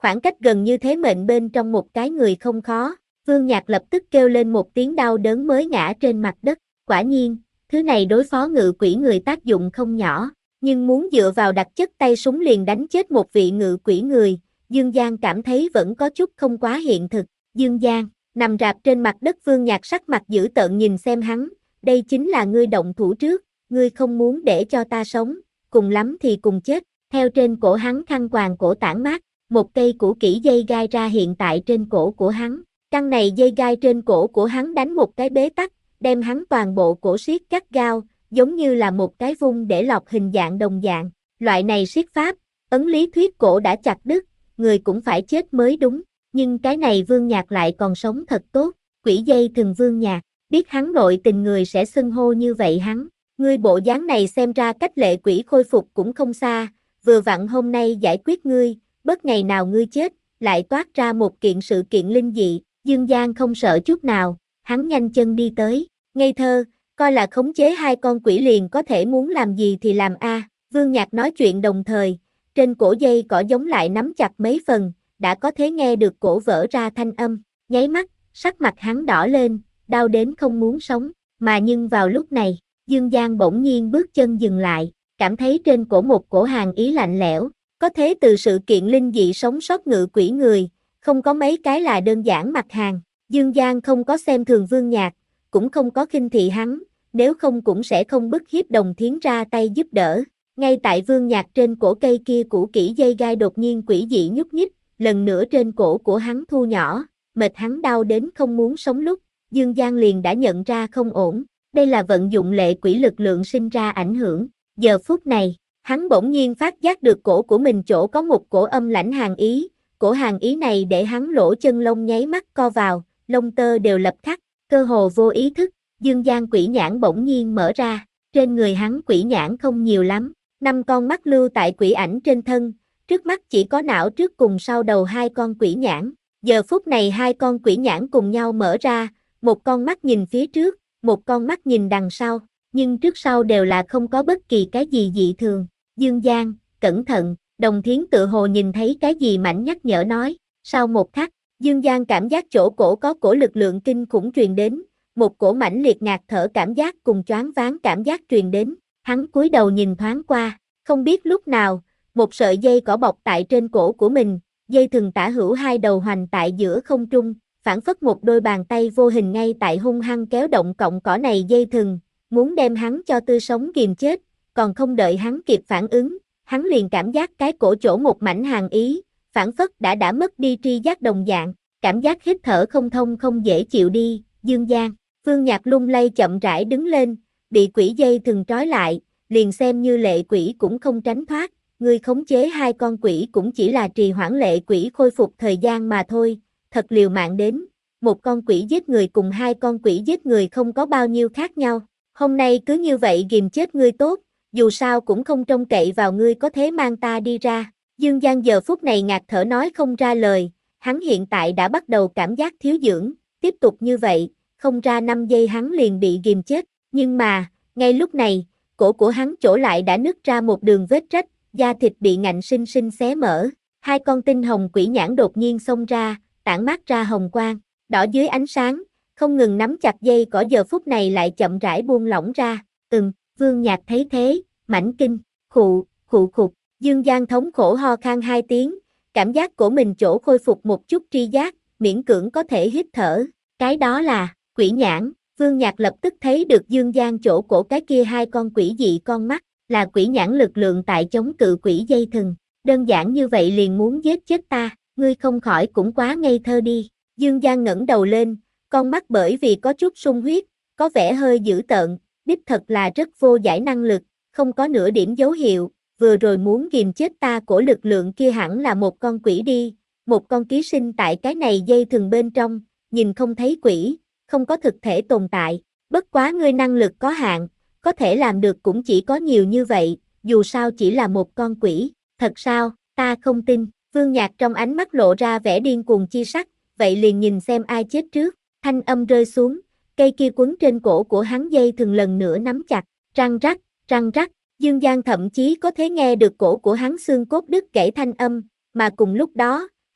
Khoảng cách gần như thế mệnh bên trong một cái người không khó, Vương Nhạc lập tức kêu lên một tiếng đau đớn mới ngã trên mặt đất, quả nhiên, thứ này đối phó ngự quỷ người tác dụng không nhỏ, nhưng muốn dựa vào đặc chất tay súng liền đánh chết một vị ngự quỷ người, Dương Giang cảm thấy vẫn có chút không quá hiện thực. Dương Giang, nằm rạp trên mặt đất Vương Nhạc sắc mặt dữ tợn nhìn xem hắn, đây chính là ngươi động thủ trước, ngươi không muốn để cho ta sống, cùng lắm thì cùng chết, theo trên cổ hắn khăn quàng cổ tản mát, một cây củ kỹ dây gai ra hiện tại trên cổ của hắn, căn này dây gai trên cổ của hắn đánh một cái bế tắc, đem hắn toàn bộ cổ siết cắt gao, giống như là một cái vung để lọc hình dạng đồng dạng, loại này siết pháp, ấn lý thuyết cổ đã chặt đứt, người cũng phải chết mới đúng, nhưng cái này Vương Nhạc lại còn sống thật tốt, quỷ dây thừng Vương Nhạc, biết hắn nội tình người sẽ xưng hô như vậy hắn, ngươi bộ dáng này xem ra cách lệ quỷ khôi phục cũng không xa, vừa vặn hôm nay giải quyết ngươi, bất ngày nào ngươi chết, lại toát ra một kiện sự kiện linh dị, Dương Giang không sợ chút nào, hắn nhanh chân đi tới, ngây thơ, coi là khống chế hai con quỷ liền có thể muốn làm gì thì làm a. Vương Nhạc nói chuyện đồng thời, trên cổ dây cỏ giống lại nắm chặt mấy phần, đã có thể nghe được cổ vỡ ra thanh âm, nháy mắt, sắc mặt hắn đỏ lên, đau đến không muốn sống, mà nhưng vào lúc này, Dương Giang bỗng nhiên bước chân dừng lại, cảm thấy trên cổ một cổ hàn ý lạnh lẽo, có thế từ sự kiện linh dị sống sót ngự quỷ người, không có mấy cái là đơn giản mặt hàng, Dương Giang không có xem thường Vương Nhạc, cũng không có khinh thị hắn, nếu không cũng sẽ không bức hiếp Đồng Thiến ra tay giúp đỡ. Ngay tại Vương Nhạc trên cổ cây kia cũ kỹ dây gai đột nhiên quỷ dị nhúc nhích, lần nữa trên cổ của hắn thu nhỏ, mệt hắn đau đến không muốn sống lúc, Dương Giang liền đã nhận ra không ổn, đây là vận dụng lệ quỷ lực lượng sinh ra ảnh hưởng. Giờ phút này, hắn bỗng nhiên phát giác được cổ của mình chỗ có một cổ âm lãnh hàn ý, cổ hàn ý này để hắn lỗ chân lông nháy mắt co vào, lông tơ đều lập khắc, cơ hồ vô ý thức, Dương Giang quỷ nhãn bỗng nhiên mở ra, trên người hắn quỷ nhãn không nhiều lắm, năm con mắt lưu tại quỷ ảnh trên thân, trước mắt chỉ có não trước cùng sau đầu hai con quỷ nhãn, giờ phút này hai con quỷ nhãn cùng nhau mở ra, một con mắt nhìn phía trước, một con mắt nhìn đằng sau, nhưng trước sau đều là không có bất kỳ cái gì dị thường, Dương Giang, cẩn thận, Đồng Thiến tự hồ nhìn thấy cái gì mạnh nhắc nhở nói, sau một khắc, Dương Giang cảm giác chỗ cổ có cổ lực lượng kinh khủng truyền đến, một cổ mãnh liệt ngạt thở cảm giác cùng choáng váng cảm giác truyền đến, hắn cúi đầu nhìn thoáng qua, không biết lúc nào, một sợi dây cỏ bọc tại trên cổ của mình, dây thừng tả hữu hai đầu hoành tại giữa không trung, phản phất một đôi bàn tay vô hình ngay tại hung hăng kéo động cọng cỏ này dây thừng, muốn đem hắn cho tươi sống ghìm chết, còn không đợi hắn kịp phản ứng, hắn liền cảm giác cái cổ chỗ một mảnh hàn ý, phản phất đã đã mất đi tri giác đồng dạng, cảm giác hít thở không thông không dễ chịu đi, Dương Giang, Vương Nhạc lung lay chậm rãi đứng lên, bị quỷ dây thừng trói lại, liền xem như lệ quỷ cũng không tránh thoát, ngươi khống chế hai con quỷ cũng chỉ là trì hoãn lệ quỷ khôi phục thời gian mà thôi, thật liều mạng đến, một con quỷ giết người cùng hai con quỷ giết người không có bao nhiêu khác nhau, hôm nay cứ như vậy ghìm chết ngươi tốt, dù sao cũng không trông cậy vào ngươi có thể mang ta đi ra, Dương Giang giờ phút này ngạt thở nói không ra lời, hắn hiện tại đã bắt đầu cảm giác thiếu dưỡng, tiếp tục như vậy, không ra năm giây hắn liền bị ghìm chết, nhưng mà, ngay lúc này, cổ của hắn chỗ lại đã nứt ra một đường vết rách, da thịt bị ngạnh sinh sinh xé mở, hai con tinh hồng quỷ nhãn đột nhiên xông ra, tản mát ra hồng quang, đỏ dưới ánh sáng, không ngừng nắm chặt dây cỏ giờ phút này lại chậm rãi buông lỏng ra, ừm, Vương Nhạc thấy thế, mảnh kinh, khụ, khụ khục, Dương Giang thống khổ ho khan hai tiếng, cảm giác của mình chỗ khôi phục một chút tri giác, miễn cưỡng có thể hít thở, cái đó là, quỷ nhãn, Vương Nhạc lập tức thấy được Dương Giang chỗ cổ cái kia hai con quỷ dị con mắt, là quỷ nhãn lực lượng tại chống cự quỷ dây thừng, đơn giản như vậy liền muốn giết chết ta, ngươi không khỏi cũng quá ngây thơ đi, Dương Giang ngẩng đầu lên, con mắt bởi vì có chút sung huyết, có vẻ hơi dữ tợn, đích thật là rất vô giải năng lực, không có nửa điểm dấu hiệu, vừa rồi muốn ghìm chết ta cổ lực lượng kia hẳn là một con quỷ đi, một con ký sinh tại cái này dây thừng bên trong, nhìn không thấy quỷ, không có thực thể tồn tại, bất quá ngươi năng lực có hạn, có thể làm được cũng chỉ có nhiều như vậy, dù sao chỉ là một con quỷ, thật sao, ta không tin, Vương Nhạc trong ánh mắt lộ ra vẻ điên cuồng chi sắc, vậy liền nhìn xem ai chết trước, thanh âm rơi xuống, cây kia quấn trên cổ của hắn dây thừng lần nữa nắm chặt, răng rắc, răng rắc, Dương Giang thậm chí có thể nghe được cổ của hắn xương cốt đứt gãy thanh âm, mà cùng lúc đó,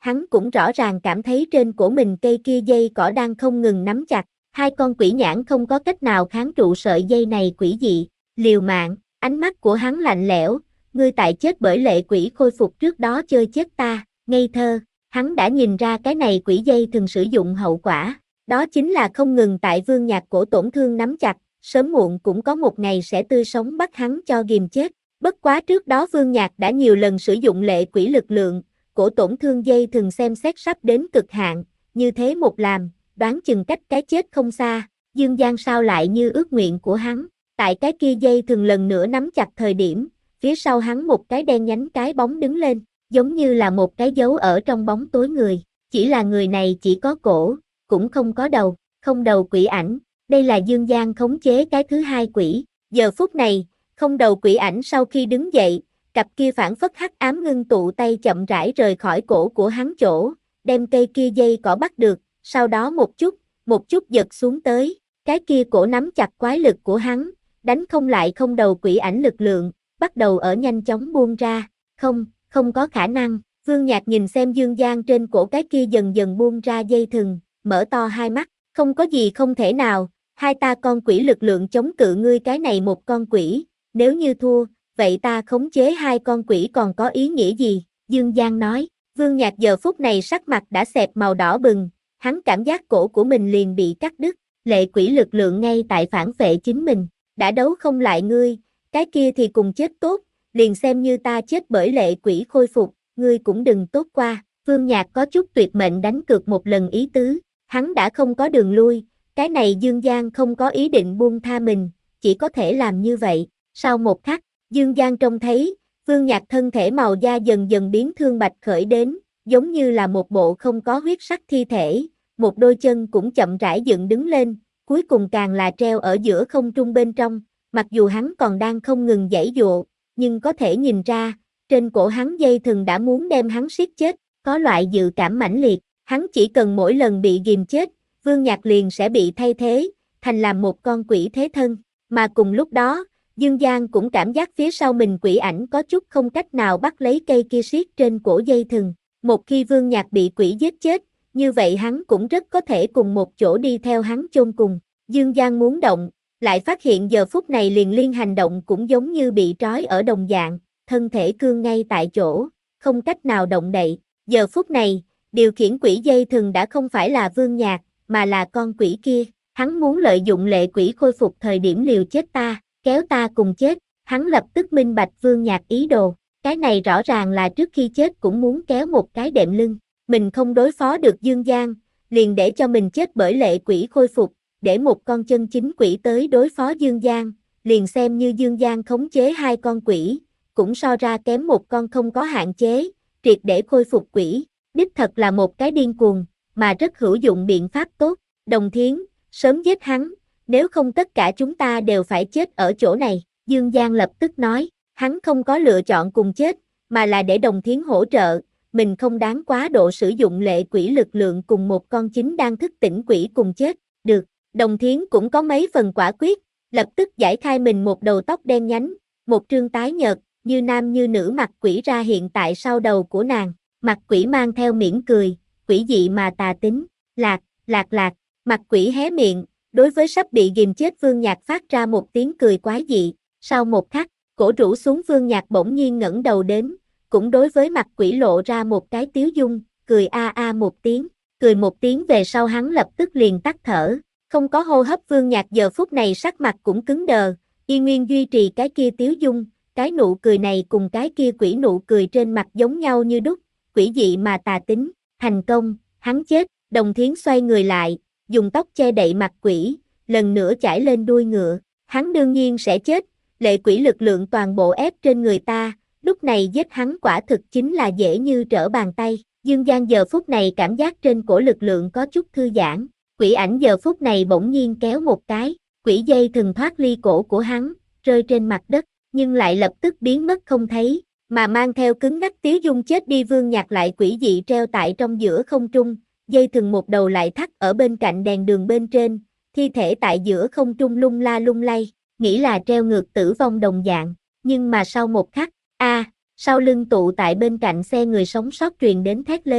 hắn cũng rõ ràng cảm thấy trên cổ mình cây kia dây cỏ đang không ngừng nắm chặt, hai con quỷ nhãn không có cách nào kháng trụ sợi dây này quỷ dị, liều mạng, ánh mắt của hắn lạnh lẽo, ngươi tại chết bởi lệ quỷ khôi phục trước đó chơi chết ta, ngây thơ, hắn đã nhìn ra cái này quỷ dây thường sử dụng hậu quả, đó chính là không ngừng tại Vương Nhạc cổ tổn thương nắm chặt, sớm muộn cũng có một ngày sẽ tươi sống bắt hắn cho ghìm chết. Bất quá trước đó Vương Nhạc đã nhiều lần sử dụng lệ quỷ lực lượng, cổ tổn thương dây thường xem xét sắp đến cực hạn, như thế một làm, đoán chừng cách cái chết không xa, Dương Giang sao lại như ước nguyện của hắn, tại cái kia dây thường lần nữa nắm chặt thời điểm, phía sau hắn một cái đen nhánh cái bóng đứng lên, giống như là một cái dấu ở trong bóng tối người, chỉ là người này chỉ có cổ, cũng không có đầu, không đầu quỷ ảnh, đây là Dương Giang khống chế cái thứ hai quỷ, giờ phút này, không đầu quỷ ảnh sau khi đứng dậy, cặp kia phản phất hắc ám ngưng tụ tay chậm rãi rời khỏi cổ của hắn chỗ, đem cây kia dây cỏ bắt được, sau đó một chút, một chút giật xuống tới, cái kia cổ nắm chặt quái lực của hắn, đánh không lại không đầu quỷ ảnh lực lượng, bắt đầu ở nhanh chóng buông ra, không, không có khả năng, Vương Nhạc nhìn xem Dương Giang trên cổ cái kia dần dần buông ra dây thừng, mở to hai mắt, không có gì không thể nào, hai ta con quỷ lực lượng chống cự ngươi cái này một con quỷ, nếu như thua, vậy ta khống chế hai con quỷ còn có ý nghĩa gì, Dương Giang nói, Vương Nhạc giờ phút này sắc mặt đã xẹp màu đỏ bừng, hắn cảm giác cổ của mình liền bị cắt đứt, lệ quỷ lực lượng ngay tại phản phệ chính mình, đã đấu không lại ngươi, cái kia thì cùng chết tốt, liền xem như ta chết bởi lệ quỷ khôi phục, ngươi cũng đừng tốt qua, Vương Nhạc có chút tuyệt mệnh đánh cược một lần ý tứ, hắn đã không có đường lui, cái này Dương Giang không có ý định buông tha mình, chỉ có thể làm như vậy, sau một khắc, Dương Giang trông thấy, Vương Nhạc thân thể màu da dần dần biến thương bạch khởi đến, giống như là một bộ không có huyết sắc thi thể, một đôi chân cũng chậm rãi dựng đứng lên, cuối cùng càng là treo ở giữa không trung bên trong, mặc dù hắn còn đang không ngừng giãy giụa, nhưng có thể nhìn ra, trên cổ hắn dây thừng đã muốn đem hắn siết chết, có loại dự cảm mãnh liệt, hắn chỉ cần mỗi lần bị ghìm chết, Vương Nhạc liền sẽ bị thay thế, thành làm một con quỷ thế thân, mà cùng lúc đó, Dương Giang cũng cảm giác phía sau mình quỷ ảnh có chút không cách nào bắt lấy cây kia siết trên cổ dây thừng, một khi Vương Nhạc bị quỷ giết chết, như vậy hắn cũng rất có thể cùng một chỗ đi theo hắn chôn cùng, Dương Giang muốn động, lại phát hiện giờ phút này liền liên hành động cũng giống như bị trói ở đồng dạng, thân thể cương ngay tại chỗ, không cách nào động đậy, giờ phút này, điều khiển quỷ dây thừng đã không phải là Vương Nhạc, mà là con quỷ kia, hắn muốn lợi dụng lệ quỷ khôi phục thời điểm liều chết ta, kéo ta cùng chết, hắn lập tức minh bạch Vương Nhạc ý đồ, cái này rõ ràng là trước khi chết cũng muốn kéo một cái đệm lưng, mình không đối phó được Dương Giang, liền để cho mình chết bởi lệ quỷ khôi phục, để một con chân chính quỷ tới đối phó Dương Giang, liền xem như Dương Giang khống chế hai con quỷ, cũng so ra kém một con không có hạn chế, triệt để khôi phục quỷ, đích thật là một cái điên cuồng, mà rất hữu dụng biện pháp tốt, Đồng Thiến, sớm giết hắn, nếu không tất cả chúng ta đều phải chết ở chỗ này, Dương Giang lập tức nói, hắn không có lựa chọn cùng chết, mà là để Đồng Thiến hỗ trợ, mình không đáng quá độ sử dụng lệ quỷ lực lượng cùng một con chính đang thức tỉnh quỷ cùng chết, được, Đồng Thiến cũng có mấy phần quả quyết, lập tức giải khai mình một đầu tóc đen nhánh, một trương tái nhợt, như nam như nữ mặt quỷ ra hiện tại sau đầu của nàng, mặt quỷ mang theo mỉm cười, quỷ dị mà tà tính, lạc, lạc lạc, mặt quỷ hé miệng, đối với sắp bị ghìm chết Vương Nhạc phát ra một tiếng cười quái dị, sau một khắc, cổ rũ xuống Vương Nhạc bỗng nhiên ngẩng đầu đến, cũng đối với mặt quỷ lộ ra một cái tiếu dung, cười a a một tiếng, cười một tiếng về sau hắn lập tức liền tắt thở, không có hô hấp Vương Nhạc giờ phút này sắc mặt cũng cứng đờ, y nguyên duy trì cái kia tiếu dung, cái nụ cười này cùng cái kia quỷ nụ cười trên mặt giống nhau như đúc, quỷ dị mà tà tính, thành công, hắn chết, Đồng Thiến xoay người lại, dùng tóc che đậy mặt quỷ, lần nữa chải lên đuôi ngựa, hắn đương nhiên sẽ chết, lệ quỷ lực lượng toàn bộ ép trên người ta, lúc này giết hắn quả thực chính là dễ như trở bàn tay, Dương Giang giờ phút này cảm giác trên cổ lực lượng có chút thư giãn, quỷ ảnh giờ phút này bỗng nhiên kéo một cái, quỷ dây thừng thoát ly cổ của hắn, rơi trên mặt đất, nhưng lại lập tức biến mất không thấy, mà mang theo cứng ngắc tiếu dung chết đi Vương Nhạc lại quỷ dị treo tại trong giữa không trung, dây thừng một đầu lại thắt ở bên cạnh đèn đường bên trên, thi thể tại giữa không trung lung la lung lay, nghĩ là treo ngược tử vong đồng dạng, nhưng mà sau một khắc, a, sau lưng tụ tại bên cạnh xe người sống sót truyền đến thét lên,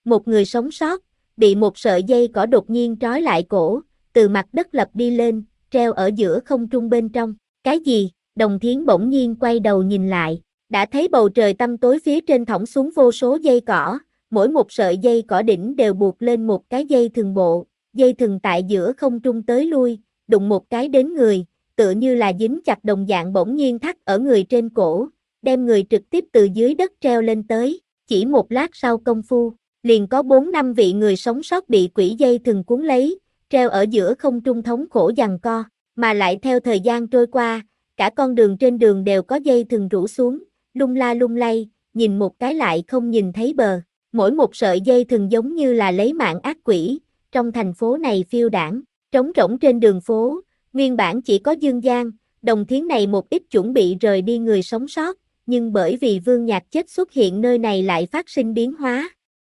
Một người sống sót, bị một sợi dây cỏ đột nhiên trói lại cổ, từ mặt đất lập đi lên, treo ở giữa không trung bên trong. Cái gì? Đồng Thiến bỗng nhiên quay đầu nhìn lại, đã thấy bầu trời tăm tối phía trên thõng xuống vô số dây cỏ, mỗi một sợi dây cỏ đỉnh đều buộc lên một cái dây thừng bộ, dây thừng tại giữa không trung tới lui, đụng một cái đến người, tựa như là dính chặt đồng dạng bỗng nhiên thắt ở người trên cổ, đem người trực tiếp từ dưới đất treo lên tới, chỉ một lát sau công phu, liền có bốn năm vị người sống sót bị quỷ dây thừng cuốn lấy, treo ở giữa không trung thống khổ giằng co, mà lại theo thời gian trôi qua, cả con đường trên đường đều có dây thừng rủ xuống, lung la lung lay, nhìn một cái lại không nhìn thấy bờ, mỗi một sợi dây thừng giống như là lấy mạng ác quỷ, trong thành phố này phiêu đãng, trống rỗng trên đường phố, nguyên bản chỉ có Dương Giang, Đồng Thiến này một ít chuẩn bị rời đi người sống sót, nhưng bởi vì Vương Nhạc chết xuất hiện nơi này lại phát sinh biến hóa.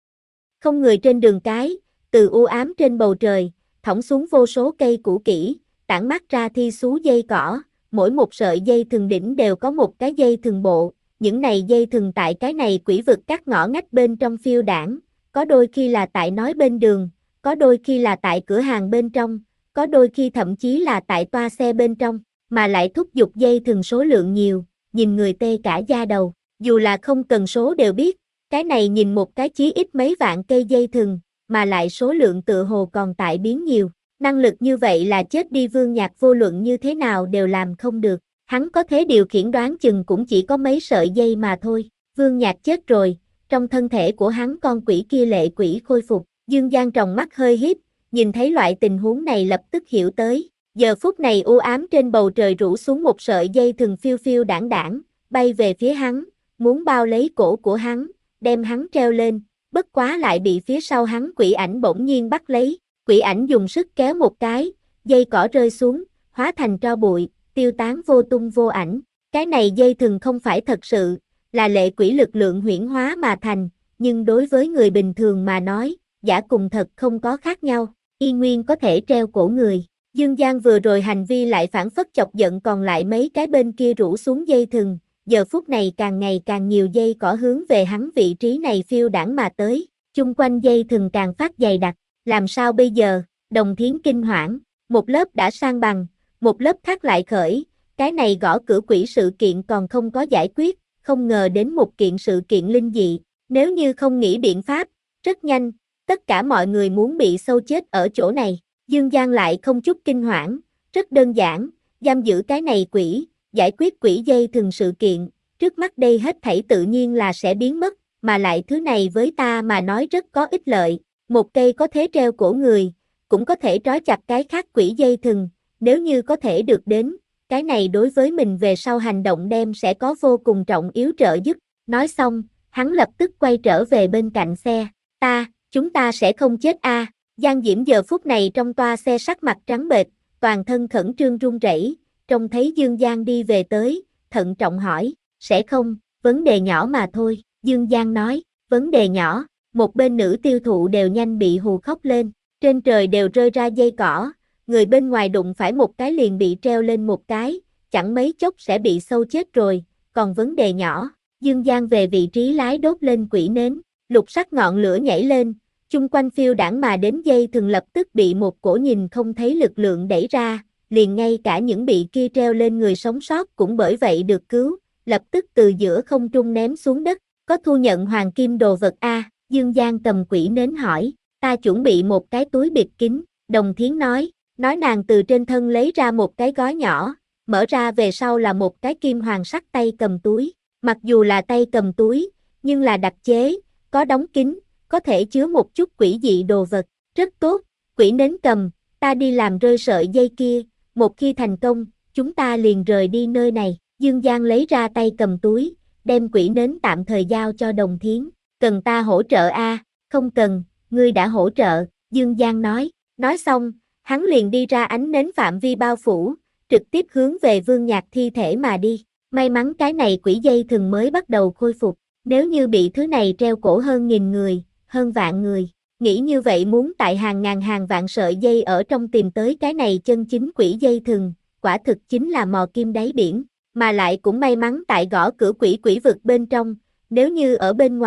Không người trên đường cái, từ u ám trên bầu trời, thõng xuống vô số cây củ kỹ, tản mát ra thi xú dây cỏ, mỗi một sợi dây thừng đỉnh đều có một cái dây thừng bộ, những này dây thừng tại cái này quỷ vực các ngõ ngách bên trong phiêu đảng, có đôi khi là tại nói bên đường, có đôi khi là tại cửa hàng bên trong, có đôi khi thậm chí là tại toa xe bên trong, mà lại thúc giục dây thừng số lượng nhiều, nhìn người tê cả da đầu, dù là không cần số đều biết, cái này nhìn một cái chí ít mấy vạn cây dây thừng, mà lại số lượng tựa hồ còn tại biến nhiều, năng lực như vậy là chết đi Vương Nhạc vô luận như thế nào đều làm không được, hắn có thế điều khiển đoán chừng cũng chỉ có mấy sợi dây mà thôi, Vương Nhạc chết rồi, trong thân thể của hắn con quỷ kia lệ quỷ khôi phục, Dương Giang tròng mắt hơi híp, nhìn thấy loại tình huống này lập tức hiểu tới, giờ phút này u ám trên bầu trời rủ xuống một sợi dây thừng phiêu phiêu đảng đảng, bay về phía hắn, muốn bao lấy cổ của hắn, đem hắn treo lên, bất quá lại bị phía sau hắn quỷ ảnh bỗng nhiên bắt lấy, quỷ ảnh dùng sức kéo một cái, dây cỏ rơi xuống, hóa thành tro bụi, tiêu tán vô tung vô ảnh, cái này dây thừng không phải thật sự, là lệ quỷ lực lượng huyễn hóa mà thành, nhưng đối với người bình thường mà nói, giả cùng thật không có khác nhau, y nguyên có thể treo cổ người. Dương Giang vừa rồi hành vi lại phản phất chọc giận còn lại mấy cái bên kia rủ xuống dây thừng, giờ phút này càng ngày càng nhiều dây cỏ hướng về hắn vị trí này phiêu đảng mà tới, chung quanh dây thừng càng phát dày đặc, làm sao bây giờ, Đồng Thiến kinh hoảng, một lớp đã san bằng, một lớp khác lại khởi, cái này gõ cửa quỷ sự kiện còn không có giải quyết, không ngờ đến một kiện sự kiện linh dị, nếu như không nghĩ biện pháp, rất nhanh, tất cả mọi người muốn bị sâu chết ở chỗ này. Dương Giang lại không chút kinh hoảng, rất đơn giản, giam giữ cái này quỷ, giải quyết quỷ dây thừng sự kiện, trước mắt đây hết thảy tự nhiên là sẽ biến mất, mà lại thứ này với ta mà nói rất có ích lợi, một cây có thể treo cổ người, cũng có thể trói chặt cái khác quỷ dây thừng, nếu như có thể được đến, cái này đối với mình về sau hành động đem sẽ có vô cùng trọng yếu trợ giúp, nói xong, hắn lập tức quay trở về bên cạnh xe, ta, chúng ta sẽ không chết a. À. Giang Diễm giờ phút này trong toa xe sắc mặt trắng bệch, toàn thân khẩn trương run rẩy, trông thấy Dương Giang đi về tới, thận trọng hỏi, sẽ không, vấn đề nhỏ mà thôi, Dương Giang nói, vấn đề nhỏ, một bên nữ tiêu thụ đều nhanh bị hù khóc lên, trên trời đều rơi ra dây cỏ, người bên ngoài đụng phải một cái liền bị treo lên một cái, chẳng mấy chốc sẽ bị sâu chết rồi, còn vấn đề nhỏ, Dương Giang về vị trí lái đốt lên quỷ nến, lục sắc ngọn lửa nhảy lên, chung quanh phiêu đảng mà đến dây thừng lập tức bị một cổ nhìn không thấy lực lượng đẩy ra, liền ngay cả những bị kia treo lên người sống sót cũng bởi vậy được cứu, lập tức từ giữa không trung ném xuống đất, có thu nhận hoàng kim đồ vật a? À, Dương Giang cầm quỷ nến hỏi, ta chuẩn bị một cái túi bịt kín, Đồng Thiến nói, nói nàng từ trên thân lấy ra một cái gói nhỏ, mở ra về sau là một cái kim hoàng sắc tay cầm túi, mặc dù là tay cầm túi, nhưng là đặc chế, có đóng kín, có thể chứa một chút quỷ dị đồ vật, rất tốt, quỷ nến cầm, ta đi làm rơi sợi dây kia, một khi thành công, chúng ta liền rời đi nơi này, Dương Giang lấy ra tay cầm túi, đem quỷ nến tạm thời giao cho Đồng Thiến, cần ta hỗ trợ a? À? Không cần, ngươi đã hỗ trợ, Dương Giang nói, nói xong, hắn liền đi ra ánh nến phạm vi bao phủ, trực tiếp hướng về Vương Nhạc thi thể mà đi, may mắn cái này quỷ dây thừng mới bắt đầu khôi phục, nếu như bị thứ này treo cổ hơn nghìn người, hơn vạn người, nghĩ như vậy muốn tại hàng ngàn hàng vạn sợi dây ở trong tìm tới cái này chân chính quỷ dây thừng, quả thực chính là mò kim đáy biển, mà lại cũng may mắn tại gõ cửa quỷ quỷ vực bên trong, nếu như ở bên ngoài,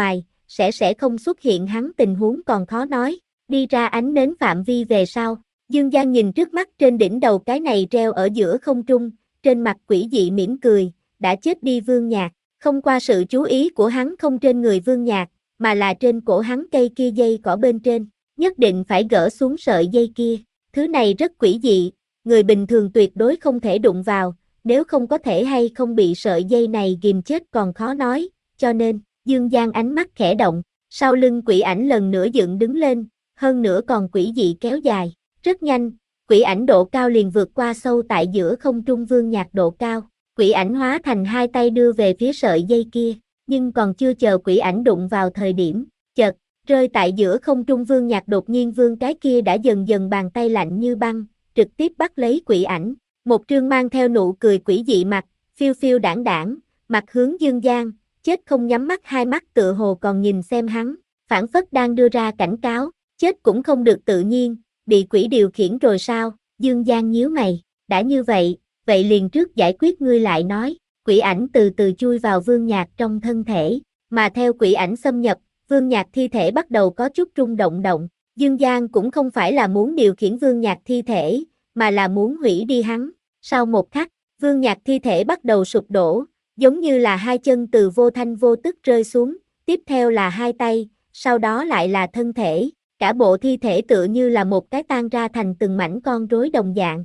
sẽ sẽ không xuất hiện hắn tình huống còn khó nói, đi ra ánh nến phạm vi về sau. Dương Giang nhìn trước mắt trên đỉnh đầu cái này treo ở giữa không trung, trên mặt quỷ dị mỉm cười, đã chết đi Vương Nhạc, không qua sự chú ý của hắn không trên người Vương Nhạc, mà là trên cổ hắn cây kia dây cỏ bên trên, nhất định phải gỡ xuống sợi dây kia, thứ này rất quỷ dị, người bình thường tuyệt đối không thể đụng vào, nếu không có thể hay không bị sợi dây này ghìm chết còn khó nói, cho nên, Dương Giang ánh mắt khẽ động, sau lưng quỷ ảnh lần nữa dựng đứng lên, hơn nữa còn quỷ dị kéo dài, rất nhanh, quỷ ảnh độ cao liền vượt qua sâu tại giữa không trung Vương Nhạc độ cao, quỷ ảnh hóa thành hai tay đưa về phía sợi dây kia, nhưng còn chưa chờ quỷ ảnh đụng vào thời điểm, chợt, rơi tại giữa không trung Vương Nhạc đột nhiên vương cái kia đã dần dần bàn tay lạnh như băng, trực tiếp bắt lấy quỷ ảnh, một trương mang theo nụ cười quỷ dị mặt, phiêu phiêu đảng đảng, mặt hướng Dương Giang, chết không nhắm mắt hai mắt tựa hồ còn nhìn xem hắn, phảng phất đang đưa ra cảnh cáo, chết cũng không được tự nhiên, bị quỷ điều khiển rồi sao, Dương Giang nhíu mày, đã như vậy, vậy liền trước giải quyết ngươi lại nói, quỷ ảnh từ từ chui vào Vương Nhạc trong thân thể, mà theo quỷ ảnh xâm nhập, Vương Nhạc thi thể bắt đầu có chút rung động động, Dương Giang cũng không phải là muốn điều khiển Vương Nhạc thi thể, mà là muốn hủy đi hắn, sau một khắc, Vương Nhạc thi thể bắt đầu sụp đổ, giống như là hai chân từ vô thanh vô tức rơi xuống, tiếp theo là hai tay, sau đó lại là thân thể, cả bộ thi thể tựa như là một cái tan ra thành từng mảnh con rối đồng dạng.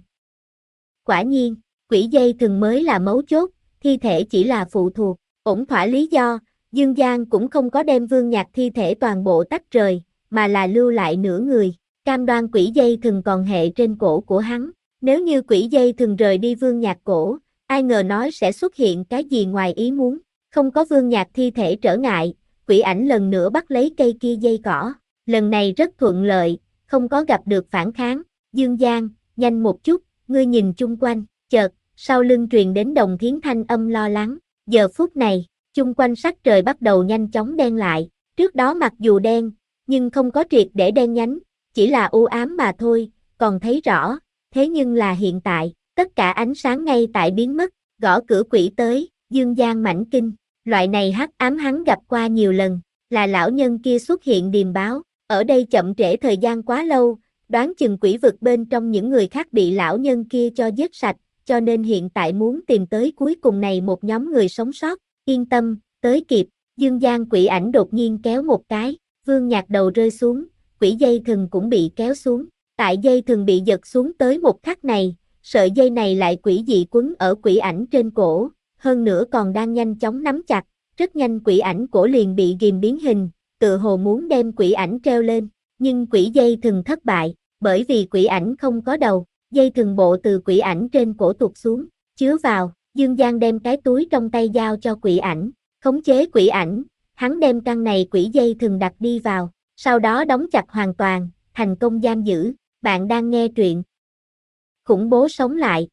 Quả nhiên, quỷ dây thừng mới là mấu chốt, thi thể chỉ là phụ thuộc, ổn thỏa lý do, Dương Giang cũng không có đem Vương Nhạc thi thể toàn bộ tách rời, mà là lưu lại nửa người, cam đoan quỷ dây thừng còn hệ trên cổ của hắn, nếu như quỷ dây thừng rời đi Vương Nhạc cổ, ai ngờ nói sẽ xuất hiện cái gì ngoài ý muốn, không có Vương Nhạc thi thể trở ngại, quỷ ảnh lần nữa bắt lấy cây kia dây cỏ, lần này rất thuận lợi, không có gặp được phản kháng, Dương Giang, nhanh một chút, ngươi nhìn chung quanh, chợt, sau lưng truyền đến Đồng Thiến thanh âm lo lắng, giờ phút này, chung quanh sắc trời bắt đầu nhanh chóng đen lại, trước đó mặc dù đen, nhưng không có triệt để đen nhánh, chỉ là u ám mà thôi, còn thấy rõ, thế nhưng là hiện tại, tất cả ánh sáng ngay tại biến mất, gõ cửa quỷ tới, Dương Giang mảnh kinh, loại này hắc ám hắn gặp qua nhiều lần, là lão nhân kia xuất hiện điềm báo, ở đây chậm trễ thời gian quá lâu, đoán chừng quỷ vực bên trong những người khác bị lão nhân kia cho giết sạch, cho nên hiện tại muốn tìm tới cuối cùng này một nhóm người sống sót, yên tâm, tới kịp, Dương Giang quỷ ảnh đột nhiên kéo một cái, Vương Nhạc đầu rơi xuống, quỷ dây thừng cũng bị kéo xuống, tại dây thừng bị giật xuống tới một khắc này, sợi dây này lại quỷ dị quấn ở quỷ ảnh trên cổ, hơn nữa còn đang nhanh chóng nắm chặt, rất nhanh quỷ ảnh cổ liền bị ghim biến hình, tựa hồ muốn đem quỷ ảnh treo lên, nhưng quỷ dây thừng thất bại, bởi vì quỷ ảnh không có đầu, dây thừng bộ từ quỷ ảnh trên cổ tuột xuống, chứa vào, Dương Giang đem cái túi trong tay giao cho quỷ ảnh, khống chế quỷ ảnh, hắn đem căn này quỷ dây thừng đặt đi vào, sau đó đóng chặt hoàn toàn, thành công giam giữ, bạn đang nghe truyện Khủng bố sống lại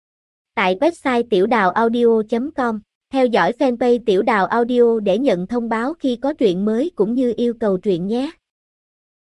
tại website tiểu đào audio chấm com, theo dõi fanpage Tiểu Đào Audio để nhận thông báo khi có truyện mới cũng như yêu cầu truyện nhé.